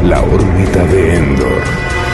La órbita de Endor.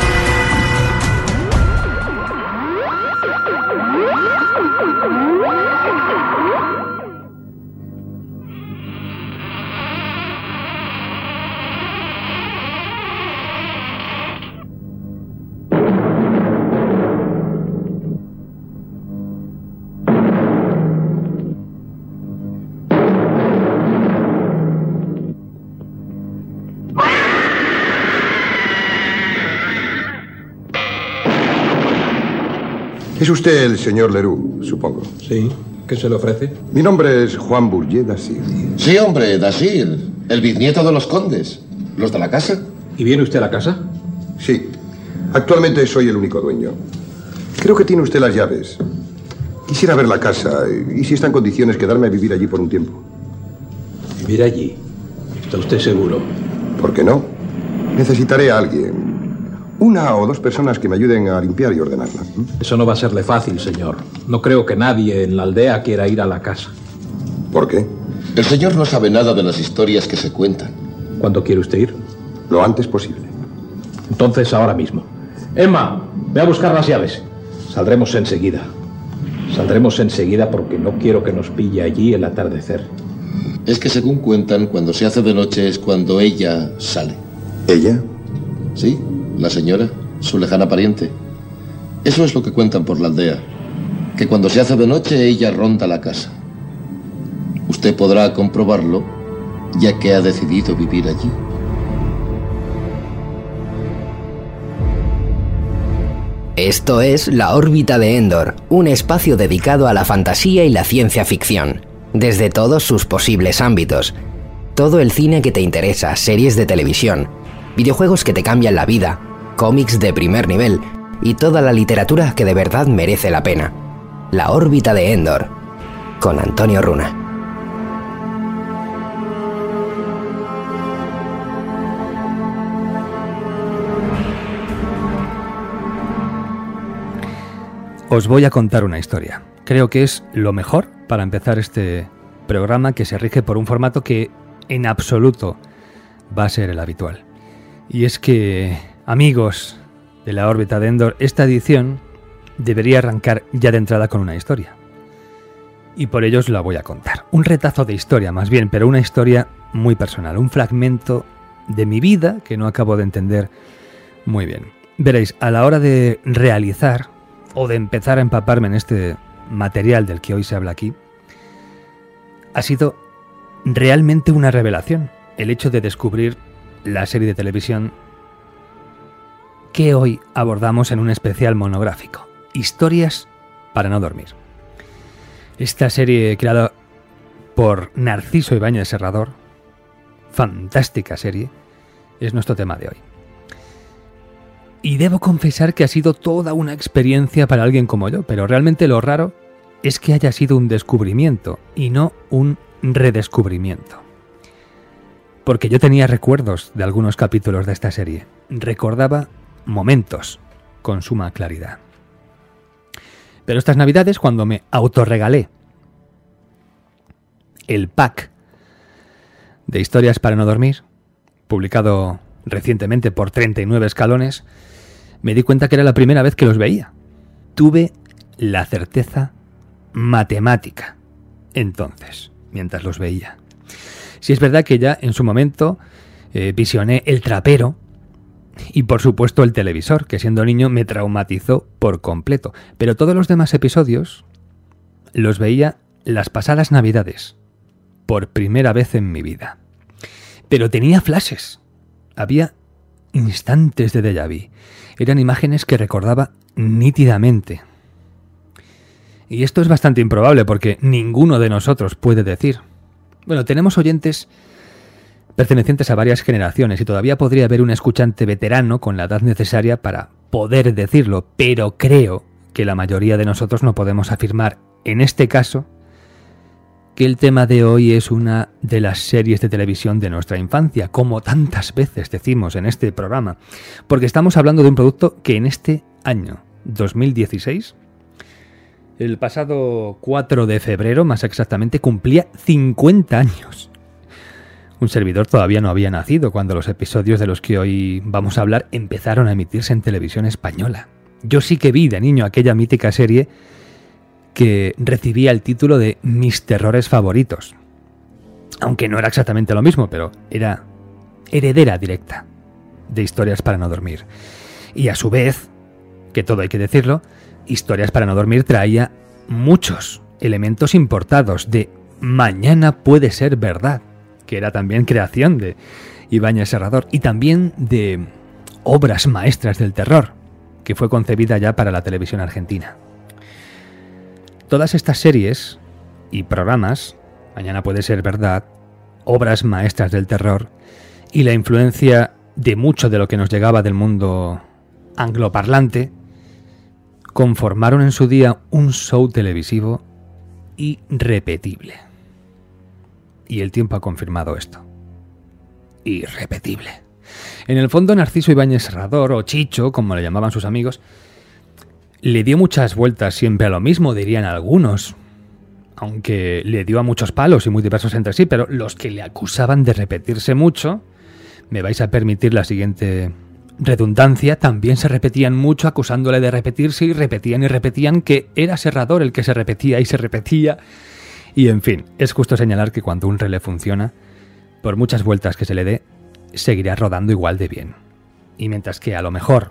Es usted el señor Leroux, supongo. Sí. ¿Qué se le ofrece? Mi nombre es Juan Bourget Dassir. Sí, hombre, Dassir. El bisnieto de los condes. ¿Los de la casa? ¿Y viene usted a la casa? Sí. Actualmente soy el único dueño. Creo que tiene usted las llaves. Quisiera ver la casa y si está en condiciones quedarme a vivir allí por un tiempo. ¿Vivir allí? ¿Está usted seguro? ¿Por qué no? Necesitaré a alguien. Una o dos personas que me ayuden a limpiar y ordenarla. Eso no va a serle fácil, señor. No creo que nadie en la aldea quiera ir a la casa. ¿Por qué? El señor no sabe nada de las historias que se cuentan. ¿Cuándo quiere usted ir? Lo antes posible. Entonces, ahora mismo. Emma, ve a buscar las llaves. Saldremos enseguida. Saldremos enseguida porque no quiero que nos pille allí el atardecer. Es que según cuentan, cuando se hace de noche es cuando ella sale. ¿Ella? Sí, la señora, su lejana pariente. Eso es lo que cuentan por la aldea. Que cuando se hace de noche ella ronda la casa. Usted podrá comprobarlo, ya que ha decidido vivir allí. Esto es La órbita de Endor, un espacio dedicado a la fantasía y la ciencia ficción, desde todos sus posibles ámbitos. Todo el cine que te interesa, series de televisión, videojuegos que te cambian la vida, cómics de primer nivel y toda la literatura que de verdad merece la pena. La órbita de Endor, con Antonio Runa. Os voy a contar una historia. Creo que es lo mejor para empezar este programa, que se rige por un formato que en absoluto va a ser el habitual. Y es que, amigos de La órbita de Endor, esta edición debería arrancar ya de entrada con una historia. Y por ello os la voy a contar. Un retazo de historia más bien, pero una historia muy personal. Un fragmento de mi vida que no acabo de entender muy bien. Veréis, a la hora de realizar o de empezar a empaparme en este material del que hoy se habla aquí, ha sido realmente una revelación el hecho de descubrir la serie de televisión que hoy abordamos en un especial monográfico, Historias para no dormir. Esta serie creada por Narciso Ibáñez Serrador, fantástica serie, es nuestro tema de hoy. Y debo confesar que ha sido toda una experiencia para alguien como yo, pero realmente lo raro es que haya sido un descubrimiento y no un redescubrimiento. Porque yo tenía recuerdos de algunos capítulos de esta serie. Recordaba momentos con suma claridad. Pero estas navidades, cuando me autorregalé el pack de Historias para no dormir, publicado recientemente por 39 escalones, me di cuenta que era la primera vez que los veía. Tuve la certeza matemática entonces, mientras los veía. Sí es verdad que ya en su momento visioné El trapero y por supuesto El televisor, que siendo niño me traumatizó por completo. Pero todos los demás episodios los veía las pasadas navidades, por primera vez en mi vida. Pero tenía flashes. Había instantes de déjà vu. Eran imágenes que recordaba nítidamente. Y esto es bastante improbable porque ninguno de nosotros puede decir. Bueno, tenemos oyentes pertenecientes a varias generaciones y todavía podría haber un escuchante veterano con la edad necesaria para poder decirlo, pero creo que la mayoría de nosotros no podemos afirmar, en este caso, que el tema de hoy es una de las series de televisión de nuestra infancia, como tantas veces decimos en este programa, porque estamos hablando de un producto que en este año 2016, el pasado 4 de febrero más exactamente, cumplía 50 años. Un servidor todavía no había nacido cuando los episodios de los que hoy vamos a hablar empezaron a emitirse en televisión española. Yo sí que vi de niño aquella mítica serie que recibía el título de Mis terrores favoritos. Aunque no era exactamente lo mismo, pero era heredera directa de Historias para no dormir. Y a su vez, que todo hay que decirlo, Historias para no dormir traía muchos elementos importados de Mañana puede ser verdad, que era también creación de Ibáñez Serrador, y también de Obras maestras del terror, que fue concebida ya para la televisión argentina. Todas estas series y programas, Mañana puede ser verdad, Obras maestras del terror, y la influencia de mucho de lo que nos llegaba del mundo angloparlante, conformaron en su día un show televisivo irrepetible. Y el tiempo ha confirmado esto. Irrepetible. En el fondo, Narciso Ibáñez Serrador, o Chicho, como le llamaban sus amigos, le dio muchas vueltas siempre a lo mismo, dirían algunos. Aunque le dio a muchos palos y muy diversos entre sí, pero los que le acusaban de repetirse mucho, me vais a permitir la siguiente redundancia, también se repetían mucho acusándole de repetirse y repetían que era Serrador el que se repetía y se repetía. Y en fin, es justo señalar que cuando un relé funciona, por muchas vueltas que se le dé, seguirá rodando igual de bien. Y mientras que a lo mejor,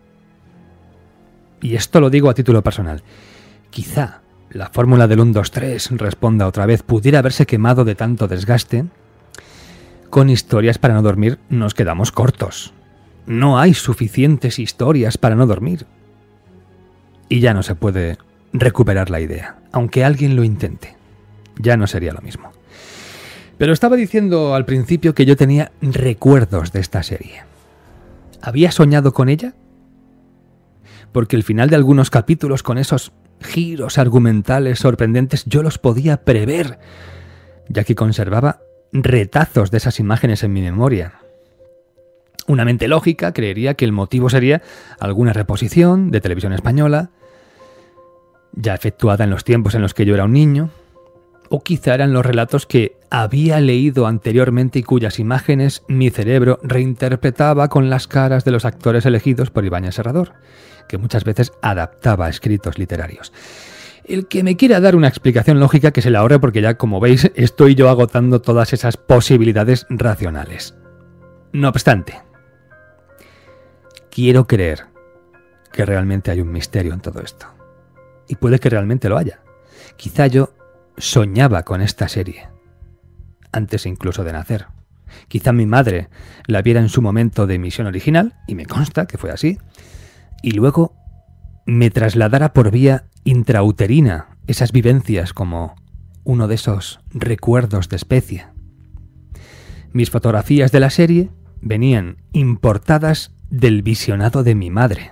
y esto lo digo a título personal, quizá la fórmula del 1, 2, 3 responda otra vez, pudiera haberse quemado de tanto desgaste, con Historias para no dormir nos quedamos cortos. No hay suficientes historias para no dormir. Y ya no se puede recuperar la idea, aunque alguien lo intente. Ya no sería lo mismo. Pero estaba diciendo al principio que yo tenía recuerdos de esta serie. ¿Había soñado con ella? Porque el final de algunos capítulos, con esos giros argumentales sorprendentes, yo los podía prever, ya que conservaba retazos de esas imágenes en mi memoria. Una mente lógica creería que el motivo sería alguna reposición de televisión española, ya efectuada en los tiempos en los que yo era un niño, o quizá eran los relatos que había leído anteriormente y cuyas imágenes mi cerebro reinterpretaba con las caras de los actores elegidos por Ibáñez Serrador, que muchas veces adaptaba a escritos literarios. El que me quiera dar una explicación lógica que se la ahorre, porque ya, como veis, estoy yo agotando todas esas posibilidades racionales. No obstante, quiero creer que realmente hay un misterio en todo esto. Y puede que realmente lo haya. Quizá yo soñaba con esta serie, antes incluso de nacer. Quizá mi madre la viera en su momento de emisión original, y me consta que fue así, y luego me trasladara por vía intrauterina esas vivencias como uno de esos recuerdos de especie. Mis fotografías de la serie venían importadas del visionado de mi madre.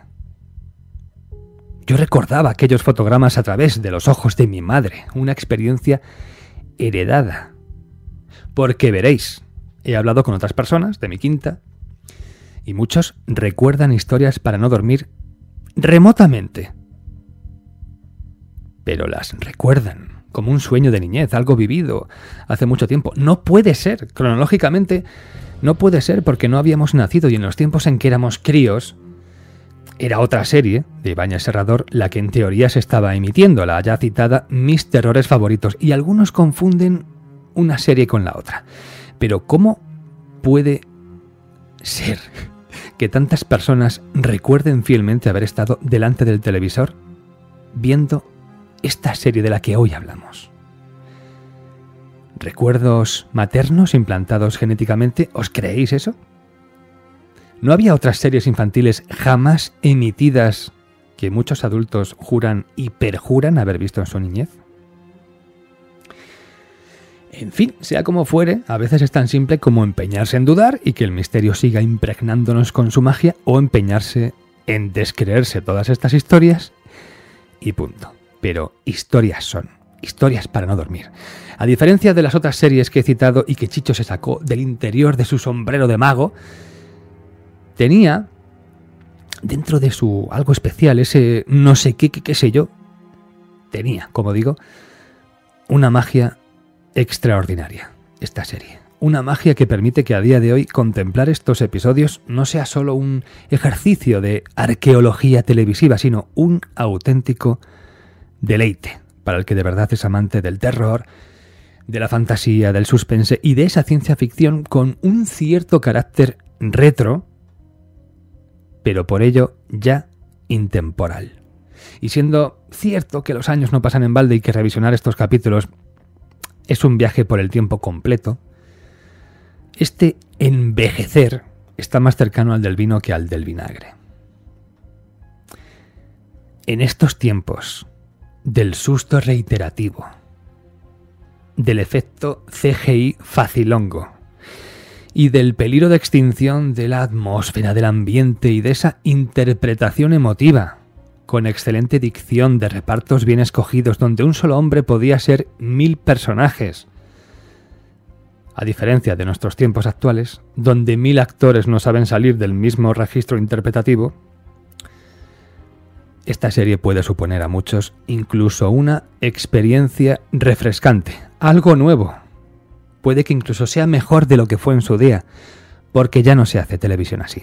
Yo recordaba aquellos fotogramas a través de los ojos de mi madre, una experiencia heredada. Porque veréis, he hablado con otras personas de mi quinta y muchos recuerdan Historias para no dormir remotamente. Pero las recuerdan como un sueño de niñez, algo vivido hace mucho tiempo. No puede ser, cronológicamente no puede ser, porque no habíamos nacido y en los tiempos en que éramos críos era otra serie de Ibáñez Serrador la que en teoría se estaba emitiendo, la ya citada Mis terrores favoritos, y algunos confunden una serie con la otra. Pero ¿cómo puede ser que tantas personas recuerden fielmente haber estado delante del televisor viendo esta serie de la que hoy hablamos? ¿Recuerdos maternos implantados genéticamente? ¿Os creéis eso? ¿No había otras series infantiles jamás emitidas que muchos adultos juran y perjuran haber visto en su niñez? En fin, sea como fuere, a veces es tan simple como empeñarse en dudar y que el misterio siga impregnándonos con su magia, o empeñarse en descreerse todas estas historias y punto. Pero historias son, historias para no dormir. A diferencia de las otras series que he citado y que Chicho se sacó del interior de su sombrero de mago, tenía dentro de su algo especial, ese no sé qué sé yo, tenía, como digo, una magia extraordinaria esta serie. una magia que permite que a día de hoy contemplar estos episodios no sea solo un ejercicio de arqueología televisiva, sino un auténtico deleite para el que de verdad es amante del terror, de la fantasía, del suspense y de esa ciencia ficción con un cierto carácter retro, pero por ello ya intemporal. Y siendo cierto que los años no pasan en balde y que revisionar estos capítulos es un viaje por el tiempo completo, este envejecer está más cercano al del vino que al del vinagre. En estos tiempos del susto reiterativo, del efecto CGI facilongo y del peligro de extinción de la atmósfera, del ambiente y de esa interpretación emotiva, con excelente dicción de repartos bien escogidos, donde un solo hombre podía ser 1000 personajes, a diferencia de nuestros tiempos actuales, donde 1000 actores no saben salir del mismo registro interpretativo, esta serie puede suponer a muchos incluso una experiencia refrescante, algo nuevo. Puede que incluso sea mejor de lo que fue en su día, porque ya no se hace televisión así.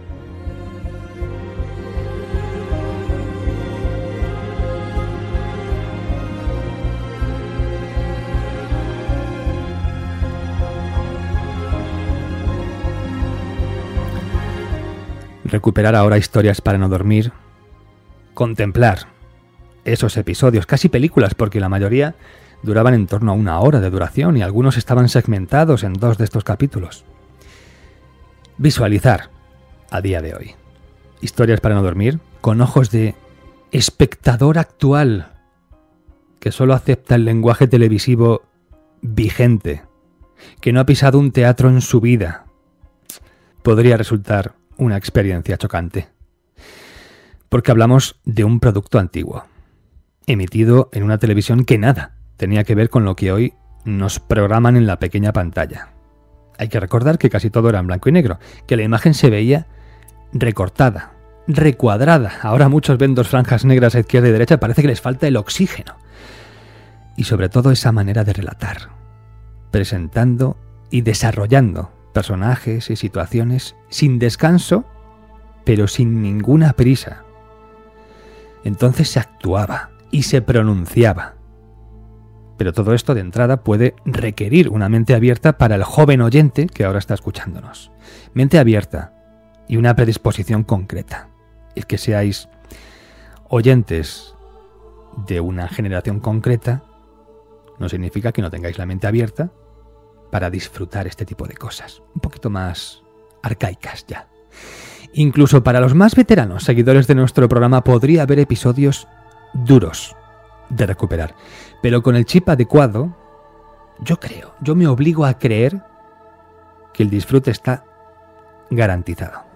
Recuperar ahora historias para no dormir, contemplar esos episodios, casi películas, porque la mayoría duraban en torno a 1 hora de duración y algunos estaban segmentados en 2 de estos capítulos. Visualizar, a día de hoy, historias para no dormir con ojos de espectador actual que solo acepta el lenguaje televisivo vigente, que no ha pisado un teatro en su vida, podría resultar una experiencia chocante. Porque hablamos de un producto antiguo, emitido en una televisión que nada tenía que ver con lo que hoy nos programan en la pequeña pantalla. Hay que recordar que casi todo era en blanco y negro, que la imagen se veía recortada, recuadrada. Ahora muchos ven 2 franjas negras a izquierda y derecha, parece que les falta el oxígeno. Y sobre todo esa manera de relatar, presentando y desarrollando personajes y situaciones sin descanso, pero sin ninguna prisa. Entonces se actuaba y se pronunciaba. Pero todo esto de entrada puede requerir una mente abierta para el joven oyente que ahora está escuchándonos. Mente abierta y una predisposición concreta. Es que seáis oyentes de una generación concreta no significa que no tengáis la mente abierta para disfrutar este tipo de cosas, un poquito más arcaicas ya. Incluso para los más veteranos seguidores de nuestro programa podría haber episodios duros de recuperar, pero con el chip adecuado, yo me obligo a creer que el disfrute está garantizado.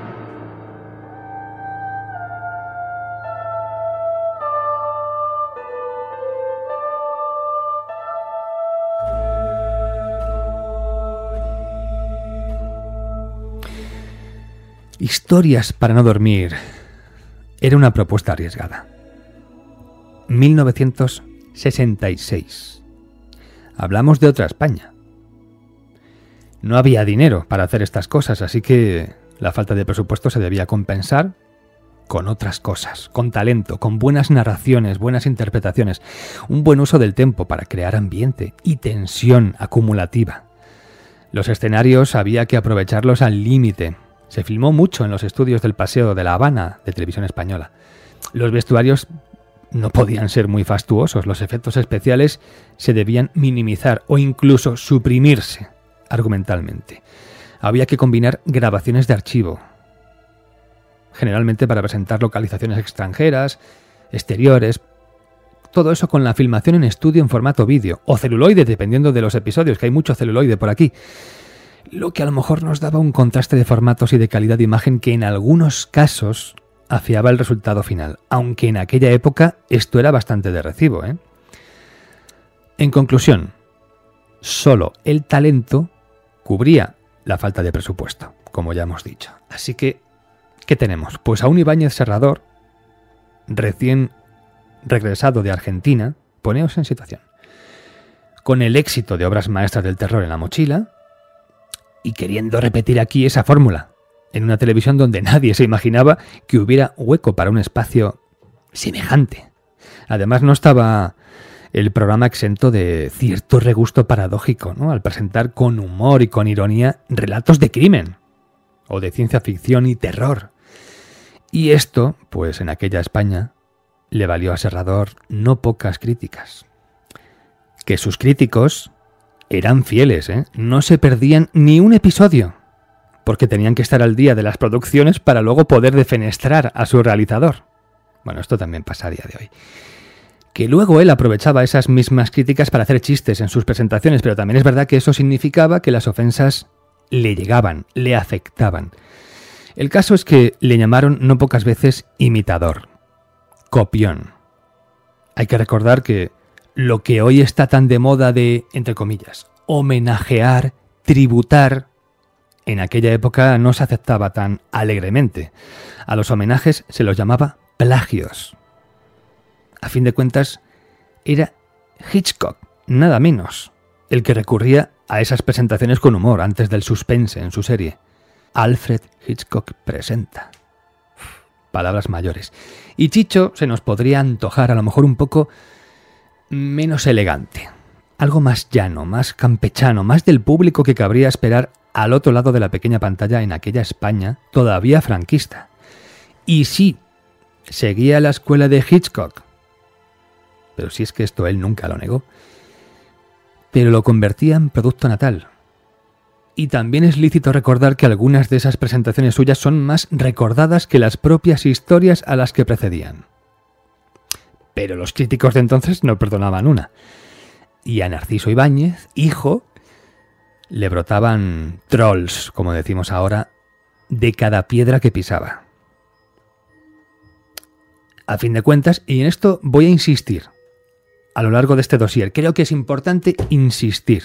Historias para no dormir era una propuesta arriesgada. 1966. Hablamos de otra España. No había dinero para hacer estas cosas, así que la falta de presupuesto se debía compensar con otras cosas, con talento, con buenas narraciones, buenas interpretaciones, un buen uso del tiempo para crear ambiente y tensión acumulativa. Los escenarios había que aprovecharlos al límite. Se filmó mucho en los estudios del Paseo de La Habana de Televisión Española. Los vestuarios no podían ser muy fastuosos, los efectos especiales se debían minimizar o incluso suprimirse argumentalmente. Había que combinar grabaciones de archivo, generalmente para presentar localizaciones extranjeras, exteriores, todo eso con la filmación en estudio en formato vídeo o celuloide, dependiendo de los episodios, que hay mucho celuloide por aquí. Lo que a lo mejor nos daba un contraste de formatos y de calidad de imagen que en algunos casos afiaba el resultado final, aunque en aquella época esto era bastante de recibo, ¿eh? En conclusión, solo el talento cubría la falta de presupuesto, como ya hemos dicho. Así que, ¿qué tenemos? Pues a un Ibáñez Serrador, recién regresado de Argentina, poneos en situación, con el éxito de obras maestras del terror en la mochila, y queriendo repetir aquí esa fórmula, en una televisión donde nadie se imaginaba que hubiera hueco para un espacio semejante. Además, no estaba el programa exento de cierto regusto paradójico, ¿no?, al presentar con humor y con ironía relatos de crimen, o de ciencia ficción y terror. Y esto, pues en aquella España, le valió a Serrador no pocas críticas. Que sus críticos eran fieles, no se perdían ni un episodio, porque tenían que estar al día de las producciones para luego poder defenestrar a su realizador. Bueno, esto también pasa a día de hoy. Que luego él aprovechaba esas mismas críticas para hacer chistes en sus presentaciones, pero también es verdad que eso significaba que las ofensas le llegaban, le afectaban. El caso es que le llamaron no pocas veces imitador, copión. Hay que recordar que lo que hoy está tan de moda de, entre comillas, homenajear, tributar, en aquella época no se aceptaba tan alegremente. A los homenajes se los llamaba plagios. A fin de cuentas, era Hitchcock, nada menos, el que recurría a esas presentaciones con humor antes del suspense en su serie. Alfred Hitchcock presenta. Palabras mayores. Y Chicho se nos podría antojar a lo mejor un poco menos elegante. Algo más llano, más campechano, más del público que cabría esperar al otro lado de la pequeña pantalla en aquella España todavía franquista. Y sí, seguía la escuela de Hitchcock. Pero si es que esto él nunca lo negó. Pero lo convertía en producto natal. Y también es lícito recordar que algunas de esas presentaciones suyas son más recordadas que las propias historias a las que precedían. Pero los críticos de entonces no perdonaban una. Y a Narciso Ibáñez, hijo, le brotaban trolls, como decimos ahora, de cada piedra que pisaba. A fin de cuentas, y en esto voy a insistir, a lo largo de este dossier, creo que es importante insistir.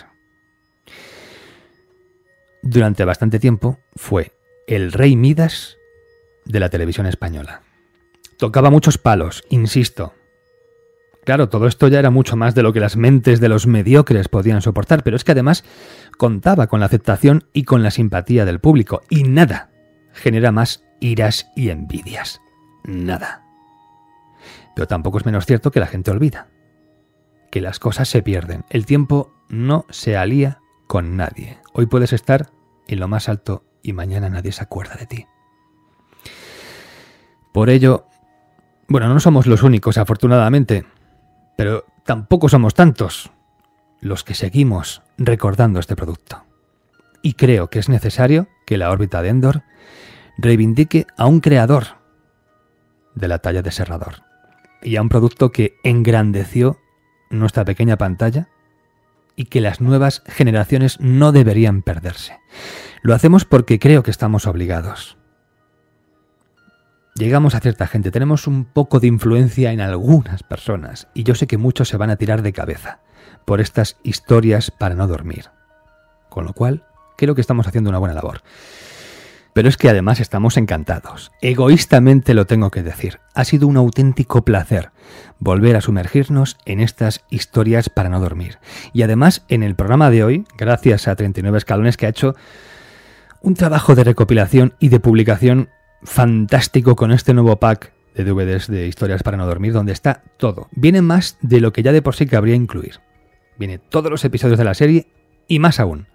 Durante bastante tiempo fue el rey Midas de la televisión española. Tocaba muchos palos, insisto. Claro, todo esto ya era mucho más de lo que las mentes de los mediocres podían soportar, pero es que además contaba con la aceptación y con la simpatía del público, y nada genera más iras y envidias. Nada. Pero tampoco es menos cierto que la gente olvida, que las cosas se pierden. El tiempo no se alía con nadie. Hoy puedes estar en lo más alto y mañana nadie se acuerda de ti. Por ello, bueno, no somos los únicos, afortunadamente, pero tampoco somos tantos los que seguimos recordando este producto. Y creo que es necesario que la órbita de Endor reivindique a un creador de la talla de Serrador y a un producto que engrandeció nuestra pequeña pantalla y que las nuevas generaciones no deberían perderse. Lo hacemos porque creo que estamos obligados. Llegamos a cierta gente, tenemos un poco de influencia en algunas personas y yo sé que muchos se van a tirar de cabeza por estas historias para no dormir. Con lo cual, creo que estamos haciendo una buena labor. Pero es que además estamos encantados. Egoístamente lo tengo que decir. Ha sido un auténtico placer volver a sumergirnos en estas historias para no dormir. Y además, en el programa de hoy, gracias a 39 Escalones, que ha hecho un trabajo de recopilación y de publicación fantástico con este nuevo pack de DVDs de historias para no dormir, donde está todo. Viene más de lo que ya de por sí cabría incluir. Viene todos los episodios de la serie y más aún.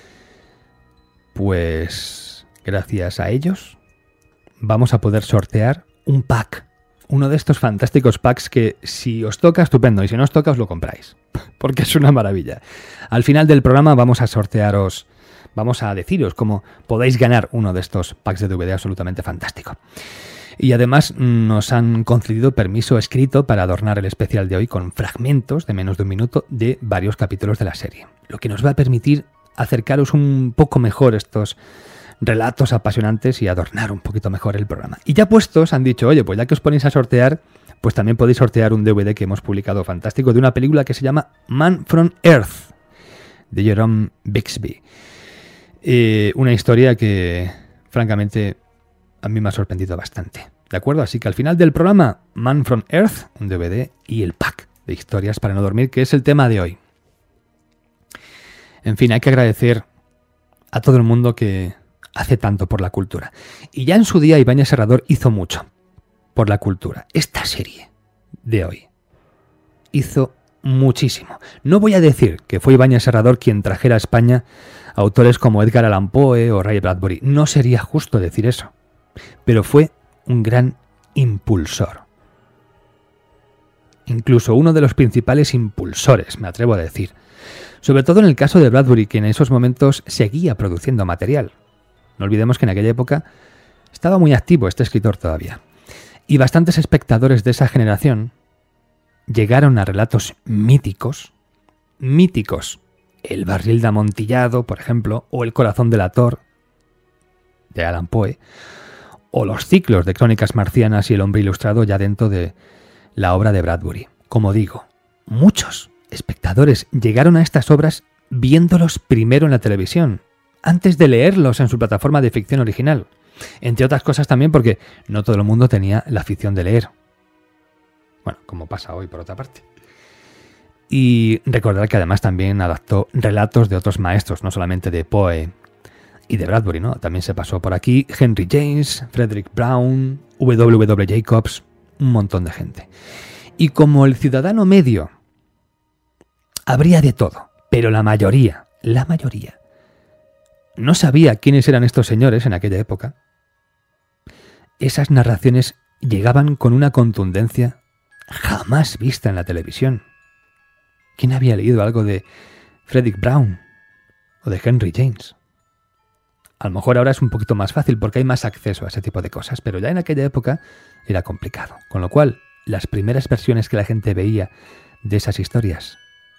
Pues gracias a ellos vamos a poder sortear un pack. Uno de estos fantásticos packs que si os toca, estupendo, y si no os toca, os lo compráis. Porque es una maravilla. Al final del programa vamos a sortearos, vamos a deciros cómo podéis ganar uno de estos packs de DVD absolutamente fantástico. Y además nos han concedido permiso escrito para adornar el especial de hoy con fragmentos de menos de un minuto de varios capítulos de la serie. Lo que nos va a permitir acercaros un poco mejor estos relatos apasionantes y adornar un poquito mejor el programa. Y ya puestos, han dicho, oye, pues ya que os ponéis a sortear, pues también podéis sortear un DVD que hemos publicado fantástico de una película que se llama Man from Earth, de Jerome Bixby. Una historia que, francamente, a mí me ha sorprendido bastante. ¿De acuerdo? Así que al final del programa, Man from Earth, un DVD y el pack de historias para no dormir, que es el tema de hoy. En fin, hay que agradecer a todo el mundo que hace tanto por la cultura. Y ya en su día Ibáñez Serrador hizo mucho por la cultura. Esta serie de hoy hizo muchísimo. No voy a decir que fue Ibáñez Serrador quien trajera a España autores como Edgar Allan Poe o Ray Bradbury. No sería justo decir eso. Pero fue un gran impulsor. Incluso uno de los principales impulsores, me atrevo a decir. Sobre todo en el caso de Bradbury, que en esos momentos seguía produciendo material. No olvidemos que en aquella época estaba muy activo este escritor todavía. Y bastantes espectadores de esa generación llegaron a relatos míticos. El barril de amontillado, por ejemplo, o El corazón delator, de Allan Poe, o los ciclos de Crónicas marcianas y El hombre ilustrado ya dentro de la obra de Bradbury. Como digo, muchos espectadores llegaron a estas obras viéndolos primero en la televisión, antes de leerlos en su plataforma de ficción original. Entre otras cosas también porque no todo el mundo tenía la afición de leer. Bueno, como pasa hoy por otra parte. Y recordar que además también adaptó relatos de otros maestros, no solamente de Poe y de Bradbury, ¿no? También se pasó por aquí Henry James, Frederick Brown, W. Jacobs, un montón de gente. Y como el ciudadano medio, habría de todo, pero la mayoría, no sabía quiénes eran estos señores en aquella época. Esas narraciones llegaban con una contundencia jamás vista en la televisión. ¿Quién había leído algo de Frederick Brown o de Henry James? A lo mejor ahora es un poquito más fácil porque hay más acceso a ese tipo de cosas, pero ya en aquella época era complicado. Con lo cual, las primeras versiones que la gente veía de esas historias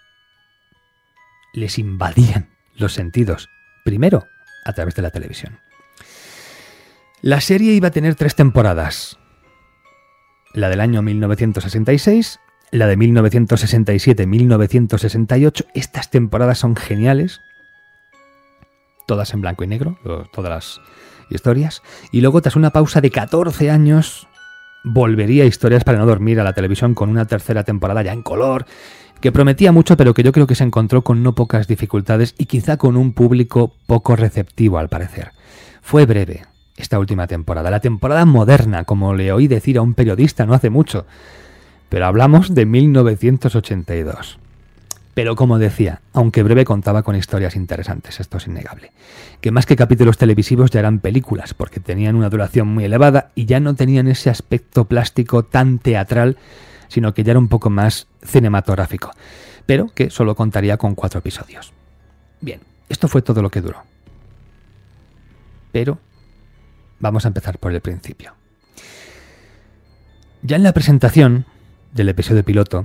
les invadían los sentidos, primero a través de la televisión. La serie iba a tener 3 temporadas. La del año 1966, la de 1967-1968. Estas temporadas son geniales. Todas en blanco y negro, todas las historias. Y luego, tras una pausa de 14 años, volvería Historias para no dormir a la televisión con una tercera temporada ya en color, que prometía mucho, pero que yo creo que se encontró con no pocas dificultades y quizá con un público poco receptivo, al parecer. Fue breve esta última temporada, la temporada moderna, como le oí decir a un periodista no hace mucho, pero hablamos de 1982. Pero como decía, aunque breve, contaba con historias interesantes, esto es innegable. Que más que capítulos televisivos ya eran películas, porque tenían una duración muy elevada y ya no tenían ese aspecto plástico tan teatral, sino que ya era un poco más cinematográfico, pero que solo contaría con 4 episodios. Bien, esto fue todo lo que duró. Pero vamos a empezar por el principio. Ya en la presentación del episodio piloto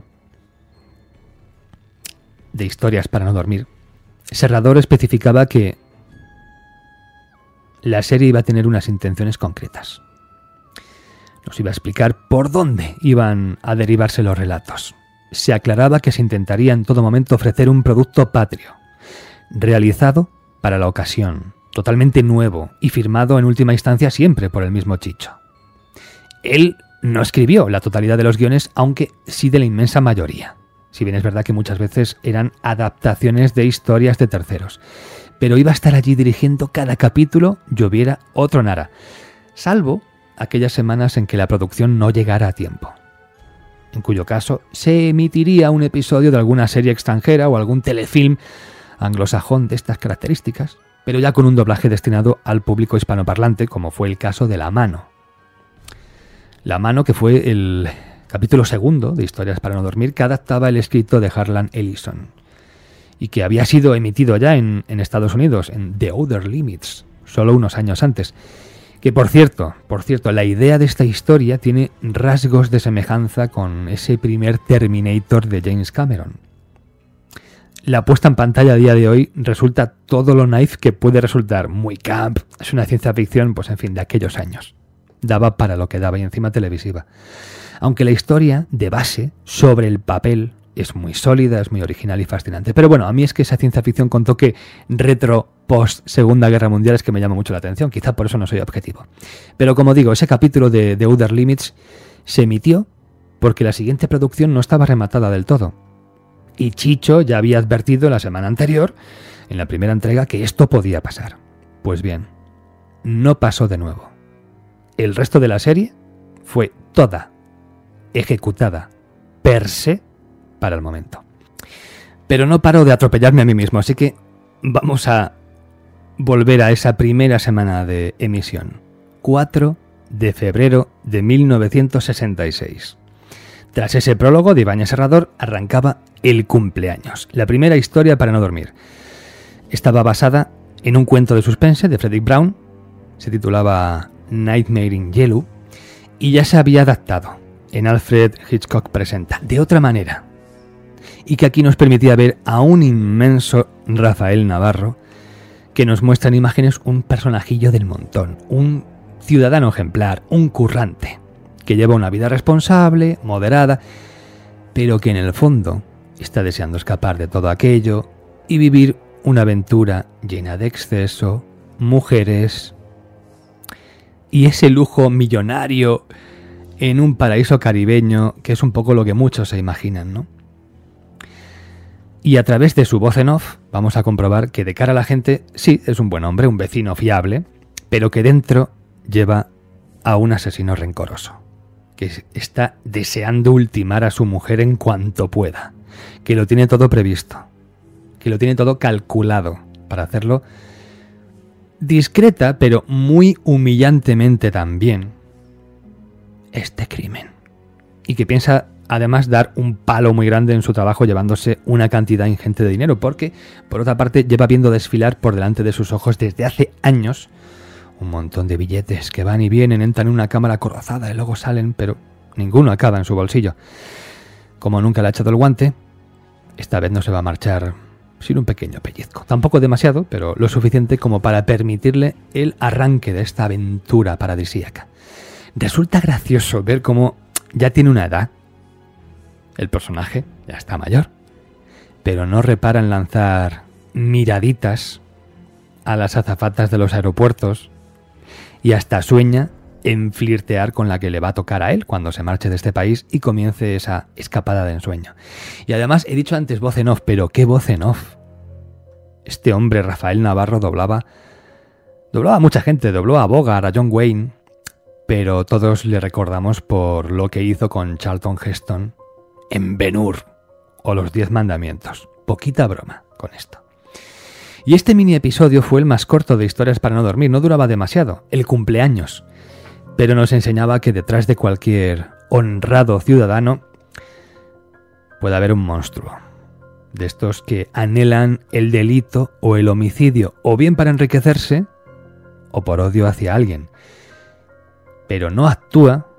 de Historias para no dormir, Serrador especificaba que la serie iba a tener unas intenciones concretas. Nos iba a explicar por dónde iban a derivarse los relatos. Se aclaraba que se intentaría en todo momento ofrecer un producto patrio, realizado para la ocasión, totalmente nuevo y firmado en última instancia siempre por el mismo Chicho. Él no escribió la totalidad de los guiones, aunque sí de la inmensa mayoría. Si bien es verdad que muchas veces eran adaptaciones de historias de terceros. Pero iba a estar allí dirigiendo cada capítulo, lloviera o tronara. Salvo aquellas semanas en que la producción no llegara a tiempo. En cuyo caso se emitiría un episodio de alguna serie extranjera o algún telefilm anglosajón de estas características, pero ya con un doblaje destinado al público hispanoparlante, como fue el caso de La Mano. La Mano, que fue el capítulo 2 de Historias para no dormir, que adaptaba el escrito de Harlan Ellison y que había sido emitido ya en Estados Unidos, en The Outer Limits, solo unos años antes. Que por cierto, la idea de esta historia tiene rasgos de semejanza con ese primer Terminator de James Cameron. La puesta en pantalla a día de hoy resulta todo lo naif que puede resultar, muy camp, es una ciencia ficción, pues en fin, de aquellos años. Daba para lo que daba y encima televisiva. Aunque la historia, de base, sobre el papel, es muy sólida, es muy original y fascinante. Pero bueno, a mí es que esa ciencia ficción con toque retro post Segunda Guerra Mundial es que me llama mucho la atención, quizá por eso no soy objetivo. Pero como digo, ese capítulo de The Outer Limits se emitió porque la siguiente producción no estaba rematada del todo. Y Chicho ya había advertido la semana anterior en la primera entrega que esto podía pasar. Pues bien, no pasó de nuevo. El resto de la serie fue toda ejecutada per se para el momento. Pero no paro de atropellarme a mí mismo, así que vamos a volver a esa primera semana de emisión. 4 de febrero de 1966. Tras ese prólogo de Ibáñez Serrador arrancaba El cumpleaños, la primera historia para no dormir. Estaba basada en un cuento de suspense de Fredric Brown, se titulaba Nightmare in Yellow, y ya se había adaptado en Alfred Hitchcock Presenta, de otra manera, y que aquí nos permitía ver a un inmenso Rafael Navarro que nos muestra en imágenes un personajillo del montón, un ciudadano ejemplar, un currante, que lleva una vida responsable, moderada, pero que en el fondo está deseando escapar de todo aquello y vivir una aventura llena de exceso, mujeres y ese lujo millonario en un paraíso caribeño, que es un poco lo que muchos se imaginan, ¿no? Y a través de su voz en off vamos a comprobar que de cara a la gente sí es un buen hombre, un vecino fiable, pero que dentro lleva a un asesino rencoroso, que está deseando ultimar a su mujer en cuanto pueda, que lo tiene todo previsto, que lo tiene todo calculado para hacerlo discreta, pero muy humillantemente también, este crimen. Y que piensa además dar un palo muy grande en su trabajo llevándose una cantidad ingente de dinero, porque por otra parte lleva viendo desfilar por delante de sus ojos desde hace años un montón de billetes que van y vienen, entran en una cámara corazada y luego salen, pero ninguno acaba en su bolsillo. Como nunca le ha echado el guante, esta vez no se va a marchar sin un pequeño pellizco. Tampoco demasiado, pero lo suficiente como para permitirle el arranque de esta aventura paradisíaca. Resulta gracioso ver cómo ya tiene una edad. El personaje ya está mayor, pero no repara en lanzar miraditas a las azafatas de los aeropuertos y hasta sueña en flirtear con la que le va a tocar a él cuando se marche de este país y comience esa escapada de ensueño. Y además, he dicho antes voz en off, pero ¿qué voz en off? Este hombre, Rafael Navarro, doblaba a mucha gente, dobló a Bogart, a John Wayne, pero todos le recordamos por lo que hizo con Charlton Heston en Ben-Hur o Los 10 Mandamientos. Poquita broma con esto. Y este mini episodio fue el más corto de Historias para no dormir, no duraba demasiado, El cumpleaños, pero nos enseñaba que detrás de cualquier honrado ciudadano puede haber un monstruo, de estos que anhelan el delito o el homicidio, o bien para enriquecerse, o por odio hacia alguien, pero no actúa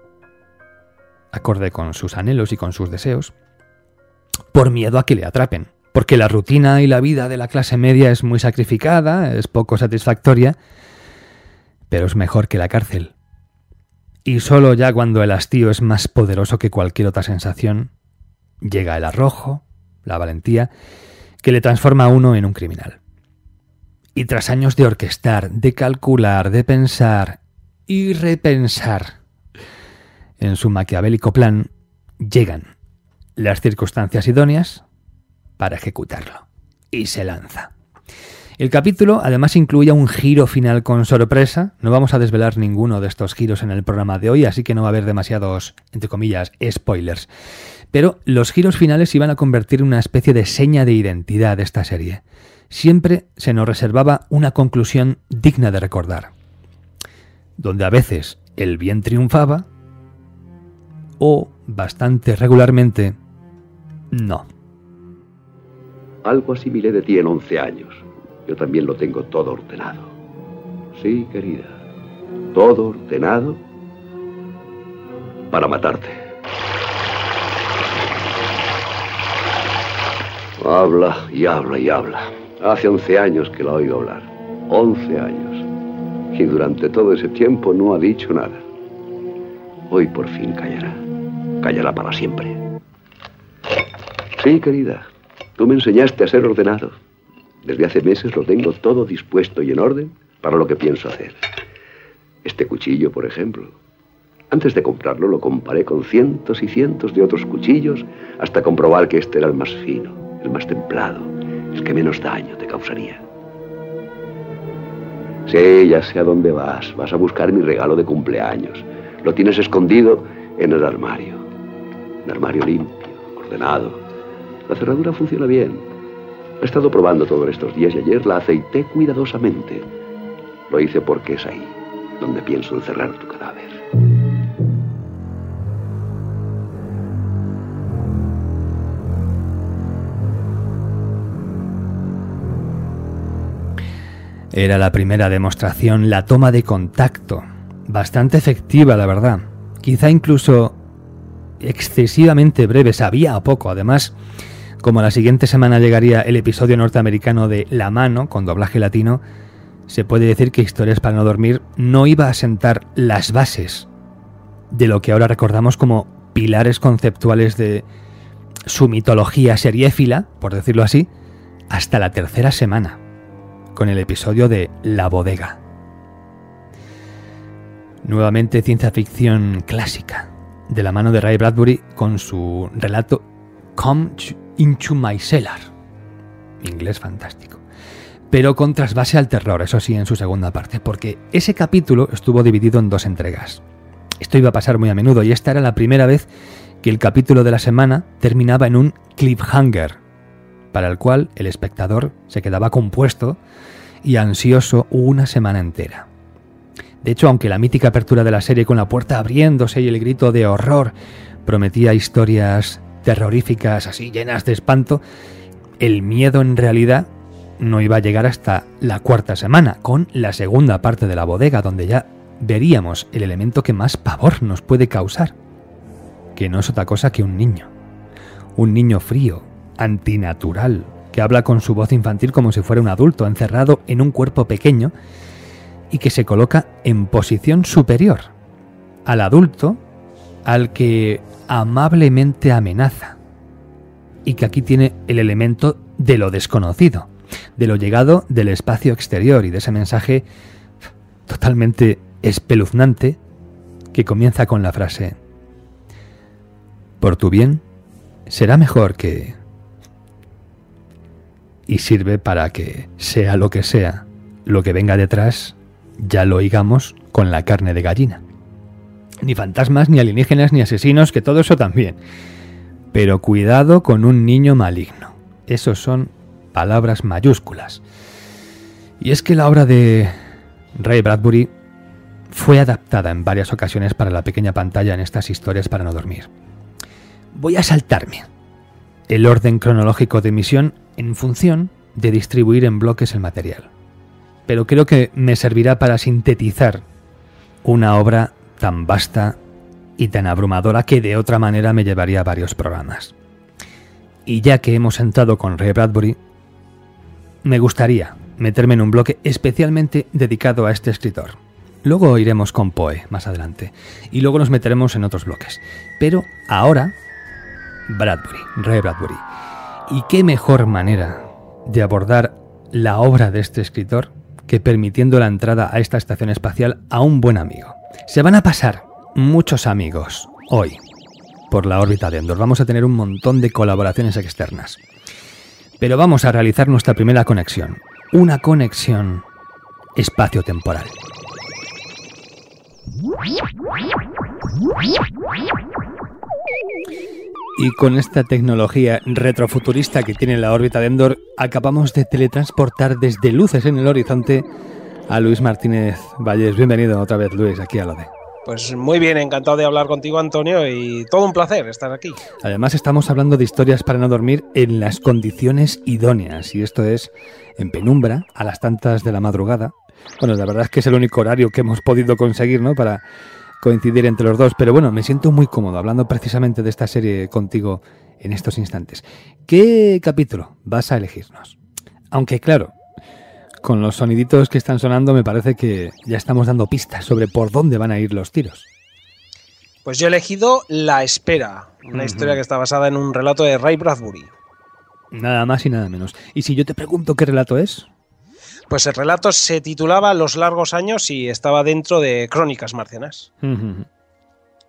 acorde con sus anhelos y con sus deseos, por miedo a que le atrapen. Porque la rutina y la vida de la clase media es muy sacrificada, es poco satisfactoria, pero es mejor que la cárcel. Y solo ya cuando el hastío es más poderoso que cualquier otra sensación, llega el arrojo, la valentía, que le transforma a uno en un criminal. Y tras años de orquestar, de calcular, de pensar y repensar en su maquiavélico plan, llegan las circunstancias idóneas para ejecutarlo. Y se lanza. El capítulo además incluye un giro final con sorpresa. No vamos a desvelar ninguno de estos giros en el programa de hoy, así que no va a haber demasiados, entre comillas, spoilers. Pero los giros finales iban a convertir en una especie de seña de identidad de esta serie. Siempre se nos reservaba una conclusión digna de recordar, donde a veces el bien triunfaba o, bastante regularmente, no. Algo asimilé de ti en 11 años. Yo también lo tengo todo ordenado. Sí, querida. Todo ordenado para matarte. Habla y habla y habla. Hace 11 años que la oigo hablar. 11 años. Y durante todo ese tiempo no ha dicho nada. Hoy por fin callará. Callará para siempre. Sí, querida. Tú me enseñaste a ser ordenado. Desde hace meses lo tengo todo dispuesto y en orden para lo que pienso hacer. Este cuchillo, por ejemplo. Antes de comprarlo lo comparé con cientos y cientos de otros cuchillos hasta comprobar que este era el más fino, el más templado, el que menos daño te causaría. Sí, ya sé a dónde vas. Vas a buscar mi regalo de cumpleaños. Lo tienes escondido en el armario. Un armario limpio, ordenado. La cerradura funciona bien. He estado probando todos estos días y ayer la aceité cuidadosamente. Lo hice porque es ahí donde pienso encerrar tu cadáver. Era la primera demostración, la toma de contacto. Bastante efectiva, la verdad. Quizá incluso excesivamente breve, sabía a poco. Además, como la siguiente semana llegaría el episodio norteamericano de La Mano, con doblaje latino, se puede decir que Historias para no dormir no iba a sentar las bases de lo que ahora recordamos como pilares conceptuales de su mitología seriéfila, por decirlo así, hasta la tercera semana, con el episodio de La Bodega. Nuevamente ciencia ficción clásica, de la mano de Ray Bradbury con su relato Come into my cellar. Inglés fantástico. Pero con trasvase al terror, eso sí, en su segunda parte, porque ese capítulo estuvo dividido en 2 entregas. Esto iba a pasar muy a menudo y esta era la primera vez que el capítulo de la semana terminaba en un cliffhanger, para el cual el espectador se quedaba compuesto y ansioso una semana entera. De hecho, aunque la mítica apertura de la serie con la puerta abriéndose y el grito de horror prometía historias terroríficas así llenas de espanto, el miedo en realidad no iba a llegar hasta la 4ª semana, con la segunda parte de La Bodega, donde ya veríamos el elemento que más pavor nos puede causar, que no es otra cosa que un niño frío, antinatural, que habla con su voz infantil como si fuera un adulto encerrado en un cuerpo pequeño y que se coloca en posición superior al adulto al que amablemente amenaza, y que aquí tiene el elemento de lo desconocido, de lo llegado del espacio exterior y de ese mensaje totalmente espeluznante que comienza con la frase: por tu bien será mejor que... y sirve para que, sea lo que venga detrás, ya lo oigamos con la carne de gallina. Ni fantasmas, ni alienígenas, ni asesinos, que todo eso también. Pero cuidado con un niño maligno. Esos son palabras mayúsculas. Y es que la obra de Ray Bradbury fue adaptada en varias ocasiones para la pequeña pantalla en estas Historias para no dormir. Voy a saltarme el orden cronológico de emisión en función de distribuir en bloques el material. Pero creo que me servirá para sintetizar una obra tan vasta y tan abrumadora que de otra manera me llevaría a varios programas. Y ya que hemos entrado con Ray Bradbury, me gustaría meterme en un bloque especialmente dedicado a este escritor. Luego iremos con Poe más adelante y luego nos meteremos en otros bloques. Pero ahora, Ray Bradbury. ¿Y qué mejor manera de abordar la obra de este escritor que permitiendo la entrada a esta estación espacial a un buen amigo? Se van a pasar muchos amigos hoy por la órbita de Endor. Vamos a tener un montón de colaboraciones externas. Pero vamos a realizar nuestra primera conexión. Una conexión espacio-temporal. Y con esta tecnología retrofuturista que tiene la órbita de Endor, acabamos de teletransportar desde luces en el horizonte a Luis Martínez Valles. Bienvenido otra vez, Luis, aquí a Lode. Pues muy bien, encantado de hablar contigo, Antonio, y todo un placer estar aquí. Además estamos hablando de Historias para no dormir en las condiciones idóneas, y esto es en penumbra, a las tantas de la madrugada. Bueno, la verdad es que es el único horario que hemos podido conseguir, ¿no?, para coincidir entre los dos, pero bueno, me siento muy cómodo hablando precisamente de esta serie contigo en estos instantes. ¿Qué capítulo vas a elegirnos? Aunque claro, con los soniditos que están sonando me parece que ya estamos dando pistas sobre por dónde van a ir los tiros. Pues yo he elegido La Espera, una historia que está basada en un relato de Ray Bradbury. Nada más y nada menos. ¿Y si yo te pregunto qué relato es? Pues el relato se titulaba Los largos años y estaba dentro de Crónicas marcianas.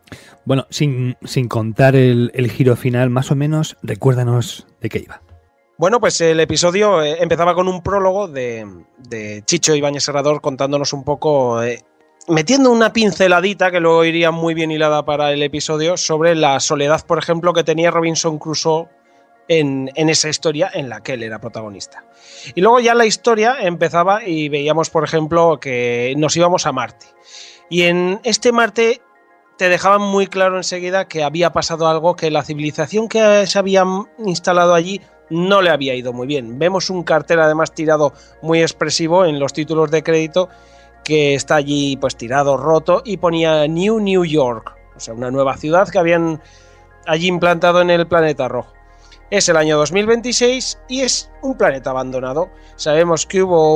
Bueno, sin contar el giro final, más o menos, recuérdanos de qué iba. Bueno, pues el episodio empezaba con un prólogo de Chicho Ibáñez Serrador contándonos un poco, metiendo una pinceladita que luego iría muy bien hilada para el episodio, sobre la soledad, por ejemplo, que tenía Robinson Crusoe en esa historia en la que él era protagonista. Y luego ya la historia empezaba y veíamos, por ejemplo, que nos íbamos a Marte. Y en este Marte te dejaban muy claro enseguida que había pasado algo, que la civilización que se había instalado allí no le había ido muy bien. Vemos un cartel además tirado muy expresivo en los títulos de crédito, que está allí pues tirado, roto, y ponía New York, o sea, una nueva ciudad que habían allí implantado en el planeta rojo. Es el año 2026 y es un planeta abandonado. Sabemos que hubo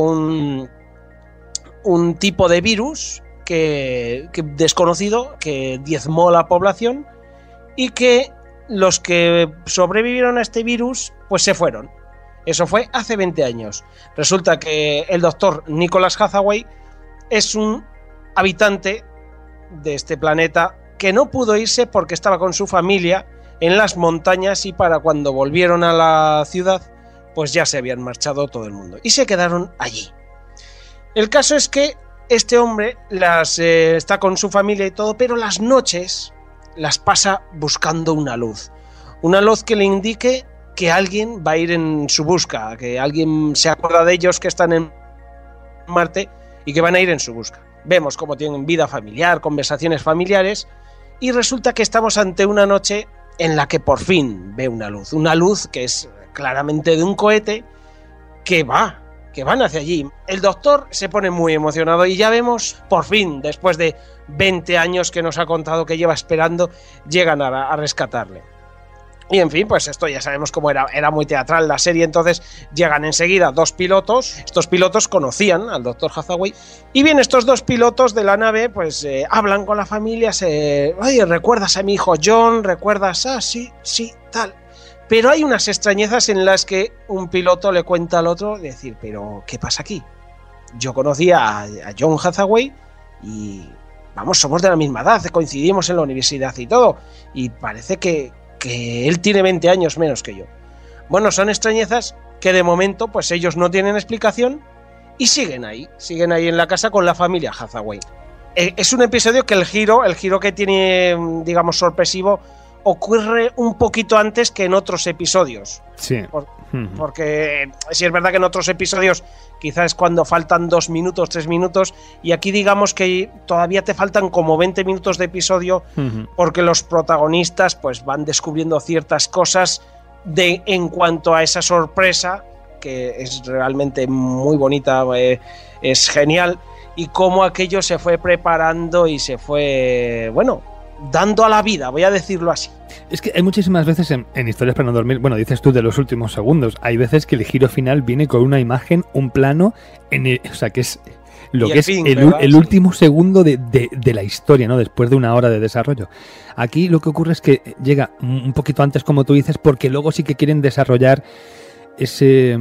un tipo de virus que desconocido, que diezmó la población, y que los que sobrevivieron a este virus pues se fueron. Eso fue hace 20 años. Resulta que el doctor Nicholas Hathaway es un habitante de este planeta que no pudo irse porque estaba con su familia en las montañas, y para cuando volvieron a la ciudad pues ya se habían marchado todo el mundo y se quedaron allí. El caso es que este hombre está con su familia y todo, pero las noches las pasa buscando una luz que le indique que alguien va a ir en su busca, que alguien se acuerda de ellos que están en Marte y que van a ir en su busca. Vemos cómo tienen vida familiar, conversaciones familiares, y resulta que estamos ante una noche en la que por fin ve una luz que es claramente de un cohete que van hacia allí. El doctor se pone muy emocionado y ya vemos, por fin, después de 20 años que nos ha contado que lleva esperando, llegan a rescatarle. Y en fin, pues esto ya sabemos cómo era muy teatral la serie. Entonces llegan enseguida dos pilotos. Estos pilotos conocían al doctor Hathaway, y bien, estos dos pilotos de la nave pues hablan con la familia. Oye, ¿recuerdas a mi hijo John? ¿Recuerdas? Ah, sí, tal. Pero hay unas extrañezas en las que un piloto le cuenta al otro, decir, pero ¿qué pasa aquí? Yo conocía a John Hathaway y vamos, somos de la misma edad, coincidimos en la universidad y todo, y parece que él tiene 20 años menos que yo. Bueno, son extrañezas que de momento pues ellos no tienen explicación y siguen ahí en la casa con la familia Hathaway. Es un episodio que el giro que tiene, digamos, sorpresivo, ocurre un poquito antes que en otros episodios. Sí. Porque sí es verdad que en otros episodios quizás es cuando faltan 2 minutos, 3 minutos, y aquí digamos que todavía te faltan como 20 minutos de episodio, porque los protagonistas pues van descubriendo ciertas cosas en cuanto a esa sorpresa, que es realmente muy bonita, es genial, y cómo aquello se fue preparando y se fue, bueno, dando a la vida, voy a decirlo así. Es que hay muchísimas veces en Historias para no dormir, bueno, dices tú de los últimos segundos, hay veces que el giro final viene con una imagen, un plano, o sea, que es lo que es el último segundo de la historia, ¿no? Después de una hora de desarrollo. Aquí lo que ocurre es que llega un poquito antes, como tú dices, porque luego sí que quieren desarrollar ese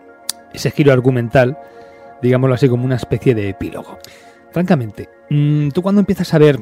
giro argumental, digámoslo así, como una especie de epílogo. Francamente, tú cuando empiezas a ver...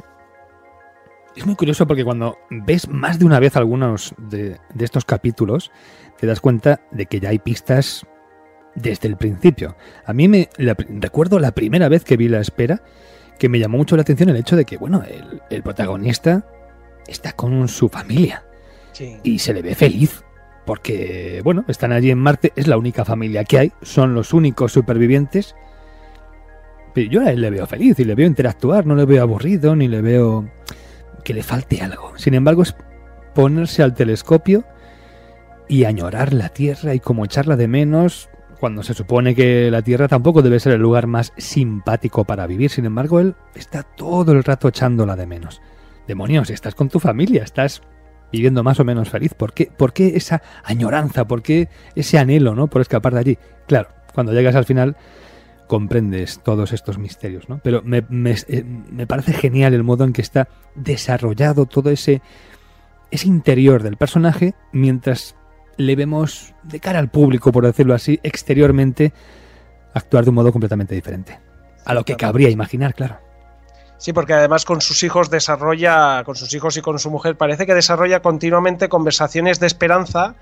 Es muy curioso porque cuando ves más de una vez algunos de estos capítulos, te das cuenta de que ya hay pistas desde el principio. A mí recuerdo la primera vez que vi La Espera, que me llamó mucho la atención el hecho de que, bueno, el protagonista está con su familia. Sí. Y se le ve feliz, porque, bueno, están allí en Marte, es la única familia que hay, son los únicos supervivientes. Pero yo a él le veo feliz y le veo interactuar, no le veo aburrido, ni le veo que le falte algo. Sin embargo, es ponerse al telescopio y añorar la Tierra y como echarla de menos, cuando se supone que la Tierra tampoco debe ser el lugar más simpático para vivir. Sin embargo, él está todo el rato echándola de menos. Demonios, estás con tu familia, estás viviendo más o menos feliz. ¿Por qué esa añoranza? ¿Por qué ese anhelo, ¿no?, por escapar de allí? Claro, cuando llegas al final comprendes todos estos misterios, ¿no? Pero me parece genial el modo en que está desarrollado todo ese interior del personaje, mientras le vemos de cara al público, por decirlo así, exteriormente, actuar de un modo completamente diferente a lo que cabría imaginar, claro. Sí, porque además con sus hijos y con su mujer, parece que desarrolla continuamente conversaciones de esperanza,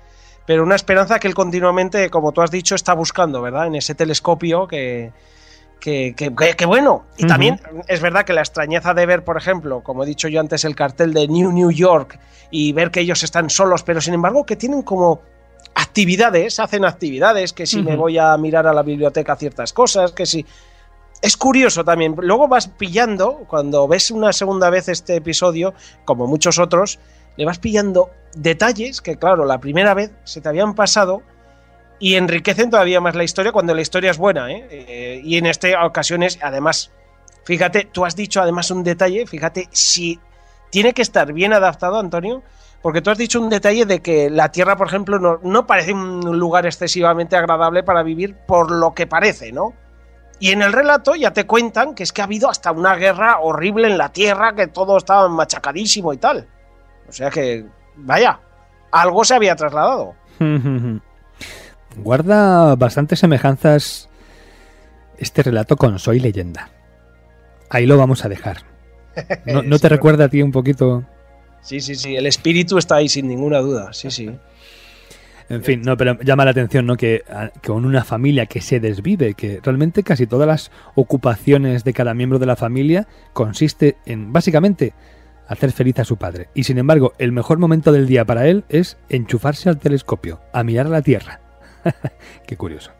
pero una esperanza que él continuamente, como tú has dicho, está buscando, ¿verdad? En ese telescopio que bueno. Y también es verdad que la extrañeza de ver, por ejemplo, como he dicho yo antes, el cartel de New York y ver que ellos están solos, pero sin embargo que tienen como actividades, hacen actividades, que si me voy a mirar a la biblioteca ciertas cosas, que si... Es curioso también. Luego vas pillando, cuando ves una segunda vez este episodio, como muchos otros, le vas pillando detalles que, claro, la primera vez se te habían pasado y enriquecen todavía más la historia cuando la historia es buena, ¿eh? Y en esta ocasiones, además, fíjate, tú has dicho además un detalle, fíjate, si tiene que estar bien adaptado, Antonio, porque tú has dicho un detalle de que la Tierra, por ejemplo, no parece un lugar excesivamente agradable para vivir por lo que parece, ¿no? Y en el relato ya te cuentan que es que ha habido hasta una guerra horrible en la Tierra, que todo estaba machacadísimo y tal. O sea que, vaya, algo se había trasladado. Guarda bastantes semejanzas este relato con Soy Leyenda. Ahí lo vamos a dejar. ¿No te recuerda a ti un poquito? Sí, el espíritu está ahí sin ninguna duda, sí. En fin, no, pero llama la atención, ¿no? Que con una familia que se desvive, que realmente casi todas las ocupaciones de cada miembro de la familia consiste en, básicamente, hacer feliz a su padre. Y sin embargo, el mejor momento del día para él es enchufarse al telescopio, a mirar a la Tierra. Qué curioso.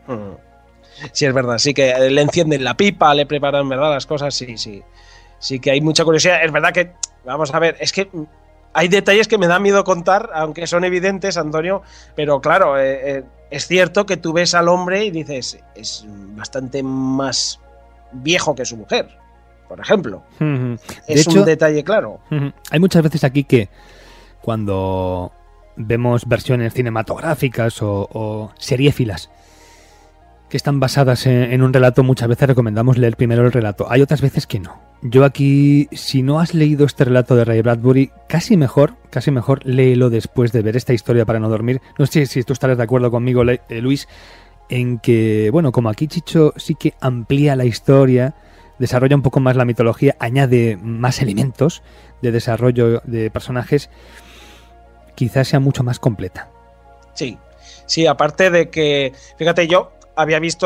Sí, es verdad, sí que le encienden la pipa, le preparan, ¿verdad? Las cosas, sí que hay mucha curiosidad. Es verdad que, vamos a ver, es que hay detalles que me da miedo contar, aunque son evidentes, Antonio, pero claro, es cierto que tú ves al hombre y dices, es bastante más viejo que su mujer, por ejemplo. Es un detalle claro. Hay muchas veces aquí que cuando vemos versiones cinematográficas o seriéfilas que están basadas en un relato, muchas veces recomendamos leer primero el relato. Hay otras veces que no. Yo aquí, si no has leído este relato de Ray Bradbury, casi mejor léelo después de ver esta historia para no dormir. No sé si tú estarás de acuerdo conmigo, Luis, en que, bueno, como aquí Chicho sí que amplía la historia, desarrolla un poco más la mitología, añade más elementos de desarrollo de personajes, quizás sea mucho más completa. Sí, aparte de que, fíjate, yo había visto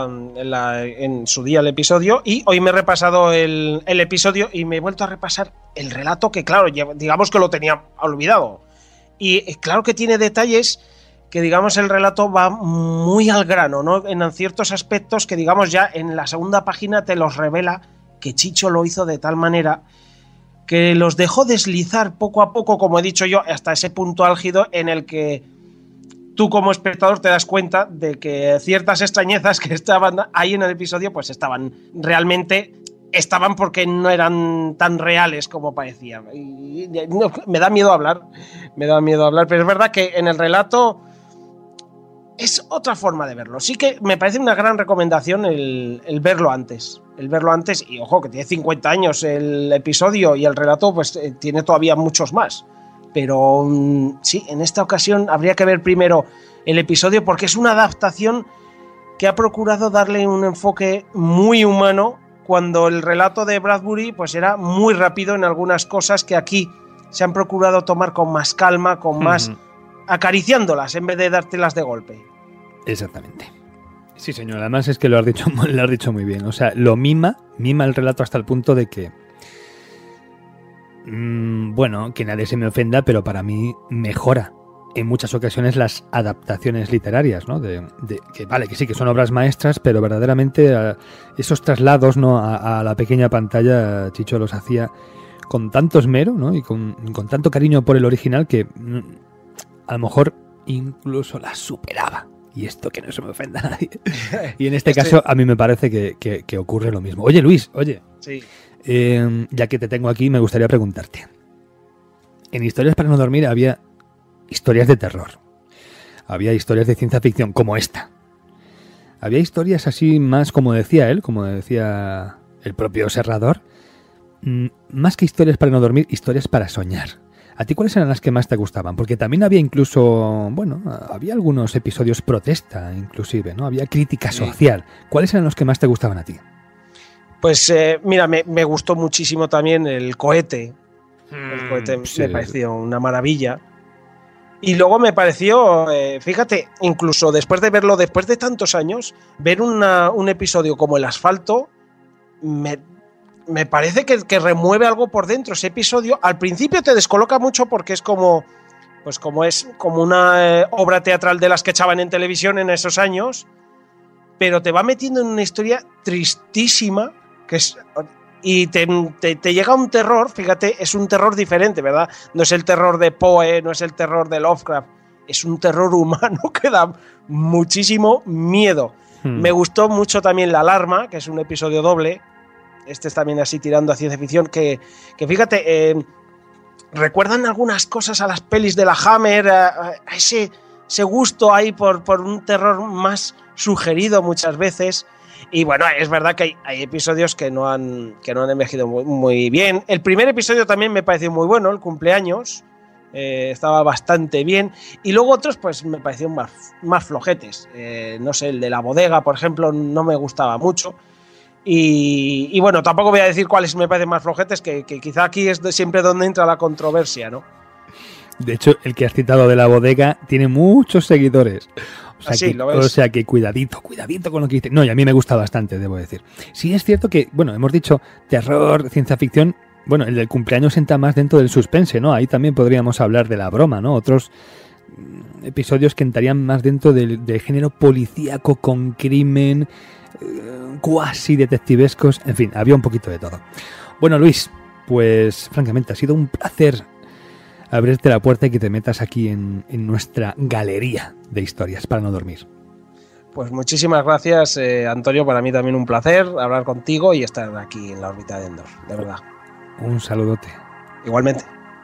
en su día el episodio y hoy me he repasado el episodio y me he vuelto a repasar el relato que, claro, digamos que lo tenía olvidado. Y claro que tiene detalles que, digamos, el relato va muy al grano, ¿no? En ciertos aspectos que, digamos, ya en la segunda página te los revela que Chicho lo hizo de tal manera que los dejó deslizar poco a poco, como he dicho yo, hasta ese punto álgido en el que tú como espectador te das cuenta de que ciertas extrañezas que estaban ahí en el episodio, pues estaban porque no eran tan reales como parecían. Y me da miedo hablar, pero es verdad que en el relato es otra forma de verlo. Sí que me parece una gran recomendación el verlo antes. Y ojo, que tiene 50 años el episodio y el relato pues tiene todavía muchos más. Pero sí, en esta ocasión habría que ver primero el episodio porque es una adaptación que ha procurado darle un enfoque muy humano cuando el relato de Bradbury pues era muy rápido en algunas cosas que aquí se han procurado tomar con más calma, con más acariciándolas en vez de dártelas de golpe. Exactamente. Sí, señor, además es que lo has dicho muy bien. O sea, lo mima el relato hasta el punto de que bueno, que nadie se me ofenda, pero para mí mejora en muchas ocasiones las adaptaciones literarias, ¿no? Que vale, que sí, que son obras maestras, pero verdaderamente esos traslados, ¿no? a la pequeña pantalla, Chicho los hacía con tanto esmero, ¿no? Y con tanto cariño por el original que a lo mejor incluso la superaba. Y esto que no se me ofenda a nadie. Y en este caso a mí me parece que ocurre lo mismo. Oye, Luis, Sí. Ya que te tengo aquí, me gustaría preguntarte. En Historias para no dormir había historias de terror. Había historias de ciencia ficción, como esta. Había historias así más, como decía él, como decía el propio Serrador, más que historias para no dormir, historias para soñar. ¿A ti cuáles eran las que más te gustaban? Porque también había incluso, bueno, había algunos episodios protesta, inclusive, ¿no? Había crítica social. ¿Cuáles eran los que más te gustaban a ti? Pues mira, me gustó muchísimo también el cohete. El cohete sí, me pareció una maravilla. Y luego me pareció, fíjate, incluso después de verlo, después de tantos años, ver un episodio como El asfalto, me parece que remueve algo por dentro. Ese episodio al principio te descoloca mucho porque es como una obra teatral de las que echaban en televisión en esos años, pero te va metiendo en una historia tristísima y te llega un terror. Fíjate, es un terror diferente, ¿verdad? No es el terror de Poe, no es el terror de Lovecraft, es un terror humano que da muchísimo miedo. Me gustó mucho también La alarma, que es un episodio doble. Este es también así tirando a ciencia ficción, que fíjate, recuerdan algunas cosas a las pelis de la Hammer, a ese gusto ahí por un terror más sugerido muchas veces. Y bueno, es verdad que hay episodios que no han envejecido muy bien. El primer episodio también me pareció muy bueno, el cumpleaños, estaba bastante bien. Y luego otros pues me parecieron más flojetes. No sé, el de la bodega, por ejemplo, no me gustaba mucho. Y bueno, tampoco voy a decir cuáles me parecen más flojetes, que quizá aquí es siempre donde entra la controversia, ¿no? De hecho, el que has citado de la bodega tiene muchos seguidores. O sea que cuidadito con lo que dices. No, y a mí me gusta bastante, debo decir. Sí es cierto que, bueno, hemos dicho terror, ciencia ficción. Bueno, el del cumpleaños entra más dentro del suspense, ¿no? Ahí también podríamos hablar de La broma, ¿no? Otros episodios que entrarían más dentro del género policíaco con crimen, cuasi detectivescos, en fin, había un poquito de todo. Bueno, Luis, pues francamente ha sido un placer abrirte la puerta y que te metas aquí en nuestra galería de historias para no dormir. Pues muchísimas gracias, Antonio, para mí también un placer hablar contigo y estar aquí en la órbita de Endor, de verdad. Un saludote. Igualmente.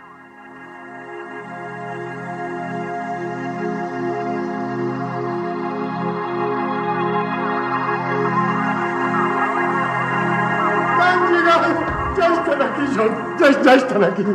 Ya están aquí.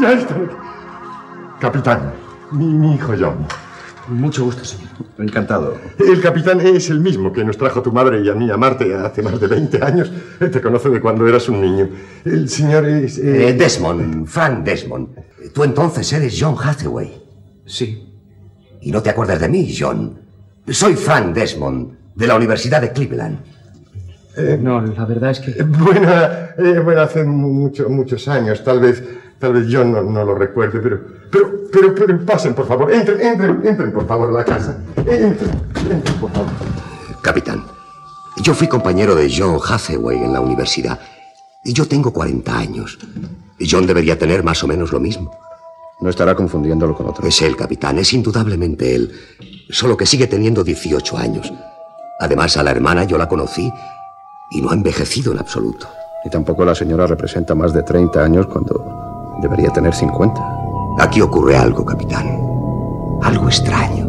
Capitán, mi hijo John. Mucho gusto, señor. Encantado. El capitán es el mismo que nos trajo tu madre y a mí a Marte hace más de 20 años. Te conoce de cuando eras un niño. El señor es... Desmond, Frank Desmond. Tú entonces eres John Hathaway. Sí. Y no te acuerdas de mí, John. Soy Frank Desmond, de la Universidad de Cleveland. No, la verdad es que... Bueno, hace muchos años. Tal vez yo no lo recuerde, pero pasen, por favor. Entren, por favor, a la casa. Entren, por favor. Capitán, yo fui compañero de John Hathaway en la universidad. Y yo tengo 40 años. John debería tener más o menos lo mismo. No estará confundiéndolo con otro. Es él, capitán, es indudablemente él. Solo que sigue teniendo 18 años. Además, a la hermana yo la conocí y no ha envejecido en absoluto. Y tampoco la señora representa más de 30 años cuando debería tener 50. Aquí ocurre algo, capitán. Algo extraño.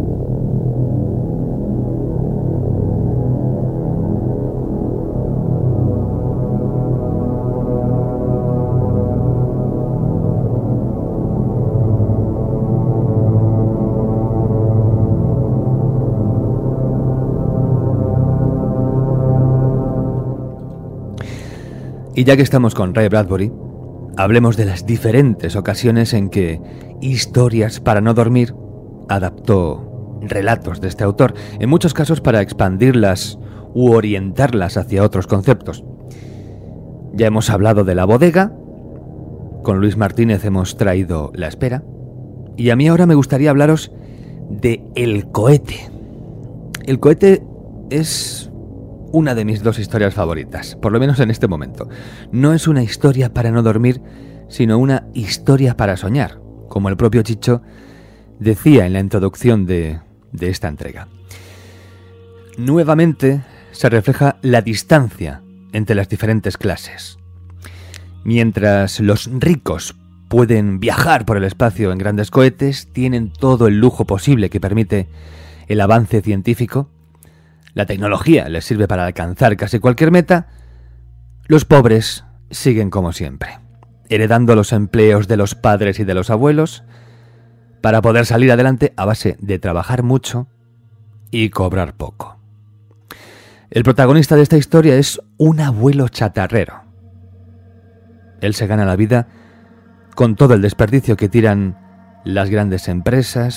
Y ya que estamos con Ray Bradbury, hablemos de las diferentes ocasiones en que Historias para no dormir adaptó relatos de este autor, en muchos casos para expandirlas u orientarlas hacia otros conceptos. Ya hemos hablado de La bodega, con Luis Martínez hemos traído La espera, y a mí ahora me gustaría hablaros de El cohete. El cohete es una de mis dos historias favoritas, por lo menos en este momento. No es una historia para no dormir, sino una historia para soñar, como el propio Chicho decía en la introducción de esta entrega. Nuevamente se refleja la distancia entre las diferentes clases. Mientras los ricos pueden viajar por el espacio en grandes cohetes, tienen todo el lujo posible que permite el avance científico, la tecnología les sirve para alcanzar casi cualquier meta, los pobres siguen como siempre, heredando los empleos de los padres y de los abuelos para poder salir adelante a base de trabajar mucho y cobrar poco. El protagonista de esta historia es un abuelo chatarrero. Él se gana la vida con todo el desperdicio que tiran las grandes empresas,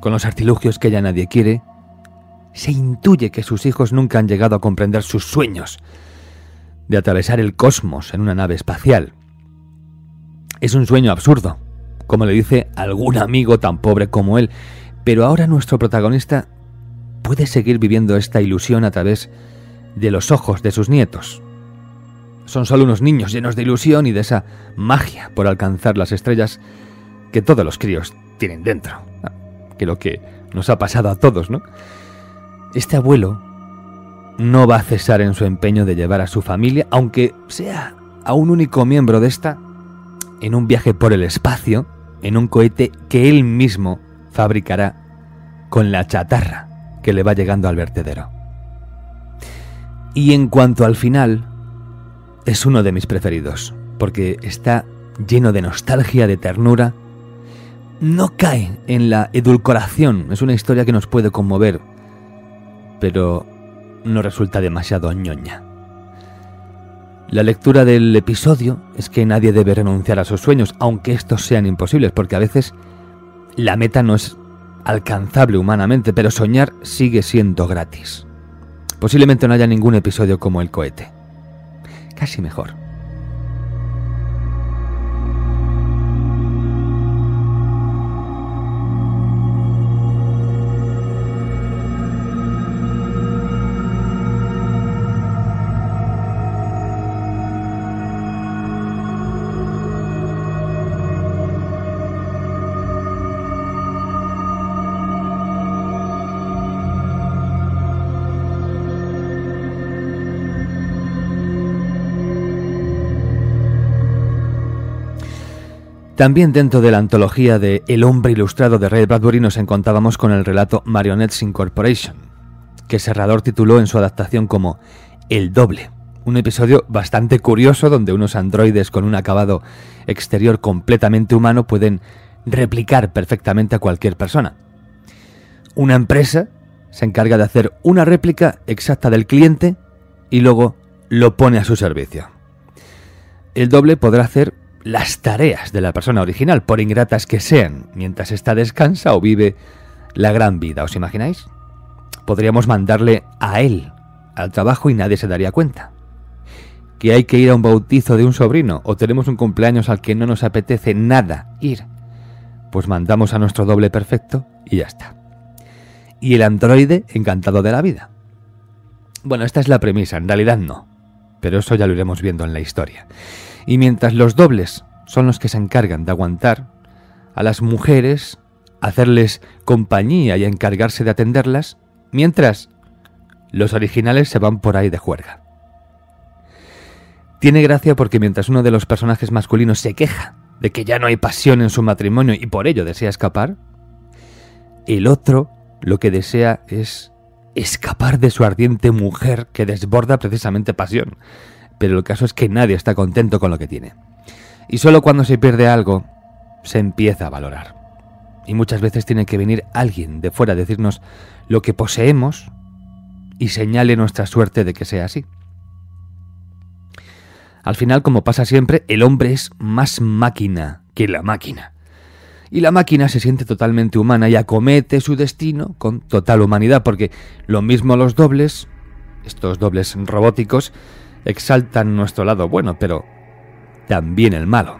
con los artilugios que ya nadie quiere, se intuye que sus hijos nunca han llegado a comprender sus sueños de atravesar el cosmos en una nave espacial. Es un sueño absurdo, como le dice algún amigo tan pobre como él, pero ahora nuestro protagonista puede seguir viviendo esta ilusión a través de los ojos de sus nietos. Son solo unos niños llenos de ilusión y de esa magia por alcanzar las estrellas que todos los críos tienen dentro. Que lo que nos ha pasado a todos, ¿no? Este abuelo no va a cesar en su empeño de llevar a su familia, aunque sea a un único miembro de esta, en un viaje por el espacio, en un cohete que él mismo fabricará con la chatarra que le va llegando al vertedero. Y en cuanto al final, es uno de mis preferidos, porque está lleno de nostalgia, de ternura. No cae en la edulcoración, es una historia que nos puede conmover, pero no resulta demasiado ñoña. La lectura del episodio es que nadie debe renunciar a sus sueños, aunque estos sean imposibles, porque a veces la meta no es alcanzable humanamente, pero soñar sigue siendo gratis. Posiblemente no haya ningún episodio como el cohete. Casi mejor. También dentro de la antología de El hombre ilustrado de Ray Bradbury nos encontrábamos con el relato Marionettes Incorporation, que Serrador tituló en su adaptación como El doble, un episodio bastante curioso donde unos androides con un acabado exterior completamente humano pueden replicar perfectamente a cualquier persona. Una empresa se encarga de hacer una réplica exacta del cliente y luego lo pone a su servicio. El doble podrá hacer las tareas de la persona original, por ingratas que sean, mientras ésta descansa o vive la gran vida. ¿Os imagináis? Podríamos mandarle a él al trabajo y nadie se daría cuenta. Que hay que ir a un bautizo de un sobrino o tenemos un cumpleaños al que no nos apetece nada ir, pues mandamos a nuestro doble perfecto y ya está. Y el androide encantado de la vida. Bueno, esta es la premisa, en realidad no, pero eso ya lo iremos viendo en la historia. Y mientras los dobles son los que se encargan de aguantar a las mujeres, hacerles compañía y encargarse de atenderlas, mientras los originales se van por ahí de juerga. Tiene gracia porque mientras uno de los personajes masculinos se queja de que ya no hay pasión en su matrimonio y por ello desea escapar, el otro lo que desea es escapar de su ardiente mujer que desborda precisamente pasión. Pero el caso es que nadie está contento con lo que tiene. Y solo cuando se pierde algo, se empieza a valorar. Y muchas veces tiene que venir alguien de fuera a decirnos lo que poseemos y señale nuestra suerte de que sea así. Al final, como pasa siempre, el hombre es más máquina que la máquina. Y la máquina se siente totalmente humana y acomete su destino con total humanidad, porque lo mismo los dobles, estos dobles robóticos, exaltan nuestro lado bueno, pero también el malo.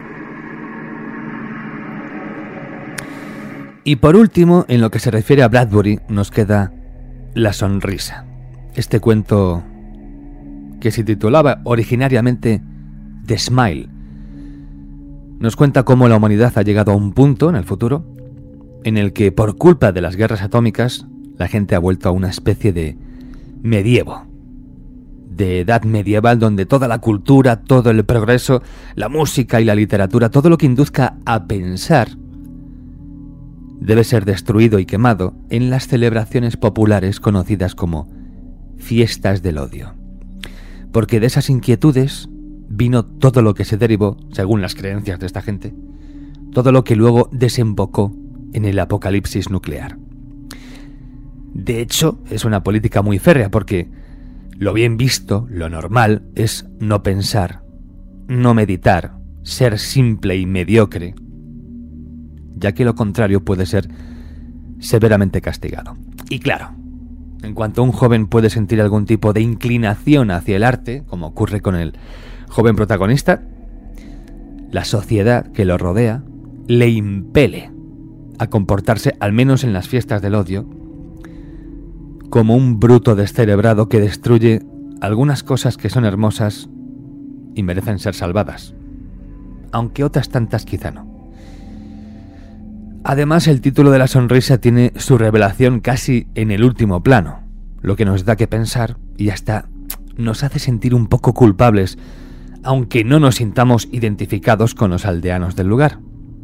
Y por último, en lo que se refiere a Bradbury, nos queda La sonrisa. Este cuento que se titulaba originariamente The Smile nos cuenta cómo la humanidad ha llegado a un punto en el futuro en el que por culpa de las guerras atómicas la gente ha vuelto a una especie de medievo, de edad medieval donde toda la cultura, todo el progreso, la música y la literatura, todo lo que induzca a pensar, debe ser destruido y quemado en las celebraciones populares conocidas como fiestas del odio. Porque de esas inquietudes vino todo lo que se derivó, según las creencias de esta gente, todo lo que luego desembocó en el apocalipsis nuclear. De hecho, es una política muy férrea porque lo bien visto, lo normal, es no pensar, no meditar, ser simple y mediocre, ya que lo contrario puede ser severamente castigado. Y claro, en cuanto un joven puede sentir algún tipo de inclinación hacia el arte, como ocurre con el joven protagonista, la sociedad que lo rodea le impele a comportarse, al menos en las fiestas del odio, como un bruto descerebrado que destruye algunas cosas que son hermosas y merecen ser salvadas, aunque otras tantas quizá no. Además, el título de La sonrisa tiene su revelación casi en el último plano, lo que nos da que pensar y hasta nos hace sentir un poco culpables, aunque no nos sintamos identificados con los aldeanos del lugar.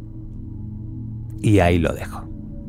Y ahí lo dejo.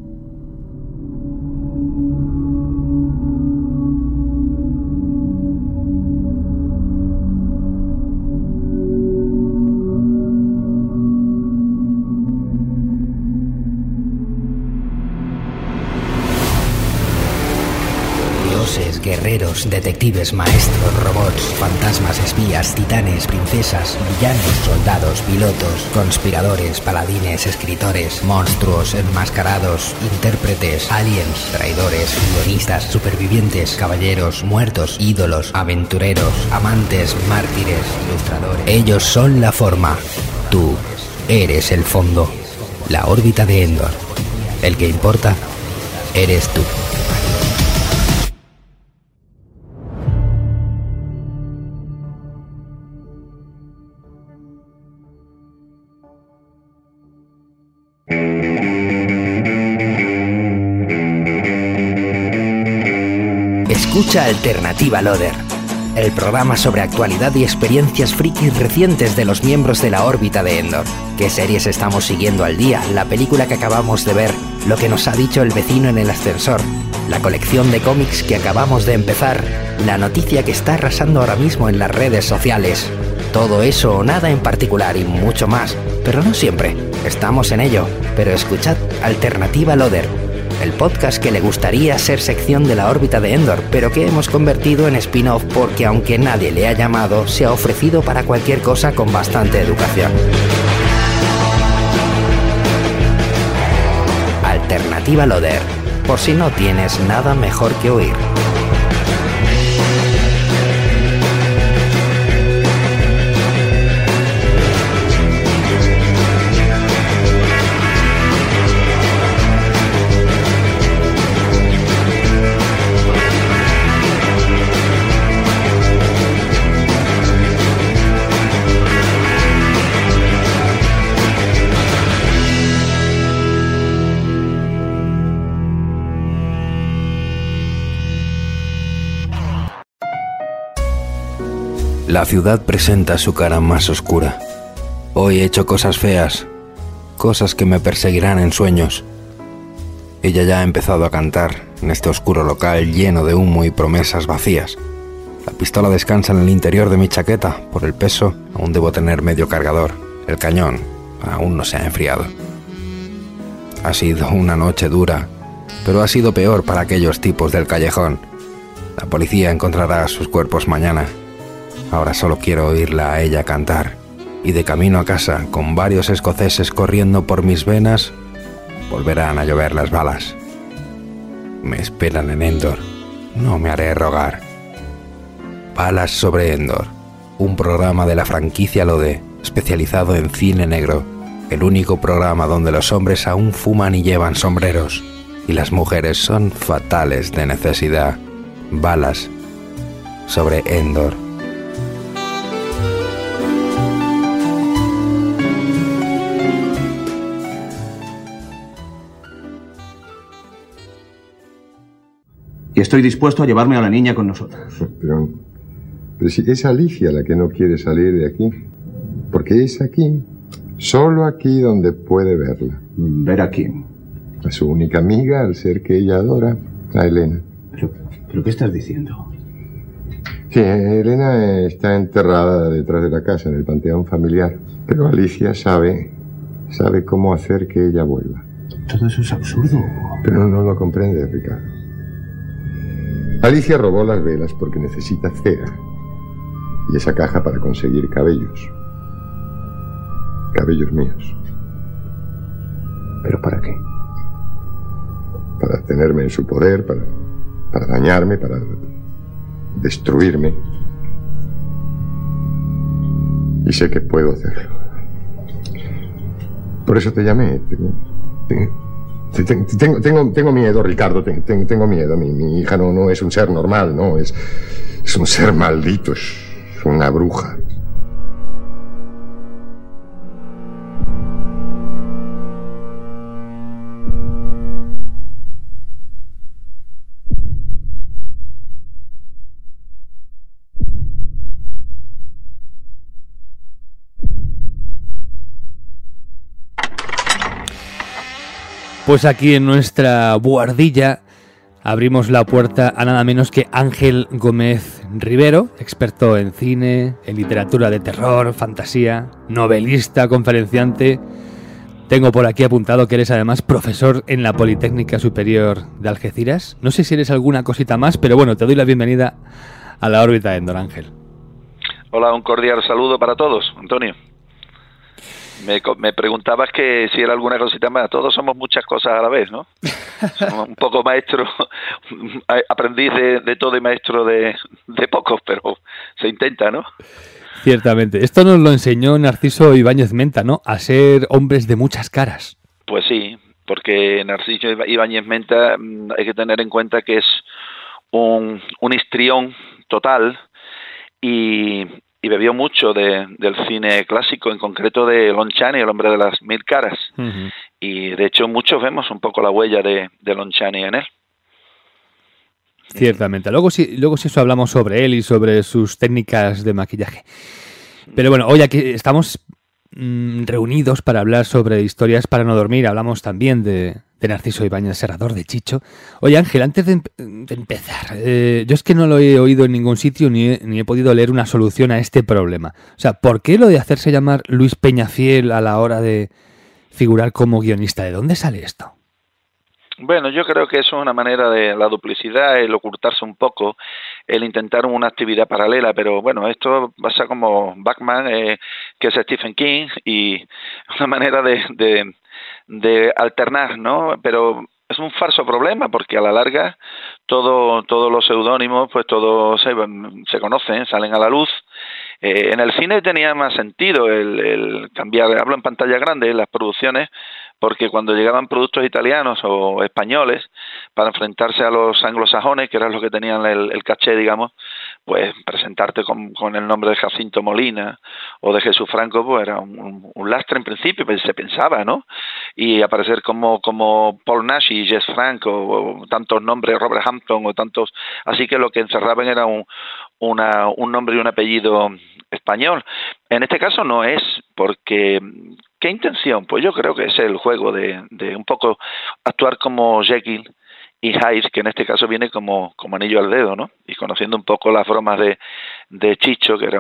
Guerreros, detectives, maestros, robots, fantasmas, espías, titanes, princesas, villanos, soldados, pilotos, conspiradores, paladines, escritores, monstruos, enmascarados, intérpretes, aliens, traidores, guionistas, supervivientes, caballeros, muertos, ídolos, aventureros, amantes, mártires, ilustradores. Ellos son la forma. Tú eres el fondo. La órbita de Endor. El que importa eres tú. Escucha Alternativa Loder, el programa sobre actualidad y experiencias frikis recientes de los miembros de la órbita de Endor. ¿Qué series estamos siguiendo al día? La película que acabamos de ver, lo que nos ha dicho el vecino en el ascensor, la colección de cómics que acabamos de empezar, la noticia que está arrasando ahora mismo en las redes sociales. Todo eso o nada en particular y mucho más, pero no siempre. Estamos en ello, pero escuchad Alternativa Loder, el podcast que le gustaría ser sección de la órbita de Endor, pero que hemos convertido en spin-off porque aunque nadie le ha llamado, se ha ofrecido para cualquier cosa con bastante educación. Alternativa Loder, por si no tienes nada mejor que oír. La ciudad presenta su cara más oscura. Hoy he hecho cosas feas, cosas que me perseguirán en sueños. Ella ya ha empezado a cantar en este oscuro local lleno de humo y promesas vacías. La pistola descansa en el interior de mi chaqueta. Por el peso, aún debo tener medio cargador. El cañón aún no se ha enfriado. Ha sido una noche dura, pero ha sido peor para aquellos tipos del callejón. La policía encontrará sus cuerpos mañana. Ahora solo quiero oírla a ella cantar. Y de camino a casa, con varios escoceses corriendo por mis venas, volverán a llover las balas. Me esperan en Endor. No me haré rogar. Balas sobre Endor. Un programa de la franquicia Lode, especializado en cine negro. El único programa donde los hombres aún fuman y llevan sombreros. Y las mujeres son fatales de necesidad. Balas sobre Endor. Y estoy dispuesto a llevarme a la niña con nosotros. Pero si es Alicia la que no quiere salir de aquí. Porque es aquí, solo aquí donde puede verla. ¿Ver a quién? A su única amiga, al ser que ella adora, a Elena. ¿Pero qué estás diciendo? Sí, Elena está enterrada detrás de la casa, en el panteón familiar. Pero Alicia sabe cómo hacer que ella vuelva. Todo eso es absurdo. Pero no lo comprende, Ricardo. Alicia robó las velas porque necesita cera. Y esa caja para conseguir cabellos. Cabellos míos. ¿Pero para qué? para tenerme en su poder, para dañarme, para destruirme. Y sé que puedo hacerlo. Por eso te llamé. Tengo miedo, Ricardo, tengo miedo. Mi hija no es un ser normal, no, es un ser maldito, es una bruja. Pues aquí en nuestra buhardilla abrimos la puerta a nada menos que Ángel Gómez Rivero, experto en cine, en literatura de terror, fantasía, novelista, conferenciante. Tengo por aquí apuntado que eres además profesor en la Politécnica Superior de Algeciras. No sé si eres alguna cosita más, pero bueno, te doy la bienvenida a la órbita de Endor, Ángel. Hola, un cordial saludo para todos, Antonio. Me preguntabas que si era alguna cosita más. Todos somos muchas cosas a la vez, ¿no? Somos un poco maestro, aprendiz de todo y maestro de pocos, pero se intenta, ¿no? Ciertamente. Esto nos lo enseñó Narciso Ibáñez Menta, ¿no? A ser hombres de muchas caras. Pues sí, porque Narciso Ibáñez Menta hay que tener en cuenta que es un histrión total y bebió mucho del cine clásico, en concreto de Lon Chaney, el hombre de las 1000 caras. Uh-huh. Y de hecho muchos vemos un poco la huella de Lon Chaney en él. Ciertamente. Luego si eso hablamos sobre él y sobre sus técnicas de maquillaje. Pero bueno, hoy aquí estamos reunidos para hablar sobre historias para no dormir. Hablamos también de Narciso Ibáñez Serrador, de Chicho. Oye, Ángel, antes de empezar, yo es que no lo he oído en ningún sitio ni he podido leer una solución a este problema. O sea, ¿por qué lo de hacerse llamar Luis Peñafiel a la hora de figurar como guionista? ¿De dónde sale esto? Bueno, yo creo que eso es una manera de la duplicidad, el ocultarse un poco, el intentar una actividad paralela, pero bueno, esto pasa como Batman, que es Stephen King, y una manera de alternar, ¿no? Pero es un falso problema, porque a la larga todos los seudónimos, pues todos se conocen, salen a la luz. En el cine tenía más sentido el cambiar, hablo en pantalla grande, las producciones, porque cuando llegaban productos italianos o españoles para enfrentarse a los anglosajones, que eran los que tenían el caché, digamos, pues presentarte con el nombre de Jacinto Molina o de Jesús Franco, pues era un lastre en principio, pues se pensaba, ¿no? Y aparecer como Paul Nash y Jess Frank o tantos nombres, Robert Hampton o tantos, así que lo que encerraban era un nombre y un apellido español. En este caso no es, porque ¿qué intención? Pues yo creo que es el juego de un poco actuar como Jekyll y Hyde, que en este caso viene como anillo al dedo, ¿no? Y conociendo un poco las bromas de Chicho, que era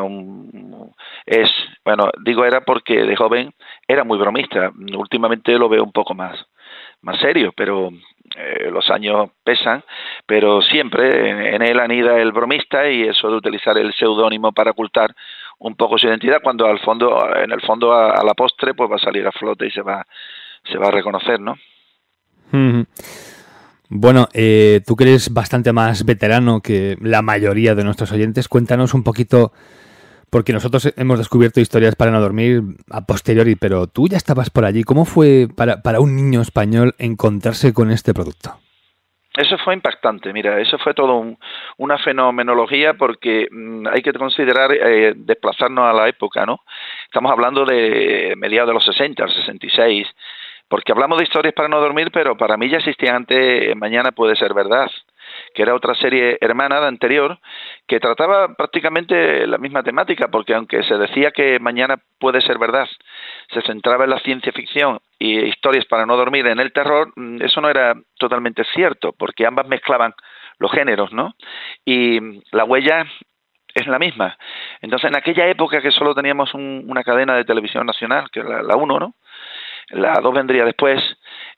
era porque de joven era muy bromista. Últimamente lo veo un poco más serio, pero los años pesan, pero siempre en él anida el bromista y eso de utilizar el seudónimo para ocultar un poco su identidad, cuando en el fondo a la postre pues va a salir a flote y se va a reconocer, ¿no? Mm-hmm. Bueno, tú que eres bastante más veterano que la mayoría de nuestros oyentes, cuéntanos un poquito, porque nosotros hemos descubierto historias para no dormir a posteriori, pero tú ya estabas por allí. ¿Cómo fue para un niño español encontrarse con este producto? Eso fue impactante, mira, eso fue todo una fenomenología, porque hay que considerar desplazarnos a la época, ¿no? Estamos hablando de mediados de los 60, el 66, porque hablamos de historias para no dormir, pero para mí ya existía antes Mañana puede ser verdad, que era otra serie hermana de anterior, que trataba prácticamente la misma temática, porque aunque se decía que Mañana puede ser verdad se centraba en la ciencia ficción y historias para no dormir en el terror, eso no era totalmente cierto, porque ambas mezclaban los géneros, ¿no? Y la huella es la misma. Entonces, en aquella época que solo teníamos una cadena de televisión nacional, que era la 1, ¿no? La 2 vendría después,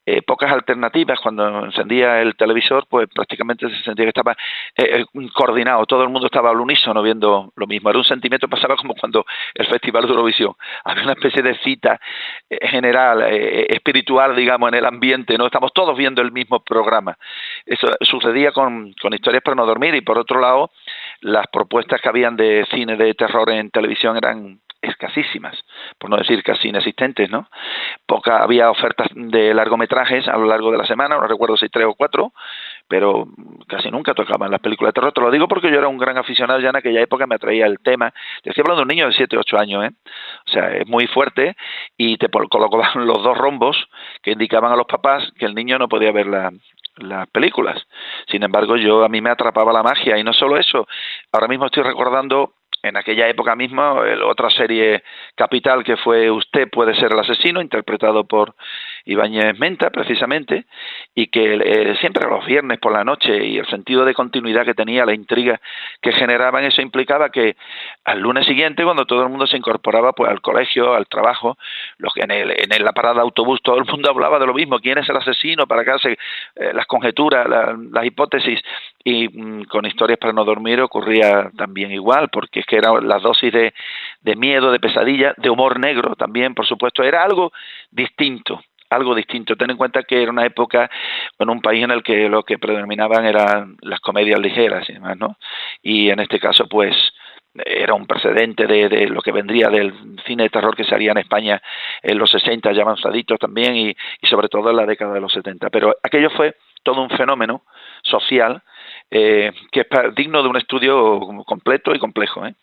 pocas alternativas. Cuando encendía el televisor, pues prácticamente se sentía que estaba coordinado, todo el mundo estaba al unísono viendo lo mismo. Era un sentimiento, pasaba como cuando el Festival de Eurovisión, había una especie de cita general, espiritual, digamos, en el ambiente, ¿no? Estamos todos viendo el mismo programa. Eso sucedía con Historias para no dormir, y por otro lado, las propuestas que habían de cine de terror en televisión eran escasísimas, por no decir casi inexistentes, ¿no? Había ofertas de largometrajes a lo largo de la semana, no recuerdo si 3 o 4, pero casi nunca tocaban las películas de terror. Te lo digo porque yo era un gran aficionado, ya en aquella época me atraía el tema. Te estoy hablando de un niño de 7 o 8 años, ¿eh? O sea, es muy fuerte, y te colocaban los 2 rombos que indicaban a los papás que el niño no podía ver las películas. Sin embargo, a mí me atrapaba la magia, y no solo eso. Ahora mismo estoy recordando en aquella época mismo otra serie capital que fue Usted puede ser el asesino, interpretado por Ibáñez Menta, precisamente, y que siempre los viernes por la noche, y el sentido de continuidad que tenía, la intriga que generaban, eso implicaba que al lunes siguiente, cuando todo el mundo se incorporaba pues al colegio, al trabajo, los que en la parada de autobús todo el mundo hablaba de lo mismo: quién es el asesino, para acá las conjeturas, las hipótesis. Y con Historias para no dormir ocurría también igual, porque es que era la dosis de miedo, de pesadilla, de humor negro también, por supuesto. Era algo distinto. Ten en cuenta que era una época en un país en el que lo que predominaban eran las comedias ligeras y demás, ¿no? Y en este caso, pues, era un precedente de lo que vendría del cine de terror que se haría en España en los 60, ya avanzaditos también, y sobre todo en la década de los 70. Pero aquello fue todo un fenómeno social que es digno de un estudio completo y complejo, ¿eh?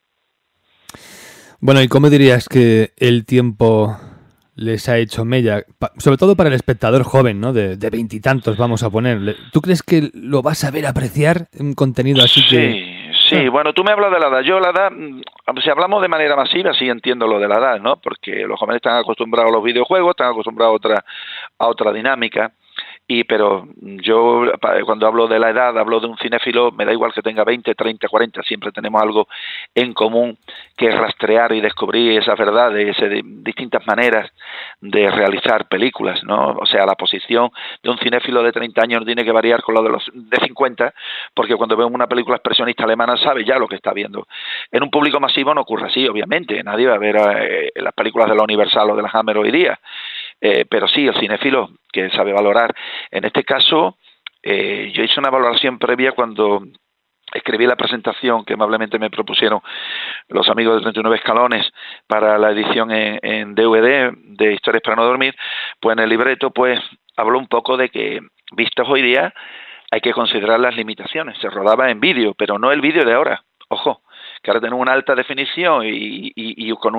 Bueno, ¿y cómo dirías que el tiempo les ha hecho mella? Sobre todo para el espectador joven, ¿no? De 20 y tantos, vamos a ponerle. ¿Tú crees que lo va a saber apreciar, un contenido así que...? Sí, bueno, tú me hablas de la edad. Yo la edad, si hablamos de manera masiva, sí entiendo lo de la edad, ¿no? Porque los jóvenes están acostumbrados a los videojuegos, están acostumbrados a otra dinámica. Pero yo, cuando hablo de la edad, hablo de un cinéfilo, me da igual que tenga 20, 30, 40, siempre tenemos algo en común que rastrear y descubrir esas verdades, distintas maneras de realizar películas, ¿no? O sea, la posición de un cinéfilo de 30 años no tiene que variar con la de los de 50, porque cuando ve una película expresionista alemana sabe ya lo que está viendo. En un público masivo no ocurre así, obviamente, nadie va a ver las películas de la Universal o de la Hammer hoy día, pero sí, el cinéfilo que sabe valorar. En este caso, yo hice una valoración previa cuando escribí la presentación que amablemente me propusieron los amigos de 39 Escalones para la edición en DVD de Historias para no dormir. Pues en el libreto pues habló un poco de que, vistos hoy día, hay que considerar las limitaciones. Se rodaba en vídeo, pero no el vídeo de ahora. Ojo, que ahora tenemos una alta definición y con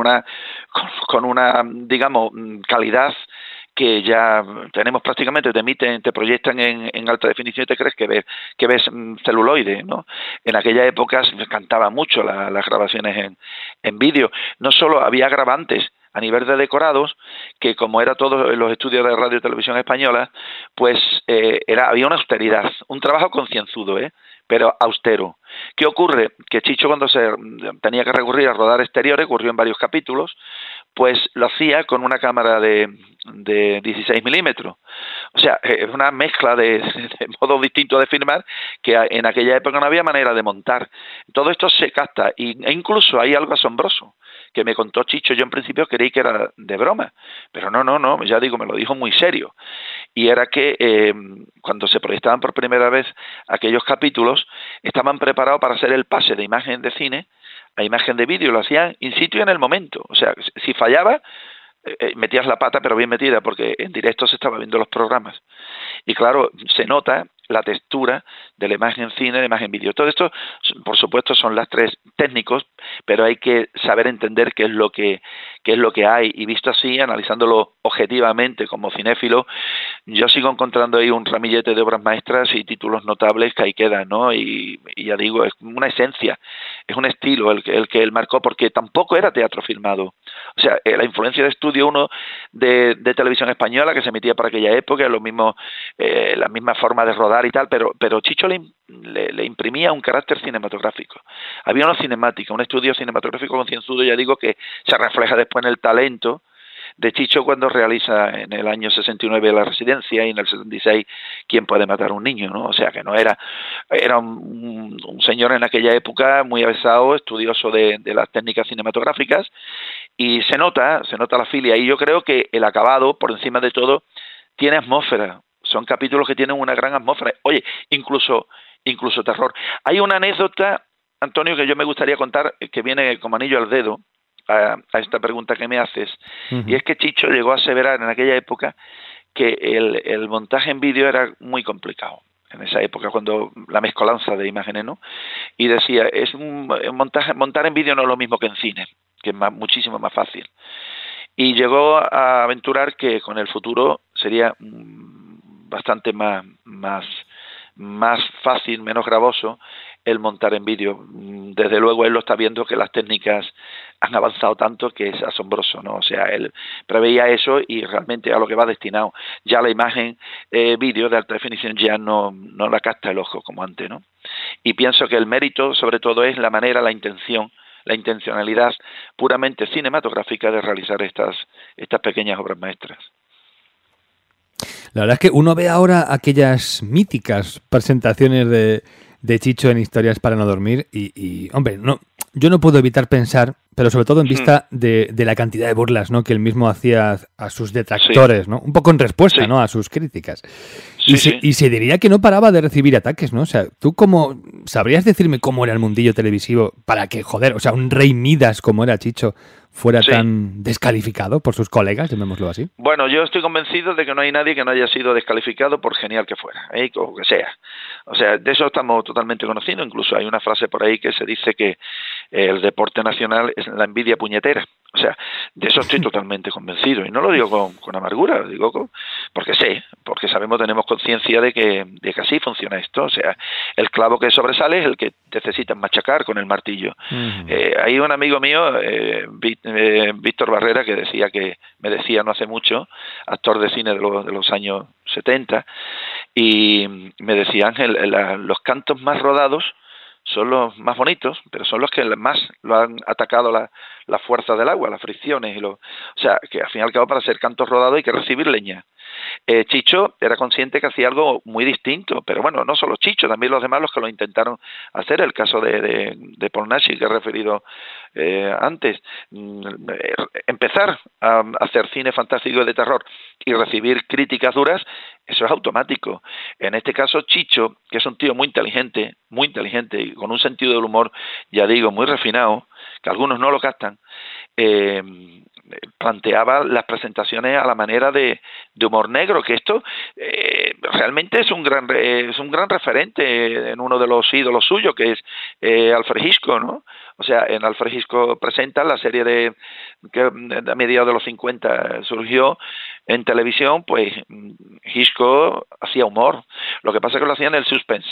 una digamos, calidad que ya tenemos prácticamente, te proyectan en alta definición y te crees que ves celuloide, ¿no? En aquella época se cantaba mucho las grabaciones en vídeo. No solo había agravantes a nivel de decorados, que como era todo en los estudios de radio y televisión española, pues había una austeridad, un trabajo concienzudo, pero austero. ¿Qué ocurre? Que Chicho, cuando se tenía que recurrir a rodar exteriores, ocurrió en varios capítulos, pues lo hacía con una cámara de 16 milímetros. O sea, es una mezcla de modos distintos de filmar que en aquella época no había manera de montar. Todo esto se capta e incluso hay algo asombroso que me contó Chicho. Yo en principio creí que era de broma, pero no, ya digo, me lo dijo muy serio. Y era que cuando se proyectaban por primera vez aquellos capítulos, estaban preparados para hacer el pase de imagen de cine a imagen de vídeo, lo hacían in situ en el momento. O sea, si fallaba, metías la pata, pero bien metida, porque en directo se estaba viendo los programas. Y claro, se nota la textura de la imagen cine, de la imagen vídeo. Todo esto, por supuesto, son lastres técnicos, pero hay que saber entender qué es lo que hay. Y visto así, analizándolo objetivamente como cinéfilo, yo sigo encontrando ahí un ramillete de obras maestras y títulos notables que ahí quedan, ¿no? Y ya digo, es una esencia, es un estilo el que él marcó, porque tampoco era teatro filmado. O sea, la influencia de Estudio 1 de televisión española que se emitía para aquella época, la misma forma de rodar y tal, pero Chicho le imprimía un carácter cinematográfico. Había una cinemática, un estudio cinematográfico concienzudo, ya digo, que se refleja después en el talento Chicho cuando realiza en el año 69 La Residencia y en el 76 ¿Quién puede matar a un niño?, ¿no? O sea que no era un señor en aquella época muy avesado, estudioso de las técnicas cinematográficas, y se nota la filia, y yo creo que el acabado, por encima de todo, tiene atmósfera. Son capítulos que tienen una gran atmósfera. Oye, incluso terror. Hay una anécdota, Antonio, que yo me gustaría contar, que viene como anillo al dedo a esta pregunta que me haces, y es que Chicho llegó a aseverar en aquella época que el montaje en vídeo era muy complicado. En esa época, cuando la mezcolanza de imágenes, ¿no? Y decía, montar en vídeo no es lo mismo que en cine, que es muchísimo más fácil. Y llegó a aventurar que con el futuro sería bastante más fácil, menos gravoso el montar en vídeo. Desde luego él lo está viendo, que las técnicas han avanzado tanto que es asombroso, ¿no? O sea, él preveía eso y realmente a lo que va destinado. Ya la imagen vídeo de alta definición ya no la capta el ojo como antes, ¿no? Y pienso que el mérito sobre todo es la manera, la intencionalidad puramente cinematográfica de realizar estas pequeñas obras maestras. La verdad es que uno ve ahora aquellas míticas presentaciones de Chicho en Historias para no dormir y hombre, yo no puedo evitar pensar, pero sobre todo en vista de la cantidad de burlas, ¿no?, que él mismo hacía a sus detractores, ¿no? Un poco en respuesta, ¿no?, a sus críticas. Y se diría que no paraba de recibir ataques, ¿no? O sea, ¿tú cómo sabrías decirme cómo era el mundillo televisivo para que, joder, o sea, un rey Midas como era Chicho fuera tan descalificado por sus colegas, llamémoslo así? Bueno, yo estoy convencido de que no hay nadie que no haya sido descalificado por genial que fuera, o que sea. O sea, de eso estamos totalmente conocidos. Incluso hay una frase por ahí que se dice que el deporte nacional es la envidia puñetera. O sea, de eso estoy totalmente convencido. Y no lo digo con amargura, lo digo porque tenemos conciencia de que así funciona esto. O sea, el clavo que sobresale es el que necesitan machacar con el martillo. Hay un amigo mío, Víctor Barrera, que me decía no hace mucho, actor de cine de los años 70, y me decía, Ángel, los cantos más rodados son los más bonitos, pero son los que más lo han atacado la fuerza del agua, las fricciones. O sea, que al fin y al cabo para hacer cantos rodados hay que recibir leña. Chicho era consciente que hacía algo muy distinto, pero bueno, no solo Chicho, también los demás los que lo intentaron hacer. El caso de Paul Naschy, que he referido antes. Empezar a hacer cine fantástico de terror y recibir críticas duras, eso es automático. En este caso, Chicho, que es un tío muy inteligente y con un sentido del humor, ya digo, muy refinado, que algunos no lo captan, planteaba las presentaciones a la manera de humor negro, que esto realmente es un gran referente en uno de los ídolos suyos, que es Alfred Hitchcock, ¿no? O sea, en Alfred Hitchcock presenta la serie que a mediados de los 50 surgió en televisión, pues Hitchcock hacía humor. Lo que pasa es que lo hacía en el suspense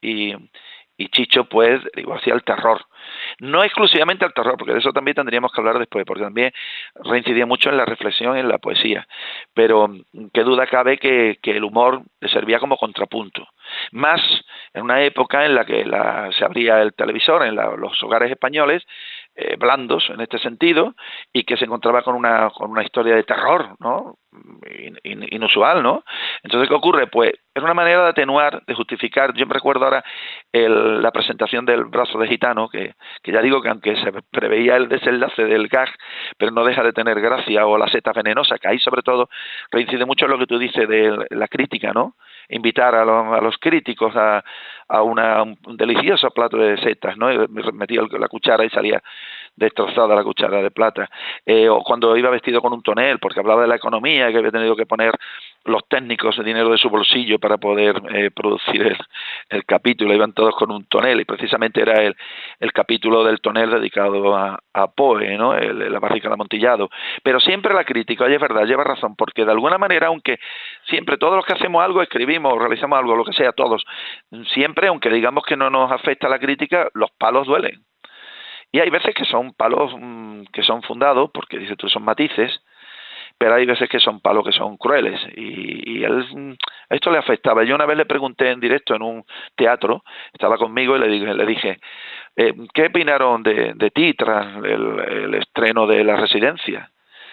y Chicho, pues, hacía el terror. No exclusivamente el terror, porque de eso también tendríamos que hablar después, porque también reincidía mucho en la reflexión, en la poesía. Pero qué duda cabe que el humor le servía como contrapunto. Más en una época en la que se abría el televisor en los hogares españoles, blandos en este sentido, y que se encontraba con una historia de terror, ¿no? Inusual, ¿no? Entonces, ¿qué ocurre? Pues es una manera de atenuar, de justificar. Yo me recuerdo ahora la presentación del Brazo de Gitano, que ya digo que aunque se preveía el desenlace del gag, pero no deja de tener gracia, o La Seta Venenosa, que ahí sobre todo reincide mucho en lo que tú dices de la crítica, ¿no? Invitar a los críticos a un delicioso plato de setas, ¿no? Metía la cuchara y salía destrozada la cuchara de plata. O cuando iba vestido con un tonel, porque hablaba de la economía, que había tenido que poner los técnicos el dinero de su bolsillo para poder producir el capítulo. Iban todos con un tonel, y precisamente era el capítulo del tonel dedicado a Poe, ¿no? La barrica de Amontillado. Pero siempre la crítica, oye, es verdad, lleva razón, porque de alguna manera, aunque siempre todos los que hacemos algo, escribimos, realizamos algo, lo que sea, todos, siempre, aunque digamos que no nos afecta la crítica, los palos duelen. Y hay veces que son palos que son fundados, porque dices tú, son matices, pero hay veces que son palos que son crueles, y él, esto le afectaba. Yo una vez le pregunté en directo en un teatro, estaba conmigo, y le dije, ¿qué opinaron de ti tras el estreno de La Residencia?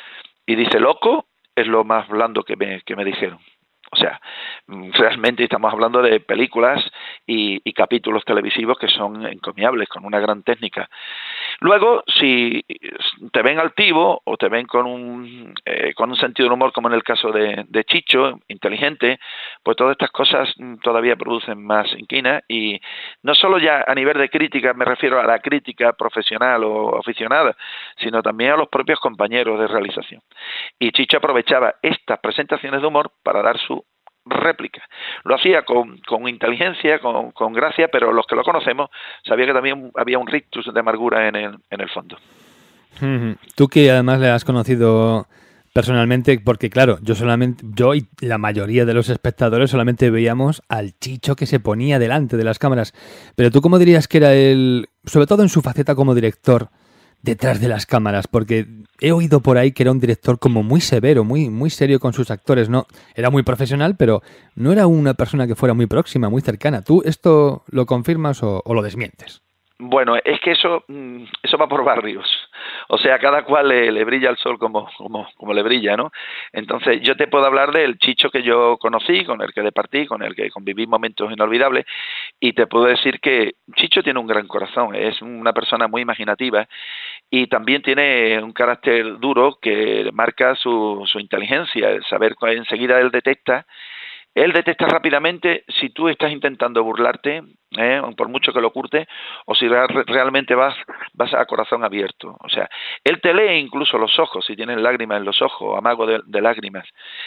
Y dice, loco es lo más blando que me dijeron. O sea, realmente estamos hablando de películas y capítulos televisivos que son encomiables, con una gran técnica. Luego, si te ven altivo o te ven con un sentido del humor, como en el caso de Chicho, inteligente, pues todas estas cosas todavía producen más inquina. Y no solo ya a nivel de crítica, me refiero a la crítica profesional o aficionada, sino también a los propios compañeros de realización. Y Chicho aprovechaba estas presentaciones de humor para dar su réplica. Lo hacía con inteligencia, con gracia, pero los que lo conocemos sabía que también había un rictus de amargura en el fondo. Tú que además le has conocido personalmente, porque claro, yo y la mayoría de los espectadores solamente veíamos al Chicho que se ponía delante de las cámaras, pero tú ¿cómo dirías que era él, sobre todo en su faceta como director, detrás de las cámaras? Porque he oído por ahí que era un director como muy severo, muy serio con sus actores, ¿no? Era muy profesional, pero no era una persona que fuera muy próxima, muy cercana. ¿Tú esto lo confirmas o lo desmientes? Bueno, es que eso va por barrios. O sea, cada cual le brilla el sol como le brilla, ¿no? Entonces, yo te puedo hablar del Chicho que yo conocí, con el que departí, con el que conviví momentos inolvidables, y te puedo decir que Chicho tiene un gran corazón, es una persona muy imaginativa y también tiene un carácter duro que marca su inteligencia, el saber que enseguida él detecta rápidamente si tú estás intentando burlarte, por mucho que lo oculte, o si realmente vas a corazón abierto. O sea, él te lee incluso los ojos, si tienes lágrimas en los ojos, amago de lágrimas.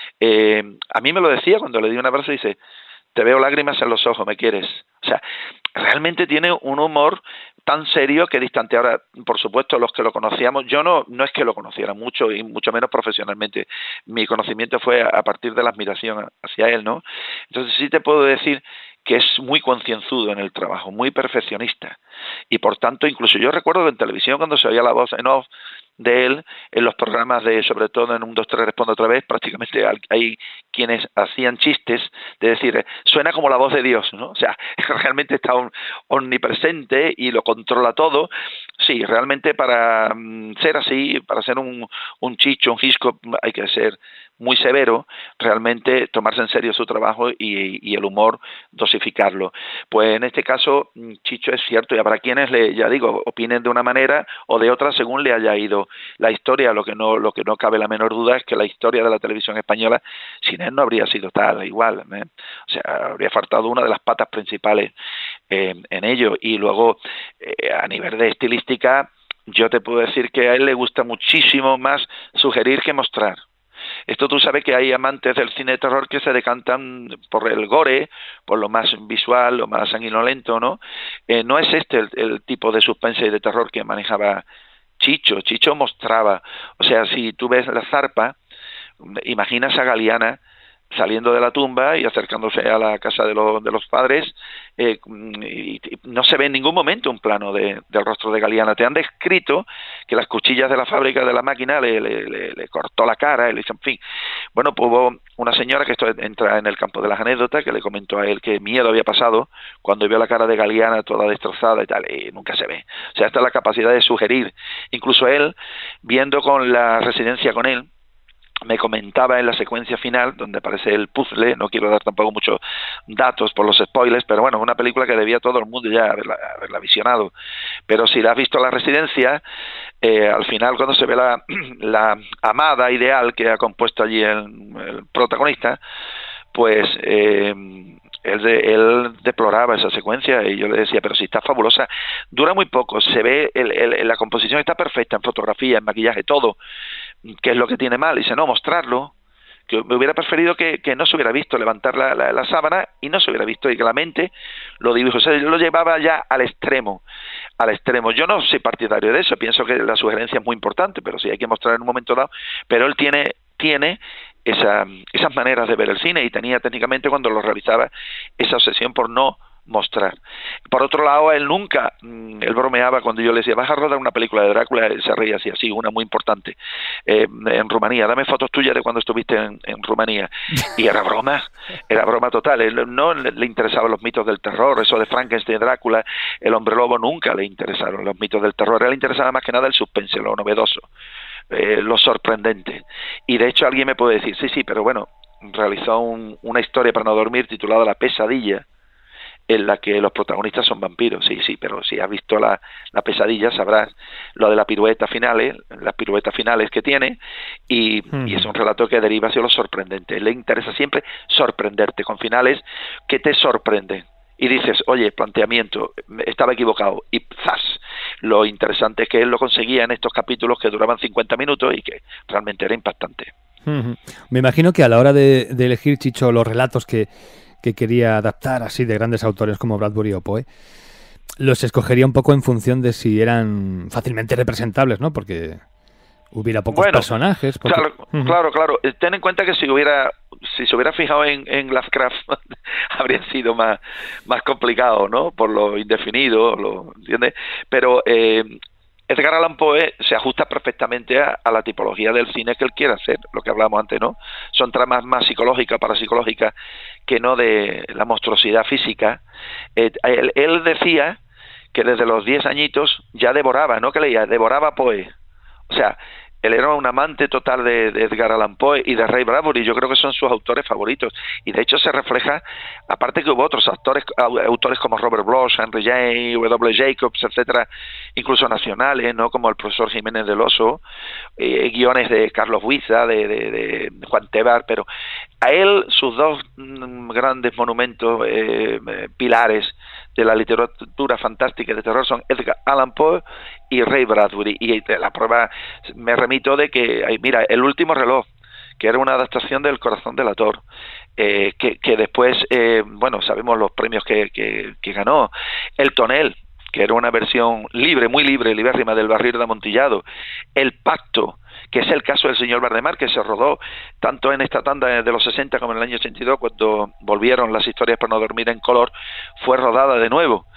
A mí me lo decía cuando le di un abrazo, dice, te veo lágrimas en los ojos, ¿me quieres? O sea, realmente tiene un humor tan serio que distante. Ahora, por supuesto, los que lo conocíamos, yo no es que lo conociera mucho y mucho menos profesionalmente. Mi conocimiento fue a partir de la admiración hacia él, ¿no? Entonces sí te puedo decir que es muy concienzudo en el trabajo, muy perfeccionista. Y por tanto, incluso yo recuerdo que en televisión cuando se oía la voz en off de él, en los programas sobre todo en 1, 2, 3 responde otra vez, prácticamente hay quienes hacían chistes de decir, suena como la voz de Dios, ¿no? O sea, realmente está omnipresente y lo controla todo. Sí, realmente para ser así, para ser un Chicho, un Hitchcock, hay que ser muy severo, realmente tomarse en serio su trabajo y el humor dosificarlo. Pues en este caso Chicho es cierto, y habrá quienes ya digo, opinen de una manera o de otra según le haya ido la historia. Lo que no cabe la menor duda es que la historia de la televisión española sin él no habría sido tal igual, o sea, habría faltado una de las patas principales en ello. Y luego a nivel de estilística, yo te puedo decir que a él le gusta muchísimo más sugerir que mostrar. Esto tú sabes que hay amantes del cine de terror que se decantan por el gore, por lo más visual, lo más sanguinolento, ¿no? No es este el tipo de suspense y de terror que manejaba Chicho. Chicho mostraba, o sea, si tú ves La Zarpa, imaginas a Galiana saliendo de la tumba y acercándose a la casa de los padres, y no se ve en ningún momento un plano del rostro de Galiana. Te han descrito que las cuchillas de la fábrica de la máquina le cortó la cara, en fin. Bueno, pues hubo una señora, que esto entra en el campo de las anécdotas, que le comentó a él que miedo había pasado cuando vio la cara de Galiana toda destrozada y tal, y nunca se ve. O sea, esta es la capacidad de sugerir. Incluso él, viendo con la residencia con él, me comentaba en la secuencia final, donde aparece el puzzle, no quiero dar tampoco muchos datos por los spoilers, pero bueno, es una película que debía todo el mundo ya haberla visionado. Pero si la has visto en La Residencia, al final cuando se ve la amada ideal que ha compuesto allí el protagonista, pues él deploraba esa secuencia y yo le decía, pero si está fabulosa, dura muy poco, se ve, la composición está perfecta en fotografía, en maquillaje, todo. ¿Qué es lo que tiene mal? Y dice, no, mostrarlo, que me hubiera preferido que no se hubiera visto, levantar la sábana y no se hubiera visto, y que la mente lo dibujó. O sea, yo lo llevaba ya al extremo. Yo no soy partidario de eso, pienso que la sugerencia es muy importante, pero sí hay que mostrar en un momento dado, pero él tiene esas maneras de ver el cine, y tenía técnicamente, cuando lo realizaba, esa obsesión por no mostrar. Por otro lado, él bromeaba cuando yo le decía, vas a rodar una película de Drácula, él se reía así, una muy importante, en Rumanía, dame fotos tuyas de cuando estuviste en Rumanía. Y era broma total. Él no le interesaban los mitos del terror, eso de Frankenstein, Drácula, el hombre lobo, nunca le interesaron los mitos del terror. A él le interesaba más que nada el suspense, lo novedoso, lo sorprendente. Y de hecho alguien me puede decir, sí, pero bueno, realizó una historia para no dormir titulada La pesadilla, en la que los protagonistas son vampiros. Sí, pero si has visto la pesadilla sabrás lo de las piruetas finales que tiene, y es un relato que deriva hacia lo sorprendente. Le interesa siempre sorprenderte con finales que te sorprenden y dices, oye, planteamiento, estaba equivocado, y ¡zas! Lo interesante es que él lo conseguía en estos capítulos que duraban 50 minutos y que realmente era impactante. Me imagino que a la hora de elegir, Chicho, los relatos que quería adaptar así de grandes autores como Bradbury o Poe, los escogería un poco en función de si eran fácilmente representables, ¿no? Porque hubiera pocos personajes. Porque... Claro. Ten en cuenta que si se hubiera fijado en Lovecraft habría sido más complicado, ¿no? Por lo indefinido, ¿entiendes? Pero Edgar Allan Poe se ajusta perfectamente a la tipología del cine que él quiere hacer, lo que hablábamos antes, ¿no? Son tramas más psicológicas, parapsicológicas, que no de la monstruosidad física. Él decía que desde los 10 añitos ya devoraba, no que leía, devoraba Poe. O sea, él era un amante total de Edgar Allan Poe y de Ray Bradbury. Yo creo que son sus autores favoritos. Y de hecho se refleja, aparte que hubo otros autores como Robert Bloch, Henry James, W. Jacobs, etcétera, incluso nacionales, ¿no? Como el profesor Jiménez del Oso, guiones de Carlos Buiza, de Juan Tebar, pero a él sus dos grandes monumentos, pilares de la literatura fantástica de terror son Edgar Allan Poe y Ray Bradbury. Y la prueba me remito de que, mira, El último reloj, que era una adaptación del Corazón delator, que después, sabemos los premios que ganó. El tonel, que era una versión libre, muy libre, libérrima del Barril de Amontillado. El pacto, que es el caso del señor Valdemar, que se rodó tanto en esta tanda de los 60 como en el año 82, cuando volvieron las historias para no dormir en color, fue rodada de nuevo.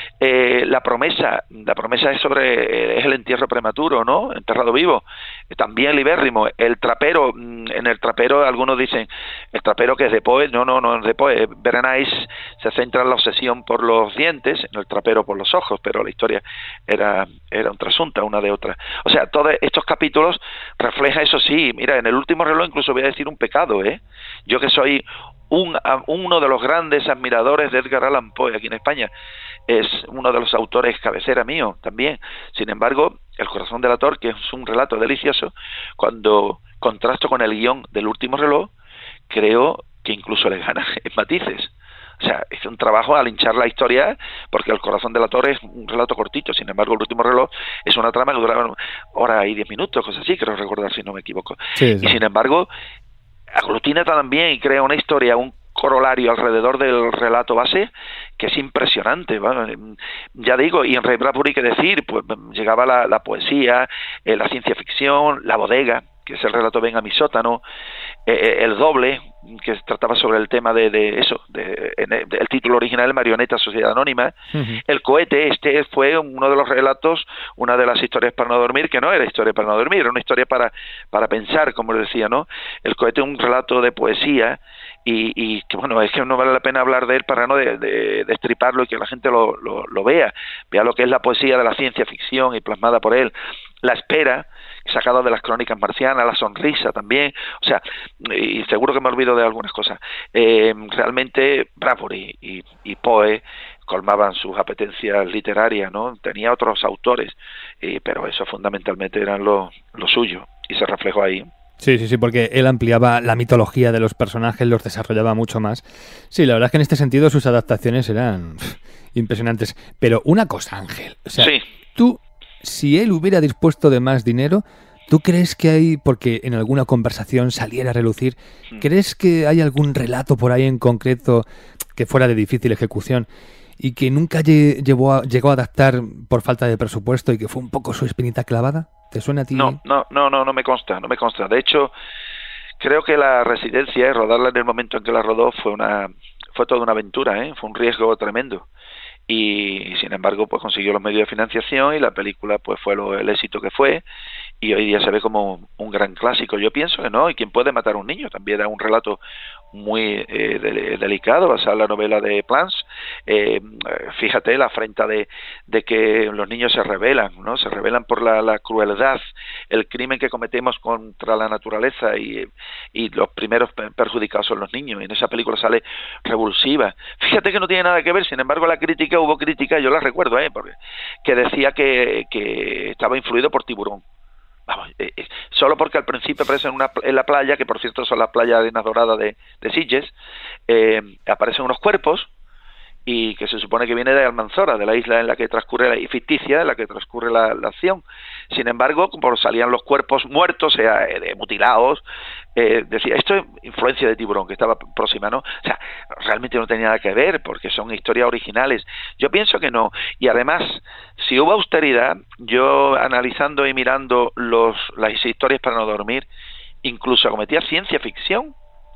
La promesa es es el entierro prematuro, ¿no? Enterrado vivo, también libérrimo. El trapero, en el trapero algunos dicen, el trapero que es de Poe, no es de Poe. Berenice se centra en la obsesión por los dientes, en el trapero por los ojos, pero la historia era un trasunta una de otra. O sea, todos estos capítulos refleja eso. Sí, mira, en El último reloj incluso voy a decir un pecado, yo que soy uno de los grandes admiradores de Edgar Allan Poe aquí en España, es uno de los autores cabecera mío también. Sin embargo, El corazón delator, que es un relato delicioso, cuando contrasto con el guión del último reloj, creo que incluso le gana en matices. O sea, es un trabajo al hinchar la historia, porque El corazón delator es un relato cortito. Sin embargo, El último reloj es una trama que duraba 1 hora y 10 minutos, cosas así, creo recordar, si no me equivoco. Sí. Y sin embargo, aglutina también y crea una historia, un corolario alrededor del relato base que es impresionante. Bueno, ya digo, y en Ray Bradbury, ¿qué decir? Pues llegaba la poesía, la ciencia ficción, La bodega, que es el relato Ven a mi sótano, El doble, que trataba sobre el tema de eso, el título original, Marioneta, Sociedad Anónima. El cohete, fue uno de los relatos, una de las historias para no dormir, que no era historia para no dormir, era una historia para pensar, como decía, ¿no? El cohete es un relato de poesía, y que bueno, es que no vale la pena hablar de él para no destriparlo y que la gente lo vea lo que es la poesía de la ciencia ficción y plasmada por él. La espera, sacado de las crónicas marcianas, La sonrisa también, o sea, y seguro que me olvido de algunas cosas. Realmente Bradbury y Poe colmaban sus apetencias literarias, ¿no? Tenía otros autores, pero eso fundamentalmente eran lo suyo, y se reflejó ahí. Sí, porque él ampliaba la mitología de los personajes, los desarrollaba mucho más. Sí, la verdad es que en este sentido sus adaptaciones eran impresionantes. Pero una cosa, Ángel, o sea, sí. Tú, si él hubiera dispuesto de más dinero, ¿tú crees que hay, porque en alguna conversación saliera a relucir, ¿crees que hay algún relato por ahí en concreto que fuera de difícil ejecución y que nunca llegó a adaptar por falta de presupuesto y que fue un poco su espinita clavada? ¿Te suena a ti? No me consta. De hecho, creo que la residencia, rodarla en el momento en que la rodó, fue toda una aventura, fue un riesgo tremendo. Y sin embargo, pues consiguió los medios de financiación y la película pues fue el éxito que fue, y hoy día se ve como un gran clásico. Yo pienso que no, y ¿Quién puede matar a un niño? También era un relato muy delicado, basado en la novela de Plans. Fíjate la afrenta de que los niños se rebelan, ¿no? Se rebelan por la crueldad, el crimen que cometemos contra la naturaleza, y los primeros perjudicados son los niños. Y en esa película sale revulsiva. Fíjate que no tiene nada que ver, sin embargo hubo crítica, yo la recuerdo, porque que decía que estaba influido por Tiburón. Vamos, solo porque al principio aparecen en la playa, que por cierto son las playas de arena dorada de Sitges, aparecen unos cuerpos, y que se supone que viene de Almanzora, de la isla en la que transcurre, y ficticia, en la que transcurre la acción. Sin embargo, como salían los cuerpos muertos, mutilados, decía, esto es influencia de Tiburón, que estaba próxima, ¿no? O sea, realmente no tenía nada que ver, porque son historias originales. Yo pienso que no. Y además, si hubo austeridad, yo analizando y mirando las historias para no dormir, incluso cometía ciencia ficción.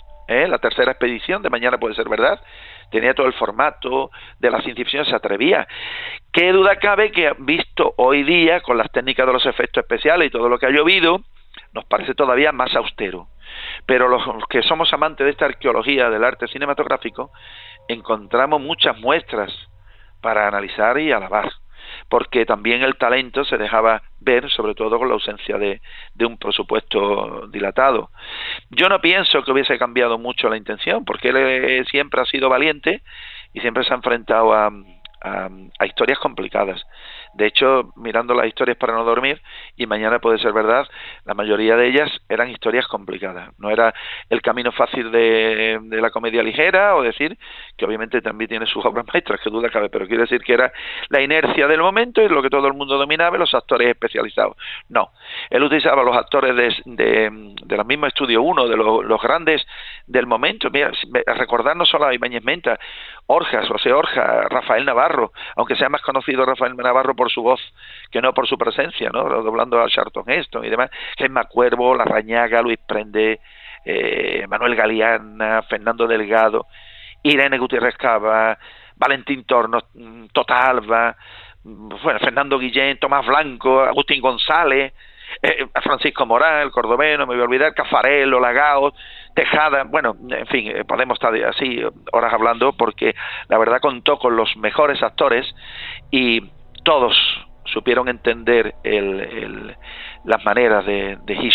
La tercera expedición de Mañana puede ser verdad, tenía todo el formato de la ciencia ficción, se atrevía. Qué duda cabe que, visto hoy día, con las técnicas de los efectos especiales y todo lo que ha llovido, nos parece todavía más austero. Pero los que somos amantes de esta arqueología del arte cinematográfico, encontramos muchas muestras para analizar y alabar, porque también el talento se dejaba ver, sobre todo con la ausencia de un presupuesto dilatado. Yo no pienso que hubiese cambiado mucho la intención, porque él siempre ha sido valiente y siempre se ha enfrentado a historias complicadas. De hecho, mirando las historias para no dormir y Mañana puede ser verdad, la mayoría de ellas eran historias complicadas. No era el camino fácil de la comedia ligera, o decir que obviamente también tiene sus obras maestras, que duda cabe, pero quiere decir que era la inercia del momento y lo que todo el mundo dominaba, y los actores especializados. No, él utilizaba los actores de la misma Estudio 1, de los grandes del momento. Mira, recordar no solo a Ibáñez Menta, Orjas, José Orja, Rafael Navarro, aunque sea más conocido Rafael Navarro por su voz que no por su presencia, ¿no? Doblando a Charlton Heston y demás, Gemma Cuervo, Larrañaga, Luis Prende, Manuel Galeana, Fernando Delgado, Irene Gutiérrez Cava, Valentín Tornos, Totalva, Fernando Guillén, Tomás Blanco, Agustín González, Francisco Morán, el cordobés, no me voy a olvidar, Cafarello, Lagaos, Tejada, bueno, en fin, podemos estar así horas hablando, porque la verdad contó con los mejores actores y todos supieron entender las maneras de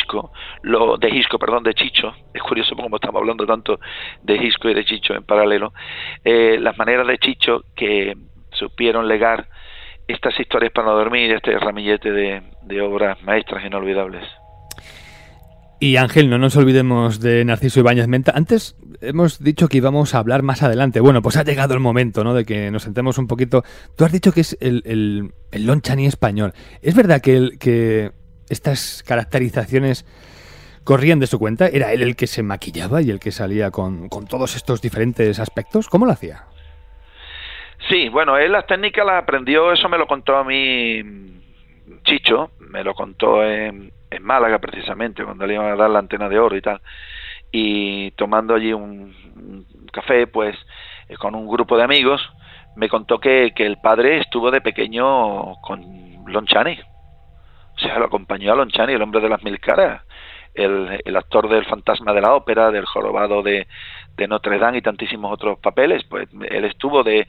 Chicho. Es curioso como estamos hablando tanto de Hitchcock y de Chicho en paralelo, las maneras de Chicho, que supieron legar estas historias para no dormir, este ramillete de obras maestras inolvidables. Y Ángel, no nos olvidemos de Narciso Ibáñez Menta. Antes hemos dicho que íbamos a hablar más adelante. Bueno, pues ha llegado el momento, ¿no?, de que nos sentemos un poquito. Tú has dicho que es el Lon Chaney español. ¿Es verdad que estas caracterizaciones corrían de su cuenta? ¿Era él el que se maquillaba y el que salía con todos estos diferentes aspectos? ¿Cómo lo hacía? Sí, bueno, él las técnicas las aprendió, eso me lo contó a mí Chicho, me lo contó en Málaga precisamente, cuando le iban a dar la Antena de Oro y tal, y tomando allí un café, pues con un grupo de amigos, me contó que el padre estuvo de pequeño con Lon Chaney, o sea, lo acompañó a Lon Chaney, el hombre de las mil caras, el actor del Fantasma de la Ópera, del Jorobado de Notre Dame y tantísimos otros papeles. Pues él estuvo de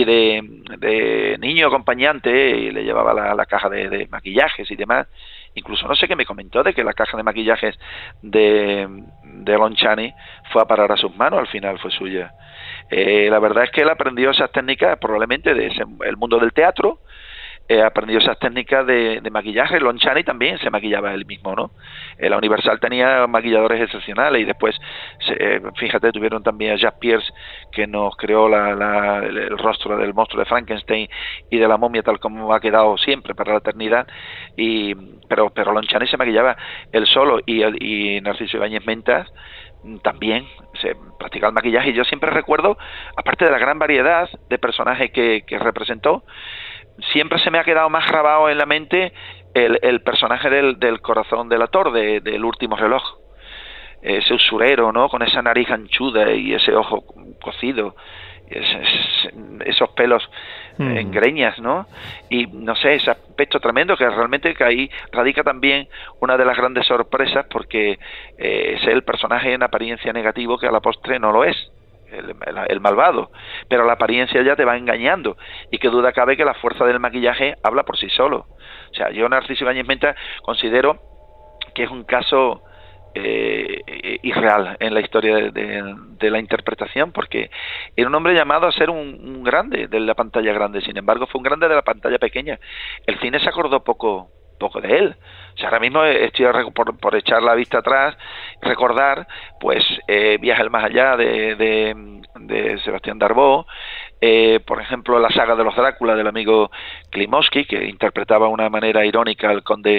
niño acompañante y le llevaba la caja de maquillajes y demás. Incluso no sé qué me comentó de que la caja de maquillajes de Lon Chaney fue a parar a sus manos, al final fue suya. La verdad es que él aprendió esas técnicas probablemente el mundo del teatro, aprendió esas técnicas de maquillaje. Lon Chaney también se maquillaba él mismo, ¿no? La Universal tenía maquilladores excepcionales y después, fíjate, tuvieron también a Jack Pierce, que nos creó el rostro del monstruo de Frankenstein y de la momia tal como ha quedado siempre para la eternidad. Pero Lon Chaney se maquillaba él solo, y Narciso Ibáñez Menta también se practicaba el maquillaje. Y yo siempre recuerdo, aparte de la gran variedad de personajes que representó, siempre se me ha quedado más grabado en la mente el personaje del corazón del actor, del último reloj. ese usurero, ¿no? Con esa nariz anchuda y ese ojo cocido, esos pelos en greñas, ¿no? Y no sé, ese aspecto tremendo que realmente que ahí radica también una de las grandes sorpresas, porque es el personaje en apariencia negativo que a la postre no lo es. El malvado, pero la apariencia ya te va engañando, y qué duda cabe que la fuerza del maquillaje habla por sí solo. O sea, yo Narciso Ibáñez Menta considero que es un caso irreal en la historia de la interpretación, porque era un hombre llamado a ser un grande de la pantalla grande, sin embargo fue un grande de la pantalla pequeña. El cine se acordó poco de él. O sea, ahora mismo estoy por echar la vista atrás, recordar, pues, Viaje al más allá de Sebastián Darboux, por ejemplo, la saga de los Drácula del amigo Klimovsky, que interpretaba de una manera irónica al conde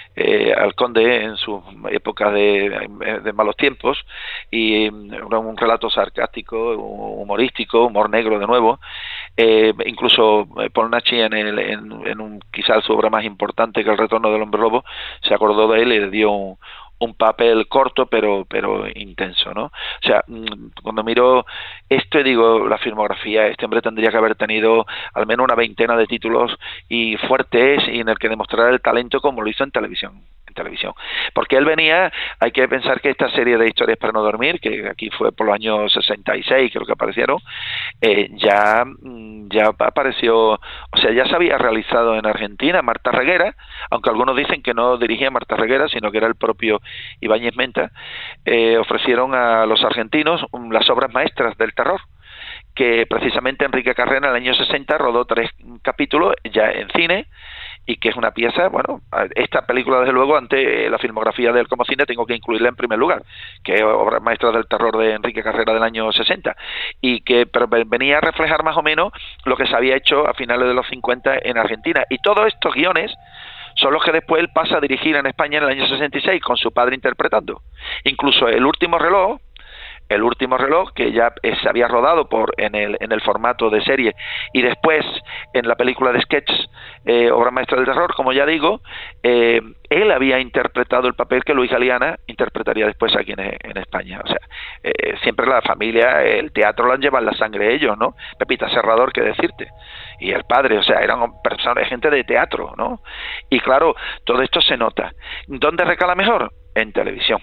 en su época de malos tiempos, y un relato sarcástico, humorístico, humor negro de nuevo. Incluso Polnachi en quizás su obra más importante, que El retorno del hombre lobo, se acordó de él y le dio un papel corto pero intenso, ¿no? O sea, cuando miro esto y digo, la filmografía, este hombre tendría que haber tenido al menos una veintena de títulos y fuertes, y en el que demostrar el talento como lo hizo en televisión, porque él venía, hay que pensar que esta serie de Historias para no dormir, que aquí fue por los años 66 creo que aparecieron, ya apareció, o sea, ya se había realizado en Argentina. Marta Reguera, aunque algunos dicen que no dirigía Marta Reguera, sino que era el propio Ibáñez Menta, ofrecieron a los argentinos las obras maestras del terror, que precisamente Enrique Carrera en el año 60 rodó 3 capítulos ya en cine, y que es una pieza, bueno, esta película desde luego, ante la filmografía de él como cine, tengo que incluirla en primer lugar, que es obra maestra del terror de Enrique Carrera del año 60, pero venía a reflejar más o menos lo que se había hecho a finales de los 50 en Argentina, y todos estos guiones son los que después él pasa a dirigir en España en el año 66, con su padre interpretando. Incluso El último reloj, que ya se había rodado en el formato de serie, y después en la película de sketch, obra maestra del terror, como ya digo, él había interpretado el papel que Luis Galeana interpretaría después aquí en España. O sea, siempre la familia, el teatro lo han llevado en la sangre ellos, ¿no? Pepita Serrador, qué decirte, y el padre, o sea, eran personas, gente de teatro, ¿no? Y claro, todo esto se nota. ¿Dónde recala mejor? En televisión,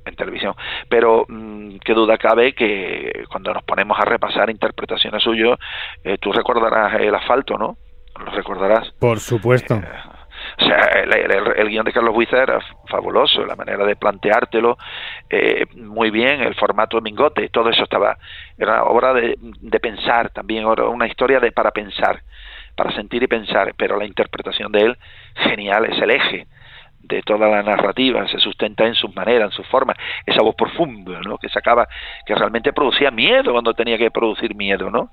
pero qué duda cabe que cuando nos ponemos a repasar interpretaciones suyas, tú recordarás El asfalto, ¿no? Lo recordarás. Por supuesto. O sea, el guión de Carlos Huiza era fabuloso, la manera de planteártelo, muy bien, el formato de Mingote, todo eso era una obra de pensar también, una historia para pensar, para sentir y pensar, pero la interpretación de él, genial, es el eje de toda la narrativa, se sustenta en sus maneras, en sus formas, esa voz profunda, ¿no? Que sacaba, que realmente producía miedo cuando tenía que producir miedo, ¿no?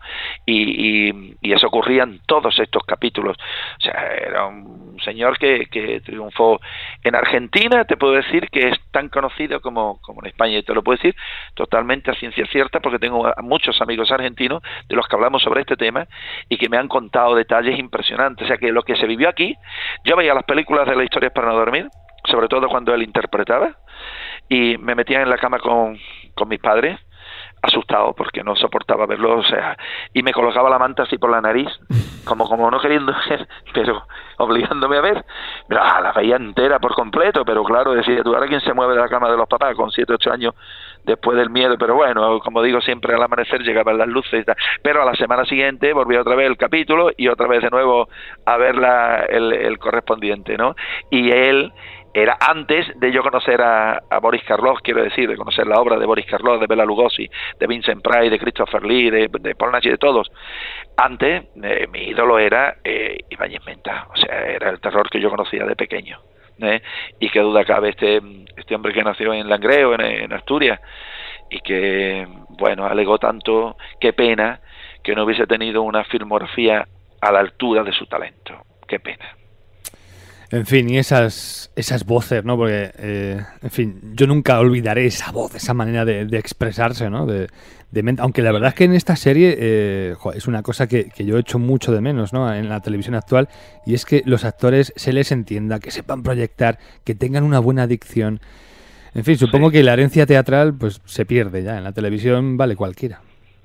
Y eso ocurría en todos estos capítulos. O sea, era un señor que triunfó en Argentina, te puedo decir que es tan conocido como en España, y te lo puedo decir totalmente a ciencia cierta, porque tengo muchos amigos argentinos de los que hablamos sobre este tema y que me han contado detalles impresionantes. O sea, que lo que se vivió aquí, yo veía las películas de las Historias para no dormir, sobre todo cuando él interpretaba, y me metía en la cama con mis padres, asustado porque no soportaba verlo, o sea, y me colocaba la manta así por la nariz, como no queriendo ver, pero obligándome a ver. La veía entera por completo, pero claro, decía tú, ahora quién se mueve de la cama de los papás con 7, 8 años después del miedo, pero bueno, como digo, siempre al amanecer llegaban las luces y tal. Pero a la semana siguiente volvía otra vez el capítulo y otra vez de nuevo a ver el correspondiente, ¿no? Y él era antes de yo conocer a Boris Karloff, quiero decir, de conocer la obra de Boris Karloff, de Bela Lugosi, de Vincent Price, de Christopher Lee, de Paul Naschy, de todos. Antes, mi ídolo era Ibáñez Menta, o sea, era el terror que yo conocía de pequeño. Y qué duda cabe, este hombre que nació en Langreo, en Asturias, y que, bueno, alegó tanto, qué pena que no hubiese tenido una filmografía a la altura de su talento. Qué pena. En fin, y esas voces, ¿no? Porque, en fin, yo nunca olvidaré esa voz, esa manera de expresarse, ¿no? Aunque la verdad es que en esta serie es una cosa que yo echo mucho de menos, ¿no? En la televisión actual, y es que los actores se les entienda, que sepan proyectar, que tengan una buena dicción. En fin, supongo que la herencia teatral pues se pierde ya. En la televisión vale cualquiera.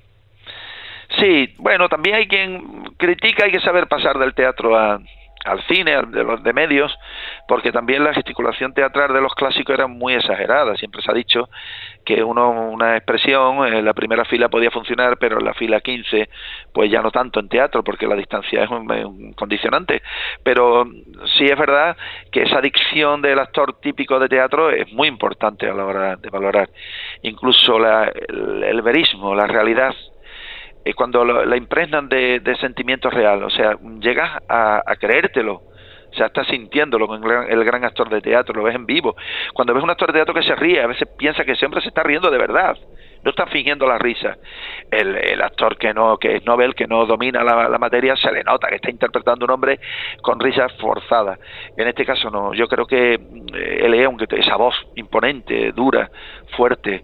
Sí, bueno, también hay quien critica, hay que saber pasar del teatro al cine, de medios, porque también la gesticulación teatral de los clásicos era muy exagerada. Siempre se ha dicho que una expresión en la primera fila podía funcionar, pero en la fila 15 pues ya no tanto en teatro, porque la distancia es un condicionante. Pero sí es verdad que esa dicción del actor típico de teatro es muy importante a la hora de valorar. Incluso el verismo, la realidad, cuando la impregnan de sentimiento real, o sea, llegas a creértelo, o sea, estás sintiéndolo con el gran actor de teatro, lo ves en vivo. Cuando ves un actor de teatro que se ríe, a veces piensa que ese hombre se está riendo de verdad, no está fingiendo la risa. El actor que es novel, que no domina la materia, se le nota que está interpretando un hombre con risas forzadas. En este caso no, yo creo que el león, esa voz imponente, dura, fuerte,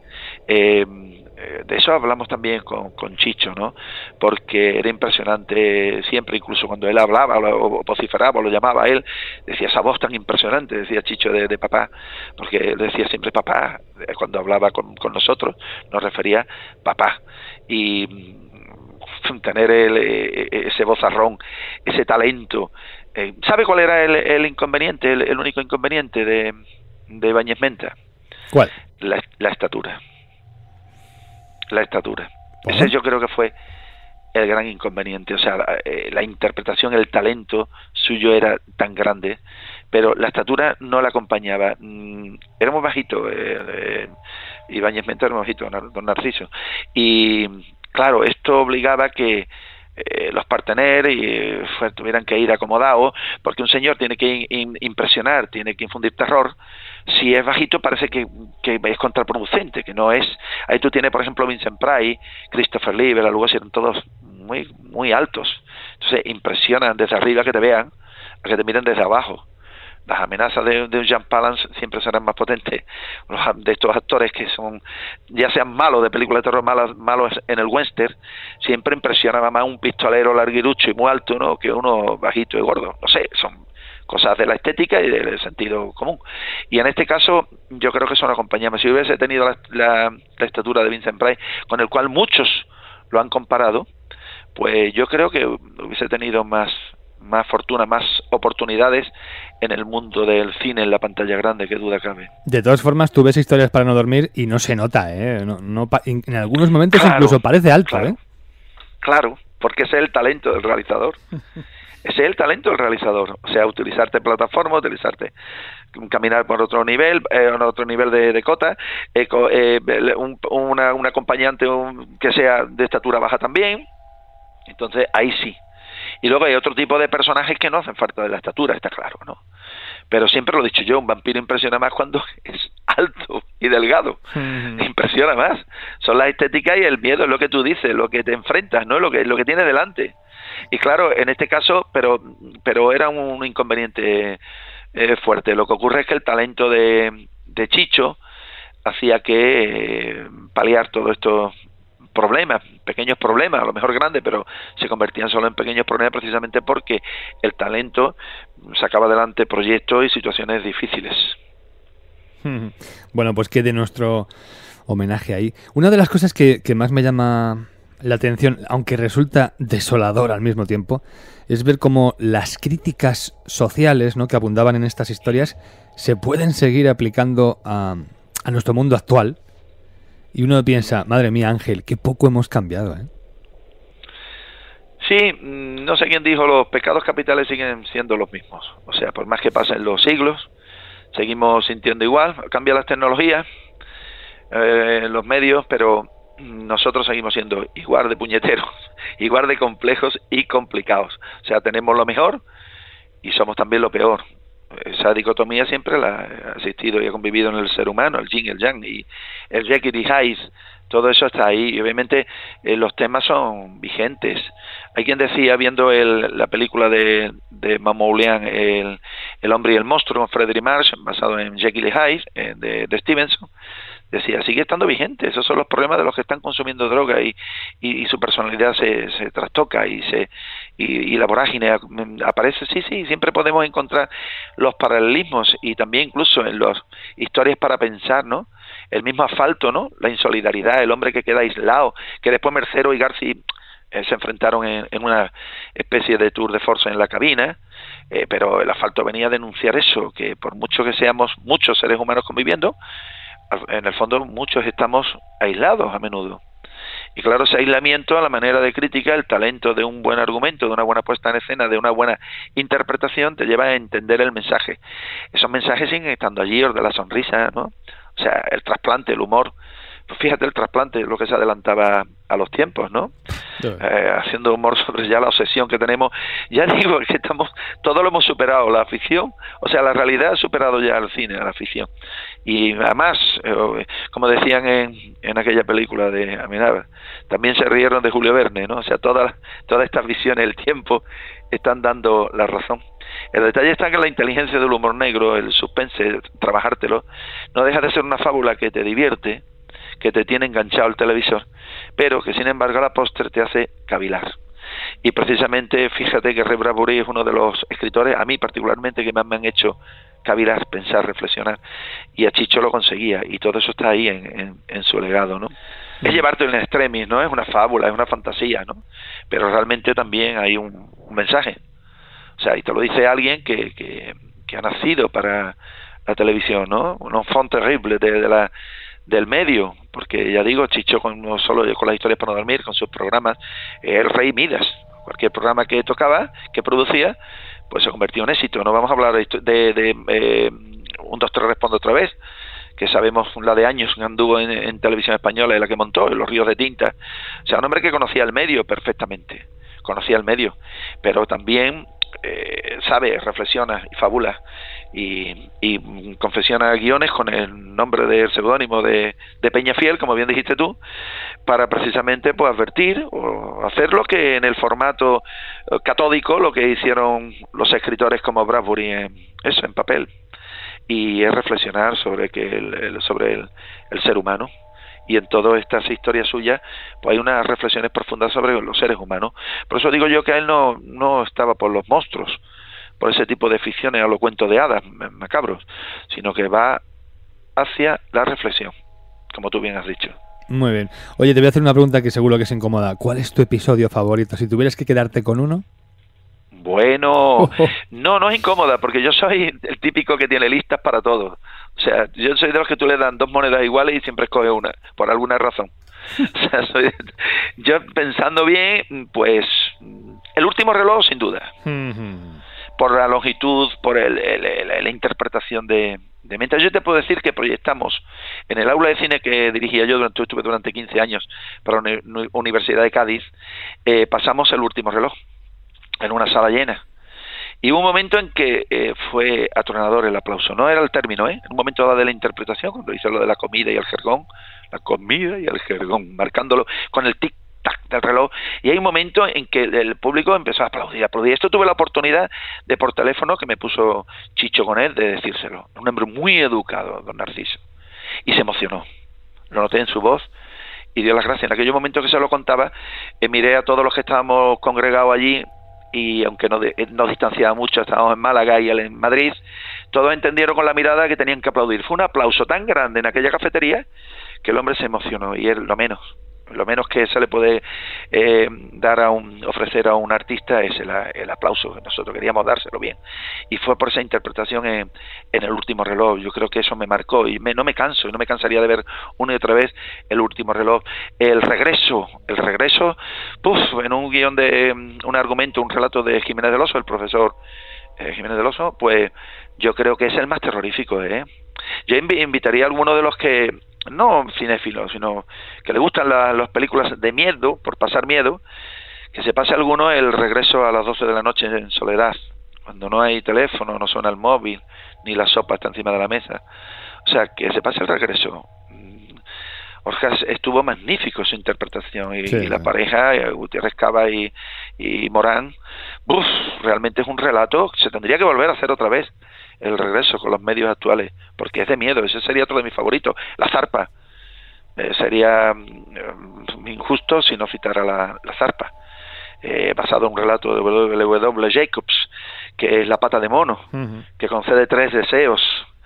de eso hablamos también con Chicho, ¿no? Porque era impresionante siempre, incluso cuando él hablaba o vociferaba o lo llamaba a él, decía esa voz tan impresionante, decía Chicho de papá, porque él decía siempre papá, cuando hablaba con nosotros, nos refería papá. Y tener ese vozarrón, ese talento. ¿Sabe cuál era el inconveniente, el único inconveniente de Ibáñez Menta? ¿Cuál? La estatura. La estatura. Ese yo creo que fue el gran inconveniente. O sea, la interpretación, el talento suyo era tan grande, pero la estatura no la acompañaba. Era muy bajito, Ibáñez Menta era muy bajito, don Narciso. Y claro, esto obligaba que los partener tuvieran que ir acomodados, porque un señor tiene que impresionar, tiene que infundir terror. Si es bajito parece que es contraproducente, que no es. Ahí tú tienes, por ejemplo, Vincent Price, Christopher Lee, Bela Lugosi, eran todos muy muy altos. Entonces impresionan desde arriba que te vean, a que te miren desde abajo. Las amenazas de un Jean Palance siempre serán más potentes. De estos actores que son, ya sean malos de películas de terror, malos en el western, siempre impresionaba más un pistolero larguirucho y muy alto, ¿no?, que uno bajito y gordo. No sé, son cosas de la estética y del sentido común. Y en este caso, yo creo que eso no acompañaba. Si hubiese tenido la estatura de Vincent Price, con el cual muchos lo han comparado, pues yo creo que hubiese tenido más fortuna, más oportunidades en el mundo del cine, en la pantalla grande, que duda cabe. De todas formas, tú ves Historias para no dormir y no se nota, en algunos momentos incluso parece alto, Claro, porque ese es el talento del realizador. Ese es el talento del realizador. O sea, utilizarte plataforma, caminar por otro nivel, de cota, un acompañante que sea de estatura baja también. Entonces, ahí sí. Y luego hay otro tipo de personajes que no hacen falta de la estatura, está claro, ¿no? Pero siempre lo he dicho yo, un vampiro impresiona más cuando es alto y delgado. Impresiona más. Son la estética y el miedo, es lo que tú dices, lo que te enfrentas, ¿no? Lo que tienes delante. Y claro, en este caso, pero era un inconveniente fuerte. Lo que ocurre es que el talento de Chicho hacía que paliar todo esto, pequeños problemas, a lo mejor grandes, pero se convertían solo en pequeños problemas precisamente porque el talento sacaba adelante proyectos y situaciones difíciles. Bueno, pues quede nuestro homenaje ahí. Una de las cosas que más me llama la atención, aunque resulta desolador al mismo tiempo, es ver cómo las críticas sociales, ¿no?, que abundaban en estas historias se pueden seguir aplicando a nuestro mundo actual. Y uno piensa, madre mía, Ángel, qué poco hemos cambiado, ¿eh? Sí, no sé quién dijo, los pecados capitales siguen siendo los mismos. O sea, por más que pasen los siglos, seguimos sintiendo igual. Cambian las tecnologías, los medios, pero nosotros seguimos siendo igual de puñeteros, igual de complejos y complicados. O sea, tenemos lo mejor y somos también lo peor. Esa dicotomía siempre la ha existido y ha convivido en el ser humano, el yin, el yang, y el Jekyll y Hyde, todo eso está ahí. Y obviamente los temas son vigentes. Hay quien decía, viendo la película de Mamoulian, el hombre y el monstruo, con Frederick Marsh, basado en Jekyll y Hyde, de Stevenson, decía, sigue estando vigente. Esos son los problemas de los que están consumiendo droga y su personalidad se trastoca y la vorágine aparece. Sí, siempre podemos encontrar los paralelismos y también incluso en las historias para pensar, ¿no? El mismo Asfalto, ¿no? La insolidaridad, el hombre que queda aislado, que después Mercero y Garci se enfrentaron en una especie de tour de force en la cabina, pero el Asfalto venía a denunciar eso, que por mucho que seamos muchos seres humanos conviviendo, en el fondo muchos estamos aislados a menudo. Y claro, ese aislamiento, a la manera de crítica, el talento de un buen argumento, de una buena puesta en escena, de una buena interpretación, te lleva a entender el mensaje. Esos mensajes siguen estando allí, el de la sonrisa, ¿no? O sea, el trasplante, el humor. Pues fíjate el trasplante, lo que se adelantaba a los tiempos, ¿no? Haciendo humor sobre ya la obsesión que tenemos. Ya digo que todo lo hemos superado, la ficción, o sea, la realidad ha superado ya al cine, a la ficción. Y además, como decían en aquella película de Amenábar, también se rieron de Julio Verne, ¿no? O sea, todas estas visiones, el tiempo, están dando la razón. El detalle está que la inteligencia del humor negro, el suspense, trabajártelo, no deja de ser una fábula que te divierte, que te tiene enganchado el televisor, pero que sin embargo a la postre te hace cavilar. Y precisamente fíjate que Ray Bradbury es uno de los escritores, a mí particularmente, que más me han hecho cavilar, pensar, reflexionar, y a Chicho lo conseguía, y todo eso está ahí en su legado, ¿no? Es llevarte en extremis, ¿no? Es una fábula, es una fantasía, ¿no? Pero realmente también hay un mensaje. O sea, y te lo dice alguien que ha nacido para la televisión, ¿no? Un enfant terrible del medio, porque ya digo, Chicho no solo con las historias para no dormir, con sus programas, el rey Midas, cualquier programa que tocaba, que producía, pues se convirtió en éxito. No vamos a hablar de Un Doctor Responde Otra Vez, que sabemos la de años que anduvo en televisión española, y la que montó, en Los Ríos de Tinta. O sea, un hombre que conocía el medio perfectamente, conocía el medio, pero también sabe, reflexiona y fabula y confecciona guiones con el nombre del seudónimo de Peñafiel, como bien dijiste tú, para precisamente pues advertir o hacer lo que en el formato catódico, lo que hicieron los escritores como Bradbury en papel, y es reflexionar sobre el ser humano. Y en todas estas historias suyas pues hay unas reflexiones profundas sobre los seres humanos. Por eso digo yo que él no estaba por los monstruos, por ese tipo de ficciones a lo cuento de hadas macabros, sino que va hacia la reflexión, como tú bien has dicho. Muy bien. Oye, te voy a hacer una pregunta que seguro que es incómoda. ¿Cuál es tu episodio favorito? Si tuvieras que quedarte con uno. Bueno, no es incómoda, porque yo soy el típico que tiene listas para todo. O sea, yo soy de los que tú le dan dos monedas iguales y siempre escoge una, por alguna razón. O sea, yo pensando bien, pues El Último Reloj, sin duda. Por la longitud, por la interpretación de mientras. Yo te puedo decir que proyectamos en el aula de cine que dirigía yo, estuve durante 15 años para la Universidad de Cádiz, pasamos El Último Reloj en una sala llena. Y hubo un momento en que fue atronador el aplauso. No era el término, en un momento dado de la interpretación, cuando hizo lo de la comida y el jergón, marcándolo con el tic-tac del reloj. Y hay un momento en que el público empezó a aplaudir. Esto tuve la oportunidad de, por teléfono, que me puso Chicho con él, de decírselo. Un hombre muy educado, don Narciso. Y se emocionó. Lo noté en su voz y dio las gracias. En aquel momento que se lo contaba, miré a todos los que estábamos congregados allí, y aunque nos distanciaba mucho, estábamos en Málaga y él en Madrid, todos entendieron con la mirada que tenían que aplaudir. Fue un aplauso tan grande en aquella cafetería que el hombre se emocionó, y él lo menos que se le puede ofrecer a un artista es el aplauso. Nosotros queríamos dárselo bien, y fue por esa interpretación en El Último Reloj. Yo creo que eso me marcó, y no me cansaría de ver una y otra vez El Último Reloj. El regreso, en un guión un argumento, un relato de Jiménez del Oso, el profesor Jiménez del Oso, pues yo creo que es el más terrorífico. Yo invitaría a alguno de los que no cinéfilos, sino que le gustan las películas de miedo, por pasar miedo, que se pase alguno El Regreso a las 12 de la noche en soledad, cuando no hay teléfono, no suena el móvil, ni la sopa está encima de la mesa. O sea, que se pase El Regreso. Orjas estuvo magnífico su interpretación, y la pareja, Gutiérrez Cava y Morán, realmente es un relato que se tendría que volver a hacer otra vez, El Regreso, con los medios actuales, porque es de miedo. Ese sería otro de mis favoritos. La Zarpa, sería injusto si no citara la zarpa, basado en un relato de W. Jacobs, que es La pata de mono, que concede 3 deseos,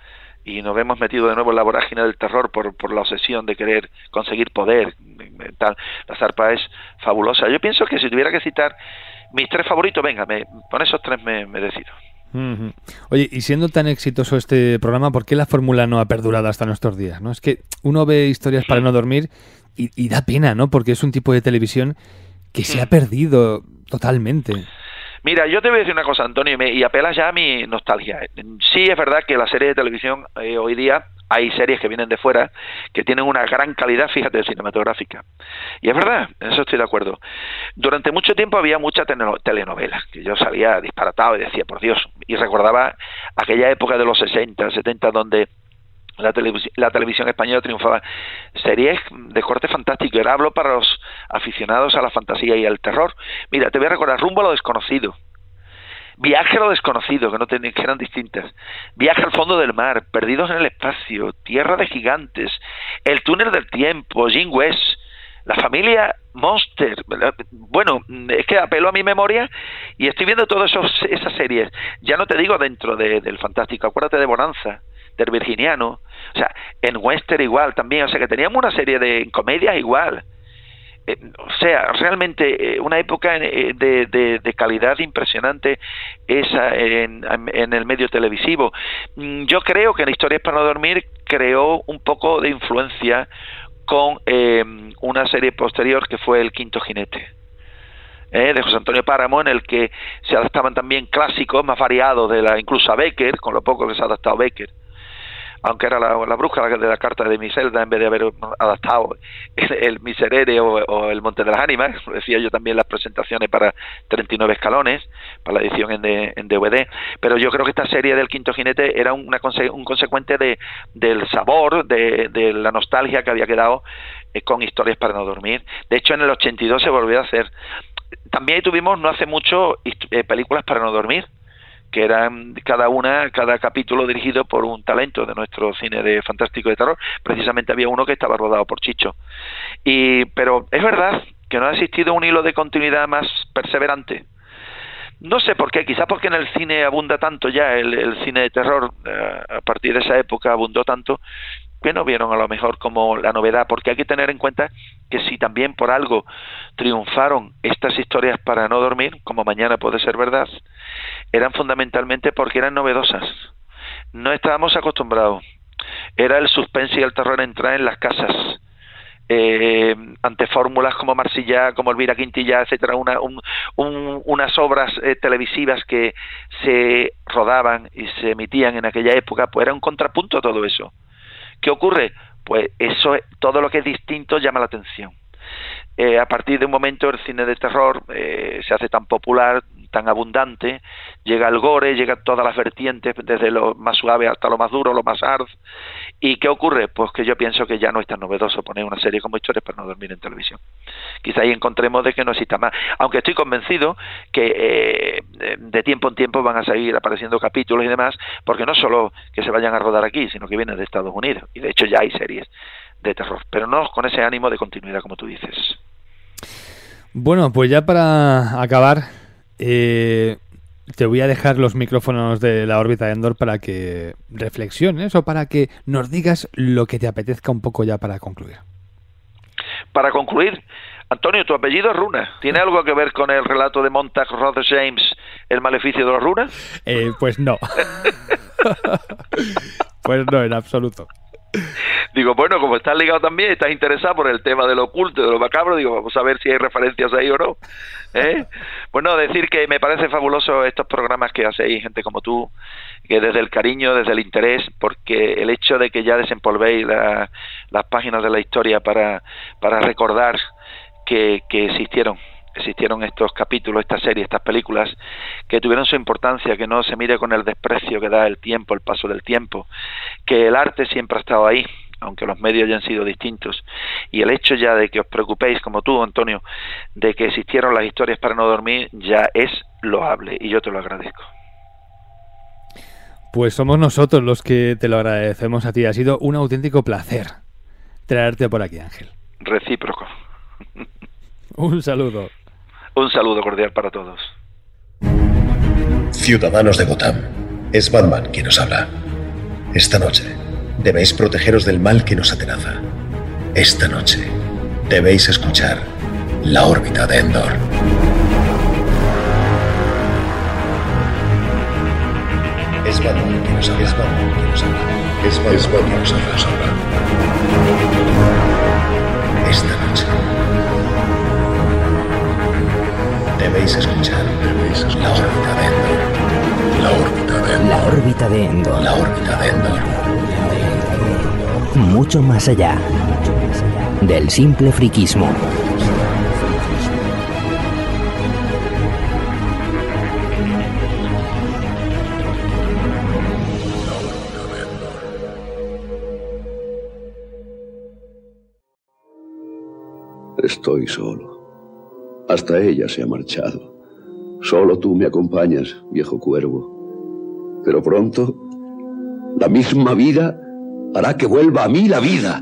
y nos hemos metido de nuevo en la vorágine del terror por la obsesión de querer conseguir poder, tal. La zarpa es fabulosa. Yo pienso que si tuviera que citar mis 3 favoritos, venga, con esos 3 me decido. Oye, y siendo tan exitoso este programa, ¿por qué la fórmula no ha perdurado hasta nuestros días? ¿No? Es que uno ve Historias para no dormir y da pena, ¿no? Porque es un tipo de televisión que se ha perdido totalmente. Mira, yo te voy a decir una cosa, Antonio, y apelas ya a mi nostalgia. Sí, es verdad que la serie de televisión hoy día, hay series que vienen de fuera que tienen una gran calidad, fíjate, cinematográfica. Y es verdad, en eso estoy de acuerdo. Durante mucho tiempo había mucha telenovela, que yo salía disparatado y decía, por Dios, y recordaba aquella época de los 60, 70, donde la televisión española triunfaba. Series de corte fantástico. Ahora hablo para los aficionados a la fantasía y al terror. Mira, te voy a recordar Rumbo a lo desconocido, Viaje a lo desconocido, que eran distintas, Viaje al fondo del mar, Perdidos en el espacio, Tierra de gigantes, El túnel del tiempo, Jim West, La familia Monster. Bueno, es que apelo a mi memoria y estoy viendo todas esas series. Ya no te digo dentro del fantástico, acuérdate de Bonanza, del Virginiano, o sea, en Western igual también, o sea, que teníamos una serie de comedias igual. O sea, realmente una época de calidad impresionante esa en el medio televisivo. Yo creo que en Historias para no dormir creó un poco de influencia con una serie posterior que fue El quinto jinete, de José Antonio Páramo, en el que se adaptaban también clásicos más variados incluso a Becker, con lo poco que se ha adaptado Becker, aunque era la bruja de la carta de Miselda, en vez de haber adaptado el Miserere o el Monte de las Ánimas. Lo decía yo también en las presentaciones para 39 escalones, para la edición en DVD. Pero yo creo que esta serie del Quinto Jinete era un consecuente del sabor, de la nostalgia que había quedado con Historias para no dormir. De hecho, en el 82 se volvió a hacer. También tuvimos no hace mucho películas para no dormir, que eran cada capítulo dirigido por un talento de nuestro cine de fantástico de terror. Precisamente había uno que estaba rodado por Chicho. Pero es verdad que no ha existido un hilo de continuidad más perseverante. No sé por qué, quizás porque en el cine abunda tanto ya, el cine de terror, a partir de esa época abundó tanto, que no vieron a lo mejor como la novedad, porque hay que tener en cuenta que si también por algo triunfaron estas historias para no dormir, como Mañana puede ser verdad, eran fundamentalmente porque eran novedosas. No estábamos acostumbrados. Era el suspense y el terror entrar en las casas, ante fórmulas como Marsillá, como Elvira Quintilla, etcétera, unas obras televisivas que se rodaban y se emitían en aquella época, pues era un contrapunto a todo eso. ¿Qué ocurre? Pues todo lo que es distinto llama la atención. A partir de un momento el cine de terror se hace tan popular, tan abundante, llega el gore, llegan todas las vertientes, desde lo más suave hasta lo más duro, lo más hard. ¿Y qué ocurre? Pues que yo pienso que ya no es tan novedoso poner una serie como Historias para no dormir en televisión. Quizá ahí encontremos de que no exista más, aunque estoy convencido que de tiempo en tiempo van a seguir apareciendo capítulos y demás, porque no solo que se vayan a rodar aquí, sino que vienen de Estados Unidos, y de hecho ya hay series de terror, pero no con ese ánimo de continuidad como tú dices. Bueno, pues ya para acabar, te voy a dejar los micrófonos de la órbita de Endor para que reflexiones o para que nos digas lo que te apetezca un poco ya para concluir. Para concluir, Antonio, tu apellido es Runa. ¿Tiene algo que ver con el relato de Montag Rhys James, El maleficio de los runas? Pues no. Pues no, en absoluto. Digo, bueno, como estás ligado también, estás interesado por el tema de lo oculto, de lo macabro, digo, vamos a ver si hay referencias ahí o no. Bueno, decir que me parece fabuloso estos programas que hacéis, gente como tú, que desde el cariño, desde el interés, porque el hecho de que ya desempolvéis las páginas de la historia para recordar que existieron estos capítulos, estas series, estas películas, que tuvieron su importancia, que no se mire con el desprecio que da el tiempo, el paso del tiempo, que el arte siempre ha estado ahí, aunque los medios hayan sido distintos, y el hecho ya de que os preocupéis, como tú, Antonio, de que existieron las Historias para no dormir, ya es loable, y yo te lo agradezco. Pues somos nosotros los que te lo agradecemos a ti, ha sido un auténtico placer traerte por aquí, Ángel. Recíproco. Un saludo. Un saludo cordial para todos. Ciudadanos de Gotham, es Batman quien os habla. Esta noche debéis protegeros del mal que nos atenaza. Esta noche debéis escuchar La órbita de Endor. Es Batman quien nos habla. Es Batman quien nos habla. Es Batman quien nos habla. Esta noche debéis escuchar La órbita de Endor. La órbita de Endor. La órbita de Endor. La órbita de Endor. Mucho más allá del simple friquismo. Estoy solo. Hasta ella se ha marchado. Solo tú me acompañas, viejo cuervo. Pero pronto, la misma vida hará que vuelva a mí la vida.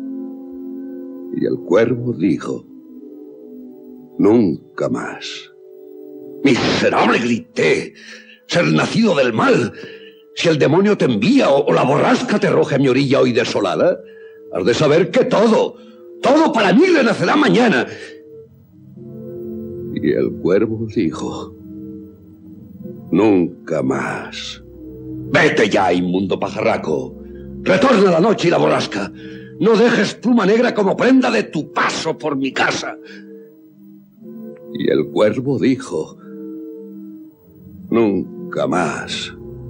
Y el cuervo dijo: nunca más. Miserable, grité, ser nacido del mal. Si el demonio te envía o la borrasca te arroja a mi orilla hoy desolada, has de saber que todo para mí renacerá mañana. Y el cuervo dijo: nunca más. Vete ya, inmundo pajarraco. Retorna la noche y la borrasca. No dejes pluma negra como prenda de tu paso por mi casa. Y el cuervo dijo: nunca más.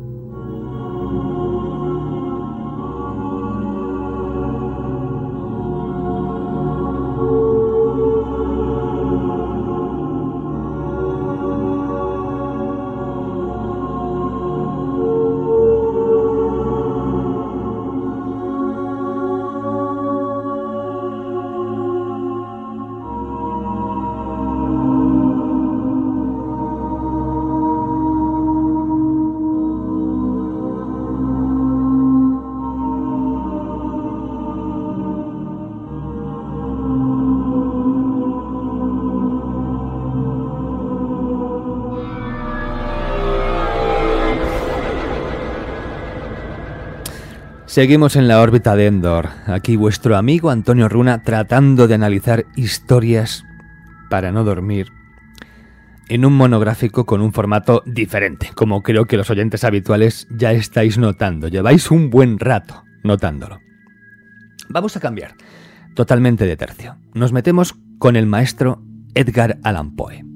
Seguimos en la órbita de Endor. Aquí vuestro amigo Antonio Runa tratando de analizar historias para no dormir en un monográfico con un formato diferente, como creo que los oyentes habituales ya estáis notando. Lleváis un buen rato notándolo. Vamos a cambiar totalmente de tercio. Nos metemos con el maestro Edgar Allan Poe.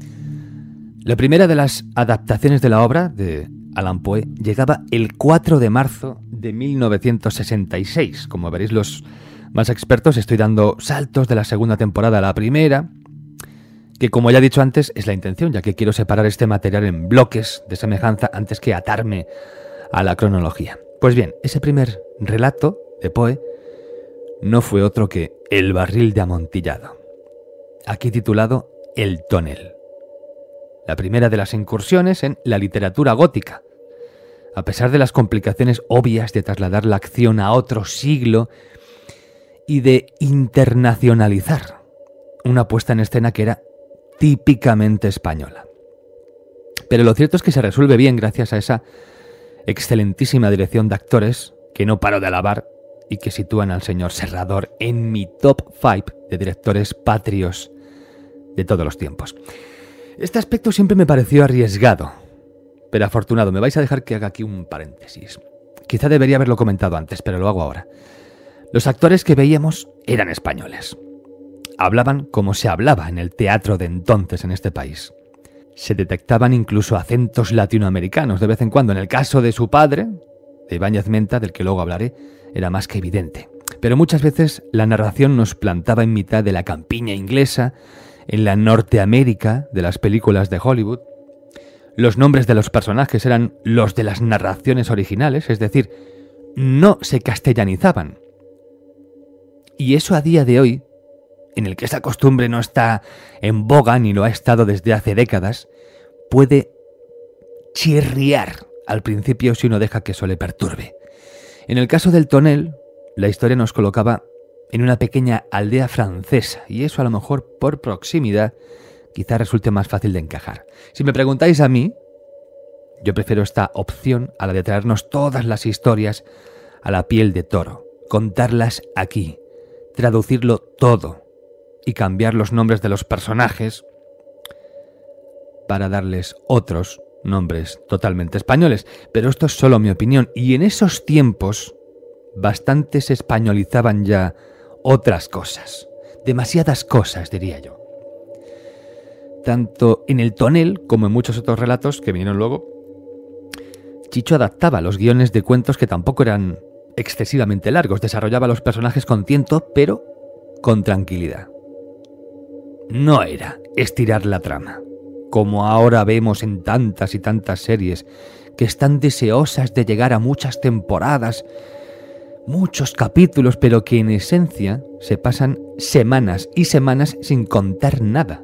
La primera de las adaptaciones de la obra de Allan Poe llegaba el 4 de marzo de 1966. Como veréis los más expertos, estoy dando saltos de la segunda temporada a la primera, que como ya he dicho antes es la intención, ya que quiero separar este material en bloques de semejanza antes que atarme a la cronología. Pues bien, ese primer relato de Poe no fue otro que El barril de Amontillado, aquí titulado El tonel. La primera de las incursiones en la literatura gótica. A pesar de las complicaciones obvias de trasladar la acción a otro siglo y de internacionalizar una puesta en escena que era típicamente española. Pero lo cierto es que se resuelve bien gracias a esa excelentísima dirección de actores que no paro de alabar y que sitúan al señor Serrador en mi top 5 de directores patrios de todos los tiempos. Este aspecto siempre me pareció arriesgado, pero afortunado. Me vais a dejar que haga aquí un paréntesis. Quizá debería haberlo comentado antes, pero lo hago ahora. Los actores que veíamos eran españoles. Hablaban como se hablaba en el teatro de entonces en este país. Se detectaban incluso acentos latinoamericanos de vez en cuando. En el caso de su padre, de Ibáñez Menta, del que luego hablaré, era más que evidente. Pero muchas veces la narración nos plantaba en mitad de la campiña inglesa, en la Norteamérica de las películas de Hollywood. Los nombres de los personajes eran los de las narraciones originales, es decir, no se castellanizaban. Y eso a día de hoy, en el que esa costumbre no está en boga ni lo ha estado desde hace décadas, puede chirriar al principio si uno deja que eso le perturbe. En el caso del tonel, la historia nos colocaba en una pequeña aldea francesa, y eso a lo mejor por proximidad quizá resulte más fácil de encajar. Si me preguntáis a mí, yo prefiero esta opción a la de traernos todas las historias a la piel de toro, contarlas aquí, traducirlo todo y cambiar los nombres de los personajes para darles otros nombres totalmente españoles. Pero esto es solo mi opinión, y en esos tiempos bastante se españolizaban ya otras cosas, demasiadas cosas, diría yo. Tanto en El Tonel como en muchos otros relatos que vinieron luego, Chicho adaptaba los guiones de cuentos que tampoco eran excesivamente largos, desarrollaba los personajes con tiento, pero con tranquilidad. No era estirar la trama, como ahora vemos en tantas y tantas series que están deseosas de llegar a muchas temporadas, muchos capítulos, pero que en esencia se pasan semanas y semanas sin contar nada.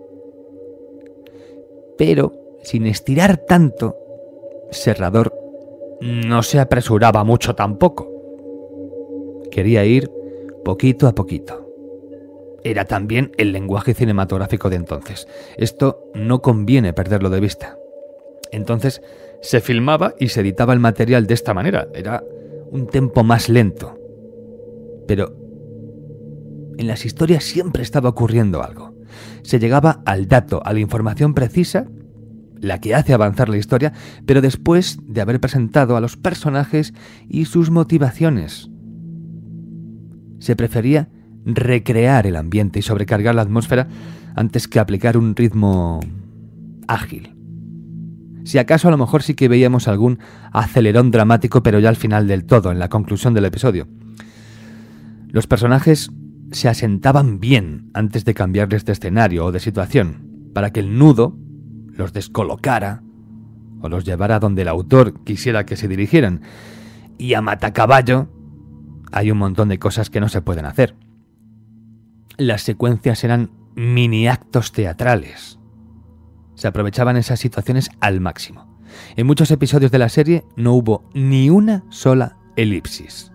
Pero, sin estirar tanto, Serrador no se apresuraba mucho tampoco. Quería ir poquito a poquito. Era también el lenguaje cinematográfico de entonces. Esto no conviene perderlo de vista. Entonces se filmaba y se editaba el material de esta manera. Era un tempo más lento. Pero en las historias siempre estaba ocurriendo algo. Se llegaba al dato, a la información precisa, la que hace avanzar la historia, pero después de haber presentado a los personajes y sus motivaciones. Se prefería recrear el ambiente y sobrecargar la atmósfera antes que aplicar un ritmo ágil. Si acaso a lo mejor sí que veíamos algún acelerón dramático, pero ya al final del todo, en la conclusión del episodio. Los personajes se asentaban bien antes de cambiarles de escenario o de situación, para que el nudo los descolocara o los llevara donde el autor quisiera que se dirigieran. Y a matacaballo hay un montón de cosas que no se pueden hacer. Las secuencias eran mini actos teatrales. Se aprovechaban esas situaciones al máximo. En muchos episodios de la serie no hubo ni una sola elipsis.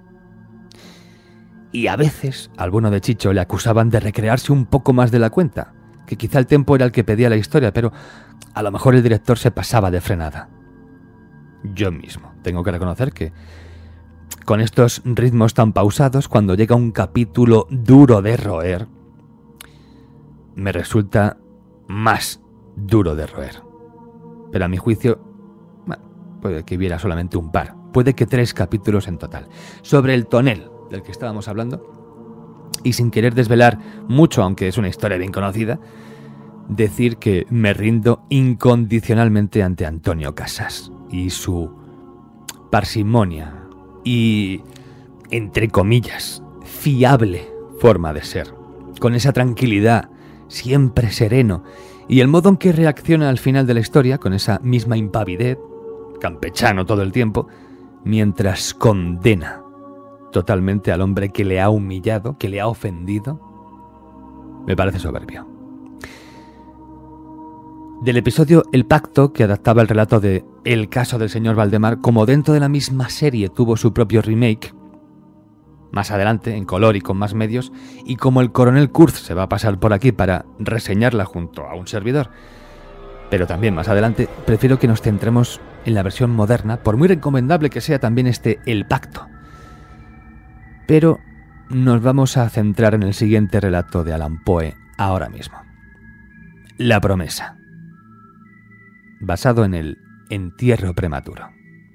Y a veces al bueno de Chicho le acusaban de recrearse un poco más de la cuenta, que quizá el tempo era el que pedía la historia, pero a lo mejor el director se pasaba de frenada. Yo mismo tengo que reconocer que con estos ritmos tan pausados, cuando llega un capítulo duro de roer, me resulta más duro de roer. Pero a mi juicio, puede que hubiera solamente un par, puede que 3 capítulos en total. Sobre El Tonel, del que estábamos hablando, y sin querer desvelar mucho, aunque es una historia bien conocida, decir que me rindo incondicionalmente ante Antonio Casas y su parsimonia y, entre comillas, fiable forma de ser, con esa tranquilidad, siempre sereno, y el modo en que reacciona al final de la historia, con esa misma impavidez, campechano todo el tiempo, mientras condena totalmente al hombre que le ha humillado, que le ha ofendido, me parece soberbio. Del episodio El Pacto, que adaptaba el relato de El caso del señor Valdemar, como dentro de la misma serie tuvo su propio remake, más adelante, en color y con más medios, y como el coronel Kurz se va a pasar por aquí para reseñarla junto a un servidor, pero también más adelante, prefiero que nos centremos en la versión moderna, por muy recomendable que sea también este El Pacto. Pero nos vamos a centrar en el siguiente relato de Allan Poe ahora mismo. La promesa. Basado en el entierro prematuro.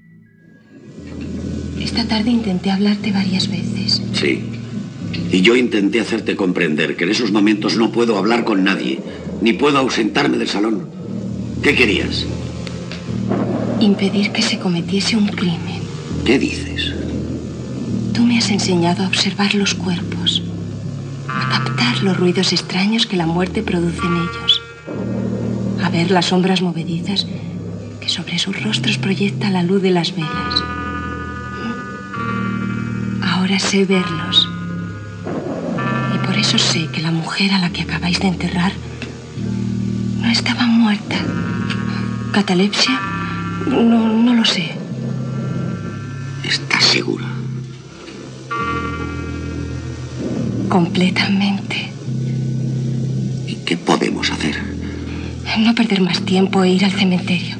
Esta tarde intenté hablarte varias veces. Sí. Y yo intenté hacerte comprender que en esos momentos no puedo hablar con nadie, ni puedo ausentarme del salón. ¿Qué querías? Impedir que se cometiese un crimen. ¿Qué dices? Tú me has enseñado a observar los cuerpos, a captar los ruidos extraños que la muerte produce en ellos, a ver las sombras movedizas que sobre sus rostros proyecta la luz de las velas. Ahora sé verlos. Y por eso sé que la mujer a la que acabáis de enterrar no estaba muerta. ¿Catalepsia? No lo sé. ¿Estás segura? Completamente. ¿Y qué podemos hacer? No perder más tiempo e ir al cementerio.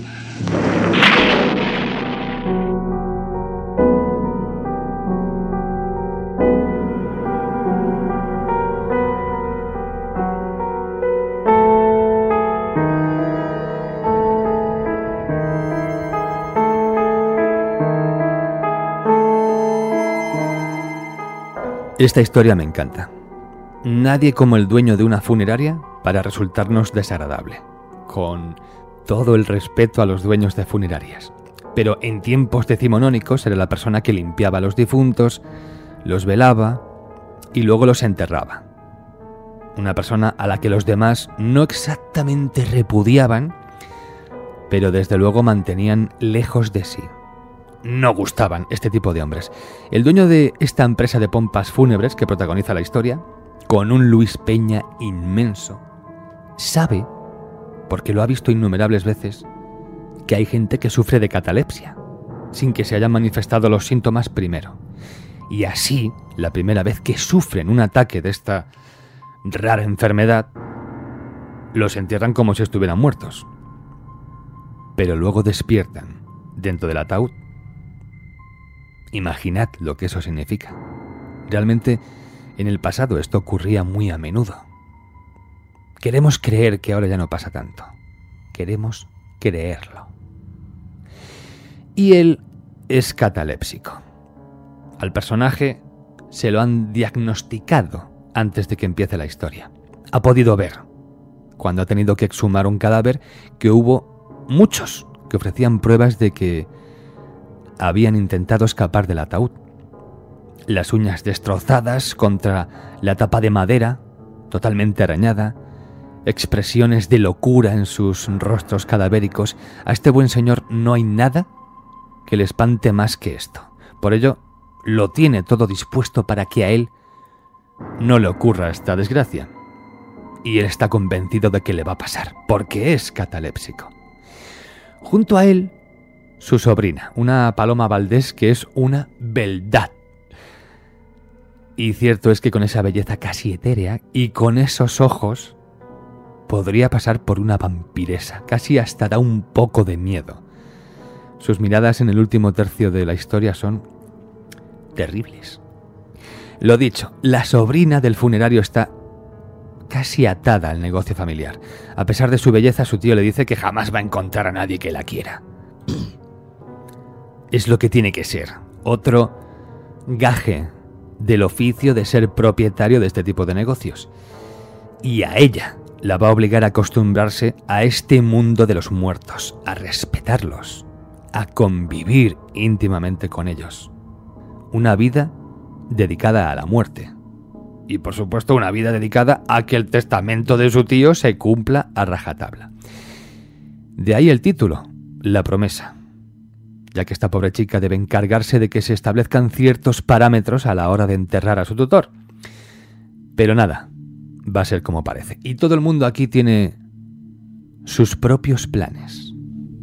Esta historia me encanta. Nadie como el dueño de una funeraria para resultarnos desagradable, con todo el respeto a los dueños de funerarias. Pero en tiempos decimonónicos era la persona que limpiaba a los difuntos, los velaba y luego los enterraba. Una persona a la que los demás no exactamente repudiaban, pero desde luego mantenían lejos de sí. No gustaban este tipo de hombres. El dueño de esta empresa de pompas fúnebres que protagoniza la historia, con un Luis Peña inmenso, sabe, porque lo ha visto innumerables veces, que hay gente que sufre de catalepsia, sin que se hayan manifestado los síntomas primero. Y así, la primera vez que sufren un ataque de esta rara enfermedad, los entierran como si estuvieran muertos. Pero luego despiertan dentro del ataúd. Imaginad lo que eso significa. Realmente, en el pasado esto ocurría muy a menudo. Queremos creer que ahora ya no pasa tanto. Queremos creerlo. Y él es catalépsico. Al personaje se lo han diagnosticado antes de que empiece la historia. Ha podido ver, cuando ha tenido que exhumar un cadáver, que hubo muchos que ofrecían pruebas de que habían intentado escapar del ataúd. Las uñas destrozadas contra la tapa de madera, totalmente arañada, expresiones de locura en sus rostros cadavéricos. A este buen señor no hay nada que le espante más que esto. Por ello, lo tiene todo dispuesto para que a él no le ocurra esta desgracia. Y él está convencido de que le va a pasar, porque es catalépsico. Junto a él, su sobrina, una Paloma Valdés que es una beldad. Y cierto es que con esa belleza casi etérea y con esos ojos podría pasar por una vampiresa, casi hasta da un poco de miedo. Sus miradas en el último tercio de la historia son terribles. Lo dicho, la sobrina del funerario está casi atada al negocio familiar. A pesar de su belleza, su tío le dice que jamás va a encontrar a nadie que la quiera. Es lo que tiene que ser. Otro gaje del oficio de ser propietario de este tipo de negocios. Y a ella la va a obligar a acostumbrarse a este mundo de los muertos, a respetarlos, a convivir íntimamente con ellos. Una vida dedicada a la muerte. Y por supuesto una vida dedicada a que el testamento de su tío se cumpla a rajatabla. De ahí el título, La promesa. Ya que esta pobre chica debe encargarse de que se establezcan ciertos parámetros a la hora de enterrar a su tutor. Pero nada, va a ser como parece. Y todo el mundo aquí tiene sus propios planes.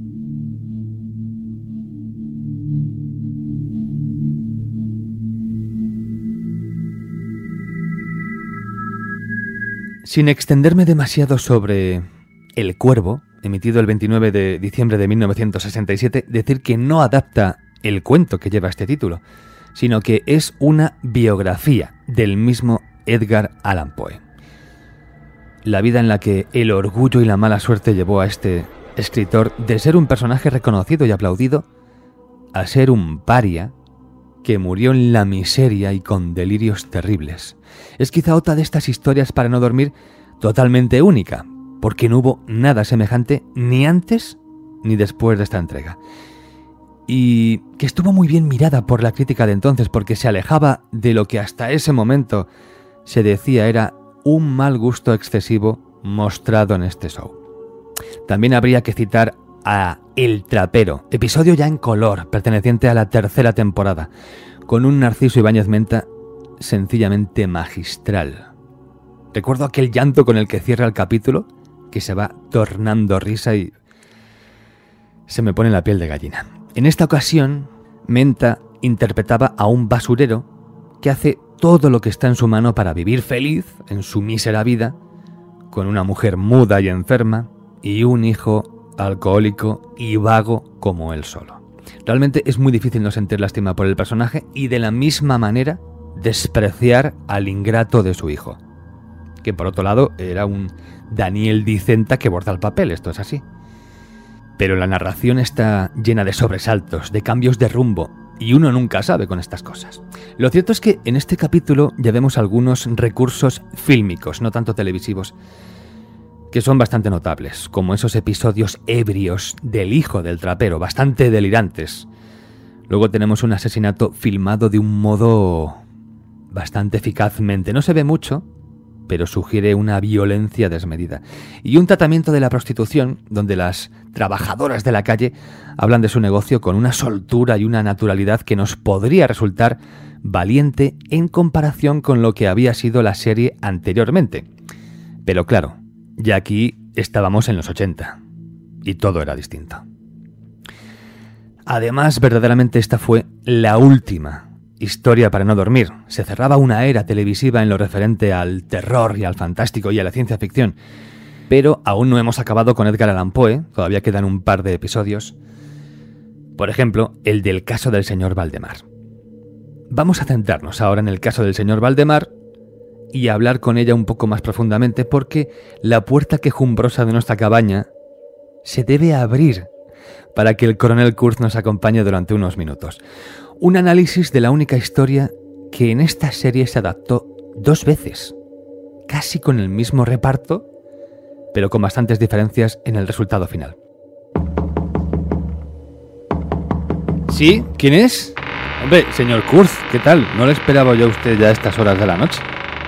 Sin extenderme demasiado sobre El Cuervo, emitido el 29 de diciembre de 1967, decir que no adapta el cuento que lleva este título, sino que es una biografía del mismo Edgar Allan Poe. La vida en la que el orgullo y la mala suerte llevó a este escritor de ser un personaje reconocido y aplaudido a ser un paria que murió en la miseria y con delirios terribles. Es quizá otra de estas historias para no dormir totalmente única, porque no hubo nada semejante ni antes ni después de esta entrega. Y que estuvo muy bien mirada por la crítica de entonces, porque se alejaba de lo que hasta ese momento se decía era un mal gusto excesivo mostrado en este show. También habría que citar a El Trapero, episodio ya en color, perteneciente a la tercera temporada, con un Narciso Ibáñez Menta sencillamente magistral. Recuerdo aquel llanto con el que cierra el capítulo, que se va tornando risa y se me pone la piel de gallina. En esta ocasión, Menta interpretaba a un basurero que hace todo lo que está en su mano para vivir feliz en su mísera vida, con una mujer muda y enferma y un hijo alcohólico y vago como él solo. Realmente es muy difícil no sentir lástima por el personaje y de la misma manera despreciar al ingrato de su hijo, que por otro lado era un Daniel Dicenta que borda el papel, esto es así. Pero la narración está llena de sobresaltos, de cambios de rumbo, y uno nunca sabe con estas cosas. Lo cierto es que en este capítulo ya vemos algunos recursos fílmicos, no tanto televisivos, que son bastante notables, como esos episodios ebrios del hijo del trapero, bastante delirantes. Luego tenemos un asesinato filmado de un modo bastante eficazmente. No se ve mucho, pero sugiere una violencia desmedida. Y un tratamiento de la prostitución, donde las trabajadoras de la calle hablan de su negocio con una soltura y una naturalidad que nos podría resultar valiente en comparación con lo que había sido la serie anteriormente. Pero claro, ya aquí estábamos en los 80 y todo era distinto. Además, verdaderamente esta fue la última historia para no dormir. Se cerraba una era televisiva en lo referente al terror y al fantástico y a la ciencia ficción. Pero aún no hemos acabado con Edgar Allan Poe, todavía quedan un par de episodios. Por ejemplo, el del caso del señor Valdemar. Vamos a centrarnos ahora en el caso del señor Valdemar y a hablar con ella un poco más profundamente, porque la puerta quejumbrosa de nuestra cabaña se debe abrir para que el coronel Kurz nos acompañe durante unos minutos. Un análisis de la única historia que en esta serie se adaptó 2 veces, casi con el mismo reparto, pero con bastantes diferencias en el resultado final. ¿Sí? ¿Quién es? Hombre, señor Kurz, ¿qué tal? No le esperaba yo a usted ya a estas horas de la noche.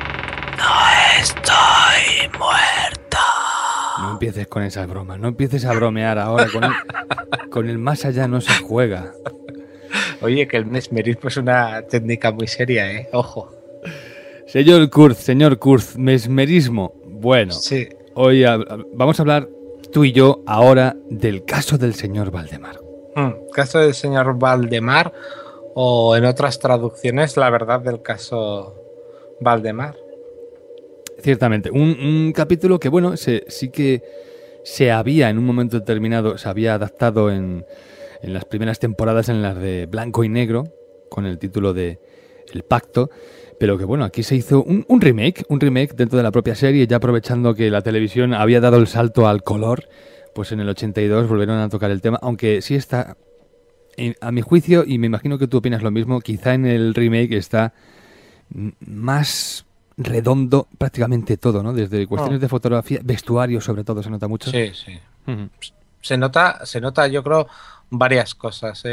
No estoy muerto. No empieces con esas bromas, no empieces a bromear ahora. Con el más allá no se juega. Oye, que el mesmerismo es una técnica muy seria, ¿eh? Ojo. Señor Kurz, mesmerismo. Bueno, sí. Hoy vamos a hablar tú y yo ahora del caso del señor Valdemar. Caso del señor Valdemar, o en otras traducciones, la verdad del caso Valdemar. Ciertamente, un capítulo que, bueno, sí que se había en un momento determinado, se había adaptado en las primeras temporadas, en las de blanco y negro, con el título de El Pacto, pero que bueno, aquí se hizo un remake dentro de la propia serie, ya aprovechando que la televisión había dado el salto al color, pues en el 82 volvieron a tocar el tema, aunque sí está, a mi juicio, y me imagino que tú opinas lo mismo, quizá en el remake está más redondo prácticamente todo, ¿no? Desde cuestiones de fotografía, vestuario sobre todo, se nota mucho. Sí, sí. Uh-huh. Se nota, yo creo, varias cosas.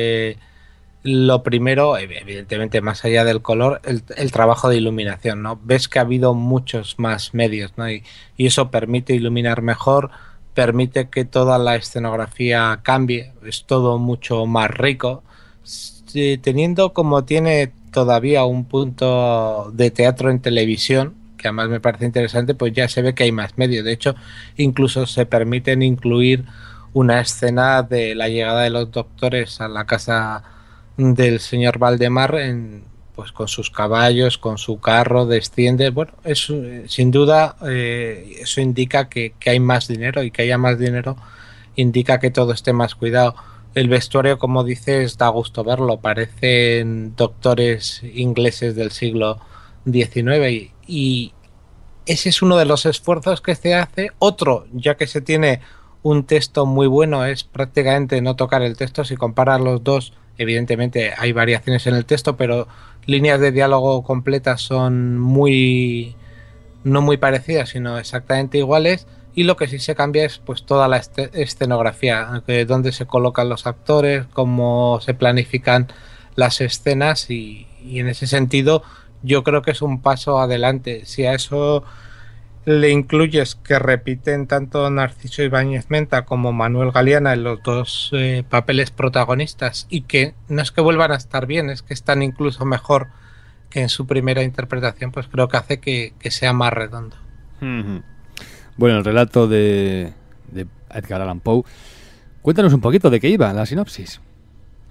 Lo primero, evidentemente, más allá del color, el trabajo de iluminación, ¿no? Ves que ha habido muchos más medios, ¿no? Y eso permite iluminar mejor, permite que toda la escenografía cambie, es todo mucho más rico, teniendo como tiene todavía un punto de teatro en televisión, que además me parece interesante, pues ya se ve que hay más medios. De hecho, incluso se permiten incluir una escena de la llegada de los doctores a la casa del señor Valdemar, pues con sus caballos, con su carro, desciende. Bueno, eso, sin duda, eso indica que hay más dinero, y que haya más dinero indica que todo esté más cuidado. El vestuario, como dices, da gusto verlo. Parecen doctores ingleses del siglo XIX, y ese es uno de los esfuerzos que se hace. Otro, ya que se tiene un texto muy bueno, es prácticamente no tocar el texto. Si comparas los dos, evidentemente hay variaciones en el texto, pero líneas de diálogo completas son no muy parecidas, sino exactamente iguales. Y lo que sí se cambia es pues toda la escenografía, dónde se colocan los actores, cómo se planifican las escenas, y en ese sentido yo creo que es un paso adelante. Si a eso le incluyes que repiten tanto Narciso Ibáñez Menta como Manuel Galeana en los dos papeles protagonistas, y que no es que vuelvan a estar bien, es que están incluso mejor que en su primera interpretación, pues creo que hace que sea más redondo. Uh-huh. Bueno, el relato de Edgar Allan Poe. Cuéntanos un poquito de qué iba la sinopsis.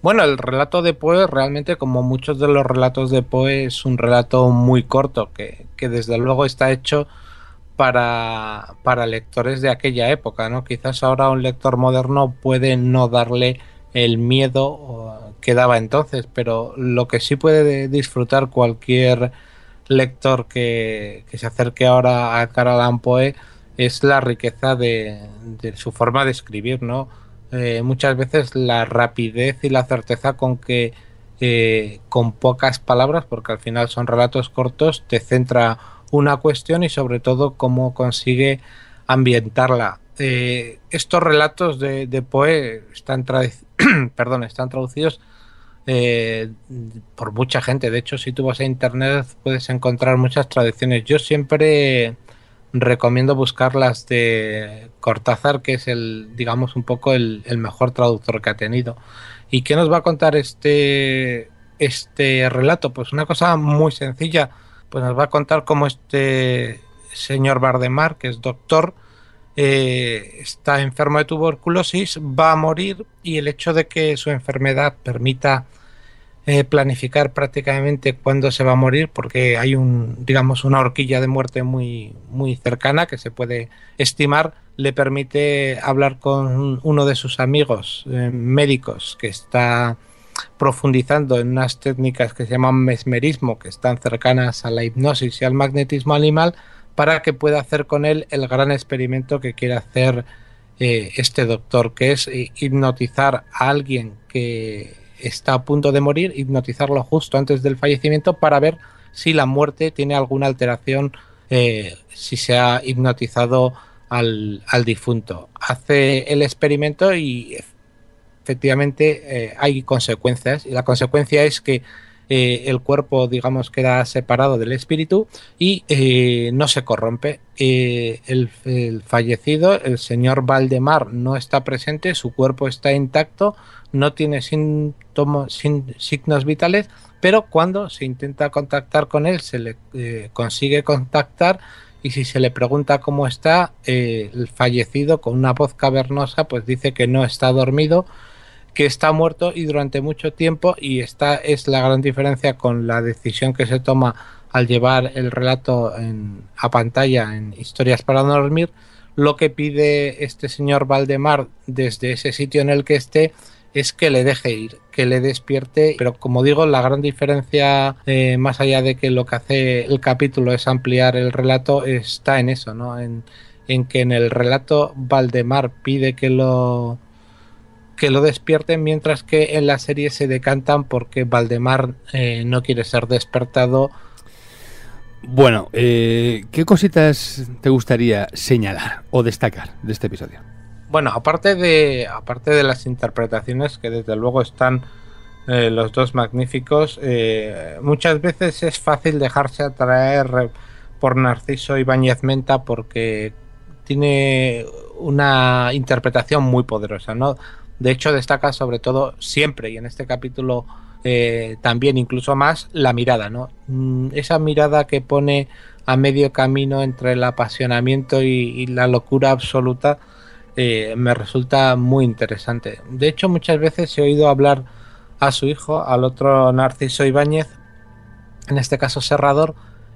Bueno, el relato de Poe realmente, como muchos de los relatos de Poe, es un relato muy corto, que desde luego está hecho para lectores de aquella época, ¿no? Quizás ahora un lector moderno puede no darle el miedo que daba entonces, pero lo que sí puede disfrutar cualquier lector que se acerque ahora a Edgar Allan Poe es la riqueza de su forma de escribir, ¿no? Muchas veces la rapidez y la certeza con que con pocas palabras, porque al final son relatos cortos, te centra una cuestión y sobre todo cómo consigue ambientarla. Estos relatos de Poe están traducidos por mucha gente. De hecho, si tú vas a internet puedes encontrar muchas traducciones. Yo siempre recomiendo buscar las de Cortázar, que es digamos un poco el mejor traductor que ha tenido. ¿Y qué nos va a contar este relato? Pues una cosa muy sencilla. Pues nos va a contar cómo este señor Valdemar, que es doctor, está enfermo de tuberculosis, va a morir, y el hecho de que su enfermedad permita planificar prácticamente cuándo se va a morir, porque hay una horquilla de muerte muy, muy cercana que se puede estimar, le permite hablar con uno de sus amigos médicos que está profundizando en unas técnicas que se llaman mesmerismo, que están cercanas a la hipnosis y al magnetismo animal, para que pueda hacer con él el gran experimento que quiere hacer este doctor, que es hipnotizar a alguien que está a punto de morir, hipnotizarlo justo antes del fallecimiento para ver si la muerte tiene alguna alteración, si se ha hipnotizado al difunto. Hace el experimento y efectivamente hay consecuencias, y la consecuencia es que el cuerpo, digamos, queda separado del espíritu y no se corrompe. El fallecido, el señor Valdemar, no está presente, su cuerpo está intacto, no tiene signos vitales, pero cuando se intenta contactar con él, se le consigue contactar, y si se le pregunta cómo está, el fallecido, con una voz cavernosa, pues dice que no está dormido, que está muerto, y durante mucho tiempo, y esta es la gran diferencia con la decisión que se toma al llevar el relato a pantalla en Historias para no dormir, lo que pide este señor Valdemar desde ese sitio en el que esté es que le deje ir, que le despierte. Pero como digo, la gran diferencia, más allá de que lo que hace el capítulo es ampliar el relato, está en eso, ¿no? En que en el relato Valdemar pide que lo despierten, mientras que en la serie se decantan porque Valdemar no quiere ser despertado. Bueno, ¿qué cositas te gustaría señalar o destacar de este episodio? Bueno, aparte de las interpretaciones, que desde luego están los dos magníficos, muchas veces es fácil dejarse atraer por Narciso Ibáñez Menta porque tiene una interpretación muy poderosa, ¿no? De hecho, destaca sobre todo siempre, y en este capítulo también incluso más, la mirada, ¿no? Esa mirada que pone a medio camino entre el apasionamiento y la locura absoluta, me resulta muy interesante. De hecho, muchas veces he oído hablar a su hijo, al otro Narciso Ibáñez, en este caso Serrador,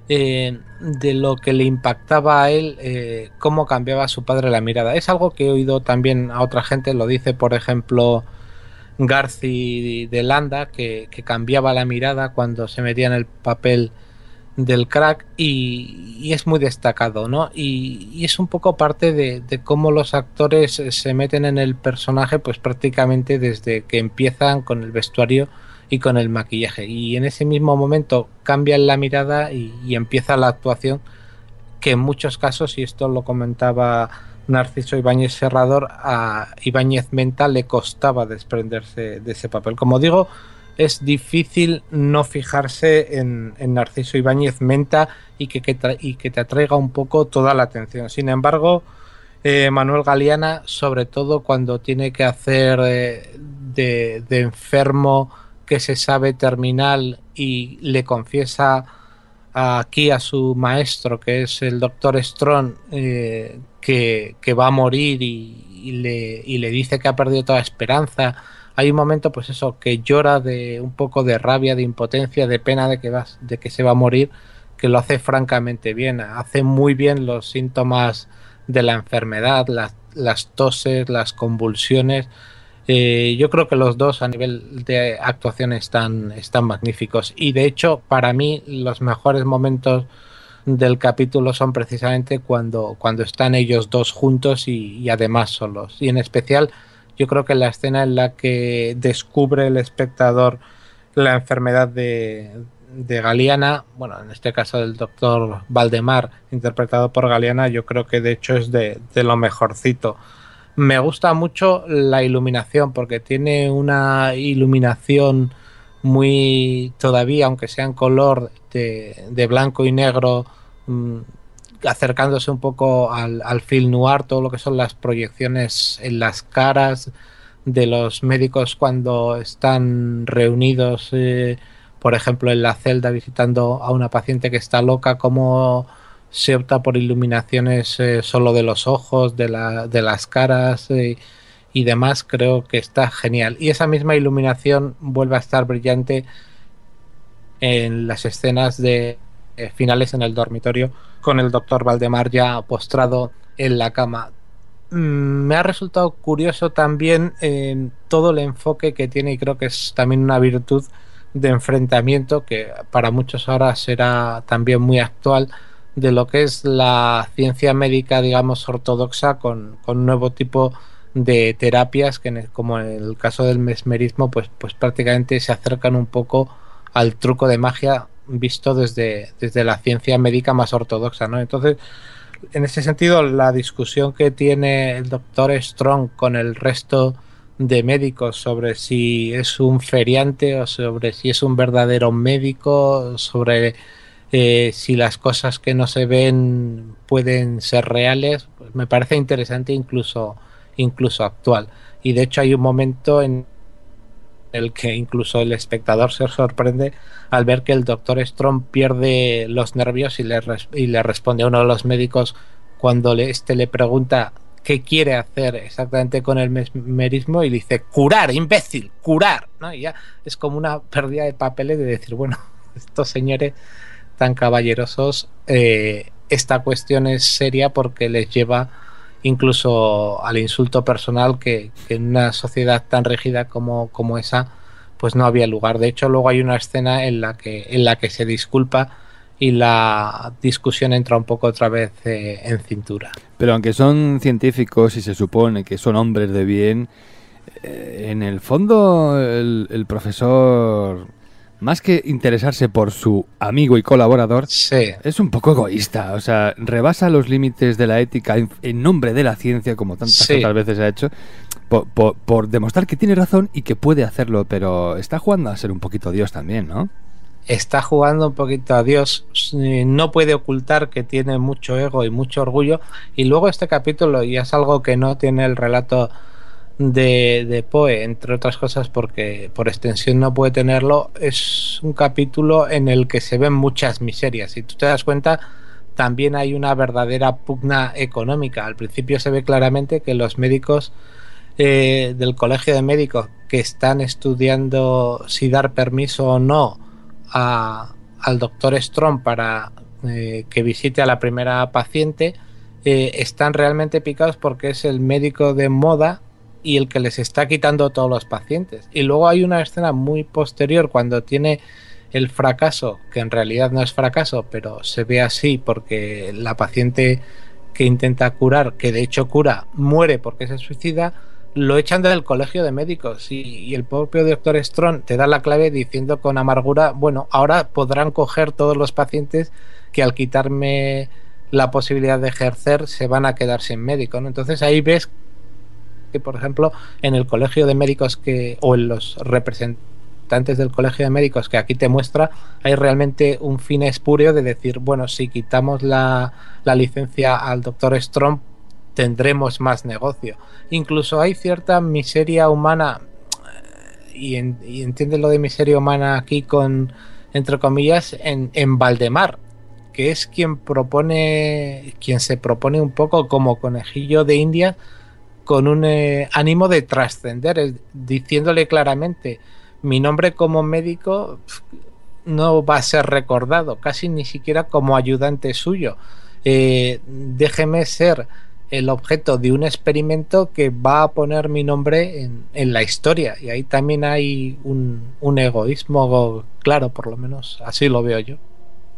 de lo que le impactaba a él, cómo cambiaba a su padre la mirada. Es algo que he oído también a otra gente, lo dice por ejemplo Garci de Landa, que cambiaba la mirada cuando se metía en el papel del crack, y es muy destacado, ¿no? Y es un poco parte de cómo los actores se meten en el personaje, pues prácticamente desde que empiezan con el vestuario y con el maquillaje, y en ese mismo momento cambian la mirada y empieza la actuación, que en muchos casos, y esto lo comentaba Narciso Ibáñez Serrador, a Ibáñez Menta le costaba desprenderse de ese papel. Como digo, es difícil no fijarse en Narciso Ibáñez Menta y que te atraiga un poco toda la atención. Sin embargo, Manuel Galeana, sobre todo cuando tiene que hacer de enfermo que se sabe terminal y le confiesa aquí a su maestro, que es el doctor Strong, que va a morir, y le dice que ha perdido toda esperanza hay un momento, pues eso, que llora de un poco de rabia, de impotencia, de pena de que se va a morir, que lo hace francamente bien. Hace muy bien los síntomas de la enfermedad, las toses, las convulsiones. Yo creo que los dos a nivel de actuación están magníficos. Y de hecho, para mí, los mejores momentos del capítulo son precisamente cuando están ellos dos juntos y además solos. Y en especial, yo creo que la escena en la que descubre el espectador la enfermedad de Galiana, bueno, en este caso del doctor Valdemar, interpretado por Galiana, yo creo que de hecho es de lo mejorcito. Me gusta mucho la iluminación, porque tiene una iluminación muy, todavía, aunque sea en color de blanco y negro, acercándose un poco al film noir, todo lo que son las proyecciones en las caras de los médicos cuando están reunidos, por ejemplo en la celda visitando a una paciente que está loca, cómo se opta por iluminaciones solo de los ojos, de las caras y demás. Creo que está genial, y esa misma iluminación vuelve a estar brillante en las escenas de finales en el dormitorio, con el doctor Valdemar ya postrado en la cama. Me ha resultado curioso también todo el enfoque que tiene, y creo que es también una virtud de enfrentamiento que para muchos ahora será también muy actual, de lo que es la ciencia médica, digamos, ortodoxa, con un nuevo tipo de terapias que, como en el caso del mesmerismo, pues prácticamente se acercan un poco al truco de magia visto desde la ciencia médica más ortodoxa, ¿no? Entonces, en ese sentido, la discusión que tiene el doctor Strong con el resto de médicos sobre si es un feriante o sobre si es un verdadero médico, sobre si las cosas que no se ven pueden ser reales, pues me parece interesante, incluso actual. Y de hecho hay un momento en el que incluso el espectador se sorprende al ver que el doctor Strong pierde los nervios y le responde a uno de los médicos cuando le pregunta qué quiere hacer exactamente con el mesmerismo, y le dice: curar, imbécil, curar, ¿no? Y ya es como una pérdida de papeles de decir, bueno, estos señores tan caballerosos, esta cuestión es seria porque les lleva incluso al insulto personal, que en una sociedad tan rígida como esa pues no había lugar. De hecho, luego hay una escena en la que se disculpa y la discusión entra un poco otra vez en cintura. Pero aunque son científicos y se supone que son hombres de bien, en el fondo el profesor, más que interesarse por su amigo y colaborador, sí, es un poco egoísta. O sea, rebasa los límites de la ética en nombre de la ciencia, como tantas otras veces ha hecho, por demostrar que tiene razón y que puede hacerlo, pero está jugando a ser un poquito Dios también, ¿no? Está jugando un poquito a Dios, no puede ocultar que tiene mucho ego y mucho orgullo. Y luego este capítulo, y es algo que no tiene el relato de Poe, entre otras cosas porque por extensión no puede tenerlo, es un capítulo en el que se ven muchas miserias. Si tú te das cuenta, también hay una verdadera pugna económica. Al principio se ve claramente que los médicos del colegio de médicos que están estudiando si dar permiso o no al doctor Strong para que visite a la primera paciente, están realmente picados porque es el médico de moda y el que les está quitando todos los pacientes. Y luego hay una escena muy posterior cuando tiene el fracaso, que en realidad no es fracaso, pero se ve así porque la paciente que intenta curar, que de hecho cura, muere porque se suicida, lo echan del colegio de médicos y el propio doctor Strong te da la clave diciendo con amargura: bueno, ahora podrán coger todos los pacientes que al quitarme la posibilidad de ejercer se van a quedar sin médico, ¿no? Entonces ahí ves que, por ejemplo, en el colegio de médicos o en los representantes del colegio de médicos que aquí te muestra, hay realmente un fin espúreo de decir, bueno, si quitamos la licencia al doctor Strong tendremos más negocio. Incluso hay cierta miseria humana, y entiende lo de miseria humana aquí con entre comillas en Valdemar, que es quien se propone un poco como conejillo de Indias con un ánimo de trascender, diciéndole claramente, mi nombre como médico no va a ser recordado, casi ni siquiera como ayudante suyo. Déjeme ser el objeto de un experimento que va a poner mi nombre en la historia. Y ahí también hay un egoísmo claro, por lo menos así lo veo yo.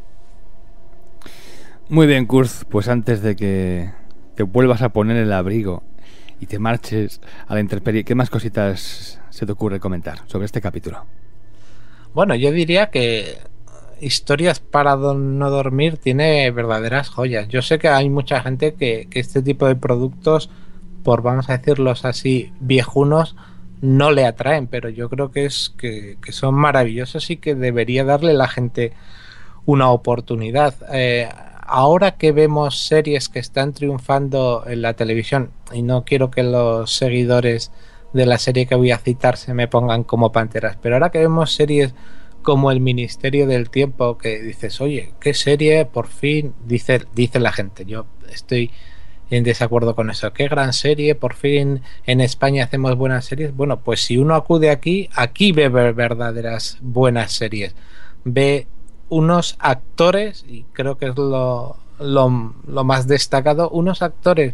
Muy bien, Kurz, pues antes de que te vuelvas a poner el abrigo y te marches a la intemperie, ¿qué más cositas se te ocurre comentar sobre este capítulo? Bueno, yo diría que Historias para no dormir tiene verdaderas joyas. Yo sé que hay mucha gente que este tipo de productos, por vamos a decirlos así, viejunos, no le atraen, pero yo creo que son maravillosos y que debería darle la gente una oportunidad. Ahora que vemos series que están triunfando en la televisión, y no quiero que los seguidores de la serie que voy a citar se me pongan como panteras, pero ahora que vemos series como El Ministerio del Tiempo, que dices, oye, qué serie, por fin, dice la gente, yo estoy en desacuerdo con eso, qué gran serie, por fin en España hacemos buenas series. Bueno, pues si uno acude aquí ve verdaderas buenas series, ve unos actores, y creo que es lo más destacado, unos actores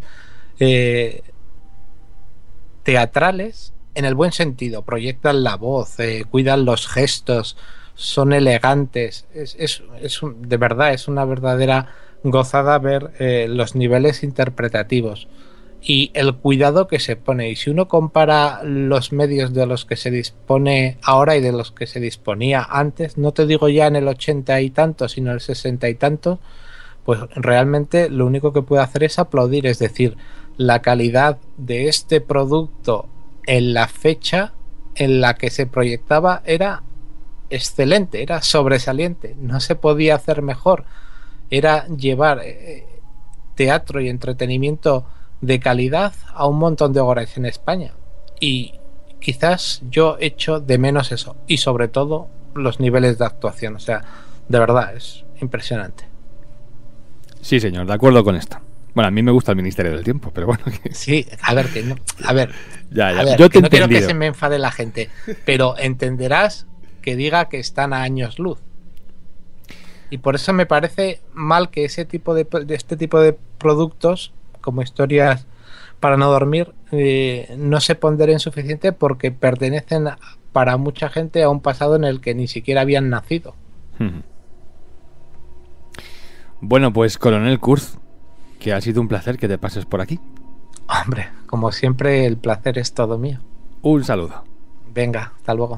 teatrales en el buen sentido, proyectan la voz, cuidan los gestos, son elegantes, de verdad es una verdadera gozada ver los niveles interpretativos y el cuidado que se pone. Y si uno compara los medios de los que se dispone ahora y de los que se disponía antes, no te digo ya en el 80 y tanto, sino el 60 y tanto, pues realmente lo único que puedo hacer es aplaudir, es decir, la calidad de este producto en la fecha en la que se proyectaba era excelente, era sobresaliente, no se podía hacer mejor, era llevar teatro y entretenimiento de calidad a un montón de hogares en España, y quizás yo echo de menos eso, y sobre todo los niveles de actuación, o sea, de verdad es impresionante. Sí, señor, de acuerdo con esto. Bueno, a mí me gusta El Ministerio del Tiempo, pero bueno. Sí, a ver, que no, a ver, ya. A ver, Yo te no quiero que entendido. se me enfade la gente, pero entenderás que diga que están a años luz. Y por eso me parece mal que este tipo de productos, como Historias para no dormir, no se ponderen suficiente, porque pertenecen para mucha gente a un pasado en el que ni siquiera habían nacido. Bueno, pues Coronel Kurz, que ha sido un placer que te pases por aquí. Hombre, como siempre, el placer es todo mío. Un saludo. Venga, hasta luego.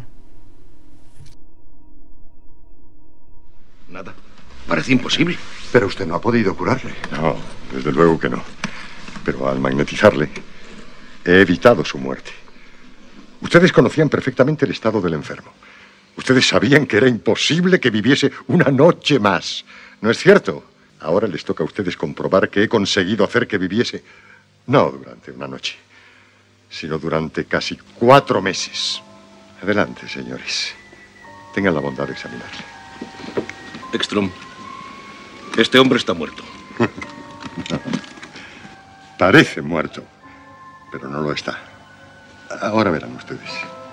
Nada. Parece imposible. Pero usted no ha podido curarle. No, desde luego que no. Pero al magnetizarle, he evitado su muerte. Ustedes conocían perfectamente el estado del enfermo. Ustedes sabían que era imposible que viviese una noche más. ¿No es cierto? Ahora les toca a ustedes comprobar que he conseguido hacer que viviese, no durante una noche, sino durante casi 4 meses. Adelante, señores. Tengan la bondad de examinarle. Ekstrom, este hombre está muerto. No. Parece muerto, pero no lo está. Ahora verán ustedes.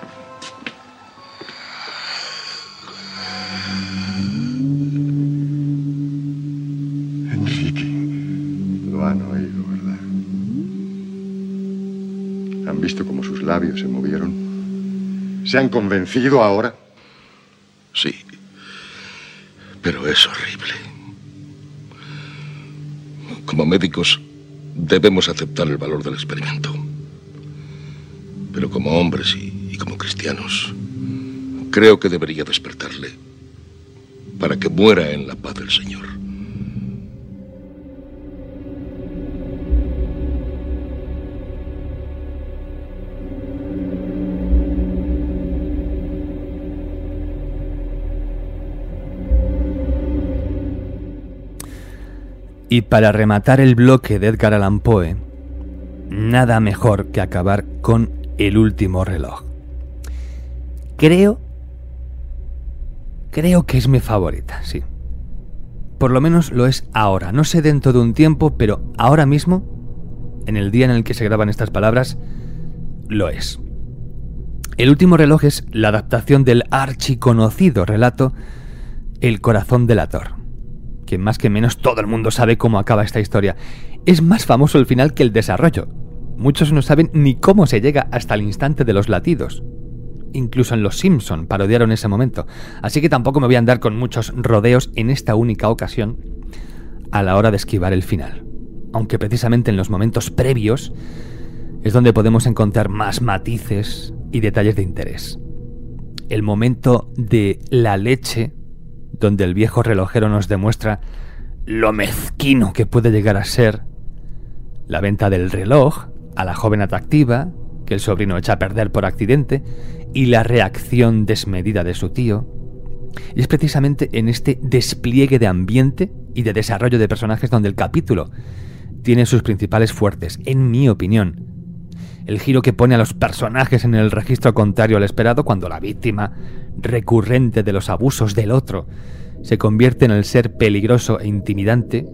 Enrique, lo han oído, ¿verdad? ¿Han visto cómo sus labios se movieron? ¿Se han convencido ahora? Sí, pero es horrible. Como médicos, debemos aceptar el valor del experimento. Pero como hombres y como cristianos, creo que debería despertarle para que muera en la paz del Señor. Y para rematar el bloque de Edgar Allan Poe, nada mejor que acabar con El último reloj. Creo que es mi favorita, sí. Por lo menos lo es ahora. No sé dentro de un tiempo, pero ahora mismo en el día en el que se graban estas palabras, lo es. El último reloj es la adaptación del archiconocido relato El corazón delator, que más que menos todo el mundo sabe cómo acaba esta historia. Es más famoso el final que el desarrollo. Muchos no saben ni cómo se llega hasta el instante de los latidos. Incluso en Los Simpson parodiaron ese momento, así que tampoco me voy a andar con muchos rodeos en esta única ocasión a la hora de esquivar el final. Aunque precisamente en los momentos previos es donde podemos encontrar más matices y detalles de interés. El momento de la leche, donde el viejo relojero nos demuestra lo mezquino que puede llegar a ser la venta del reloj a la joven atractiva que el sobrino echa a perder por accidente, y la reacción desmedida de su tío. Y es precisamente en este despliegue de ambiente y de desarrollo de personajes donde el capítulo tiene sus principales fuertes, en mi opinión. El giro que pone a los personajes en el registro contrario al esperado, cuando la víctima recurrente de los abusos del otro se convierte en el ser peligroso e intimidante,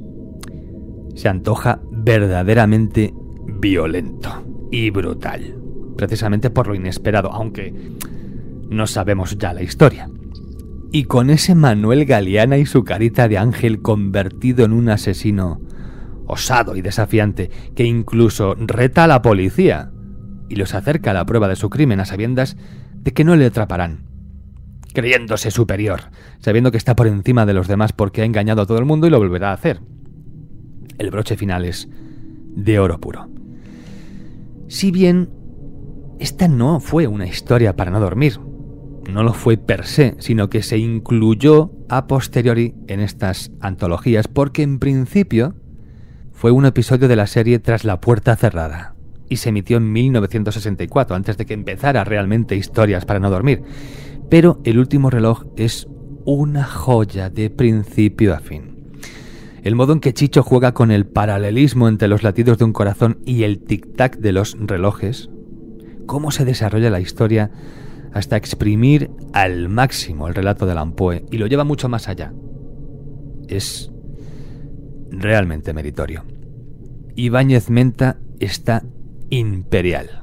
se antoja verdaderamente violento y brutal, precisamente por lo inesperado, aunque no sabemos ya la historia. Y con ese Manuel Galeana y su carita de ángel convertido en un asesino osado y desafiante, que incluso reta a la policía y los acerca a la prueba de su crimen a sabiendas de que no le atraparán, creyéndose superior, sabiendo que está por encima de los demás porque ha engañado a todo el mundo y lo volverá a hacer. El broche final es de oro puro. Si bien esta no fue una historia para no dormir, no lo fue per se, sino que se incluyó a posteriori en estas antologías porque en principio fue un episodio de la serie Tras la puerta cerrada y se emitió en 1964, antes de que empezara realmente Historias para no dormir. Pero El último reloj es una joya de principio a fin. El modo en que Chicho juega con el paralelismo entre los latidos de un corazón y el tic-tac de los relojes, cómo se desarrolla la historia hasta exprimir al máximo el relato de Lampoe, y lo lleva mucho más allá. Es realmente meritorio. Ibáñez Menta está imperial.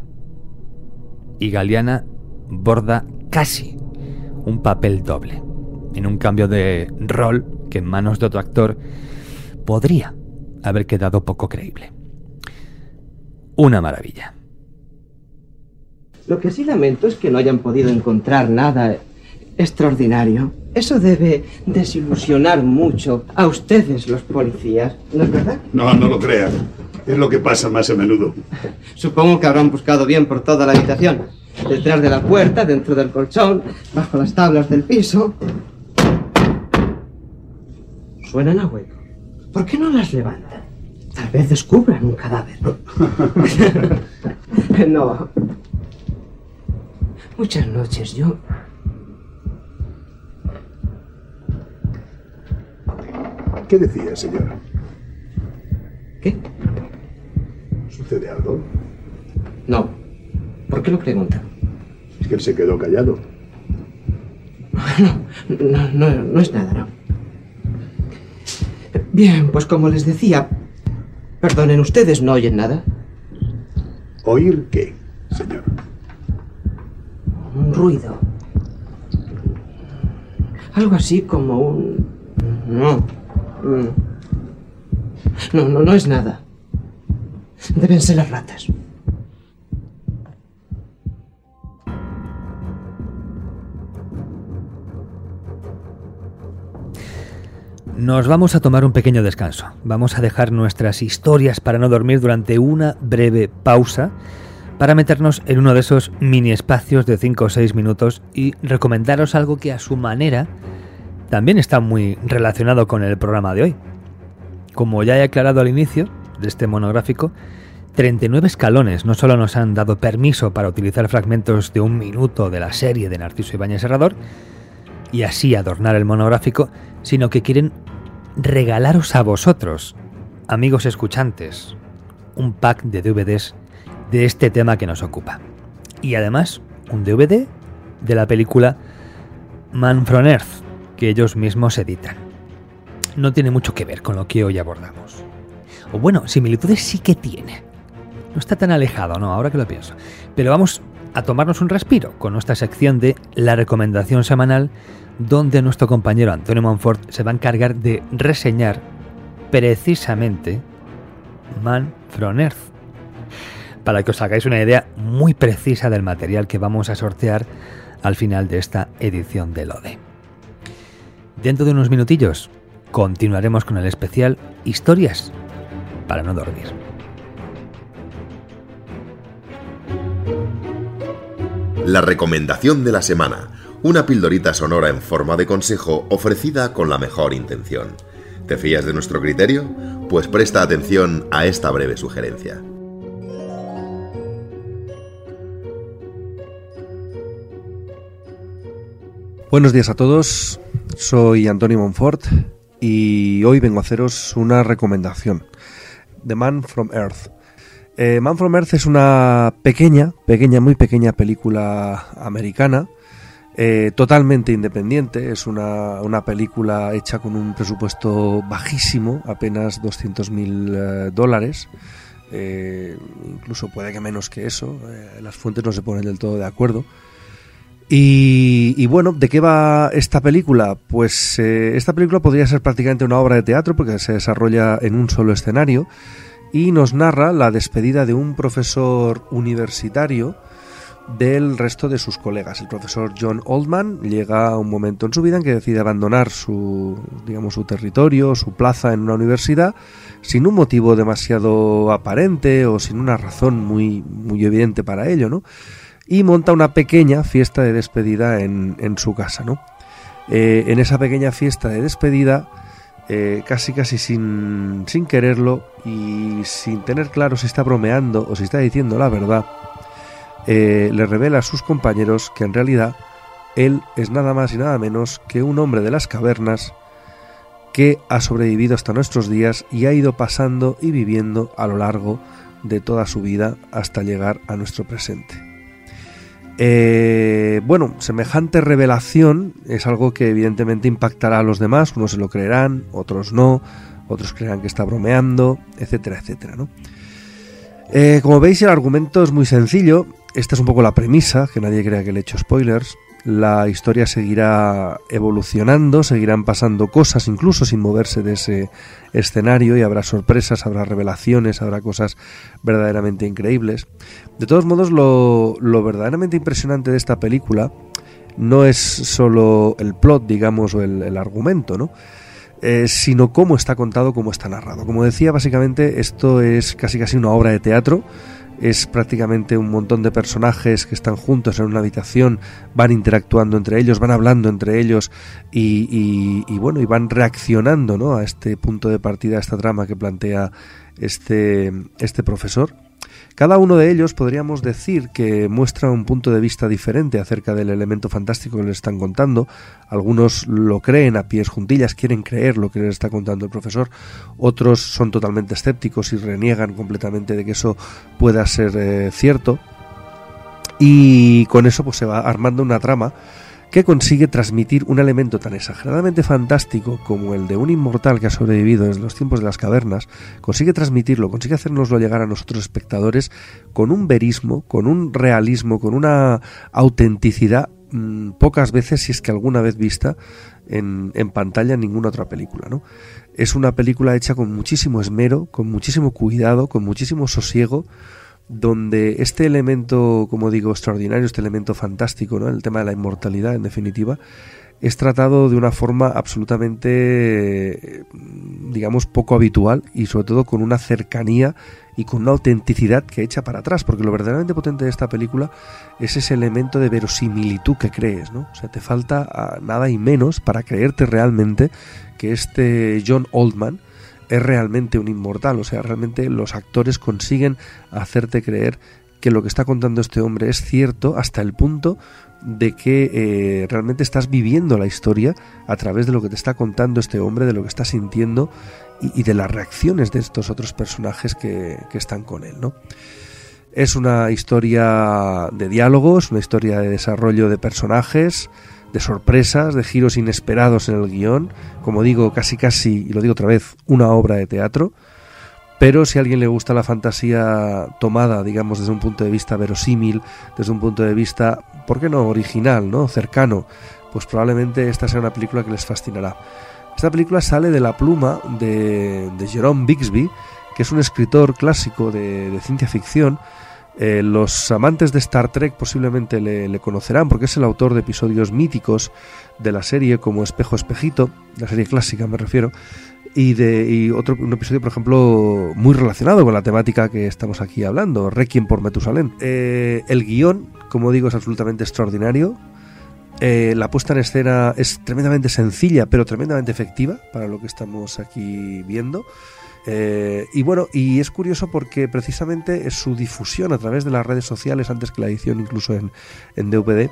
Y Galeana borda casi un papel doble, en un cambio de rol que en manos de otro actor podría haber quedado poco creíble. Una maravilla. Lo que sí lamento es que no hayan podido encontrar nada extraordinario. Eso debe desilusionar mucho a ustedes, los policías, ¿no es verdad? No, no lo crean. Es lo que pasa más a menudo. Supongo que habrán buscado bien por toda la habitación. Detrás de la puerta, dentro del colchón, bajo las tablas del piso. Suenan a hueco. ¿Por qué no las levantan? Tal vez descubran un cadáver. No. Muchas noches yo... ¿Qué decía, señor? ¿Qué? ¿Sucede algo? No. ¿Por qué lo pregunta? Es que él se quedó callado. No es nada, no. Bien, pues como les decía, perdonen, ¿ustedes no oyen nada? ¿Oír qué, señor? Un ruido. Algo así como un... No es nada. Deben ser las ratas. Nos vamos a tomar un pequeño descanso. Vamos a dejar nuestras historias para no dormir durante una breve pausa para meternos en uno de esos mini espacios de 5 o 6 minutos y recomendaros algo que a su manera también está muy relacionado con el programa de hoy. Como ya he aclarado al inicio de este monográfico, 39 escalones no solo nos han dado permiso para utilizar fragmentos de 1 minuto de la serie de Narciso Ibáñez Serrador y así adornar el monográfico, sino que quieren regalaros a vosotros, amigos escuchantes, un pack de DVDs de este tema que nos ocupa. Y además, un DVD de la película Man from Earth, que ellos mismos editan. No tiene mucho que ver con lo que hoy abordamos. O bueno, similitudes sí que tiene. No está tan alejado, ¿no? Ahora que lo pienso. Pero vamos a tomarnos un respiro con nuestra sección de la recomendación semanal, donde nuestro compañero Antonio Monfort se va a encargar de reseñar precisamente Man from Earth, para que os hagáis una idea muy precisa del material que vamos a sortear al final de esta edición de Lode. Dentro de unos minutillos continuaremos con el especial Historias para no dormir. La recomendación de la semana, una pildorita sonora en forma de consejo ofrecida con la mejor intención. ¿Te fías de nuestro criterio? Pues presta atención a esta breve sugerencia. Buenos días a todos, soy Antonio Monfort y hoy vengo a haceros una recomendación. The Man from Earth. Man from Earth es una muy pequeña película americana, totalmente independiente. Es una película hecha con un presupuesto bajísimo, apenas $200,000, incluso puede que menos que eso, las fuentes no se ponen del todo de acuerdo. Y bueno, ¿de qué va esta película? Pues esta película podría ser prácticamente una obra de teatro porque se desarrolla en un solo escenario y nos narra la despedida de un profesor universitario del resto de sus colegas. El profesor John Oldman llega a un momento en su vida en que decide abandonar su territorio, su plaza en una universidad, sin un motivo demasiado aparente o sin una razón muy evidente para ello, ¿no? Y monta una pequeña fiesta de despedida en su casa, ¿no? En esa pequeña fiesta de despedida, casi sin quererlo y sin tener claro si está bromeando o si está diciendo la verdad, le revela a sus compañeros que en realidad él es nada más y nada menos que un hombre de las cavernas que ha sobrevivido hasta nuestros días y ha ido pasando y viviendo a lo largo de toda su vida hasta llegar a nuestro presente. Bueno, semejante revelación es algo que evidentemente impactará a los demás. Unos se lo creerán, otros no, otros creerán que está bromeando, etcétera, etcétera, ¿no? Como veis, el argumento es muy sencillo. Esta es un poco la premisa, que nadie crea que le he hecho spoilers. La historia seguirá evolucionando, seguirán pasando cosas incluso sin moverse de ese escenario, y habrá sorpresas, habrá revelaciones, habrá cosas verdaderamente increíbles. De todos modos, lo verdaderamente impresionante de esta película no es solo el plot, digamos, o el argumento, ¿no? Sino cómo está contado, cómo está narrado. Como decía, básicamente esto es casi una obra de teatro. Es prácticamente un montón de personajes que están juntos en una habitación, van interactuando entre ellos, van hablando entre ellos y van reaccionando, ¿no?, a este punto de partida, a esta trama que plantea este profesor. Cada uno de ellos podríamos decir que muestra un punto de vista diferente acerca del elemento fantástico que les están contando. Algunos lo creen a pies juntillas, quieren creer lo que les está contando el profesor. Otros son totalmente escépticos y reniegan completamente de que eso pueda ser cierto. Y con eso pues se va armando una trama que consigue transmitir un elemento tan exageradamente fantástico como el de un inmortal que ha sobrevivido desde los tiempos de las cavernas. Consigue transmitirlo, consigue hacérnoslo llegar a nosotros espectadores con un verismo, con un realismo, con una autenticidad pocas veces, si es que alguna vez vista en pantalla en ninguna otra película, ¿no? Es una película hecha con muchísimo esmero, con muchísimo cuidado, con muchísimo sosiego, donde este elemento, como digo, extraordinario, este elemento fantástico, ¿no?, el tema de la inmortalidad, en definitiva, es tratado de una forma absolutamente, digamos, poco habitual y sobre todo con una cercanía y con una autenticidad que echa para atrás, porque lo verdaderamente potente de esta película es ese elemento de verosimilitud que crees, ¿no? O sea, te falta nada y menos para creerte realmente que este John Oldman es realmente un inmortal. O sea, realmente los actores consiguen hacerte creer que lo que está contando este hombre es cierto, hasta el punto de que realmente estás viviendo la historia a través de lo que te está contando este hombre, de lo que está sintiendo y de las reacciones de estos otros personajes que están con él, ¿no? Es una historia de diálogos, una historia de desarrollo de personajes, de sorpresas, de giros inesperados en el guión. Como digo, casi, y lo digo otra vez, una obra de teatro. pero si a alguien le gusta la fantasía tomada, digamos, desde un punto de vista verosímil, desde un punto de vista, ¿por qué no original, no cercano? Pues probablemente esta sea una película que les fascinará. Esta película sale de la pluma de Jerome Bixby, que es un escritor clásico de ciencia ficción. Los amantes de Star Trek posiblemente le conocerán porque es el autor de episodios míticos de la serie como Espejo Espejito, la serie clásica me refiero, y un episodio, por ejemplo, muy relacionado con la temática que estamos aquí hablando, Requiem por Metusalén. El guión, como digo, es absolutamente extraordinario. La puesta en escena es tremendamente sencilla pero tremendamente efectiva para lo que estamos aquí viendo. Y bueno, y es curioso porque precisamente su difusión a través de las redes sociales, antes que la edición incluso en DVD,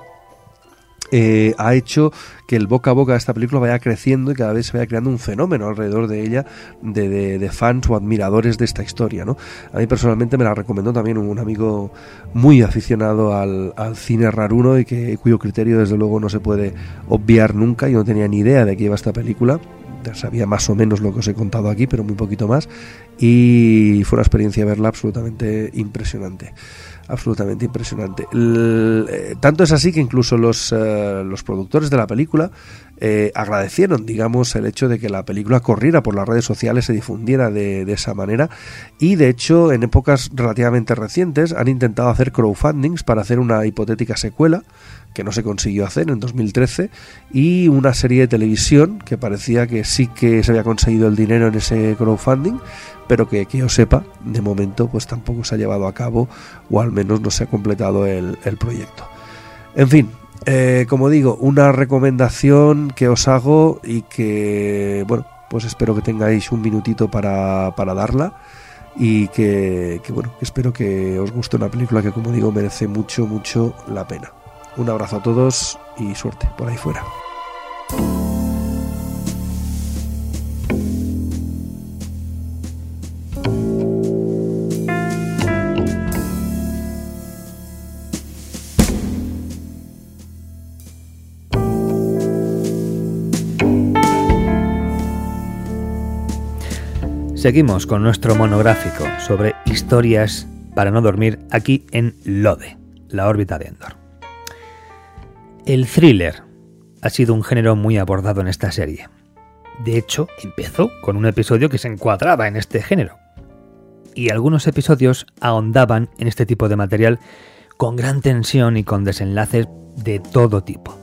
ha hecho que el boca a boca de esta película vaya creciendo y cada vez se vaya creando un fenómeno alrededor de ella de fans o admiradores de esta historia, ¿no? A mí personalmente me la recomendó también un amigo muy aficionado al cine raruno y cuyo criterio desde luego no se puede obviar nunca. Yo no tenía ni idea de qué iba esta película, ya sabía más o menos lo que os he contado aquí, pero muy poquito más, y fue una experiencia verla absolutamente impresionante. Absolutamente impresionante. Tanto es así que incluso los productores de la película agradecieron, digamos, el hecho de que la película corriera por las redes sociales, se difundiera de esa manera, y de hecho en épocas relativamente recientes han intentado hacer crowdfundings para hacer una hipotética secuela que no se consiguió hacer en 2013, y una serie de televisión que parecía que sí que se había conseguido el dinero en ese crowdfunding, pero que yo sepa, de momento pues tampoco se ha llevado a cabo, o al menos no se ha completado el proyecto. En fin, como digo, una recomendación que os hago y que, bueno, pues espero que tengáis un minutito para darla, y que bueno, espero que os guste una película que, como digo, merece mucho, mucho la pena. Un abrazo a todos y suerte por ahí fuera. Seguimos con nuestro monográfico sobre historias para no dormir aquí en LODE, la órbita de Endor. El thriller ha sido un género muy abordado en esta serie. De hecho, empezó con un episodio que se encuadraba en este género. Y algunos episodios ahondaban en este tipo de material con gran tensión y con desenlaces de todo tipo.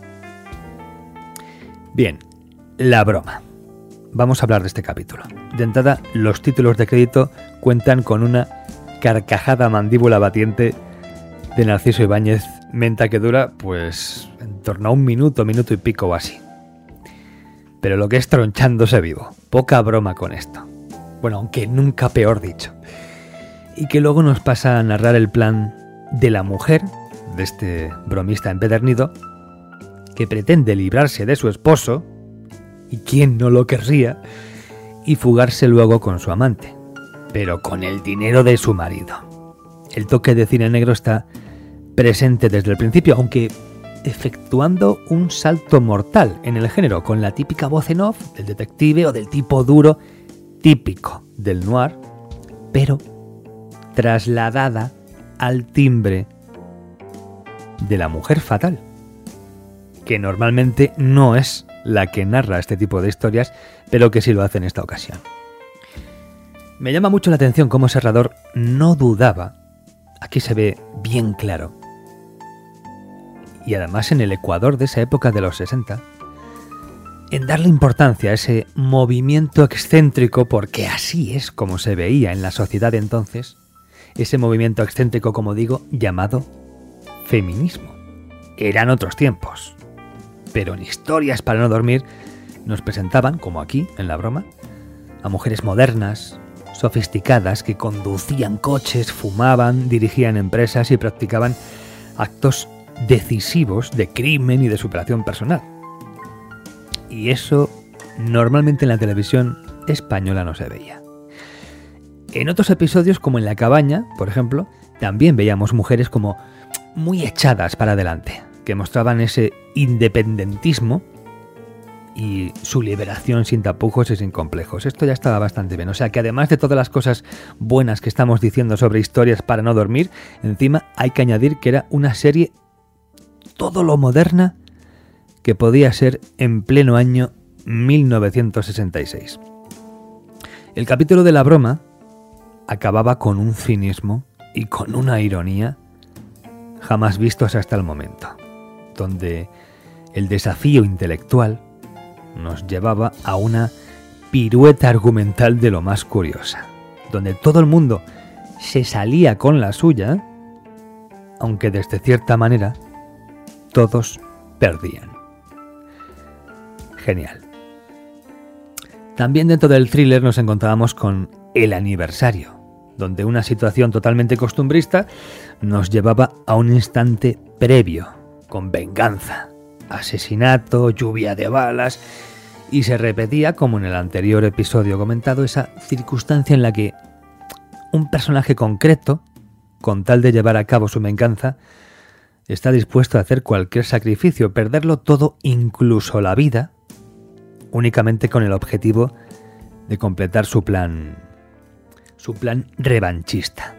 Bien, la broma. Vamos a hablar de este capítulo. De entrada, los títulos de crédito cuentan con una carcajada mandíbula batiente de Narciso Ibáñez Menta que dura, pues, en torno a un minuto y pico o así. Pero lo que es tronchándose vivo. Poca broma con esto. Bueno, aunque nunca peor dicho. Y que luego nos pasa a narrar el plan de la mujer, de este bromista empedernido, que pretende librarse de su esposo, y quién no lo querría, y fugarse luego con su amante, pero con el dinero de su marido. El toque de cine negro está presente desde el principio, aunque efectuando un salto mortal en el género, con la típica voz en off del detective o del tipo duro típico del noir, pero trasladada al timbre de la mujer fatal, que normalmente no es la que narra este tipo de historias, pero que sí lo hace en esta ocasión. Me llama mucho la atención cómo Serrador no dudaba, aquí se ve bien claro, y además en el Ecuador de esa época de los 60, en darle importancia a ese movimiento excéntrico, porque así es como se veía en la sociedad de entonces, ese movimiento excéntrico, como digo, llamado feminismo. Eran otros tiempos, pero en Historias para no dormir nos presentaban, como aquí en la broma, a mujeres modernas, sofisticadas, que conducían coches, fumaban, dirigían empresas y practicaban actos decisivos de crimen y de superación personal. Y eso normalmente en la televisión española no se veía. En otros episodios, como en La cabaña, por ejemplo, también veíamos mujeres como muy echadas para adelante, que mostraban ese independentismo y su liberación sin tapujos y sin complejos. Esto ya estaba bastante bien. O sea que además de todas las cosas buenas que estamos diciendo sobre Historias para no dormir, encima hay que añadir que era una serie todo lo moderna que podía ser en pleno año 1966. El capítulo de la broma acababa con un cinismo y con una ironía jamás vistos hasta el momento, donde el desafío intelectual nos llevaba a una pirueta argumental de lo más curiosa, donde todo el mundo se salía con la suya, aunque desde cierta manera todos perdían. Genial. También dentro del thriller nos encontrábamos con El aniversario, donde una situación totalmente costumbrista nos llevaba a un instante previo, con venganza, asesinato, lluvia de balas, y se repetía, como en el anterior episodio comentado, esa circunstancia en la que un personaje concreto, con tal de llevar a cabo su venganza, está dispuesto a hacer cualquier sacrificio, perderlo todo, incluso la vida, únicamente con el objetivo de completar su plan revanchista.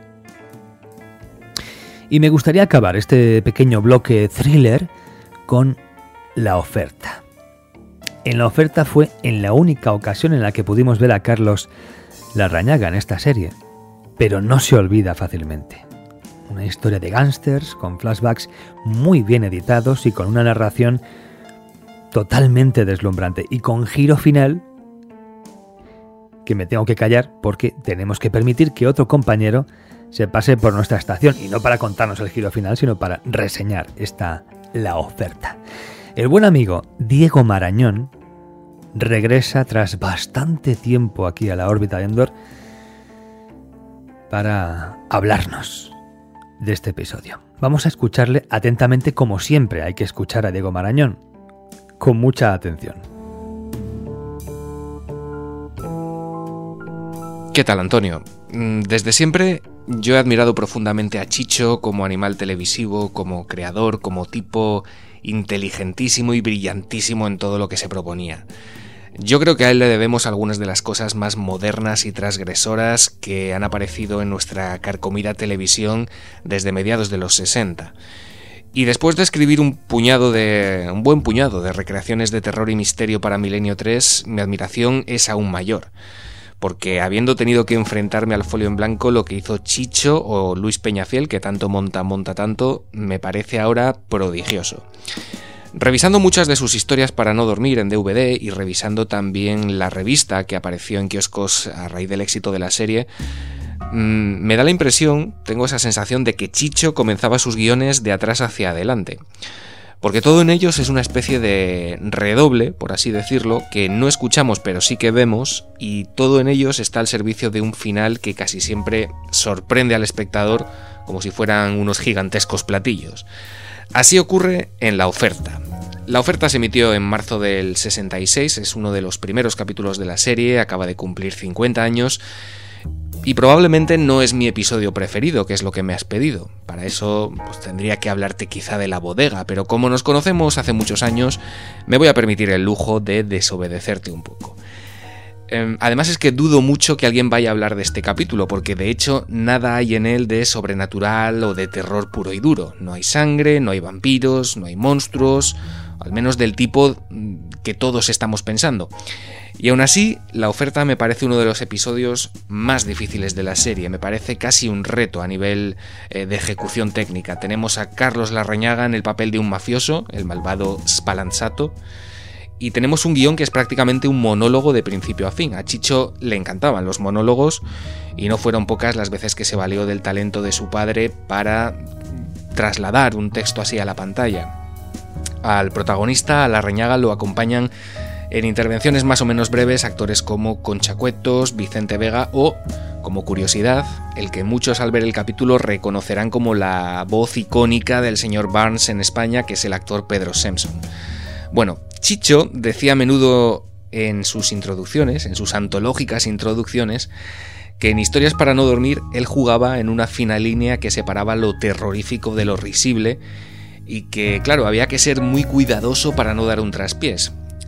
Y me gustaría acabar este pequeño bloque thriller con La oferta. En La oferta fue en la única ocasión en la que pudimos ver a Carlos Larrañaga en esta serie, pero no se olvida fácilmente. Una historia de gángsters con flashbacks muy bien editados y con una narración totalmente deslumbrante y con giro final que me tengo que callar porque tenemos que permitir que otro compañero se pase por nuestra estación, y no para contarnos el giro final, sino para reseñar esta La oferta. El buen amigo Diego Marañón regresa tras bastante tiempo aquí a la órbita de Endor para hablarnos de este episodio. Vamos a escucharle atentamente, como siempre hay que escuchar a Diego Marañón, con mucha atención. ¿Qué tal, Antonio? Desde siempre yo he admirado profundamente a Chicho como animal televisivo, como creador, como tipo inteligentísimo y brillantísimo en todo lo que se proponía. Yo creo que a él le debemos algunas de las cosas más modernas y transgresoras que han aparecido en nuestra carcomida televisión desde mediados de los 60. Y después de escribir un buen puñado de recreaciones de terror y misterio para Milenio 3, mi admiración es aún mayor. Porque habiendo tenido que enfrentarme al folio en blanco, lo que hizo Chicho o Luis Peñafiel, que tanto monta tanto, me parece ahora prodigioso. Revisando muchas de sus historias para no dormir en DVD y revisando también la revista que apareció en kioscos a raíz del éxito de la serie, me da la impresión, tengo esa sensación de que Chicho comenzaba sus guiones de atrás hacia adelante. Porque todo en ellos es una especie de redoble, por así decirlo, que no escuchamos pero sí que vemos, y todo en ellos está al servicio de un final que casi siempre sorprende al espectador como si fueran unos gigantescos platillos. Así ocurre en La oferta. La oferta se emitió en marzo del 66, es uno de los primeros capítulos de la serie, acaba de cumplir 50 años, y probablemente no es mi episodio preferido, que es lo que me has pedido. Para eso pues tendría que hablarte quizá de La bodega, pero como nos conocemos hace muchos años, me voy a permitir el lujo de desobedecerte un poco. Además es que dudo mucho que alguien vaya a hablar de este capítulo, porque de hecho nada hay en él de sobrenatural o de terror puro y duro. No hay sangre, no hay vampiros, no hay monstruos, al menos del tipo que todos estamos pensando. Y aún así, La oferta me parece uno de los episodios más difíciles de la serie. Me parece casi un reto a nivel de ejecución técnica. Tenemos a Carlos Larrañaga en el papel de un mafioso, el malvado Spallanzato, y tenemos un guión que es prácticamente un monólogo de principio a fin. A Chicho le encantaban los monólogos y no fueron pocas las veces que se valió del talento de su padre para trasladar un texto así a la pantalla. Al protagonista, a Larrañaga, lo acompañan en intervenciones más o menos breves actores como Concha Cuetos, Vicente Vega o, como curiosidad, el que muchos al ver el capítulo reconocerán como la voz icónica del señor Barnes en España, que es el actor Pedro Simpson. Bueno, Chicho decía a menudo en sus introducciones, en sus antológicas introducciones, que en Historias para no dormir él jugaba en una fina línea que separaba lo terrorífico de lo risible y que, claro, había que ser muy cuidadoso para no dar un traspiés.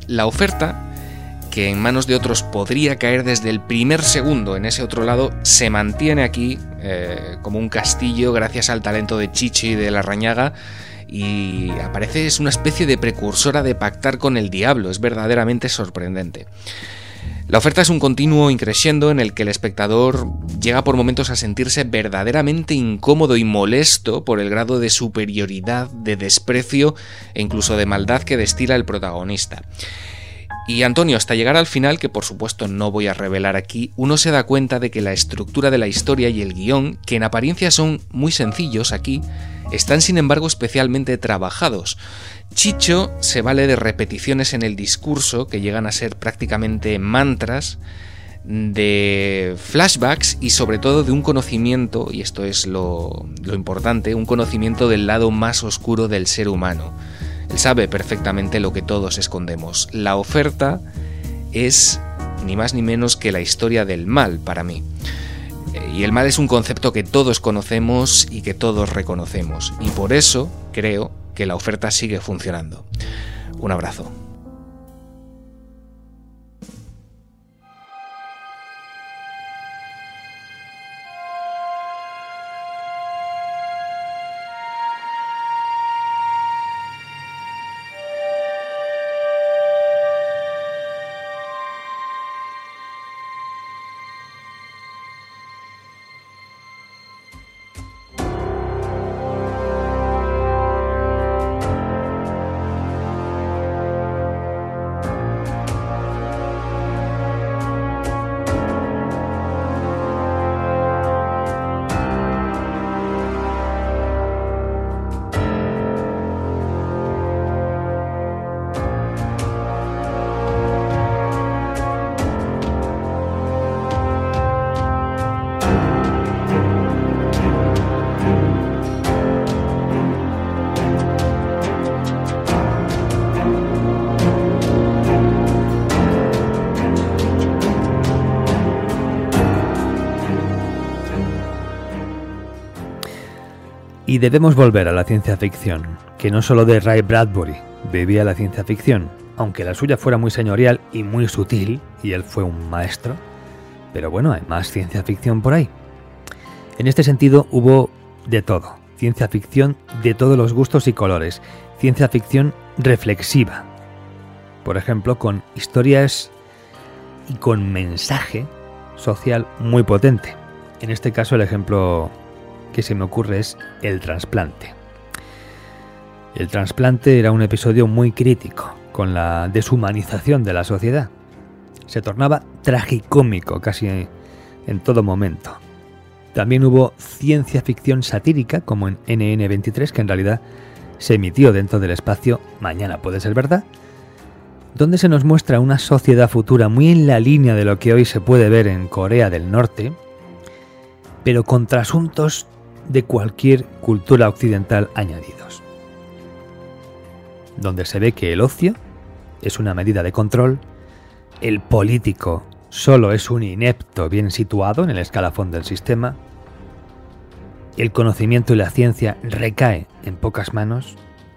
La oferta, que en manos de otros podría caer desde el primer segundo en ese otro lado, se mantiene aquí como un castillo gracias al talento de Chicho y de Larrañaga, y aparece, es una especie de precursora de pactar con el diablo. Es verdaderamente sorprendente. La oferta es un continuo increscendo en el que el espectador llega por momentos a sentirse verdaderamente incómodo y molesto por el grado de superioridad, de desprecio e incluso de maldad que destila el protagonista. Y Antonio, hasta llegar al final, que por supuesto no voy a revelar aquí, uno se da cuenta de que la estructura de la historia y el guión, que en apariencia son muy sencillos aquí, están sin embargo especialmente trabajados. Chicho se vale de repeticiones en el discurso, que llegan a ser prácticamente mantras, de flashbacks y sobre todo de un conocimiento, y esto es lo importante, un conocimiento del lado más oscuro del ser humano. Él sabe perfectamente lo que todos escondemos. La oferta es ni más ni menos que la historia del mal para mí. Y el mal es un concepto que todos conocemos y que todos reconocemos. Y por eso creo que la oferta sigue funcionando. Un abrazo. Y debemos volver a la ciencia ficción, que no solo de Ray Bradbury vivía la ciencia ficción, aunque la suya fuera muy señorial y muy sutil, y él fue un maestro, pero bueno, hay más ciencia ficción por ahí. En este sentido hubo de todo, ciencia ficción de todos los gustos y colores, ciencia ficción reflexiva, por ejemplo, con historias y con mensaje social muy potente. En este caso el ejemplo que se me ocurre es El trasplante. El trasplante era un episodio muy crítico con la deshumanización de la sociedad. Se tornaba tragicómico casi en todo momento. También hubo ciencia ficción satírica como en NN23, que en realidad se emitió dentro del espacio Mañana puede ser verdad, donde se nos muestra una sociedad futura muy en la línea de lo que hoy se puede ver en Corea del Norte, pero con trasuntos de cualquier cultura occidental añadidos, donde se ve que el ocio es una medida de control, el político solo es un inepto bien situado en el escalafón del sistema, el conocimiento y la ciencia recae en pocas manos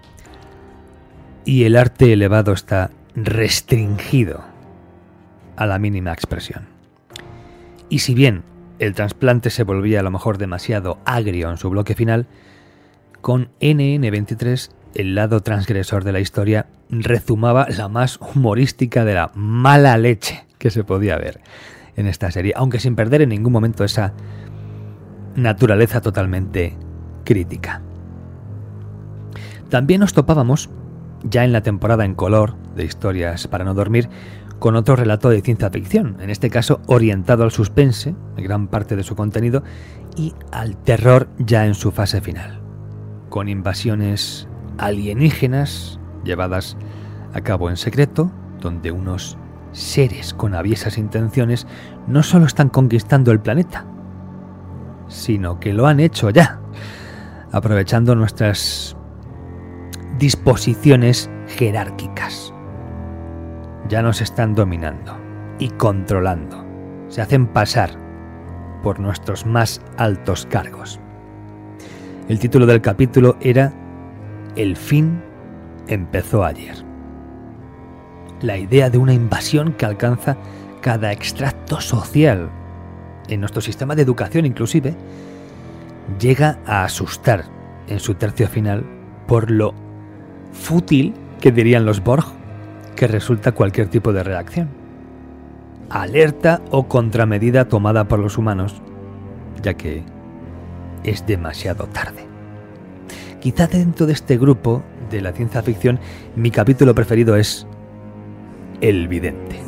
y el arte elevado está restringido a la mínima expresión. Y si bien el trasplante se volvía a lo mejor demasiado agrio en su bloque final, con NN23 el lado transgresor de la historia rezumaba la más humorística de la mala leche que se podía ver en esta serie, aunque sin perder en ningún momento esa naturaleza totalmente crítica. También nos topábamos, ya en la temporada en color de Historias para no dormir, con otro relato de ciencia ficción, en este caso orientado al suspense, gran parte de su contenido, y al terror ya en su fase final, con invasiones alienígenas llevadas a cabo en secreto, donde unos seres con aviesas intenciones no solo están conquistando el planeta, sino que lo han hecho ya, aprovechando nuestras disposiciones jerárquicas. Ya nos están dominando y controlando. Se hacen pasar por nuestros más altos cargos. El título del capítulo era El fin empezó ayer. la idea de una invasión que alcanza cada extracto social en nuestro sistema de educación inclusive, llega a asustar en su tercio final por lo fútil, que dirían los Borg, que resulta cualquier tipo de reacción, alerta o contramedida tomada por los humanos, ya que es demasiado tarde. Quizá dentro de este grupo de la ciencia ficción, mi capítulo preferido es El Vidente.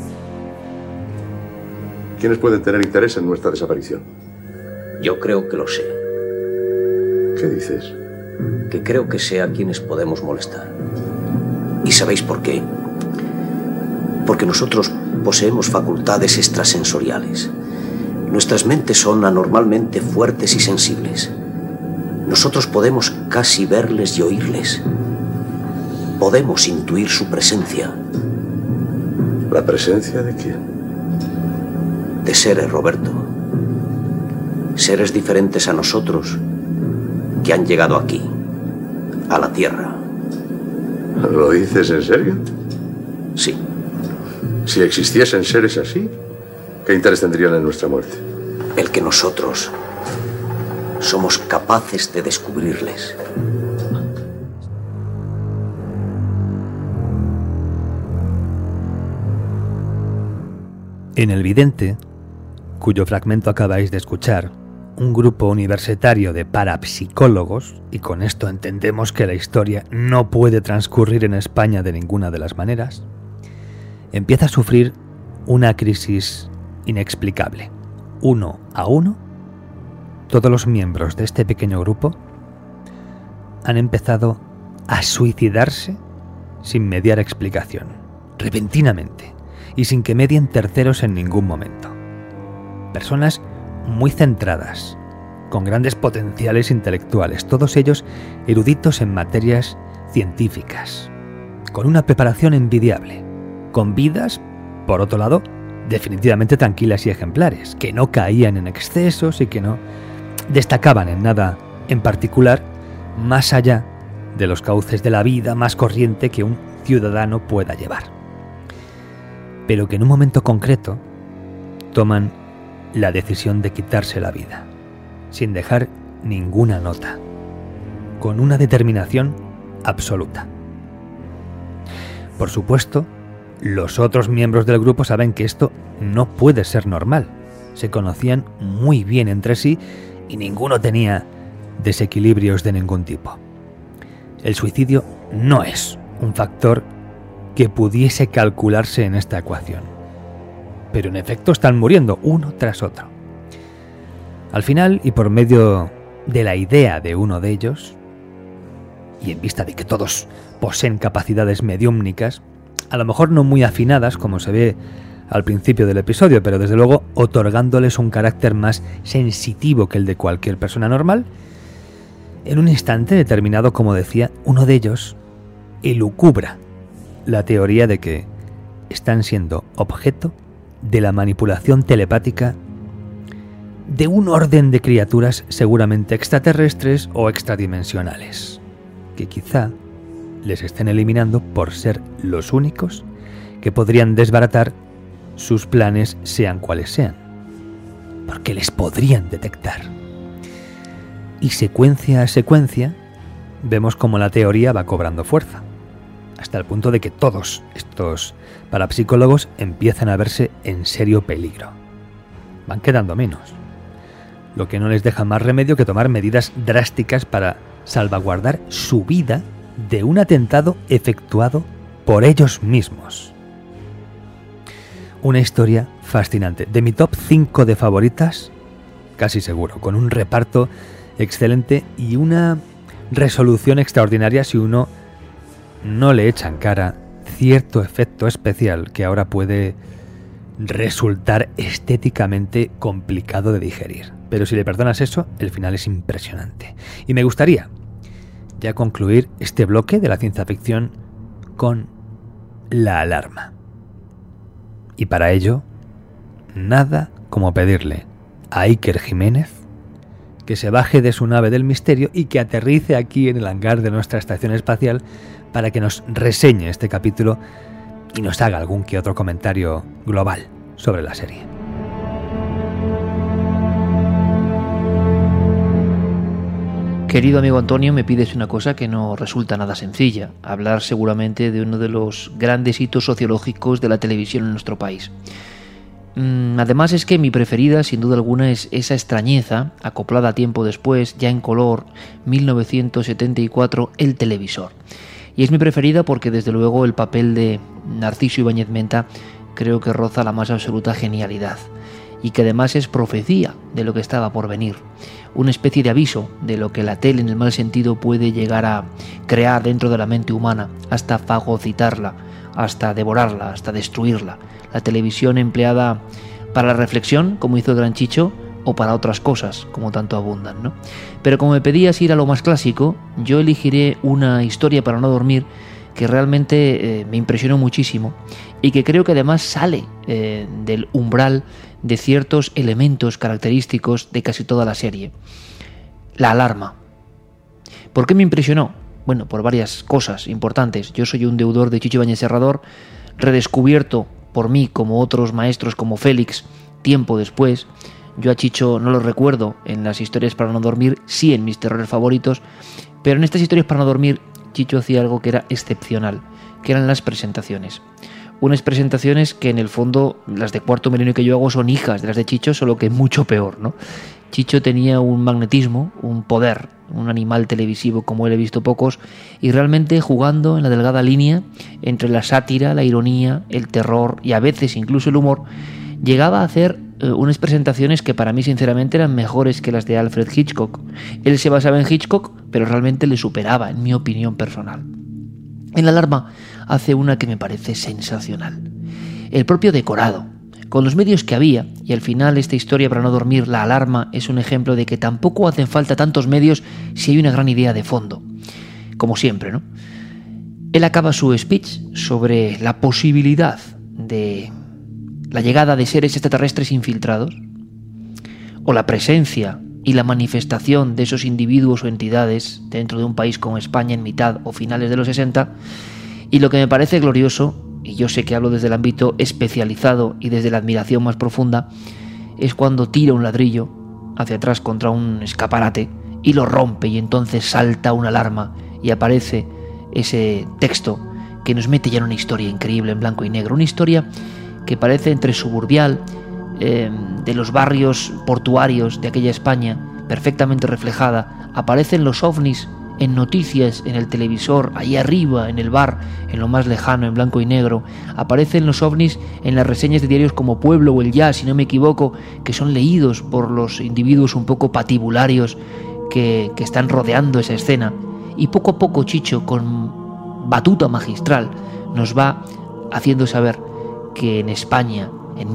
¿Quiénes pueden tener interés en nuestra desaparición? Yo creo que lo sé. ¿Qué dices? Que creo que sé a quienes podemos molestar. ¿Y sabéis por qué? Porque nosotros poseemos facultades extrasensoriales. Nuestras mentes son anormalmente fuertes y sensibles. Nosotros podemos casi verles y oírles. Podemos intuir su presencia. ¿La presencia de quién? De seres, Roberto. Seres diferentes a nosotros que han llegado aquí, a la Tierra. ¿Lo dices en serio? Sí. Si existiesen seres así, ¿qué interés tendrían en nuestra muerte? El que nosotros somos capaces de descubrirles. En El Vidente, cuyo fragmento acabáis de escuchar, un grupo universitario de parapsicólogos, y con esto entendemos que la historia no puede transcurrir en España de ninguna de las maneras, empieza a sufrir una crisis inexplicable. Uno a uno, todos los miembros de este pequeño grupo han empezado a suicidarse sin mediar explicación, repentinamente, y sin que medien terceros en ningún momento. Personas muy centradas, con grandes potenciales intelectuales, todos ellos eruditos en materias científicas, con una preparación envidiable, con vidas, por otro lado, definitivamente tranquilas y ejemplares, que no caían en excesos y que no destacaban en nada en particular, más allá de los cauces de la vida más corriente que un ciudadano pueda llevar. Pero que en un momento concreto toman la decisión de quitarse la vida, sin dejar ninguna nota, con una determinación absoluta. Por supuesto, los otros miembros del grupo saben que esto no puede ser normal. Se conocían muy bien entre sí y ninguno tenía desequilibrios de ningún tipo. El suicidio no es un factor que pudiese calcularse en esta ecuación. Pero en efecto están muriendo uno tras otro. Al final, y por medio de la idea de uno de ellos, y en vista de que todos poseen capacidades mediúmnicas, a lo mejor no muy afinadas como se ve al principio del episodio, pero desde luego otorgándoles un carácter más sensitivo que el de cualquier persona normal, en un instante determinado, como decía, uno de ellos elucubra la teoría de que están siendo objeto de la manipulación telepática de un orden de criaturas seguramente extraterrestres o extradimensionales, que quizá les estén eliminando por ser los únicos que podrían desbaratar sus planes, sean cuales sean, porque les podrían detectar. Y secuencia a secuencia vemos cómo la teoría va cobrando fuerza, hasta el punto de que todos estos parapsicólogos empiezan a verse en serio peligro. Van quedando menos, lo que no les deja más remedio que tomar medidas drásticas para salvaguardar su vida de un atentado efectuado por ellos mismos. Una historia fascinante, de mi top 5 de favoritas, casi seguro, con un reparto excelente y una resolución extraordinaria si uno no le echa en cara cierto efecto especial que ahora puede resultar estéticamente complicado de digerir. Pero si le perdonas eso, el final es impresionante. Y me gustaría ya concluir este bloque de la ciencia ficción con la alarma. Y para ello, nada como pedirle a Iker Jiménez que se baje de su nave del misterio y que aterrice aquí en el hangar de nuestra estación espacial para que nos reseñe este capítulo y nos haga algún que otro comentario global sobre la serie. Querido amigo Antonio, me pides una cosa que no resulta nada sencilla, hablar seguramente de uno de los grandes hitos sociológicos de la televisión en nuestro país. Además es que mi preferida, sin duda alguna, es esa extrañeza, acoplada tiempo después, ya en color, 1974, El televisor. Y es mi preferida porque desde luego el papel de Narciso Ibáñez Menta creo que roza la más absoluta genialidad, y que además es profecía de lo que estaba por venir. Una especie de aviso de lo que la tele en el mal sentido puede llegar a crear dentro de la mente humana, hasta fagocitarla, hasta devorarla, hasta destruirla. La televisión empleada para la reflexión, como hizo el gran Chicho, o para otras cosas, como tanto abundan, ¿no? Pero como me pedías ir a lo más clásico, yo elegiré una historia para no dormir que realmente me impresionó muchísimo y que creo que además sale del umbral de ciertos elementos característicos de casi toda la serie. La alarma. ¿Por qué me impresionó? Bueno, por varias cosas importantes. Yo soy un deudor de Chicho Ibáñez Serrador, redescubierto por mí como otros maestros como Félix, tiempo después. Yo a Chicho no lo recuerdo en las historias para no dormir, sí en mis terrores favoritos, pero en estas historias para no dormir Chicho hacía algo que era excepcional, que eran las presentaciones. Unas presentaciones que en el fondo las de Cuarto Milenio que yo hago son hijas de las de Chicho, solo que mucho peor, ¿no? Chicho tenía un magnetismo, un poder, un animal televisivo como él he visto pocos, y realmente jugando en la delgada línea entre la sátira, la ironía, el terror y a veces incluso el humor, llegaba a hacer unas presentaciones que para mí sinceramente eran mejores que las de Alfred Hitchcock. Él se basaba en Hitchcock, pero realmente le superaba, en mi opinión personal. En La alarma hace una que me parece sensacional. El propio decorado, con los medios que había, y al final esta historia para no dormir, La alarma, es un ejemplo de que tampoco hacen falta tantos medios si hay una gran idea de fondo. Como siempre, ¿no? Él acaba su speech sobre la posibilidad de la llegada de seres extraterrestres infiltrados, o la presencia y la manifestación de esos individuos o entidades dentro de un país como España en mitad o finales de los 60, y lo que me parece glorioso, y yo sé que hablo desde el ámbito especializado y desde la admiración más profunda, es cuando tira un ladrillo hacia atrás contra un escaparate y lo rompe, y entonces salta una alarma y aparece ese texto que nos mete ya en una historia increíble en blanco y negro, una historia que parece entre suburbial, de los barrios portuarios de aquella España, perfectamente reflejada. Aparecen los ovnis en noticias, en el televisor, ahí arriba, en el bar, en lo más lejano, en blanco y negro. Aparecen los ovnis en las reseñas de diarios como Pueblo o El Ya, si no me equivoco, que son leídos por los individuos un poco patibularios que están rodeando esa escena. Y poco a poco Chicho, con batuta magistral, nos va haciendo saber que en España, en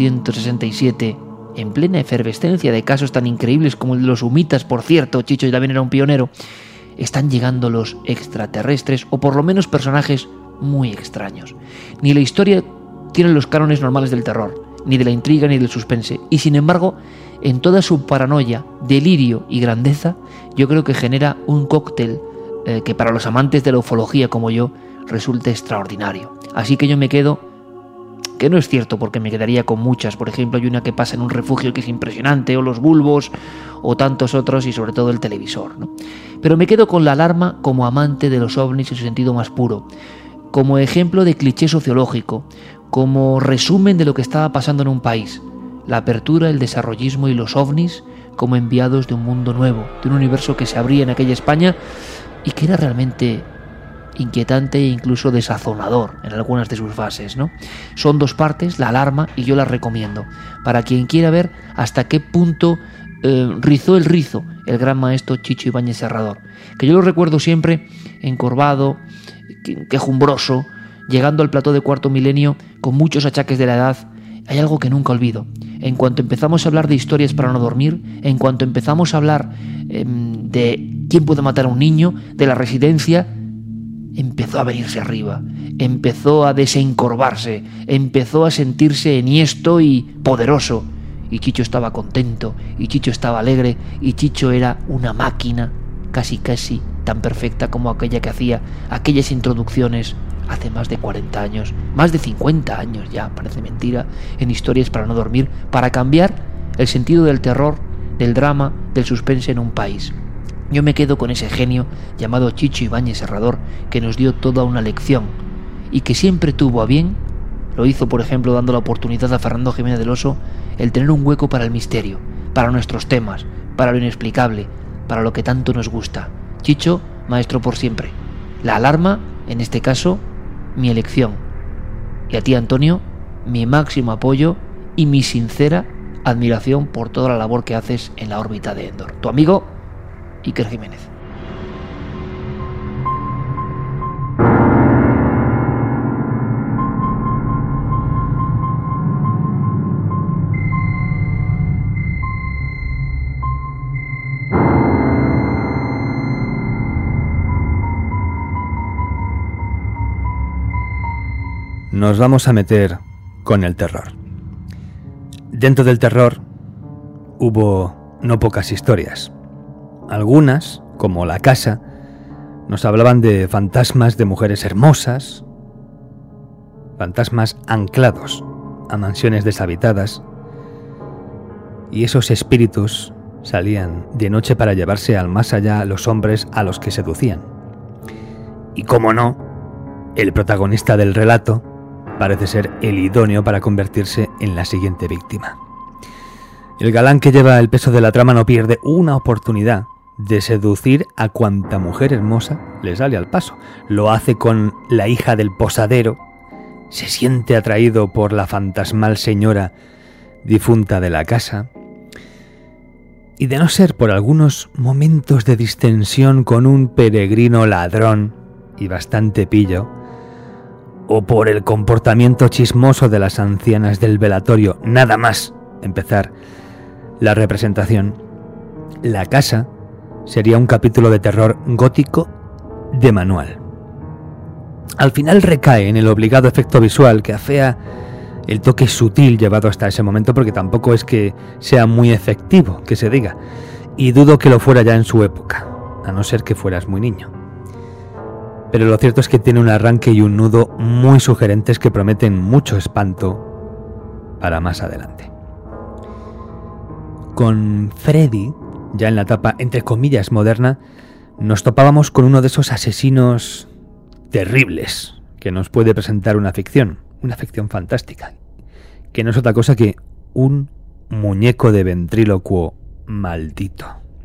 1967, en plena efervescencia de casos tan increíbles como el de los humitas, por cierto, Chicho también era un pionero, están llegando los extraterrestres, o por lo menos personajes muy extraños. Ni la historia tiene los cánones normales del terror, ni de la intriga ni del suspense, y sin embargo, en toda su paranoia, delirio y grandeza, yo creo que genera un cóctel que para los amantes de la ufología como yo resulta extraordinario. Así que yo me quedo, que no es cierto porque me quedaría con muchas, por ejemplo hay una que pasa en un refugio que es impresionante, o los bulbos, o tantos otros, y sobre todo el televisor, ¿no? Pero me quedo con La alarma como amante de los ovnis en su sentido más puro, como ejemplo de cliché sociológico, como resumen de lo que estaba pasando en un país, la apertura, el desarrollismo y los ovnis como enviados de un mundo nuevo, de un universo que se abría en aquella España y que era realmente inquietante e incluso desazonador en algunas de sus fases, ¿no? Son dos partes, La alarma, y yo las recomiendo para quien quiera ver hasta qué punto rizó el rizo el gran maestro Chicho Ibáñez Serrador, que yo lo recuerdo siempre encorvado, quejumbroso, llegando al plató de Cuarto Milenio con muchos achaques de la edad. Hay algo que nunca olvido. En cuanto empezamos a hablar de historias para no dormir, en cuanto empezamos a hablar de quién puede matar a un niño, de la residencia, empezó a venirse arriba, empezó a desencorvarse, empezó a sentirse enhiesto y poderoso. Y Chicho estaba contento, y Chicho estaba alegre, y Chicho era una máquina casi tan perfecta como aquella que hacía aquellas introducciones hace más de 40 años, más de 50 años ya, parece mentira, en Historias para no dormir, para cambiar el sentido del terror, del drama, del suspense en un país. Yo me quedo con ese genio llamado Chicho Ibáñez Serrador, que nos dio toda una lección y que siempre tuvo a bien, lo hizo por ejemplo dando la oportunidad a Fernando Jiménez del Oso, el tener un hueco para el misterio, para nuestros temas, para lo inexplicable, para lo que tanto nos gusta. Chicho, maestro por siempre. La alarma, en este caso, mi elección. Y a ti, Antonio, mi máximo apoyo y mi sincera admiración por toda la labor que haces en la órbita de Endor. Tu amigo, Iker Jiménez. Nos vamos a meter con el terror. Dentro del terror hubo no pocas historias. Algunas, como La Casa, nos hablaban de fantasmas de mujeres hermosas, fantasmas anclados a mansiones deshabitadas, y esos espíritus salían de noche para llevarse al más allá a los hombres a los que seducían. Y cómo no, el protagonista del relato parece ser el idóneo para convertirse en la siguiente víctima. El galán que lleva el peso de la trama no pierde una oportunidad de seducir a cuanta mujer hermosa le sale al paso. Lo hace con la hija del posadero, se siente atraído por la fantasmal señora difunta de la casa, y de no ser por algunos momentos de distensión con un peregrino ladrón y bastante pillo, o por el comportamiento chismoso de las ancianas del velatorio, nada más empezar la representación, La Casa sería un capítulo de terror gótico de manual. Al final recae en el obligado efecto visual que afea el toque sutil llevado hasta ese momento, porque tampoco es que sea muy efectivo, que se diga, y dudo que lo fuera ya en su época, a no ser que fueras muy niño. Pero lo cierto es que tiene un arranque y un nudo muy sugerentes que prometen mucho espanto para más adelante. Con Freddy, ya en la etapa entre comillas moderna, nos topábamos con uno de esos asesinos terribles que nos puede presentar una ficción fantástica, que no es otra cosa que un muñeco de ventrílocuo maldito.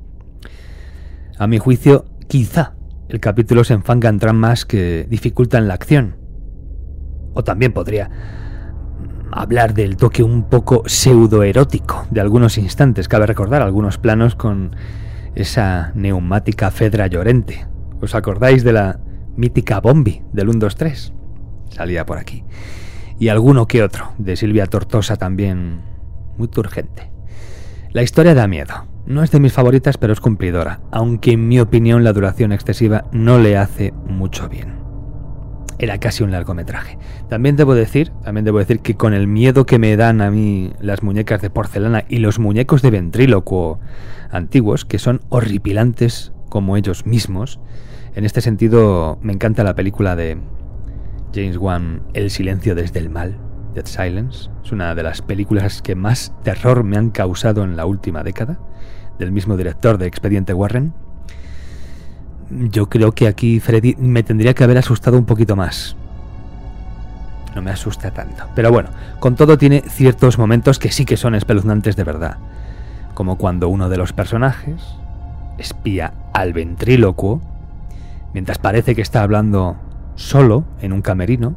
A mi juicio, quizá el capítulo se enfanga en tramas que dificultan la acción. O también podría hablar del toque un poco pseudoerótico de algunos instantes. Cabe recordar algunos planos con esa neumática Fedra Llorente. ¿Os acordáis de la mítica Bombi del 1, 2, 3? Salía por aquí. Y alguno que otro de Silvia Tortosa también muy turgente. La historia da miedo. No es de mis favoritas, pero es cumplidora, aunque en mi opinión la duración excesiva no le hace mucho bien. Era casi un largometraje. También debo decir que con el miedo que me dan a mí las muñecas de porcelana y los muñecos de ventrílocuo antiguos, que son horripilantes como ellos mismos, en este sentido me encanta la película de James Wan, El silencio desde el mal, Dead Silence. Es una de las películas que más terror me han causado en la última década, del mismo director de Expediente Warren. Yo creo que aquí Freddy me tendría que haber asustado un poquito más. No me asusta tanto. Pero bueno, con todo tiene ciertos momentos que sí que son espeluznantes de verdad. Como cuando uno de los personajes espía al ventrílocuo mientras parece que está hablando solo en un camerino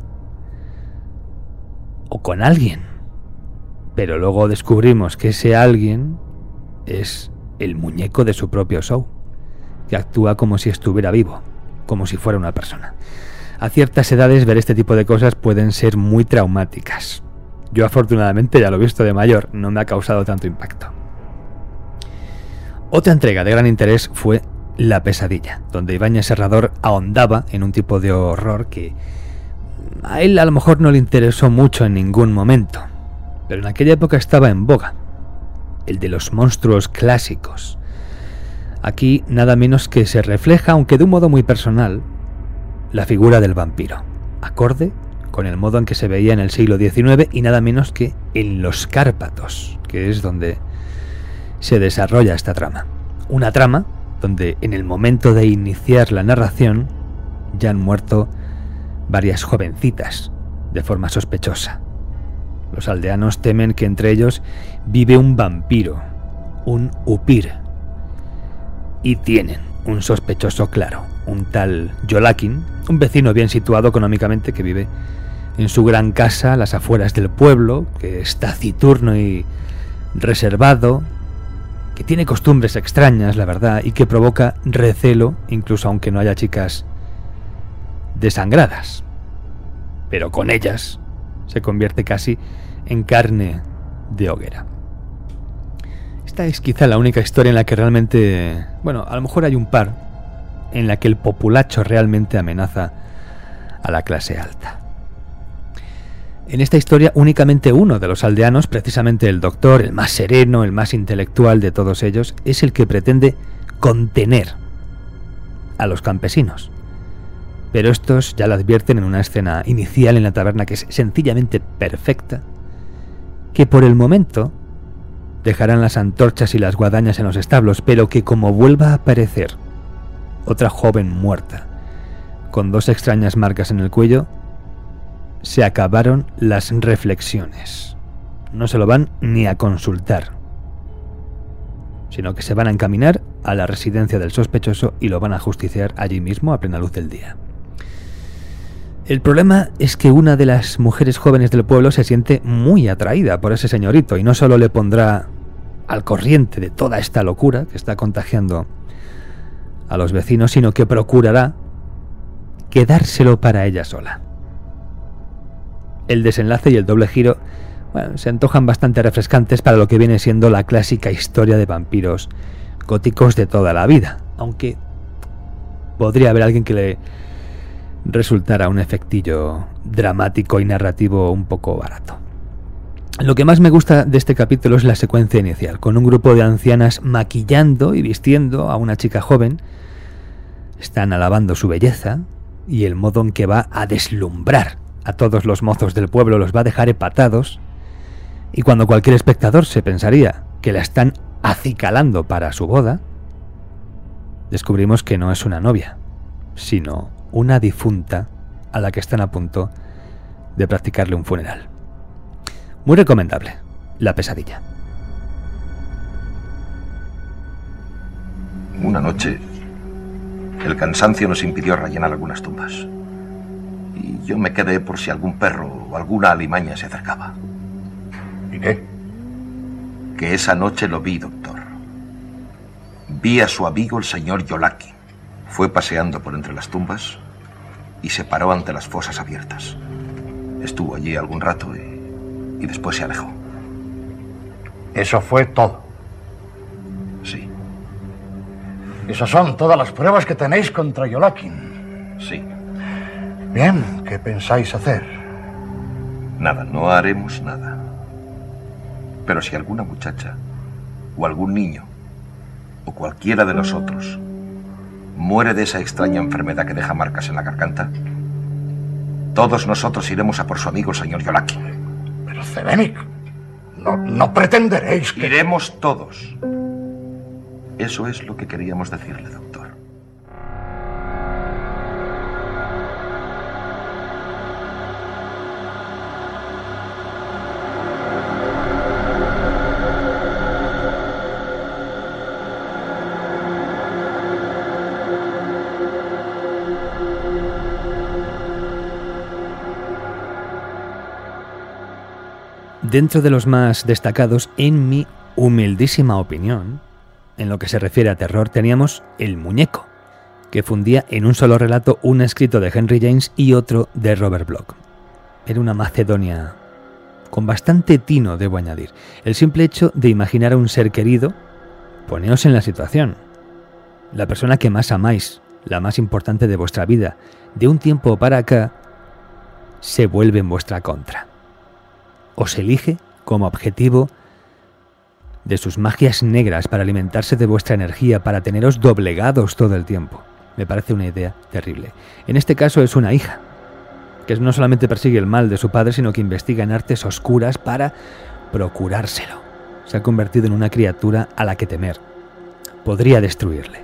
o con alguien. Pero luego descubrimos que ese alguien es el muñeco de su propio show, que actúa como si estuviera vivo, como si fuera una persona. A ciertas edades ver este tipo de cosas pueden ser muy traumáticas. Yo afortunadamente ya lo he visto de mayor, no me ha causado tanto impacto. Otra entrega de gran interés fue La pesadilla, donde Ibáñez Serrador ahondaba en un tipo de horror que a él a lo mejor no le interesó mucho en ningún momento, pero en aquella época estaba en boga, el de los monstruos clásicos. Aquí nada menos que se refleja, aunque de un modo muy personal, la figura del vampiro. acorde con el modo en que se veía en el siglo XIX y nada menos que en los Cárpatos, que es donde se desarrolla esta trama. Una trama donde en el momento de iniciar la narración ya han muerto varias jovencitas de forma sospechosa. Los aldeanos temen que entre ellos vive un vampiro, un upir, y tienen un sospechoso claro, un tal Yolakin, un vecino bien situado económicamente que vive en su gran casa a las afueras del pueblo, que es taciturno y reservado, que tiene costumbres extrañas, la verdad, y que provoca recelo, incluso aunque no haya chicas desangradas. Pero con ellas se convierte casi en carne de hoguera. Esta es quizá la única historia en la que realmente, bueno, a lo mejor hay un par, en la que el populacho realmente amenaza a la clase alta. En esta historia únicamente uno de los aldeanos, precisamente el doctor, el más sereno, el más intelectual de todos ellos, es el que pretende contener a los campesinos. Pero estos ya lo advierten en una escena inicial en la taberna que es sencillamente perfecta, que por el momento dejarán las antorchas y las guadañas en los establos, pero que como vuelva a aparecer otra joven muerta, con 2 extrañas marcas en el cuello, se acabaron las reflexiones. No se lo van ni a consultar, sino que se van a encaminar a la residencia del sospechoso y lo van a justiciar allí mismo a plena luz del día. El problema es que una de las mujeres jóvenes del pueblo se siente muy atraída por ese señorito y no solo le pondrá al corriente de toda esta locura que está contagiando a los vecinos, sino que procurará quedárselo para ella sola. El desenlace y el doble giro, bueno, se antojan bastante refrescantes para lo que viene siendo la clásica historia de vampiros góticos de toda la vida, aunque podría haber alguien que le resultara un efectillo dramático y narrativo un poco barato. Lo que más me gusta de este capítulo es la secuencia inicial, con un grupo de ancianas maquillando y vistiendo a una chica joven. Están alabando su belleza y el modo en que va a deslumbrar a todos los mozos del pueblo, los va a dejar empatados, y cuando cualquier espectador se pensaría que la están acicalando para su boda, descubrimos que no es una novia, sino una difunta a la que están a punto de practicarle un funeral. Muy recomendable, La pesadilla. Una noche, el cansancio nos impidió rellenar algunas tumbas. Y yo me quedé por si algún perro o alguna alimaña se acercaba. ¿Y qué? Que esa noche lo vi, doctor. Vi a su amigo el señor Yolakin. Fue paseando por entre las tumbas y se paró ante las fosas abiertas. Estuvo allí algún rato y después se alejó. ¿Eso fue todo? Sí. ¿Esas son todas las pruebas que tenéis contra Yolakin? Sí. Bien, ¿qué pensáis hacer? Nada, no haremos nada. Pero si alguna muchacha, o algún niño, o cualquiera de nosotros muere de esa extraña enfermedad que deja marcas en la garganta, todos nosotros iremos a por su amigo el señor Yolakin. Pero Zdeněk, no pretenderéis que... Iremos todos. Eso es lo que queríamos decirle, doctor. Dentro de los más destacados, en mi humildísima opinión, en lo que se refiere a terror, teníamos El muñeco, que fundía en un solo relato un escrito de Henry James y otro de Robert Bloch. Era una Macedonia con bastante tino, debo añadir. El simple hecho de imaginar a un ser querido, poneos en la situación. La persona que más amáis, la más importante de vuestra vida, de un tiempo para acá, se vuelve en vuestra contra. Os elige como objetivo de sus magias negras para alimentarse de vuestra energía, para teneros doblegados todo el tiempo. Me parece una idea terrible. En este caso es una hija, que no solamente persigue el mal de su padre, sino que investiga en artes oscuras para procurárselo. Se ha convertido en una criatura a la que temer. Podría destruirle.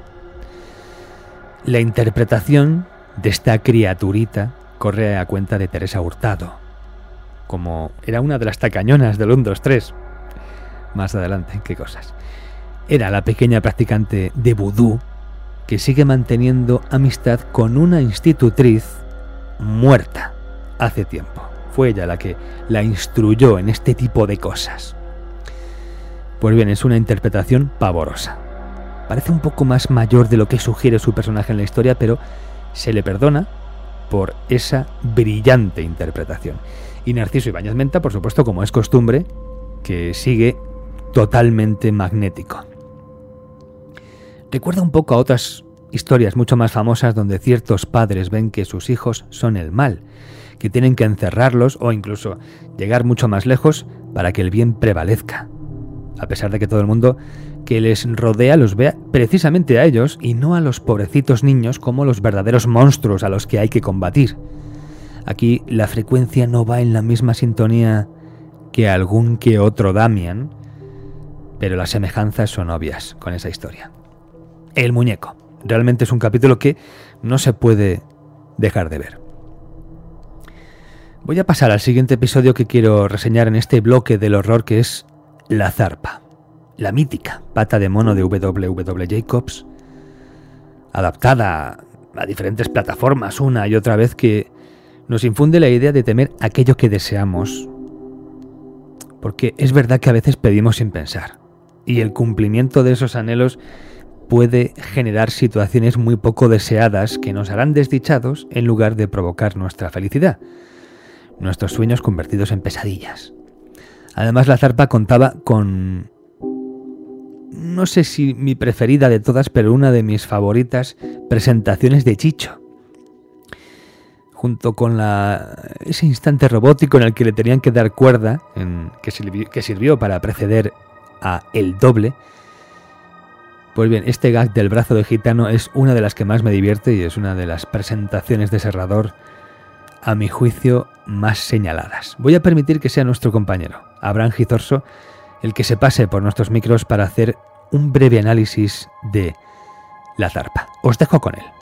La interpretación de esta criaturita corre a cuenta de Teresa Hurtado, como era una de las tacañonas del 1, 2, 3. Más adelante, qué cosas. Era la pequeña practicante de vudú que sigue manteniendo amistad con una institutriz muerta hace tiempo. Fue ella la que la instruyó en este tipo de cosas. Pues bien, es una interpretación pavorosa. Parece un poco más mayor de lo que sugiere su personaje en la historia, pero se le perdona por esa brillante interpretación. Y Narciso Ibáñez Menta, por supuesto, como es costumbre, que sigue totalmente magnético. Recuerda un poco a otras historias mucho más famosas donde ciertos padres ven que sus hijos son el mal, que tienen que encerrarlos o incluso llegar mucho más lejos para que el bien prevalezca, a pesar de que todo el mundo que les rodea los vea precisamente a ellos y no a los pobrecitos niños como los verdaderos monstruos a los que hay que combatir. Aquí la frecuencia no va en la misma sintonía que algún que otro Damian, pero las semejanzas son obvias con esa historia. El muñeco. Realmente es un capítulo que no se puede dejar de ver. Voy a pasar al siguiente episodio que quiero reseñar en este bloque del horror, que es La Zarpa, la mítica pata de mono de W. Jacobs, adaptada a diferentes plataformas una y otra vez, que nos infunde la idea de temer aquello que deseamos, porque es verdad que a veces pedimos sin pensar, y el cumplimiento de esos anhelos puede generar situaciones muy poco deseadas que nos harán desdichados en lugar de provocar nuestra felicidad, nuestros sueños convertidos en pesadillas. Además, La Zarpa contaba con, no sé si mi preferida de todas, pero una de mis favoritas presentaciones de Chicho, junto con ese instante robótico en el que le tenían que dar cuerda, que sirvió para preceder a El Doble. Pues bien, este gag del brazo de gitano es una de las que más me divierte y es una de las presentaciones de Serrador, a mi juicio, más señaladas. Voy a permitir que sea nuestro compañero, Abraham Gizorso, el que se pase por nuestros micros para hacer un breve análisis de La Zarpa. Os dejo con él.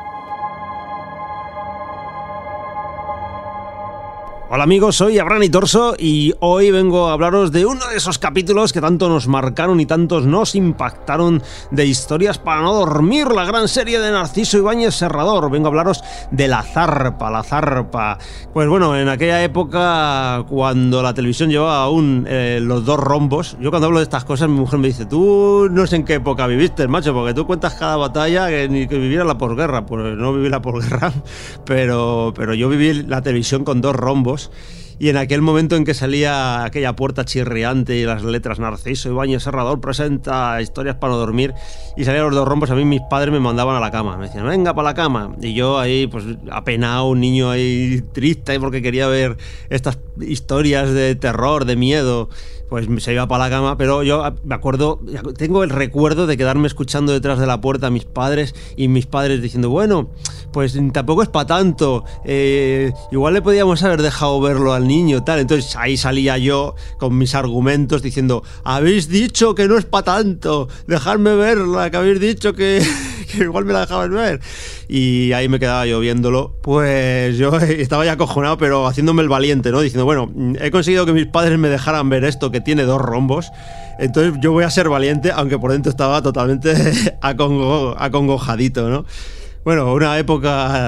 Hola amigos, soy Abraham Gizorso y hoy vengo a hablaros de uno de esos capítulos que tanto nos marcaron y tantos nos impactaron, de Historias para no dormir, la gran serie de Narciso Ibáñez Serrador. Vengo a hablaros de La Zarpa, La Zarpa. Pues bueno, en aquella época, cuando la televisión llevaba aún los dos rombos, yo cuando hablo de estas cosas, mi mujer me dice: tú no sé en qué época viviste, macho, porque tú cuentas cada batalla que ni que viviera la posguerra. Pues no viví la posguerra, pero yo viví la televisión con dos rombos. Y en aquel momento en que salía aquella puerta chirriante y las letras Narciso Ibáñez Serrador presenta Historias para no dormir, y salían los dos rombos, a mí mis padres me mandaban a la cama, me decían: venga para la cama, y yo ahí pues apenado, un niño ahí triste porque quería ver estas historias de terror, de miedo, pues se iba para la cama. Pero yo me acuerdo, tengo el recuerdo de quedarme escuchando detrás de la puerta a mis padres, y mis padres diciendo: bueno, pues tampoco es para tanto, igual le podíamos haber dejado verlo al niño, tal. Entonces ahí salía yo con mis argumentos diciendo: habéis dicho que no es para tanto, dejadme verla, que habéis dicho que igual me la dejabais ver. Y ahí me quedaba yo viéndolo. Pues yo estaba ya acojonado, pero haciéndome el valiente, ¿no? Diciendo: bueno, he conseguido que mis padres me dejaran ver esto que tiene dos rombos, entonces yo voy a ser valiente, aunque por dentro estaba totalmente acongojadito, ¿no? Bueno, una época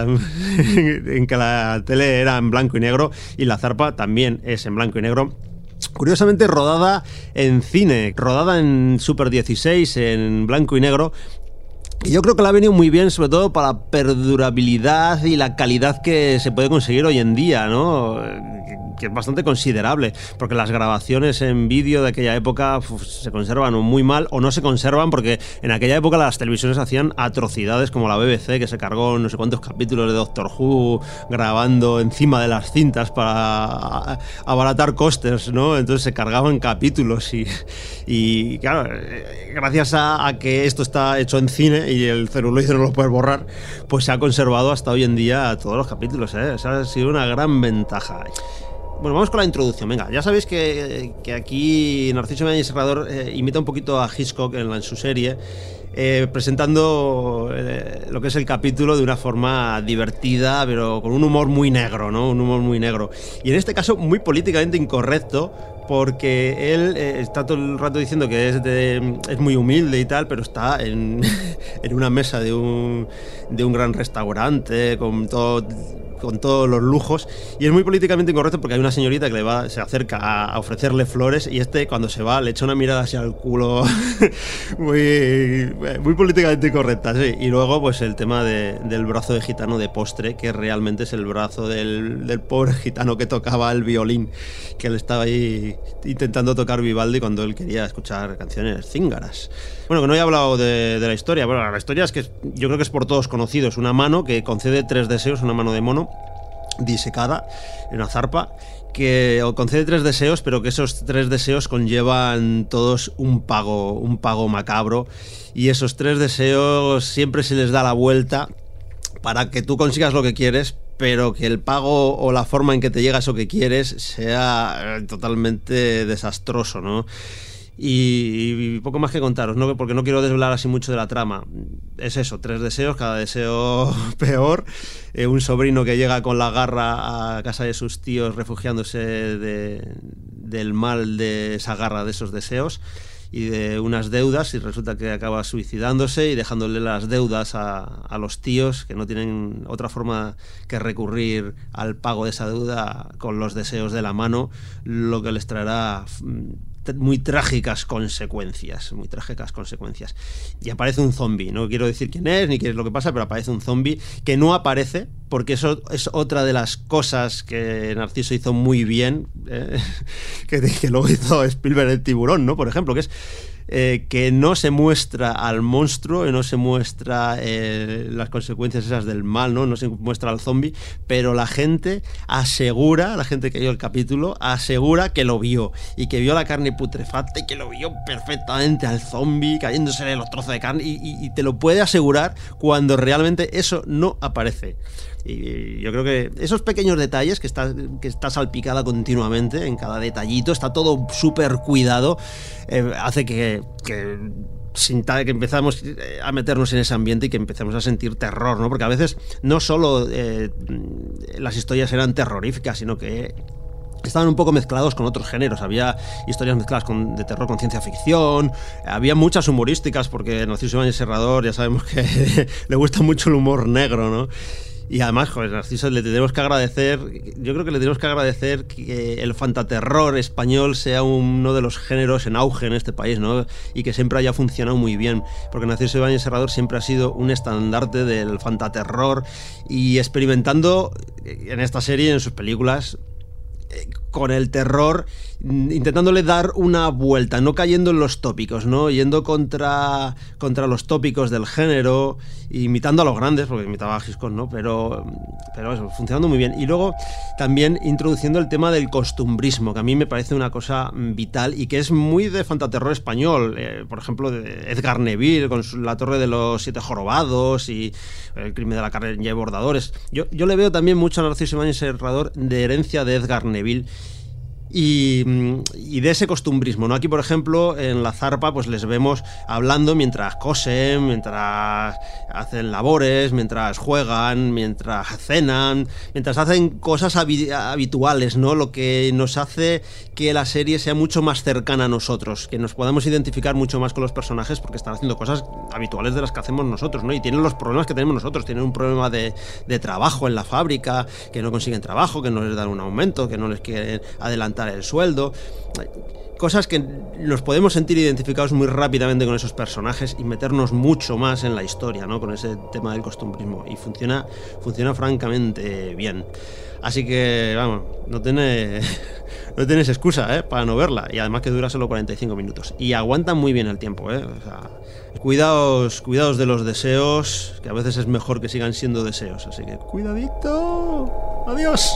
en que la tele era en blanco y negro, y La Zarpa también es en blanco y negro. Curiosamente rodada en cine, rodada en Super 16 en blanco y negro. Y yo creo que le ha venido muy bien, sobre todo para la perdurabilidad y la calidad que se puede conseguir hoy en día, ¿no? Que es bastante considerable, porque las grabaciones en vídeo de aquella época se conservan muy mal, o no se conservan, porque en aquella época las televisiones hacían atrocidades, como la BBC, que se cargó no sé cuántos capítulos de Doctor Who grabando encima de las cintas para abaratar costes, ¿no? Entonces se cargaban capítulos y claro, gracias a que esto está hecho en cine, y el celuloide no lo puedes borrar, pues se ha conservado hasta hoy en día todos los capítulos, ¿eh? Esa ha sido una gran ventaja. Bueno, vamos con la introducción. Venga, ya sabéis que aquí Narciso Ibáñez Serrador imita un poquito a Hitchcock en su serie, presentando lo que es el capítulo de una forma divertida, pero con un humor muy negro, ¿no? Un humor muy negro. Y en este caso, muy políticamente incorrecto, porque él está todo el rato diciendo que es muy humilde y tal, pero está en una mesa de un gran restaurante con todos los lujos, y es muy políticamente incorrecto porque hay una señorita que se acerca a ofrecerle flores, y cuando se va le echa una mirada hacia el culo muy políticamente incorrecta, sí. Y luego pues el tema del brazo de gitano de postre, que realmente es el brazo del pobre gitano que tocaba el violín, que él estaba ahí intentando tocar Vivaldi cuando él quería escuchar canciones cíngaras. Bueno, que no he hablado de la historia. Bueno, la historia es que yo creo que es por todos conocido. Es una mano que concede 3 deseos, una mano de mono disecada en una zarpa, que concede 3 deseos, pero que esos 3 deseos conllevan todos un pago macabro, y esos 3 deseos siempre se les da la vuelta para que tú consigas lo que quieres, pero que el pago o la forma en que te llega eso que quieres sea totalmente desastroso, ¿no? Y poco más que contaros, ¿no? Porque no quiero desvelar así mucho de la trama. Es eso, 3 deseos, cada deseo peor. Un sobrino que llega con la garra a casa de sus tíos refugiándose del mal de esa garra, de esos deseos y de unas deudas, y resulta que acaba suicidándose y dejándole las deudas a los tíos, que no tienen otra forma que recurrir al pago de esa deuda con los deseos de la mano, lo que les traerá muy trágicas consecuencias. Y aparece un zombie, no quiero decir quién es ni qué es lo que pasa, pero aparece un zombie que no aparece, porque eso es otra de las cosas que Narciso hizo muy bien, que luego hizo Spielberg el Tiburón, ¿no? Por ejemplo, que es que no se muestra al monstruo y no se muestra las consecuencias esas del mal, ¿no? No se muestra al zombie, pero la gente que vio el capítulo asegura que lo vio, y que vio la carne putrefacta, y que lo vio perfectamente al zombie cayéndose los trozos de carne, y te lo puede asegurar cuando realmente eso no aparece. Y yo creo que esos pequeños detalles que está salpicada continuamente en cada detallito, está todo súper cuidado, hace que empezamos a meternos en ese ambiente y que empezamos a sentir terror, ¿no? Porque a veces no solo las historias eran terroríficas, sino que estaban un poco mezclados con otros géneros. Había historias mezcladas de terror con ciencia ficción, había muchas humorísticas, porque Narciso Ibáñez Serrador ya sabemos que le gusta mucho el humor negro, ¿no? Y además, joder, Narciso, yo creo que le tenemos que agradecer que el fantaterror español sea uno de los géneros en auge en este país, ¿no? Y que siempre haya funcionado muy bien, porque Narciso Ibáñez Serrador siempre ha sido un estandarte del fantaterror, y experimentando en esta serie, en sus películas, con el terror, intentándole dar una vuelta, no cayendo en los tópicos, ¿no? Yendo contra los tópicos del género, imitando a los grandes, porque imitaba a Hitchcock, ¿no? Pero eso, funcionando muy bien. Y luego también introduciendo el tema del costumbrismo, que a mí me parece una cosa vital y que es muy de fantaterror español. Por ejemplo, de Edgar Neville con La Torre de los 7 Jorobados y El crimen de la carne y bordadores. Yo le veo también mucho a Narciso Ibáñez Serrador de herencia de Edgar Neville. Y de ese costumbrismo, ¿no? Aquí, por ejemplo, en la zarpa, pues les vemos hablando mientras cosen, mientras hacen labores, mientras juegan, mientras cenan, mientras hacen cosas habituales, ¿no? Lo que nos hace que la serie sea mucho más cercana a nosotros, que nos podamos identificar mucho más con los personajes, porque están haciendo cosas habituales de las que hacemos nosotros, ¿no? Y tienen los problemas que tenemos nosotros. Tienen un problema de trabajo en la fábrica, que no consiguen trabajo, que no les dan un aumento, que no les quieren adelantar el sueldo, cosas que nos podemos sentir identificados muy rápidamente con esos personajes y meternos mucho más en la historia, ¿no? Con ese tema del costumbrismo, y funciona francamente bien. Así que, vamos, no tienes excusa, para no verla, y además que dura solo 45 minutos y aguanta muy bien el tiempo, O sea, cuidaos de los deseos, que a veces es mejor que sigan siendo deseos, así que cuidadito. Adiós.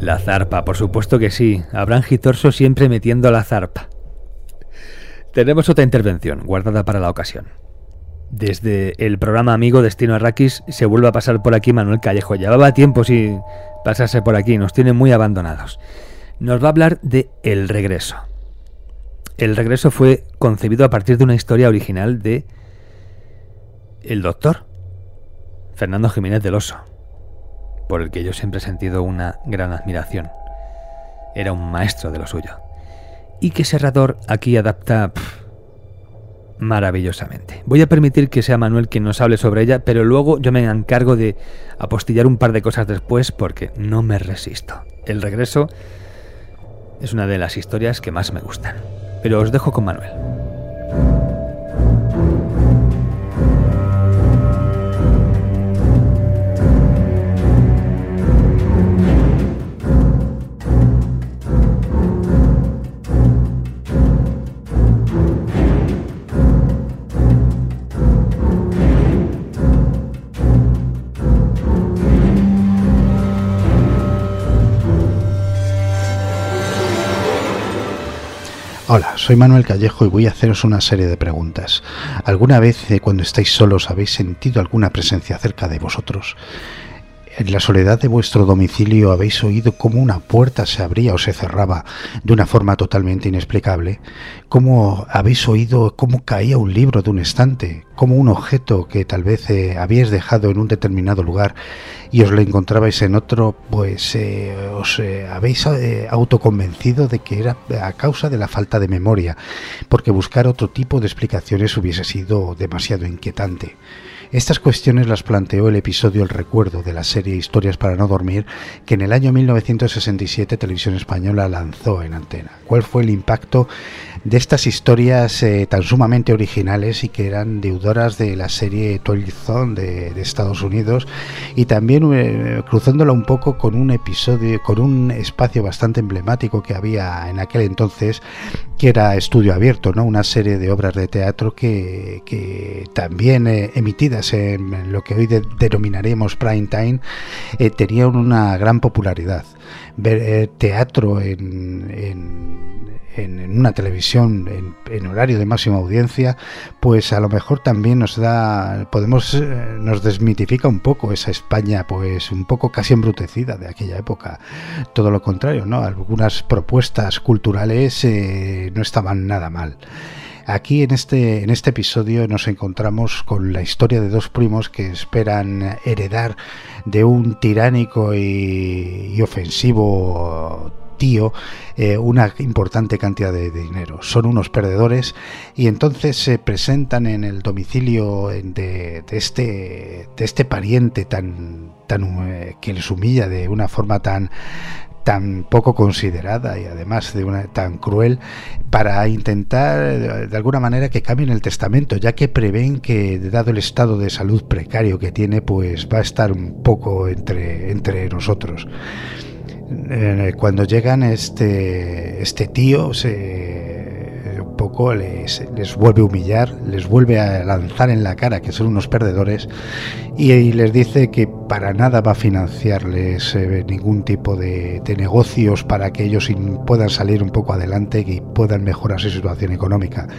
La zarpa, por supuesto que sí. Abraham Gitorso siempre metiendo la zarpa. Tenemos otra intervención, guardada para la ocasión. Desde el programa amigo Destino Arrakis se vuelve a pasar por aquí Manuel Callejo. Llevaba tiempo sin pasarse por aquí, nos tiene muy abandonados. Nos va a hablar de El Regreso. El Regreso fue concebido a partir de una historia original de el doctor Fernando Jiménez del Oso, por el que yo siempre he sentido una gran admiración. Era un maestro de lo suyo. Y que Serrador aquí adapta maravillosamente. Voy a permitir que sea Manuel quien nos hable sobre ella, pero luego yo me encargo de apostillar un par de cosas después porque no me resisto. El Regreso es una de las historias que más me gustan. Pero os dejo con Manuel. Hola, soy Manuel Callejo y voy a haceros una serie de preguntas. ¿Alguna vez cuando estáis solos habéis sentido alguna presencia cerca de vosotros? En la soledad de vuestro domicilio habéis oído cómo una puerta se abría o se cerraba de una forma totalmente inexplicable. ¿Cómo habéis oído cómo caía un libro de un estante? ¿Cómo un objeto que tal vez habíais dejado en un determinado lugar y os lo encontrabais en otro, pues os habéis autoconvencido de que era a causa de la falta de memoria, porque buscar otro tipo de explicaciones hubiese sido demasiado inquietante? Estas cuestiones las planteó el episodio El Recuerdo de la serie Historias para no dormir, que en el año 1967 Televisión Española lanzó en antena. ¿Cuál fue el impacto de estas historias tan sumamente originales y que eran deudoras de la serie Twilight Zone de Estados Unidos, y también cruzándola un poco con un episodio, con un espacio bastante emblemático que había en aquel entonces, que era Estudio Abierto, ¿no? Una serie de obras de teatro que también emitidas en lo que hoy denominaremos prime time, tenían una gran popularidad. Ver teatro en una televisión en horario de máxima audiencia, pues a lo mejor también nos desmitifica un poco esa España, pues un poco casi embrutecida de aquella época. Todo lo contrario, ¿no? Algunas propuestas culturales no estaban nada mal. Aquí en este episodio nos encontramos con la historia de dos primos que esperan heredar de un tiránico y ofensivo tío una importante cantidad de dinero. Son unos perdedores y entonces se presentan en el domicilio de este pariente tan que les humilla de una forma tan poco considerada y además tan cruel, para intentar de alguna manera que cambien el testamento, ya que prevén que, dado el estado de salud precario que tiene, pues va a estar un poco entre nosotros. Cuando llegan este tío un poco les vuelve a humillar, les vuelve a lanzar en la cara que son unos perdedores y les dice que para nada va a financiarles ningún tipo de negocios para que ellos puedan salir un poco adelante y puedan mejorar su situación económica.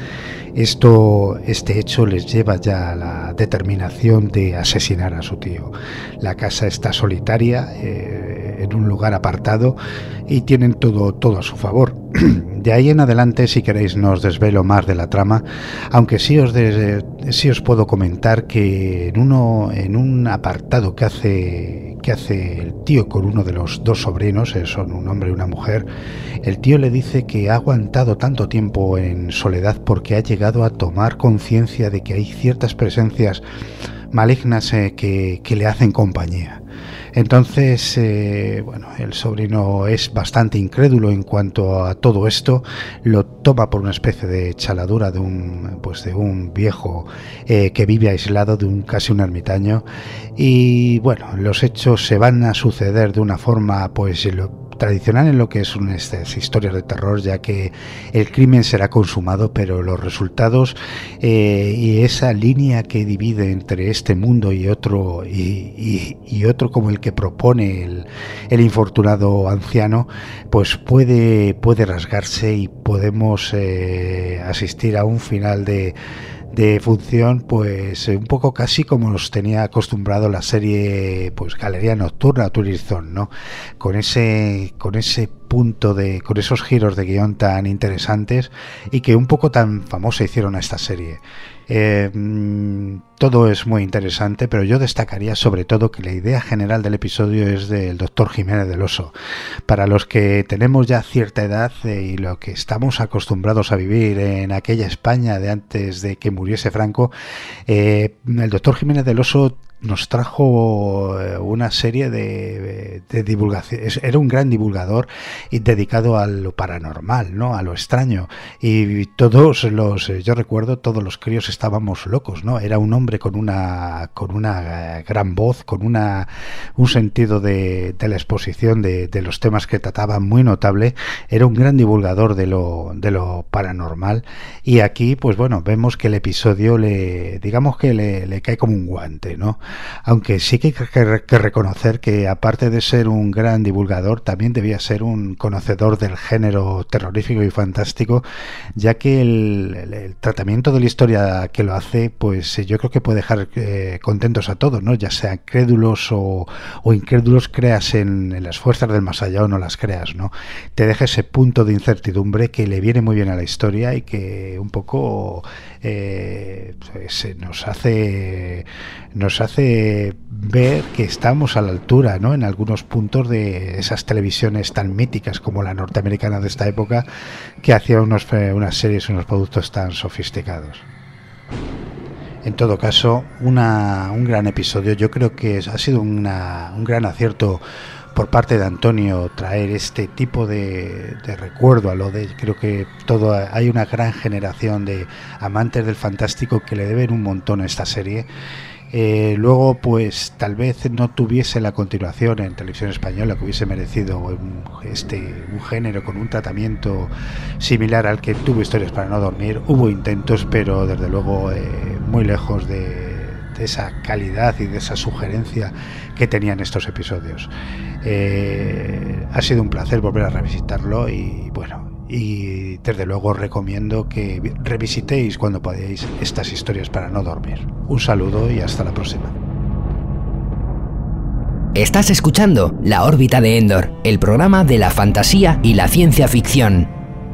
Este hecho les lleva ya a la determinación de asesinar a su tío. La casa está solitaria, en un lugar apartado, y tienen todo a su favor. De ahí en adelante, si queréis, no os desvelo más de la trama, aunque sí os puedo comentar que en un apartado que hace el tío con uno de los dos sobrinos, son un hombre y una mujer, el tío le dice que ha aguantado tanto tiempo en soledad porque ha llegado a tomar conciencia de que hay ciertas presencias malignas que le hacen compañía. Entonces, el sobrino es bastante incrédulo en cuanto a todo esto, lo toma por una especie de chaladura de un viejo que vive aislado, casi un ermitaño, y bueno, los hechos se van a suceder de una forma, pues tradicional en lo que son estas historias de terror, ya que el crimen será consumado, pero los resultados y esa línea que divide entre este mundo y otro y otro como el que propone el infortunado anciano, pues puede rasgarse y podemos asistir a un final de función, pues un poco casi como nos tenía acostumbrado la serie, pues Galería Nocturna, Twilight Zone, ¿no? Con ese punto con esos giros de guión tan interesantes y que un poco tan famosa hicieron a esta serie. Todo es muy interesante, pero yo destacaría sobre todo que la idea general del episodio es del Dr. Jiménez del Oso. Para los que tenemos ya cierta edad y lo que estamos acostumbrados a vivir en aquella España de antes de que muriese Franco, el Dr. Jiménez del Oso nos trajo una serie de divulgación. Era un gran divulgador y dedicado a lo paranormal, ¿no? A lo extraño. Y yo recuerdo, todos los críos estábamos locos, ¿no? Era un hombre con una gran voz, con un sentido de la exposición de los temas que trataba muy notable. Era un gran divulgador de lo paranormal. Y aquí, pues bueno, vemos que el episodio le cae como un guante, ¿no? Aunque sí que hay que reconocer que aparte de ser un gran divulgador, también debía ser un conocedor del género terrorífico y fantástico, ya que el tratamiento de la historia que lo hace, pues yo creo que puede dejar contentos a todos, ¿no? Ya sean crédulos o incrédulos, creas en las fuerzas del más allá o no las creas, ¿no? Te deja ese punto de incertidumbre que le viene muy bien a la historia y que un poco pues, nos hace ver que estamos a la altura, ¿no? En algunos puntos de esas televisiones tan míticas como la norteamericana de esta época, que hacía unas series, unos productos tan sofisticados. En todo caso, un gran episodio. Yo creo que ha sido un gran acierto por parte de Antonio traer este tipo de recuerdo a lo de, creo que hay una gran generación de amantes del fantástico que le deben un montón a esta serie. Luego, pues tal vez no tuviese la continuación en televisión española que hubiese merecido un género con un tratamiento similar al que tuvo Historias para no dormir. Hubo intentos, pero desde luego muy lejos de esa calidad y de esa sugerencia que tenían estos episodios. Ha sido un placer volver a revisitarlo y bueno, y desde luego recomiendo que revisitéis cuando podáis estas Historias para no dormir. Un saludo y hasta la próxima. Estás escuchando La órbita de Endor, el programa de la fantasía y la ciencia ficción.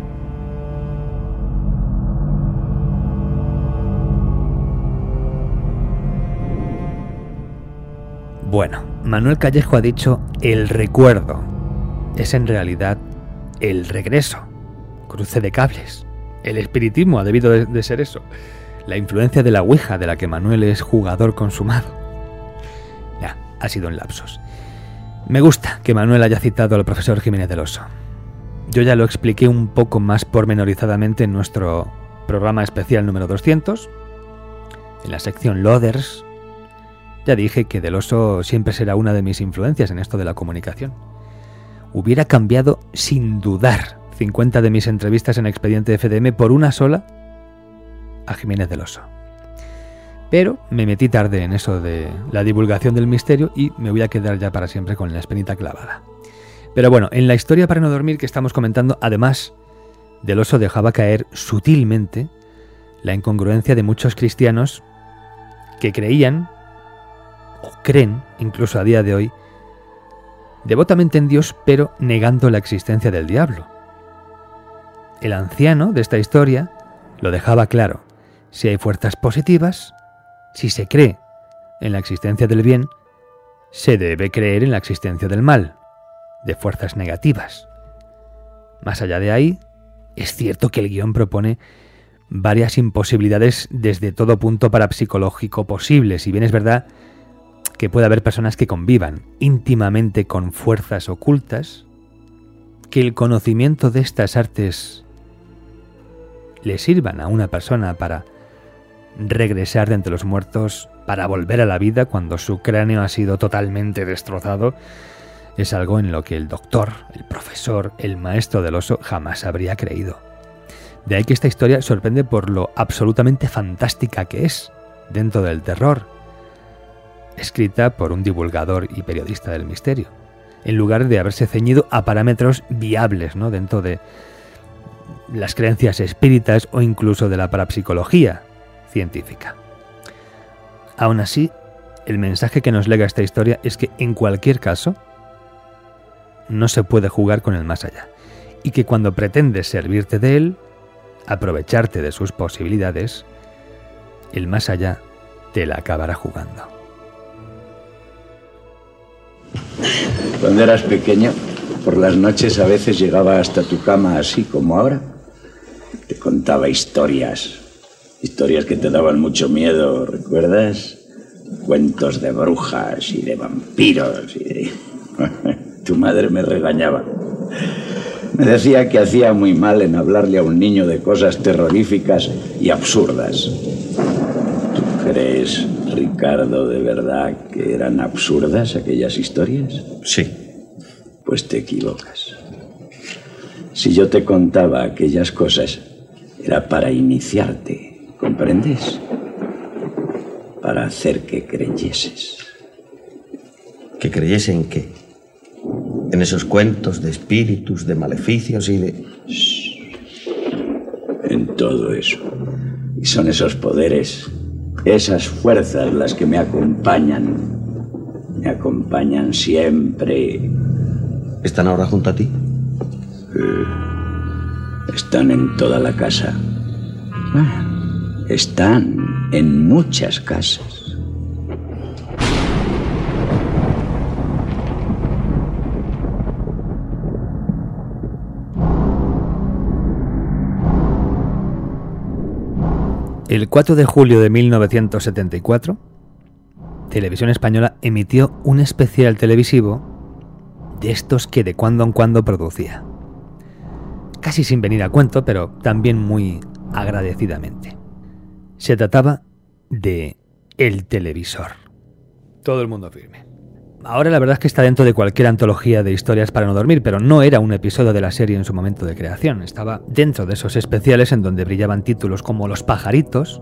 Bueno, Manuel Callejo ha dicho el recuerdo. Es en realidad el regreso. Cruce de cables. El espiritismo ha debido de ser eso. La influencia de la Ouija, de la que Manuel es jugador consumado. Ya, ha sido un lapsus. Me gusta que Manuel haya citado al profesor Jiménez del Oso. Yo ya lo expliqué un poco más pormenorizadamente en nuestro programa especial número 200, en la sección Loaders. Ya dije que Del Oso siempre será una de mis influencias en esto de la comunicación. Hubiera cambiado sin dudar 50 de mis entrevistas en Expediente FDM por una sola a Jiménez del Oso. Pero me metí tarde en eso de la divulgación del misterio y me voy a quedar ya para siempre con la espinita clavada. Pero bueno, en la Historia para no dormir que estamos comentando, además, Del Oso dejaba caer sutilmente la incongruencia de muchos cristianos que creían, o creen, incluso a día de hoy, devotamente en Dios, pero negando la existencia del diablo. El anciano de esta historia lo dejaba claro. Si hay fuerzas positivas, si se cree en la existencia del bien, se debe creer en la existencia del mal, de fuerzas negativas. Más allá de ahí, es cierto que el guión propone varias imposibilidades desde todo punto parapsicológico posible, si bien es verdad que puede haber personas que convivan íntimamente con fuerzas ocultas, que el conocimiento de estas artes le sirvan a una persona para regresar de entre los muertos, para volver a la vida cuando su cráneo ha sido totalmente destrozado. es algo en lo que el doctor, el profesor, el maestro del oso jamás habría creído. De ahí que esta historia sorprende por lo absolutamente fantástica que es dentro del terror, escrita por un divulgador y periodista del misterio, en lugar de haberse ceñido a parámetros viables, ¿no?, dentro de las creencias espíritas o incluso de la parapsicología científica. Aún así, el mensaje que nos lega esta historia es que en cualquier caso no se puede jugar con el más allá, y que cuando pretendes servirte de él, aprovecharte de sus posibilidades, el más allá te la acabará jugando. Cuando eras pequeño, por las noches a veces llegaba hasta tu cama así como ahora. Te contaba historias que te daban mucho miedo, ¿recuerdas? Cuentos de brujas y de vampiros y de... Tu madre me regañaba. Me decía que hacía muy mal en hablarle a un niño de cosas terroríficas y absurdas. ¿Tú crees, Ricardo, de verdad que eran absurdas aquellas historias? Sí. Pues te equivocas. Si yo te contaba aquellas cosas, era para iniciarte, ¿comprendes? Para hacer que creyeses. ¿Que creyese en qué? En esos cuentos de espíritus, de maleficios y de... En todo eso. Y son esos poderes, esas fuerzas las que me acompañan. Me acompañan siempre. ¿Están ahora junto a ti? Están en toda la casa. Están en muchas casas. El 4 de julio de 1974, Televisión Española emitió un especial televisivo de estos que de cuando en cuando producía. Casi sin venir a cuento, pero también muy agradecidamente. Se trataba de El Televisor. Todo el mundo firme. Ahora la verdad es que está dentro de cualquier antología de historias para no dormir, pero no era un episodio de la serie en su momento de creación. Estaba dentro de esos especiales en donde brillaban títulos como Los pajaritos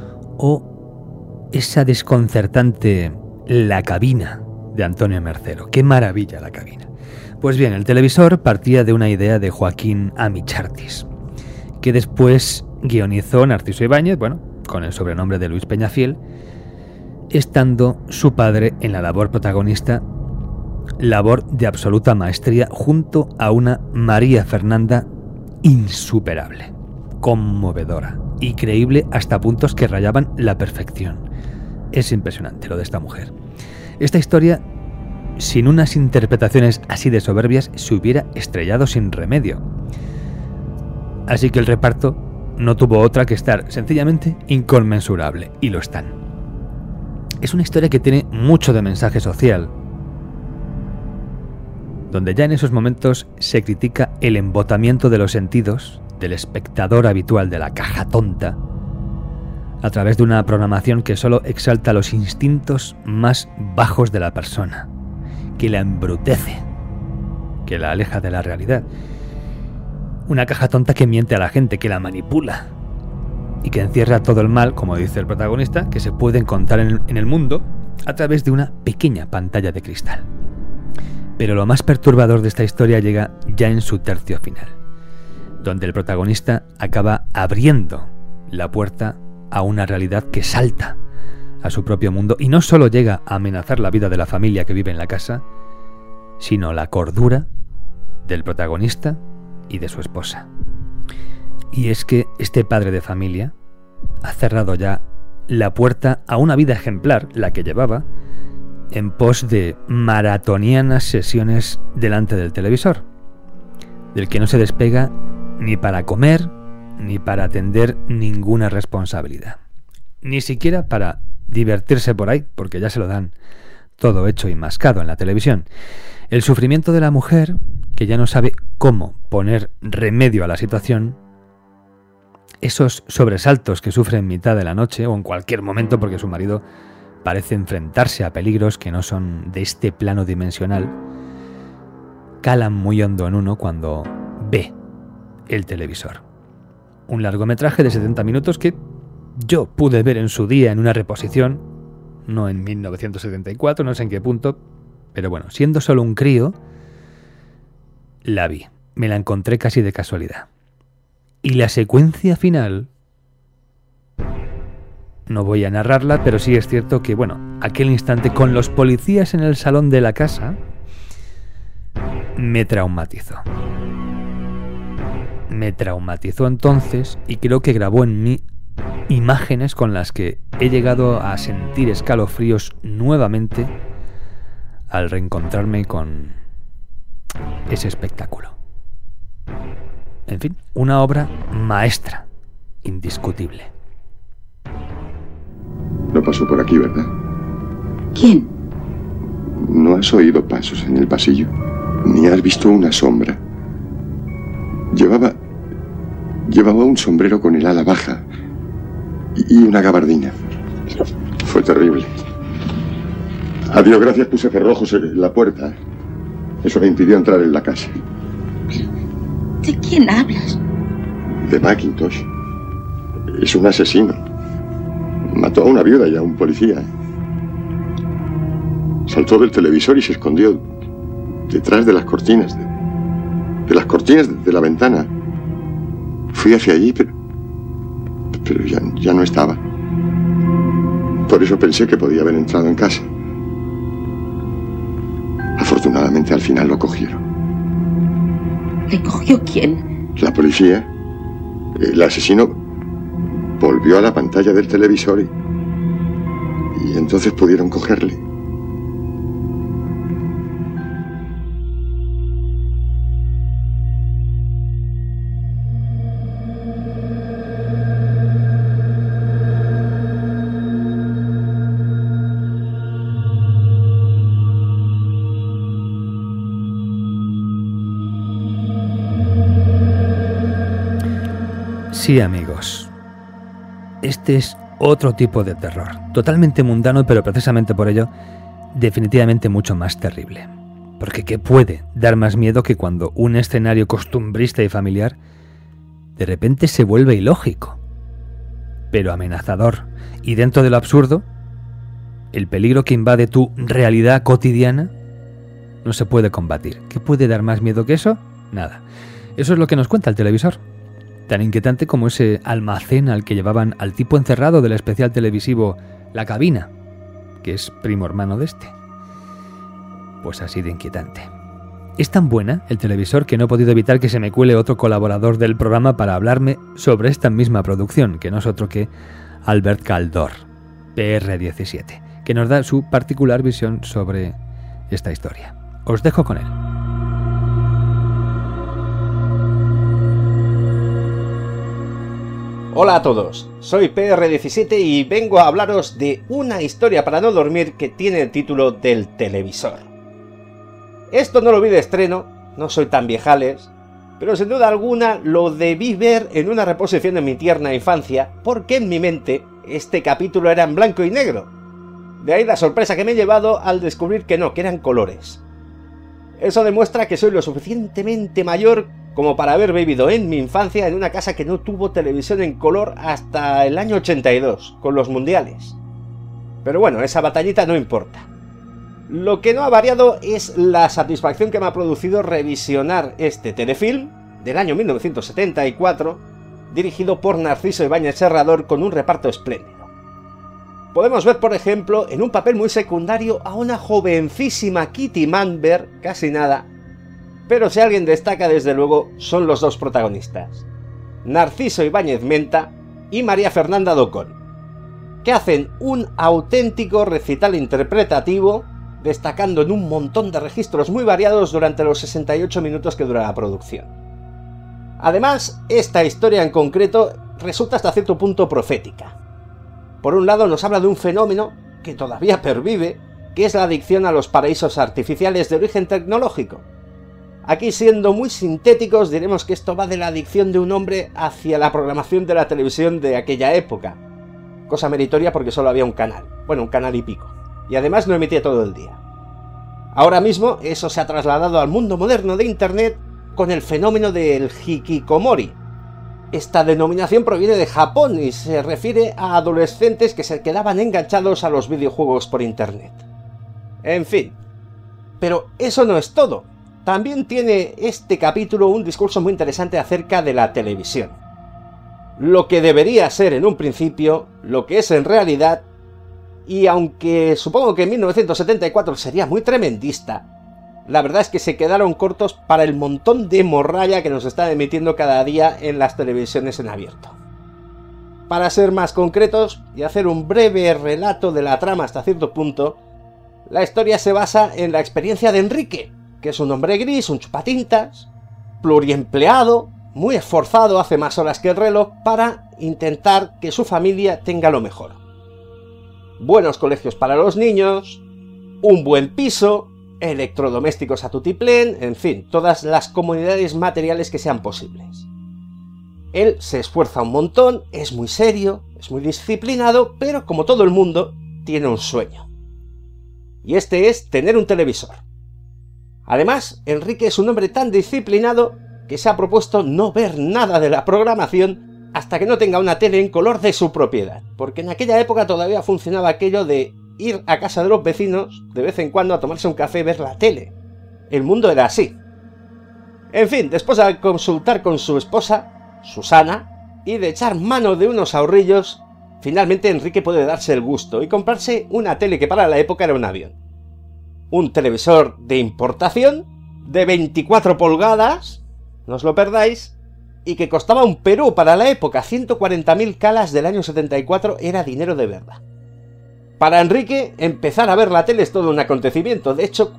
o esa desconcertante La cabina de Antonio Mercero. ¡Qué maravilla La cabina! Pues bien, El Televisor partía de una idea de Joaquín Amichartis, que después guionizó Narciso Ibáñez, bueno, con el sobrenombre de Luis Peñafiel, estando su padre en la labor protagonista, labor de absoluta maestría, junto a una María Fernanda insuperable, conmovedora y creíble hasta puntos que rayaban la perfección. Es impresionante lo de esta mujer. Esta historia, sin unas interpretaciones así de soberbias, se hubiera estrellado sin remedio. Así que el reparto no tuvo otra que estar sencillamente inconmensurable, y lo están. Es una historia que tiene mucho de mensaje social, donde ya en esos momentos se critica el embotamiento de los sentidos del espectador habitual de la caja tonta, a través de una programación que solo exalta los instintos más bajos de la persona, que la embrutece, que la aleja de la realidad. Una caja tonta que miente a la gente, que la manipula y que encierra todo el mal, como dice el protagonista, que se puede encontrar en el mundo a través de una pequeña pantalla de cristal. Pero lo más perturbador de esta historia llega ya en su tercio final, donde el protagonista acaba abriendo la puerta a una realidad que salta a su propio mundo y no solo llega a amenazar la vida de la familia que vive en la casa, sino la cordura del protagonista y de su esposa. Y es que este padre de familia ha cerrado ya la puerta a una vida ejemplar, la que llevaba, en pos de maratonianas sesiones delante del televisor, del que no se despega ni para comer ni para atender ninguna responsabilidad, ni siquiera para divertirse por ahí, porque ya se lo dan todo hecho y mascado en la televisión. El sufrimiento de la mujer, que ya no sabe cómo poner remedio a la situación, esos sobresaltos que sufre en mitad de la noche o en cualquier momento porque su marido parece enfrentarse a peligros que no son de este plano dimensional, calan muy hondo en uno cuando ve el televisor. Un largometraje de 70 minutos que yo pude ver en su día en una reposición, no en 1974, no sé en qué punto, pero bueno, siendo solo un crío, la vi. Me la encontré casi de casualidad. Y la secuencia final, no voy a narrarla, pero sí es cierto que, bueno, aquel instante con los policías en el salón de la casa me traumatizó. Me traumatizó entonces y creo que grabó en mí imágenes con las que he llegado a sentir escalofríos nuevamente al reencontrarme con ese espectáculo. En fin, una obra maestra, indiscutible. No pasó por aquí, ¿verdad? ¿Quién? ¿No has oído pasos en el pasillo? Ni has visto una sombra. Llevaba un sombrero con el ala baja y una gabardina. Fue terrible. A Dios gracias puse cerrojos en la puerta. Eso me impidió entrar en la casa. ¿De quién hablas? De Mackintosh. Es un asesino. Mató a una viuda y a un policía. Saltó del televisor y se escondió detrás de las cortinas. De las cortinas de la ventana. Fui hacia allí, pero ya no estaba. Por eso pensé que podía haber entrado en casa. Afortunadamente al final lo cogieron. ¿Le cogió quién? La policía. El asesino volvió a la pantalla del televisor y entonces pudieron cogerle. Sí, amigos. Este es otro tipo de terror, totalmente mundano, pero precisamente por ello, definitivamente mucho más terrible. Porque ¿qué puede dar más miedo que cuando un escenario costumbrista y familiar de repente se vuelve ilógico, pero amenazador? Y dentro de lo absurdo, el peligro que invade tu realidad cotidiana no se puede combatir. ¿Qué puede dar más miedo que eso? Nada. Eso es lo que nos cuenta el televisor. Tan inquietante como ese almacén al que llevaban al tipo encerrado del especial televisivo La Cabina, que es primo hermano de este. Pues así de inquietante. Es tan buena el televisor que no he podido evitar que se me cuele otro colaborador del programa para hablarme sobre esta misma producción, que no es otro que Albert Kaldor, PR17, que nos da su particular visión sobre esta historia. Os dejo con él. Hola a todos, soy PR17 y vengo a hablaros de una historia para no dormir que tiene el título del televisor. Esto no lo vi de estreno, no soy tan viejales, pero sin duda alguna lo debí ver en una reposición de mi tierna infancia, porque en mi mente este capítulo era en blanco y negro. De ahí la sorpresa que me he llevado al descubrir que no, que eran colores. Eso demuestra que soy lo suficientemente mayor como para haber vivido en mi infancia en una casa que no tuvo televisión en color hasta el año 82, con los mundiales. Pero bueno, esa batallita no importa. Lo que no ha variado es la satisfacción que me ha producido revisionar este telefilm del año 1974, dirigido por Narciso Ibáñez Serrador con un reparto espléndido. Podemos ver, por ejemplo, en un papel muy secundario a una jovencísima Kitty Manber, casi nada, pero si alguien destaca desde luego son los dos protagonistas, Narciso Ibáñez Menta y María Fernanda Docón, que hacen un auténtico recital interpretativo, destacando en un montón de registros muy variados durante los 68 minutos que dura la producción. Además, esta historia en concreto resulta hasta cierto punto profética. Por un lado nos habla de un fenómeno que todavía pervive, que es la adicción a los paraísos artificiales de origen tecnológico. Aquí, siendo muy sintéticos, diremos que esto va de la adicción de un hombre hacia la programación de la televisión de aquella época. Cosa meritoria porque solo había un canal, bueno, un canal y pico, y además no emitía todo el día. Ahora mismo eso se ha trasladado al mundo moderno de Internet con el fenómeno del hikikomori. Esta denominación proviene de Japón y se refiere a adolescentes que se quedaban enganchados a los videojuegos por Internet. En fin. Pero eso no es todo. También tiene este capítulo un discurso muy interesante acerca de la televisión. Lo que debería ser en un principio, lo que es en realidad, y aunque supongo que en 1974 sería muy tremendista, la verdad es que se quedaron cortos para el montón de morralla que nos están emitiendo cada día en las televisiones en abierto. Para ser más concretos y hacer un breve relato de la trama hasta cierto punto, la historia se basa en la experiencia de Enrique, que es un hombre gris, un chupatintas, pluriempleado, muy esforzado, hace más horas que el reloj para intentar que su familia tenga lo mejor. Buenos colegios para los niños, un buen piso, electrodomésticos a tutiplén, en fin, todas las comodidades materiales que sean posibles. Él se esfuerza un montón, es muy serio, es muy disciplinado, pero como todo el mundo, tiene un sueño. Y este es tener un televisor. Además, Enrique es un hombre tan disciplinado que se ha propuesto no ver nada de la programación hasta que no tenga una tele en color de su propiedad, porque en aquella época todavía funcionaba aquello de ir a casa de los vecinos de vez en cuando a tomarse un café y ver la tele. El mundo era así. En fin, después de consultar con su esposa, Susana, y de echar mano de unos ahorrillos, finalmente Enrique puede darse el gusto y comprarse una tele que para la época era un avión. Un televisor de importación, de 24 pulgadas, no os lo perdáis, y que costaba un Perú para la época. 140.000 calas del año 74 era dinero de verdad. Para Enrique, empezar a ver la tele es todo un acontecimiento. De hecho,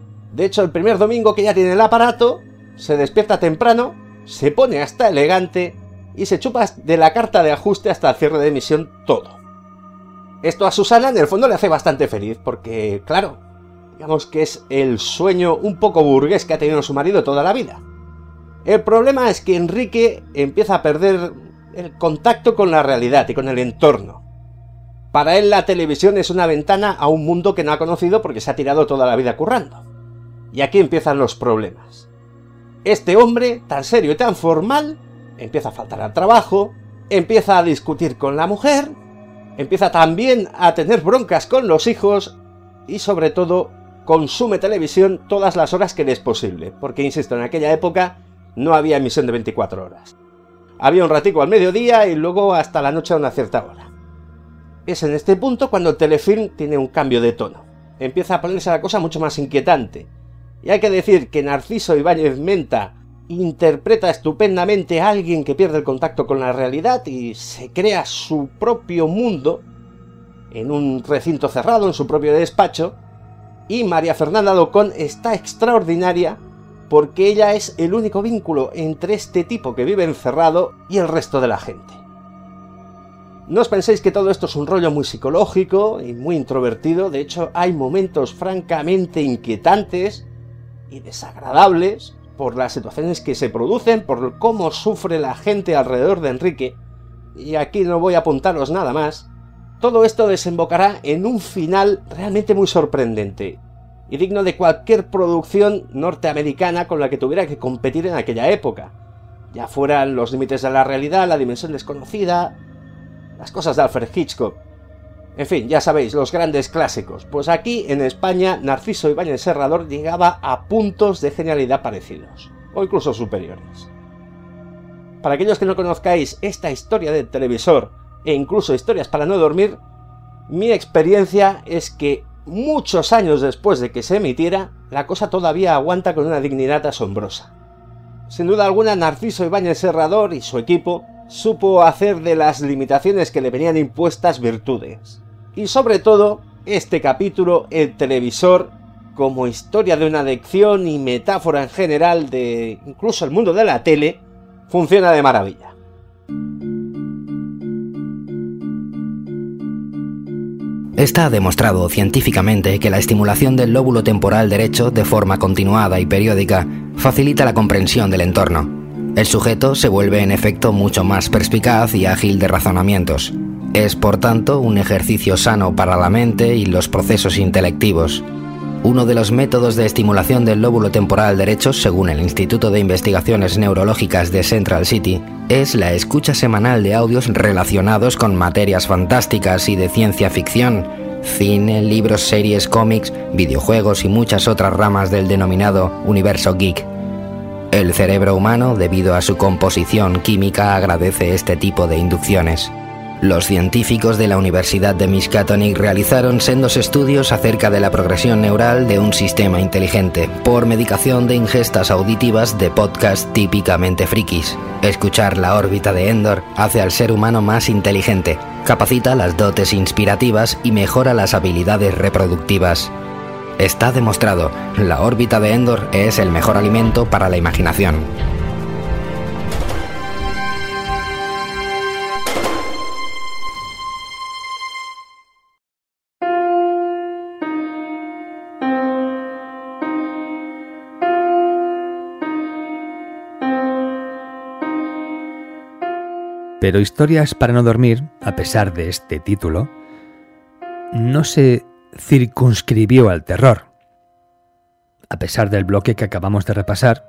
el primer domingo que ya tiene el aparato, se despierta temprano, se pone hasta elegante y se chupa de la carta de ajuste hasta el cierre de emisión todo. Esto a Susana en el fondo le hace bastante feliz, porque, claro, digamos que es el sueño un poco burgués que ha tenido su marido toda la vida. El problema es que Enrique empieza a perder el contacto con la realidad y con el entorno. Para él la televisión es una ventana a un mundo que no ha conocido porque se ha tirado toda la vida currando. Y aquí empiezan los problemas. Este hombre, tan serio y tan formal, empieza a faltar al trabajo, empieza a discutir con la mujer, empieza también a tener broncas con los hijos y sobre todo consume televisión todas las horas que le es posible, porque insisto, en aquella época no había emisión de 24 horas. Había un ratico al mediodía y luego hasta la noche a una cierta hora. Es en este punto cuando el telefilm tiene un cambio de tono. Empieza a ponerse la cosa mucho más inquietante. Y hay que decir que Narciso Ibáñez Menta interpreta estupendamente a alguien que pierde el contacto con la realidad y se crea su propio mundo en un recinto cerrado, en su propio despacho. Y María Fernanda Docón está extraordinaria porque ella es el único vínculo entre este tipo que vive encerrado y el resto de la gente. No os penséis que todo esto es un rollo muy psicológico y muy introvertido. De hecho, hay momentos francamente inquietantes y desagradables por las situaciones que se producen, por cómo sufre la gente alrededor de Enrique. Y aquí no voy a apuntaros nada más. Todo esto desembocará en un final realmente muy sorprendente y digno de cualquier producción norteamericana con la que tuviera que competir en aquella época. Ya fueran Los límites de la realidad, La dimensión desconocida, las cosas de Alfred Hitchcock. En fin, ya sabéis, los grandes clásicos. Pues aquí, en España, Narciso Ibáñez Serrador llegaba a puntos de genialidad parecidos, o incluso superiores. Para aquellos que no conozcáis esta historia del televisor, e incluso historias para no dormir, mi experiencia es que muchos años después de que se emitiera, la cosa todavía aguanta con una dignidad asombrosa. Sin duda alguna, Narciso Ibáñez Serrador y su equipo supo hacer de las limitaciones que le venían impuestas virtudes. Y sobre todo, este capítulo, el televisor, como historia de una adicción y metáfora en general de incluso el mundo de la tele, funciona de maravilla. Está demostrado científicamente que la estimulación del lóbulo temporal derecho de forma continuada y periódica facilita la comprensión del entorno. El sujeto se vuelve en efecto mucho más perspicaz y ágil de razonamientos. Es por tanto un ejercicio sano para la mente y los procesos intelectivos. Uno de los métodos de estimulación del lóbulo temporal derecho, según el Instituto de Investigaciones Neurológicas de Central City, es la escucha semanal de audios relacionados con materias fantásticas y de ciencia ficción, cine, libros, series, cómics, videojuegos y muchas otras ramas del denominado universo geek. El cerebro humano, debido a su composición química, agradece este tipo de inducciones. Los científicos de la Universidad de Miskatonic realizaron sendos estudios acerca de la progresión neural de un sistema inteligente por medicación de ingestas auditivas de podcasts típicamente frikis. Escuchar La órbita de Endor hace al ser humano más inteligente, capacita las dotes inspirativas y mejora las habilidades reproductivas. Está demostrado, La órbita de Endor es el mejor alimento para la imaginación. Pero Historias para no dormir, a pesar de este título, no se circunscribió al terror, a pesar del bloque que acabamos de repasar,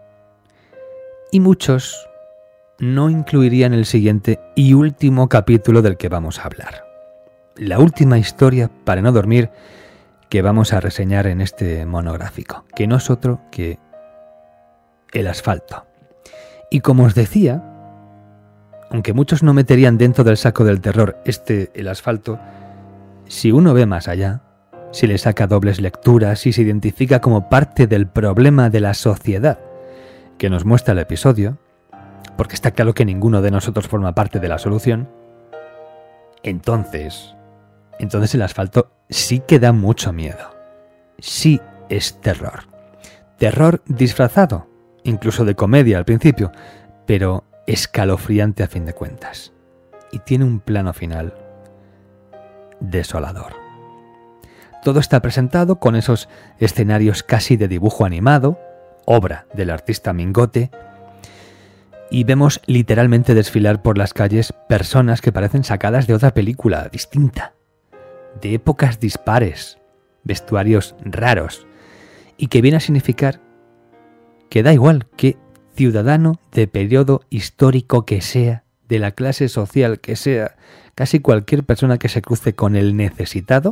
y muchos no incluirían el siguiente y último capítulo del que vamos a hablar. La última historia para no dormir que vamos a reseñar en este monográfico, que no es otro que El asfalto. Y como os decía, aunque muchos no meterían dentro del saco del terror El asfalto, si uno ve más allá, si le saca dobles lecturas y se identifica como parte del problema de la sociedad que nos muestra el episodio, porque está claro que ninguno de nosotros forma parte de la solución, entonces El asfalto sí que da mucho miedo. Sí es terror. Terror disfrazado, incluso de comedia al principio, pero escalofriante a fin de cuentas. Y tiene un plano final desolador. Todo está presentado con esos escenarios casi de dibujo animado, obra del artista Mingote, y vemos literalmente desfilar por las calles personas que parecen sacadas de otra película distinta, de épocas dispares, vestuarios raros, y que viene a significar que da igual qué ciudadano de periodo histórico que sea, de la clase social que sea, casi cualquier persona que se cruce con el necesitado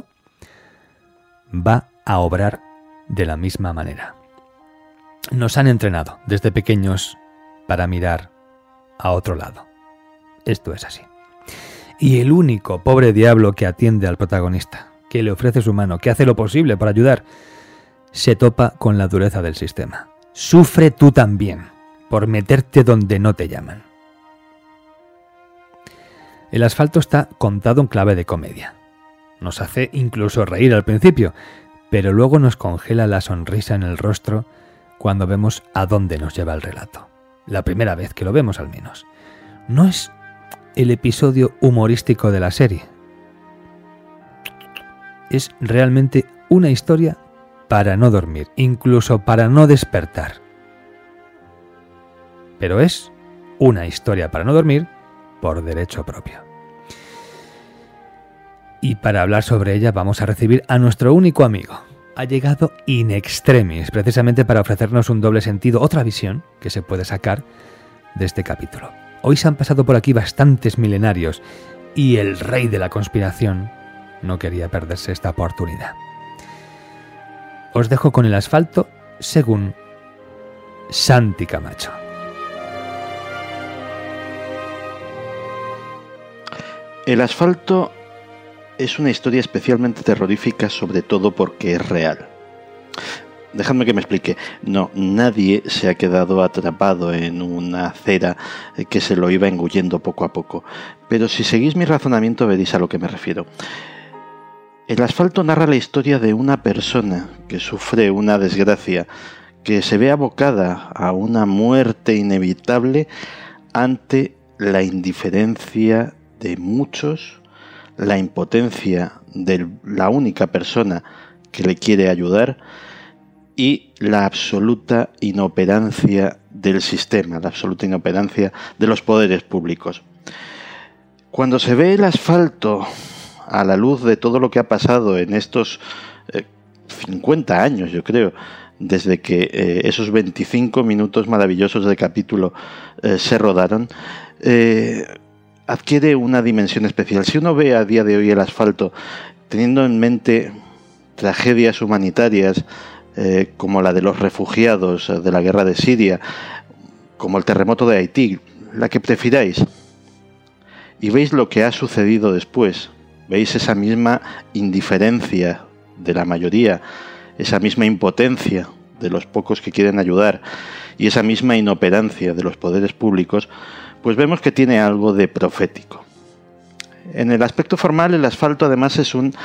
va a obrar de la misma manera. Nos han entrenado desde pequeños para mirar a otro lado. Esto es así. Y el único pobre diablo que atiende al protagonista, que le ofrece su mano, que hace lo posible para ayudar, se topa con la dureza del sistema. Sufre tú también por meterte donde no te llaman. El asfalto está contado en clave de comedia. Nos hace incluso reír al principio, pero luego nos congela la sonrisa en el rostro cuando vemos a dónde nos lleva el relato. La primera vez que lo vemos, al menos. No es el episodio humorístico de la serie. Es realmente una historia para no dormir, incluso para no despertar. Pero es una historia para no dormir por derecho propio. Y para hablar sobre ella vamos a recibir a nuestro único amigo. Ha llegado in extremis, precisamente para ofrecernos un doble sentido, otra visión que se puede sacar de este capítulo. Hoy se han pasado por aquí bastantes milenarios y el rey de la conspiración no quería perderse esta oportunidad. Os dejo con El asfalto según Santi Camacho. El asfalto es una historia especialmente terrorífica, sobre todo porque es real. Dejadme que me explique. No, nadie se ha quedado atrapado en una acera que se lo iba engullendo poco a poco. Pero si seguís mi razonamiento veréis a lo que me refiero. El asfalto narra la historia de una persona que sufre una desgracia, que se ve abocada a una muerte inevitable ante la indiferencia de muchos, la impotencia de la única persona que le quiere ayudar y la absoluta inoperancia del sistema, la absoluta inoperancia de los poderes públicos. Cuando se ve el asfalto a la luz de todo lo que ha pasado en estos 50 años, yo creo, desde que esos 25 minutos maravillosos de capítulo se rodaron, adquiere una dimensión especial. Si uno ve a día de hoy El Asfalto, teniendo en mente tragedias humanitarias como la de los refugiados de la guerra de Siria, como el terremoto de Haití, la que prefiráis, y veis lo que ha sucedido después, veis esa misma indiferencia de la mayoría, esa misma impotencia de los pocos que quieren ayudar y esa misma inoperancia de los poderes públicos, pues vemos que tiene algo de profético. En el aspecto formal, El Asfalto además es una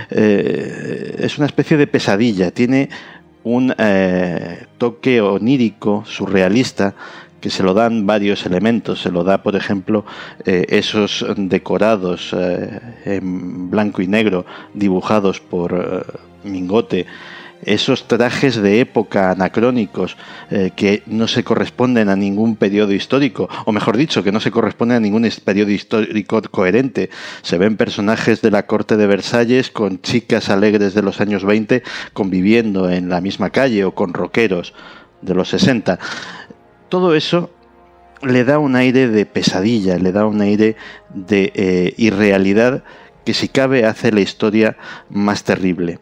especie de pesadilla, tiene un toque onírico, surrealista, que se lo dan varios elementos. Se lo da, por ejemplo, esos decorados en blanco y negro dibujados por Mingote, esos trajes de época anacrónicos que no se corresponden a ningún periodo histórico, o mejor dicho, que no se corresponden a ningún periodo histórico coherente. Se ven personajes de la corte de Versalles con chicas alegres de los años 20 conviviendo en la misma calle, o con rockeros de los 60. Todo eso le da un aire de pesadilla, le da un aire de irrealidad que, si cabe, hace la historia más terrible.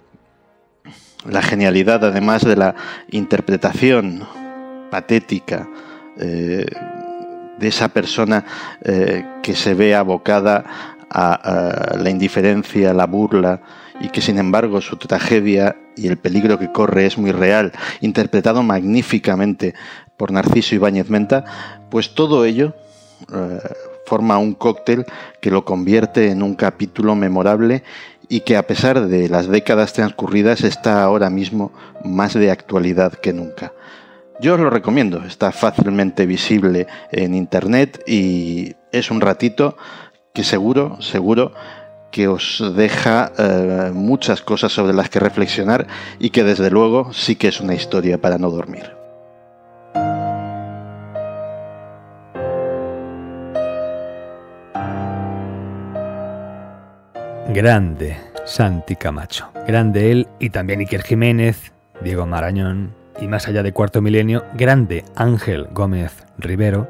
La genialidad, además de la interpretación patética de esa persona que se ve abocada a la indiferencia, a la burla, y que sin embargo su tragedia y el peligro que corre es muy real, interpretado magníficamente por Narciso Ibáñez Menta, pues todo ello forma un cóctel que lo convierte en un capítulo memorable y que, a pesar de las décadas transcurridas, está ahora mismo más de actualidad que nunca. Yo os lo recomiendo, está fácilmente visible en internet y es un ratito que seguro que os deja muchas cosas sobre las que reflexionar, y que desde luego sí que es una historia para no dormir. Grande Santi Camacho, grande él, y también Iker Jiménez, Diego Marañón, y más allá de Cuarto Milenio, grande Ángel Gómez Rivero.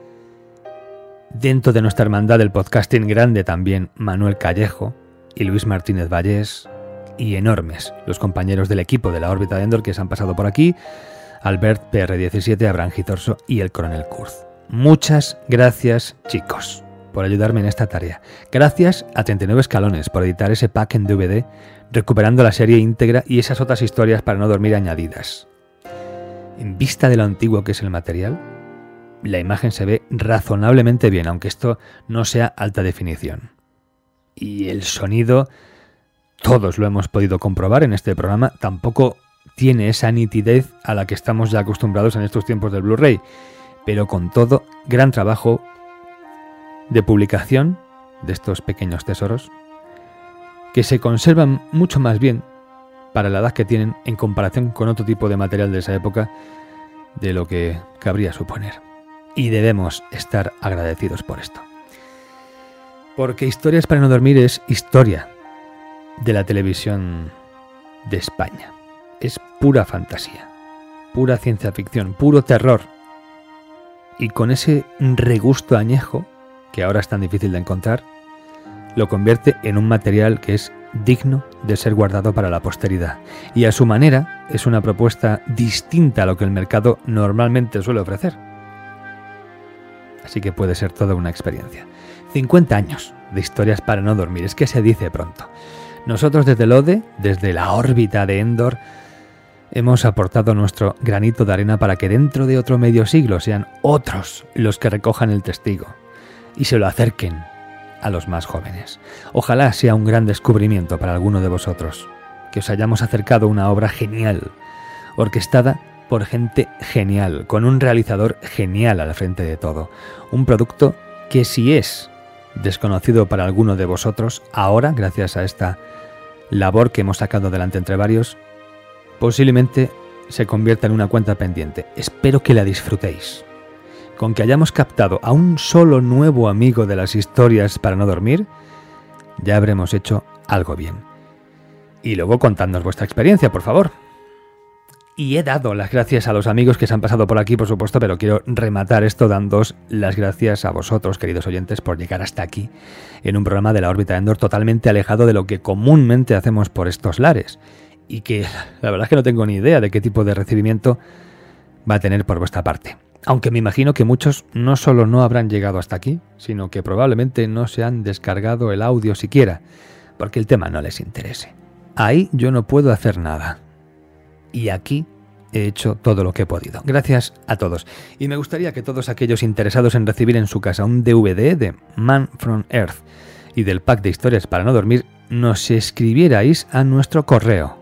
Dentro de nuestra hermandad del podcasting, grande también Manuel Callejo y Luis Martínez Vallés, y enormes los compañeros del equipo de la órbita de Endor que se han pasado por aquí: Albert, PR17, Abraham Gitorso y el Coronel Kurz. Muchas gracias, chicos, por ayudarme en esta tarea. Gracias a 39 Escalones por editar ese pack en DVD, recuperando la serie íntegra y esas otras historias para no dormir añadidas. En vista de lo antiguo que es el material, la imagen se ve razonablemente bien, aunque esto no sea alta definición. Y el sonido, todos lo hemos podido comprobar en este programa, tampoco tiene esa nitidez a la que estamos ya acostumbrados en estos tiempos del Blu-ray. Pero con todo, gran trabajo de publicación de estos pequeños tesoros, que se conservan mucho más bien para la edad que tienen en comparación con otro tipo de material de esa época, de lo que cabría suponer. Y debemos estar agradecidos por esto. Porque Historias para no dormir es historia de la televisión de España. Es pura fantasía, pura ciencia ficción, puro terror. Y con ese regusto añejo, que ahora es tan difícil de encontrar, lo convierte en un material que es digno de ser guardado para la posteridad. Y a su manera es una propuesta distinta a lo que el mercado normalmente suele ofrecer. Así que puede ser toda una experiencia. 50 años de Historias para no dormir, es que se dice pronto. Nosotros desde el ODE, desde la órbita de Endor, hemos aportado nuestro granito de arena para que dentro de otro medio siglo sean otros los que recojan el testigo y se lo acerquen a los más jóvenes. Ojalá sea un gran descubrimiento para alguno de vosotros, que os hayamos acercado una obra genial, orquestada por gente genial, con un realizador genial al frente de todo. Un producto que, si es desconocido para alguno de vosotros, ahora, gracias a esta labor que hemos sacado adelante entre varios, posiblemente se convierta en una cuenta pendiente. Espero que la disfrutéis. Con que hayamos captado a un solo nuevo amigo de las Historias para no dormir, ya habremos hecho algo bien. Y luego contadnos vuestra experiencia, por favor. Y he dado las gracias a los amigos que se han pasado por aquí, por supuesto, pero quiero rematar esto dándoos las gracias a vosotros, queridos oyentes, por llegar hasta aquí, en un programa de la órbita de Endor totalmente alejado de lo que comúnmente hacemos por estos lares. Y que la verdad es que no tengo ni idea de qué tipo de recibimiento va a tener por vuestra parte. Aunque me imagino que muchos no solo no habrán llegado hasta aquí, sino que probablemente no se han descargado el audio siquiera, porque el tema no les interese. Ahí yo no puedo hacer nada. Y aquí he hecho todo lo que he podido. Gracias a todos. Y me gustaría que todos aquellos interesados en recibir en su casa un DVD de Man from Earth y del pack de historias para no dormir, nos escribierais a nuestro correo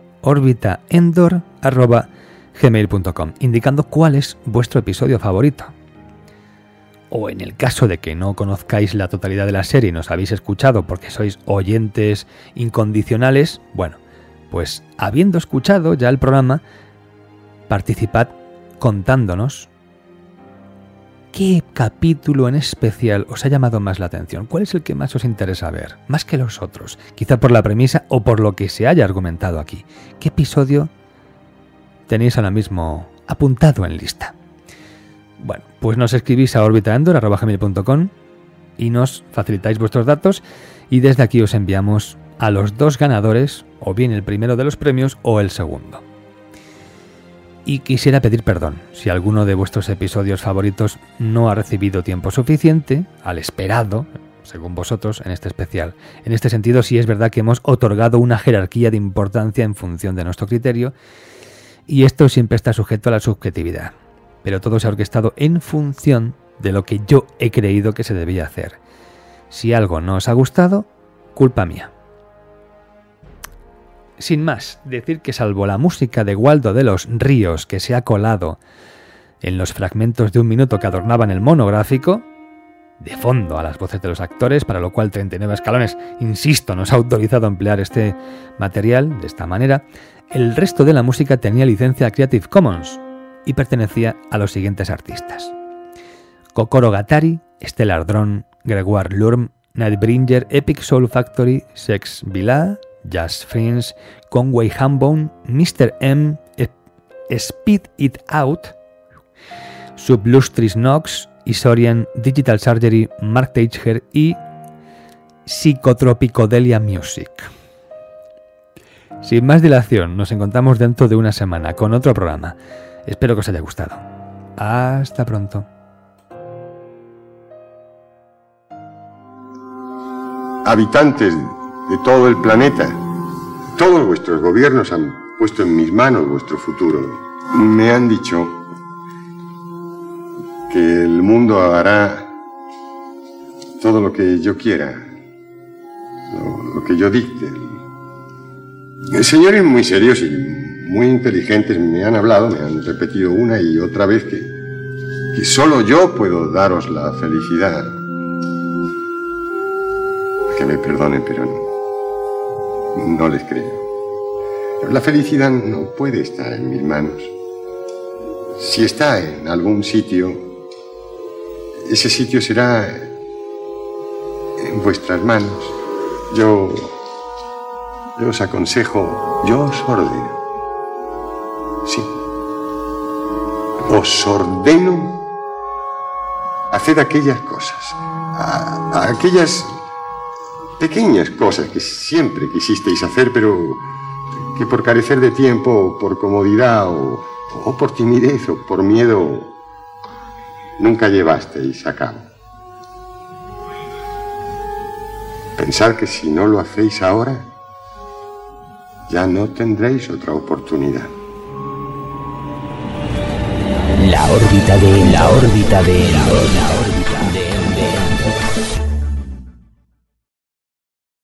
orbitaendor@gmail.com indicando cuál es vuestro episodio favorito. O en el caso de que no conozcáis la totalidad de la serie y nos habéis escuchado porque sois oyentes incondicionales, bueno, pues habiendo escuchado ya el programa, participad contándonos qué capítulo en especial os ha llamado más la atención. ¿Cuál es el que más os interesa ver? Más que los otros, quizá por la premisa o por lo que se haya argumentado aquí. ¿Qué episodio tenéis ahora mismo apuntado en lista? Bueno, pues nos escribís a orbitaendor@gmail.com y nos facilitáis vuestros datos y desde aquí os enviamos a los 2 ganadores, o bien el primero de los premios o el segundo. Y quisiera pedir perdón si alguno de vuestros episodios favoritos no ha recibido tiempo suficiente al esperado, según vosotros, en este especial. En este sentido, sí es verdad que hemos otorgado una jerarquía de importancia en función de nuestro criterio, y esto siempre está sujeto a la subjetividad. Pero todo se ha orquestado en función de lo que yo he creído que se debía hacer. Si algo no os ha gustado, culpa mía. Sin más, decir que salvo la música de Waldo de los Ríos que se ha colado en los fragmentos de 1 minuto que adornaban el monográfico, de fondo a las voces de los actores, para lo cual 39 escalones, insisto, nos ha autorizado a emplear este material de esta manera, el resto de la música tenía licencia Creative Commons y pertenecía a los siguientes artistas: Kokoro Gatari, Stellar Drone, Gregoire Lurm, Nightbringer, Epic Soul Factory, Sex Villa, Jazz Friends, Conway Hambone, Mr. M, Speed It Out, Sublustris Nox, Isorian, Digital Surgery, Mark Teicher y Psychotropicodelia Music. Sin más dilación, nos encontramos dentro de una semana con otro programa. Espero que os haya gustado. Hasta pronto. Habitantes de todo el planeta, todos vuestros gobiernos han puesto en mis manos vuestro futuro. Me han dicho que el mundo hará todo lo que yo quiera, lo que yo dicte. Señores muy serios y muy inteligentes me han hablado, me han repetido una y otra vez que solo yo puedo daros la felicidad. Que me perdonen, pero no les creo. La felicidad no puede estar en mis manos. Si está en algún sitio, ese sitio será en vuestras manos. Yo os aconsejo, yo os ordeno. Sí. Os ordeno hacer aquellas cosas, aquellas pequeñas cosas que siempre quisisteis hacer, pero que por carecer de tiempo, o por comodidad, o por timidez, o por miedo, nunca llevasteis a cabo. Pensad que si no lo hacéis ahora, ya no tendréis otra oportunidad. La órbita de Endor.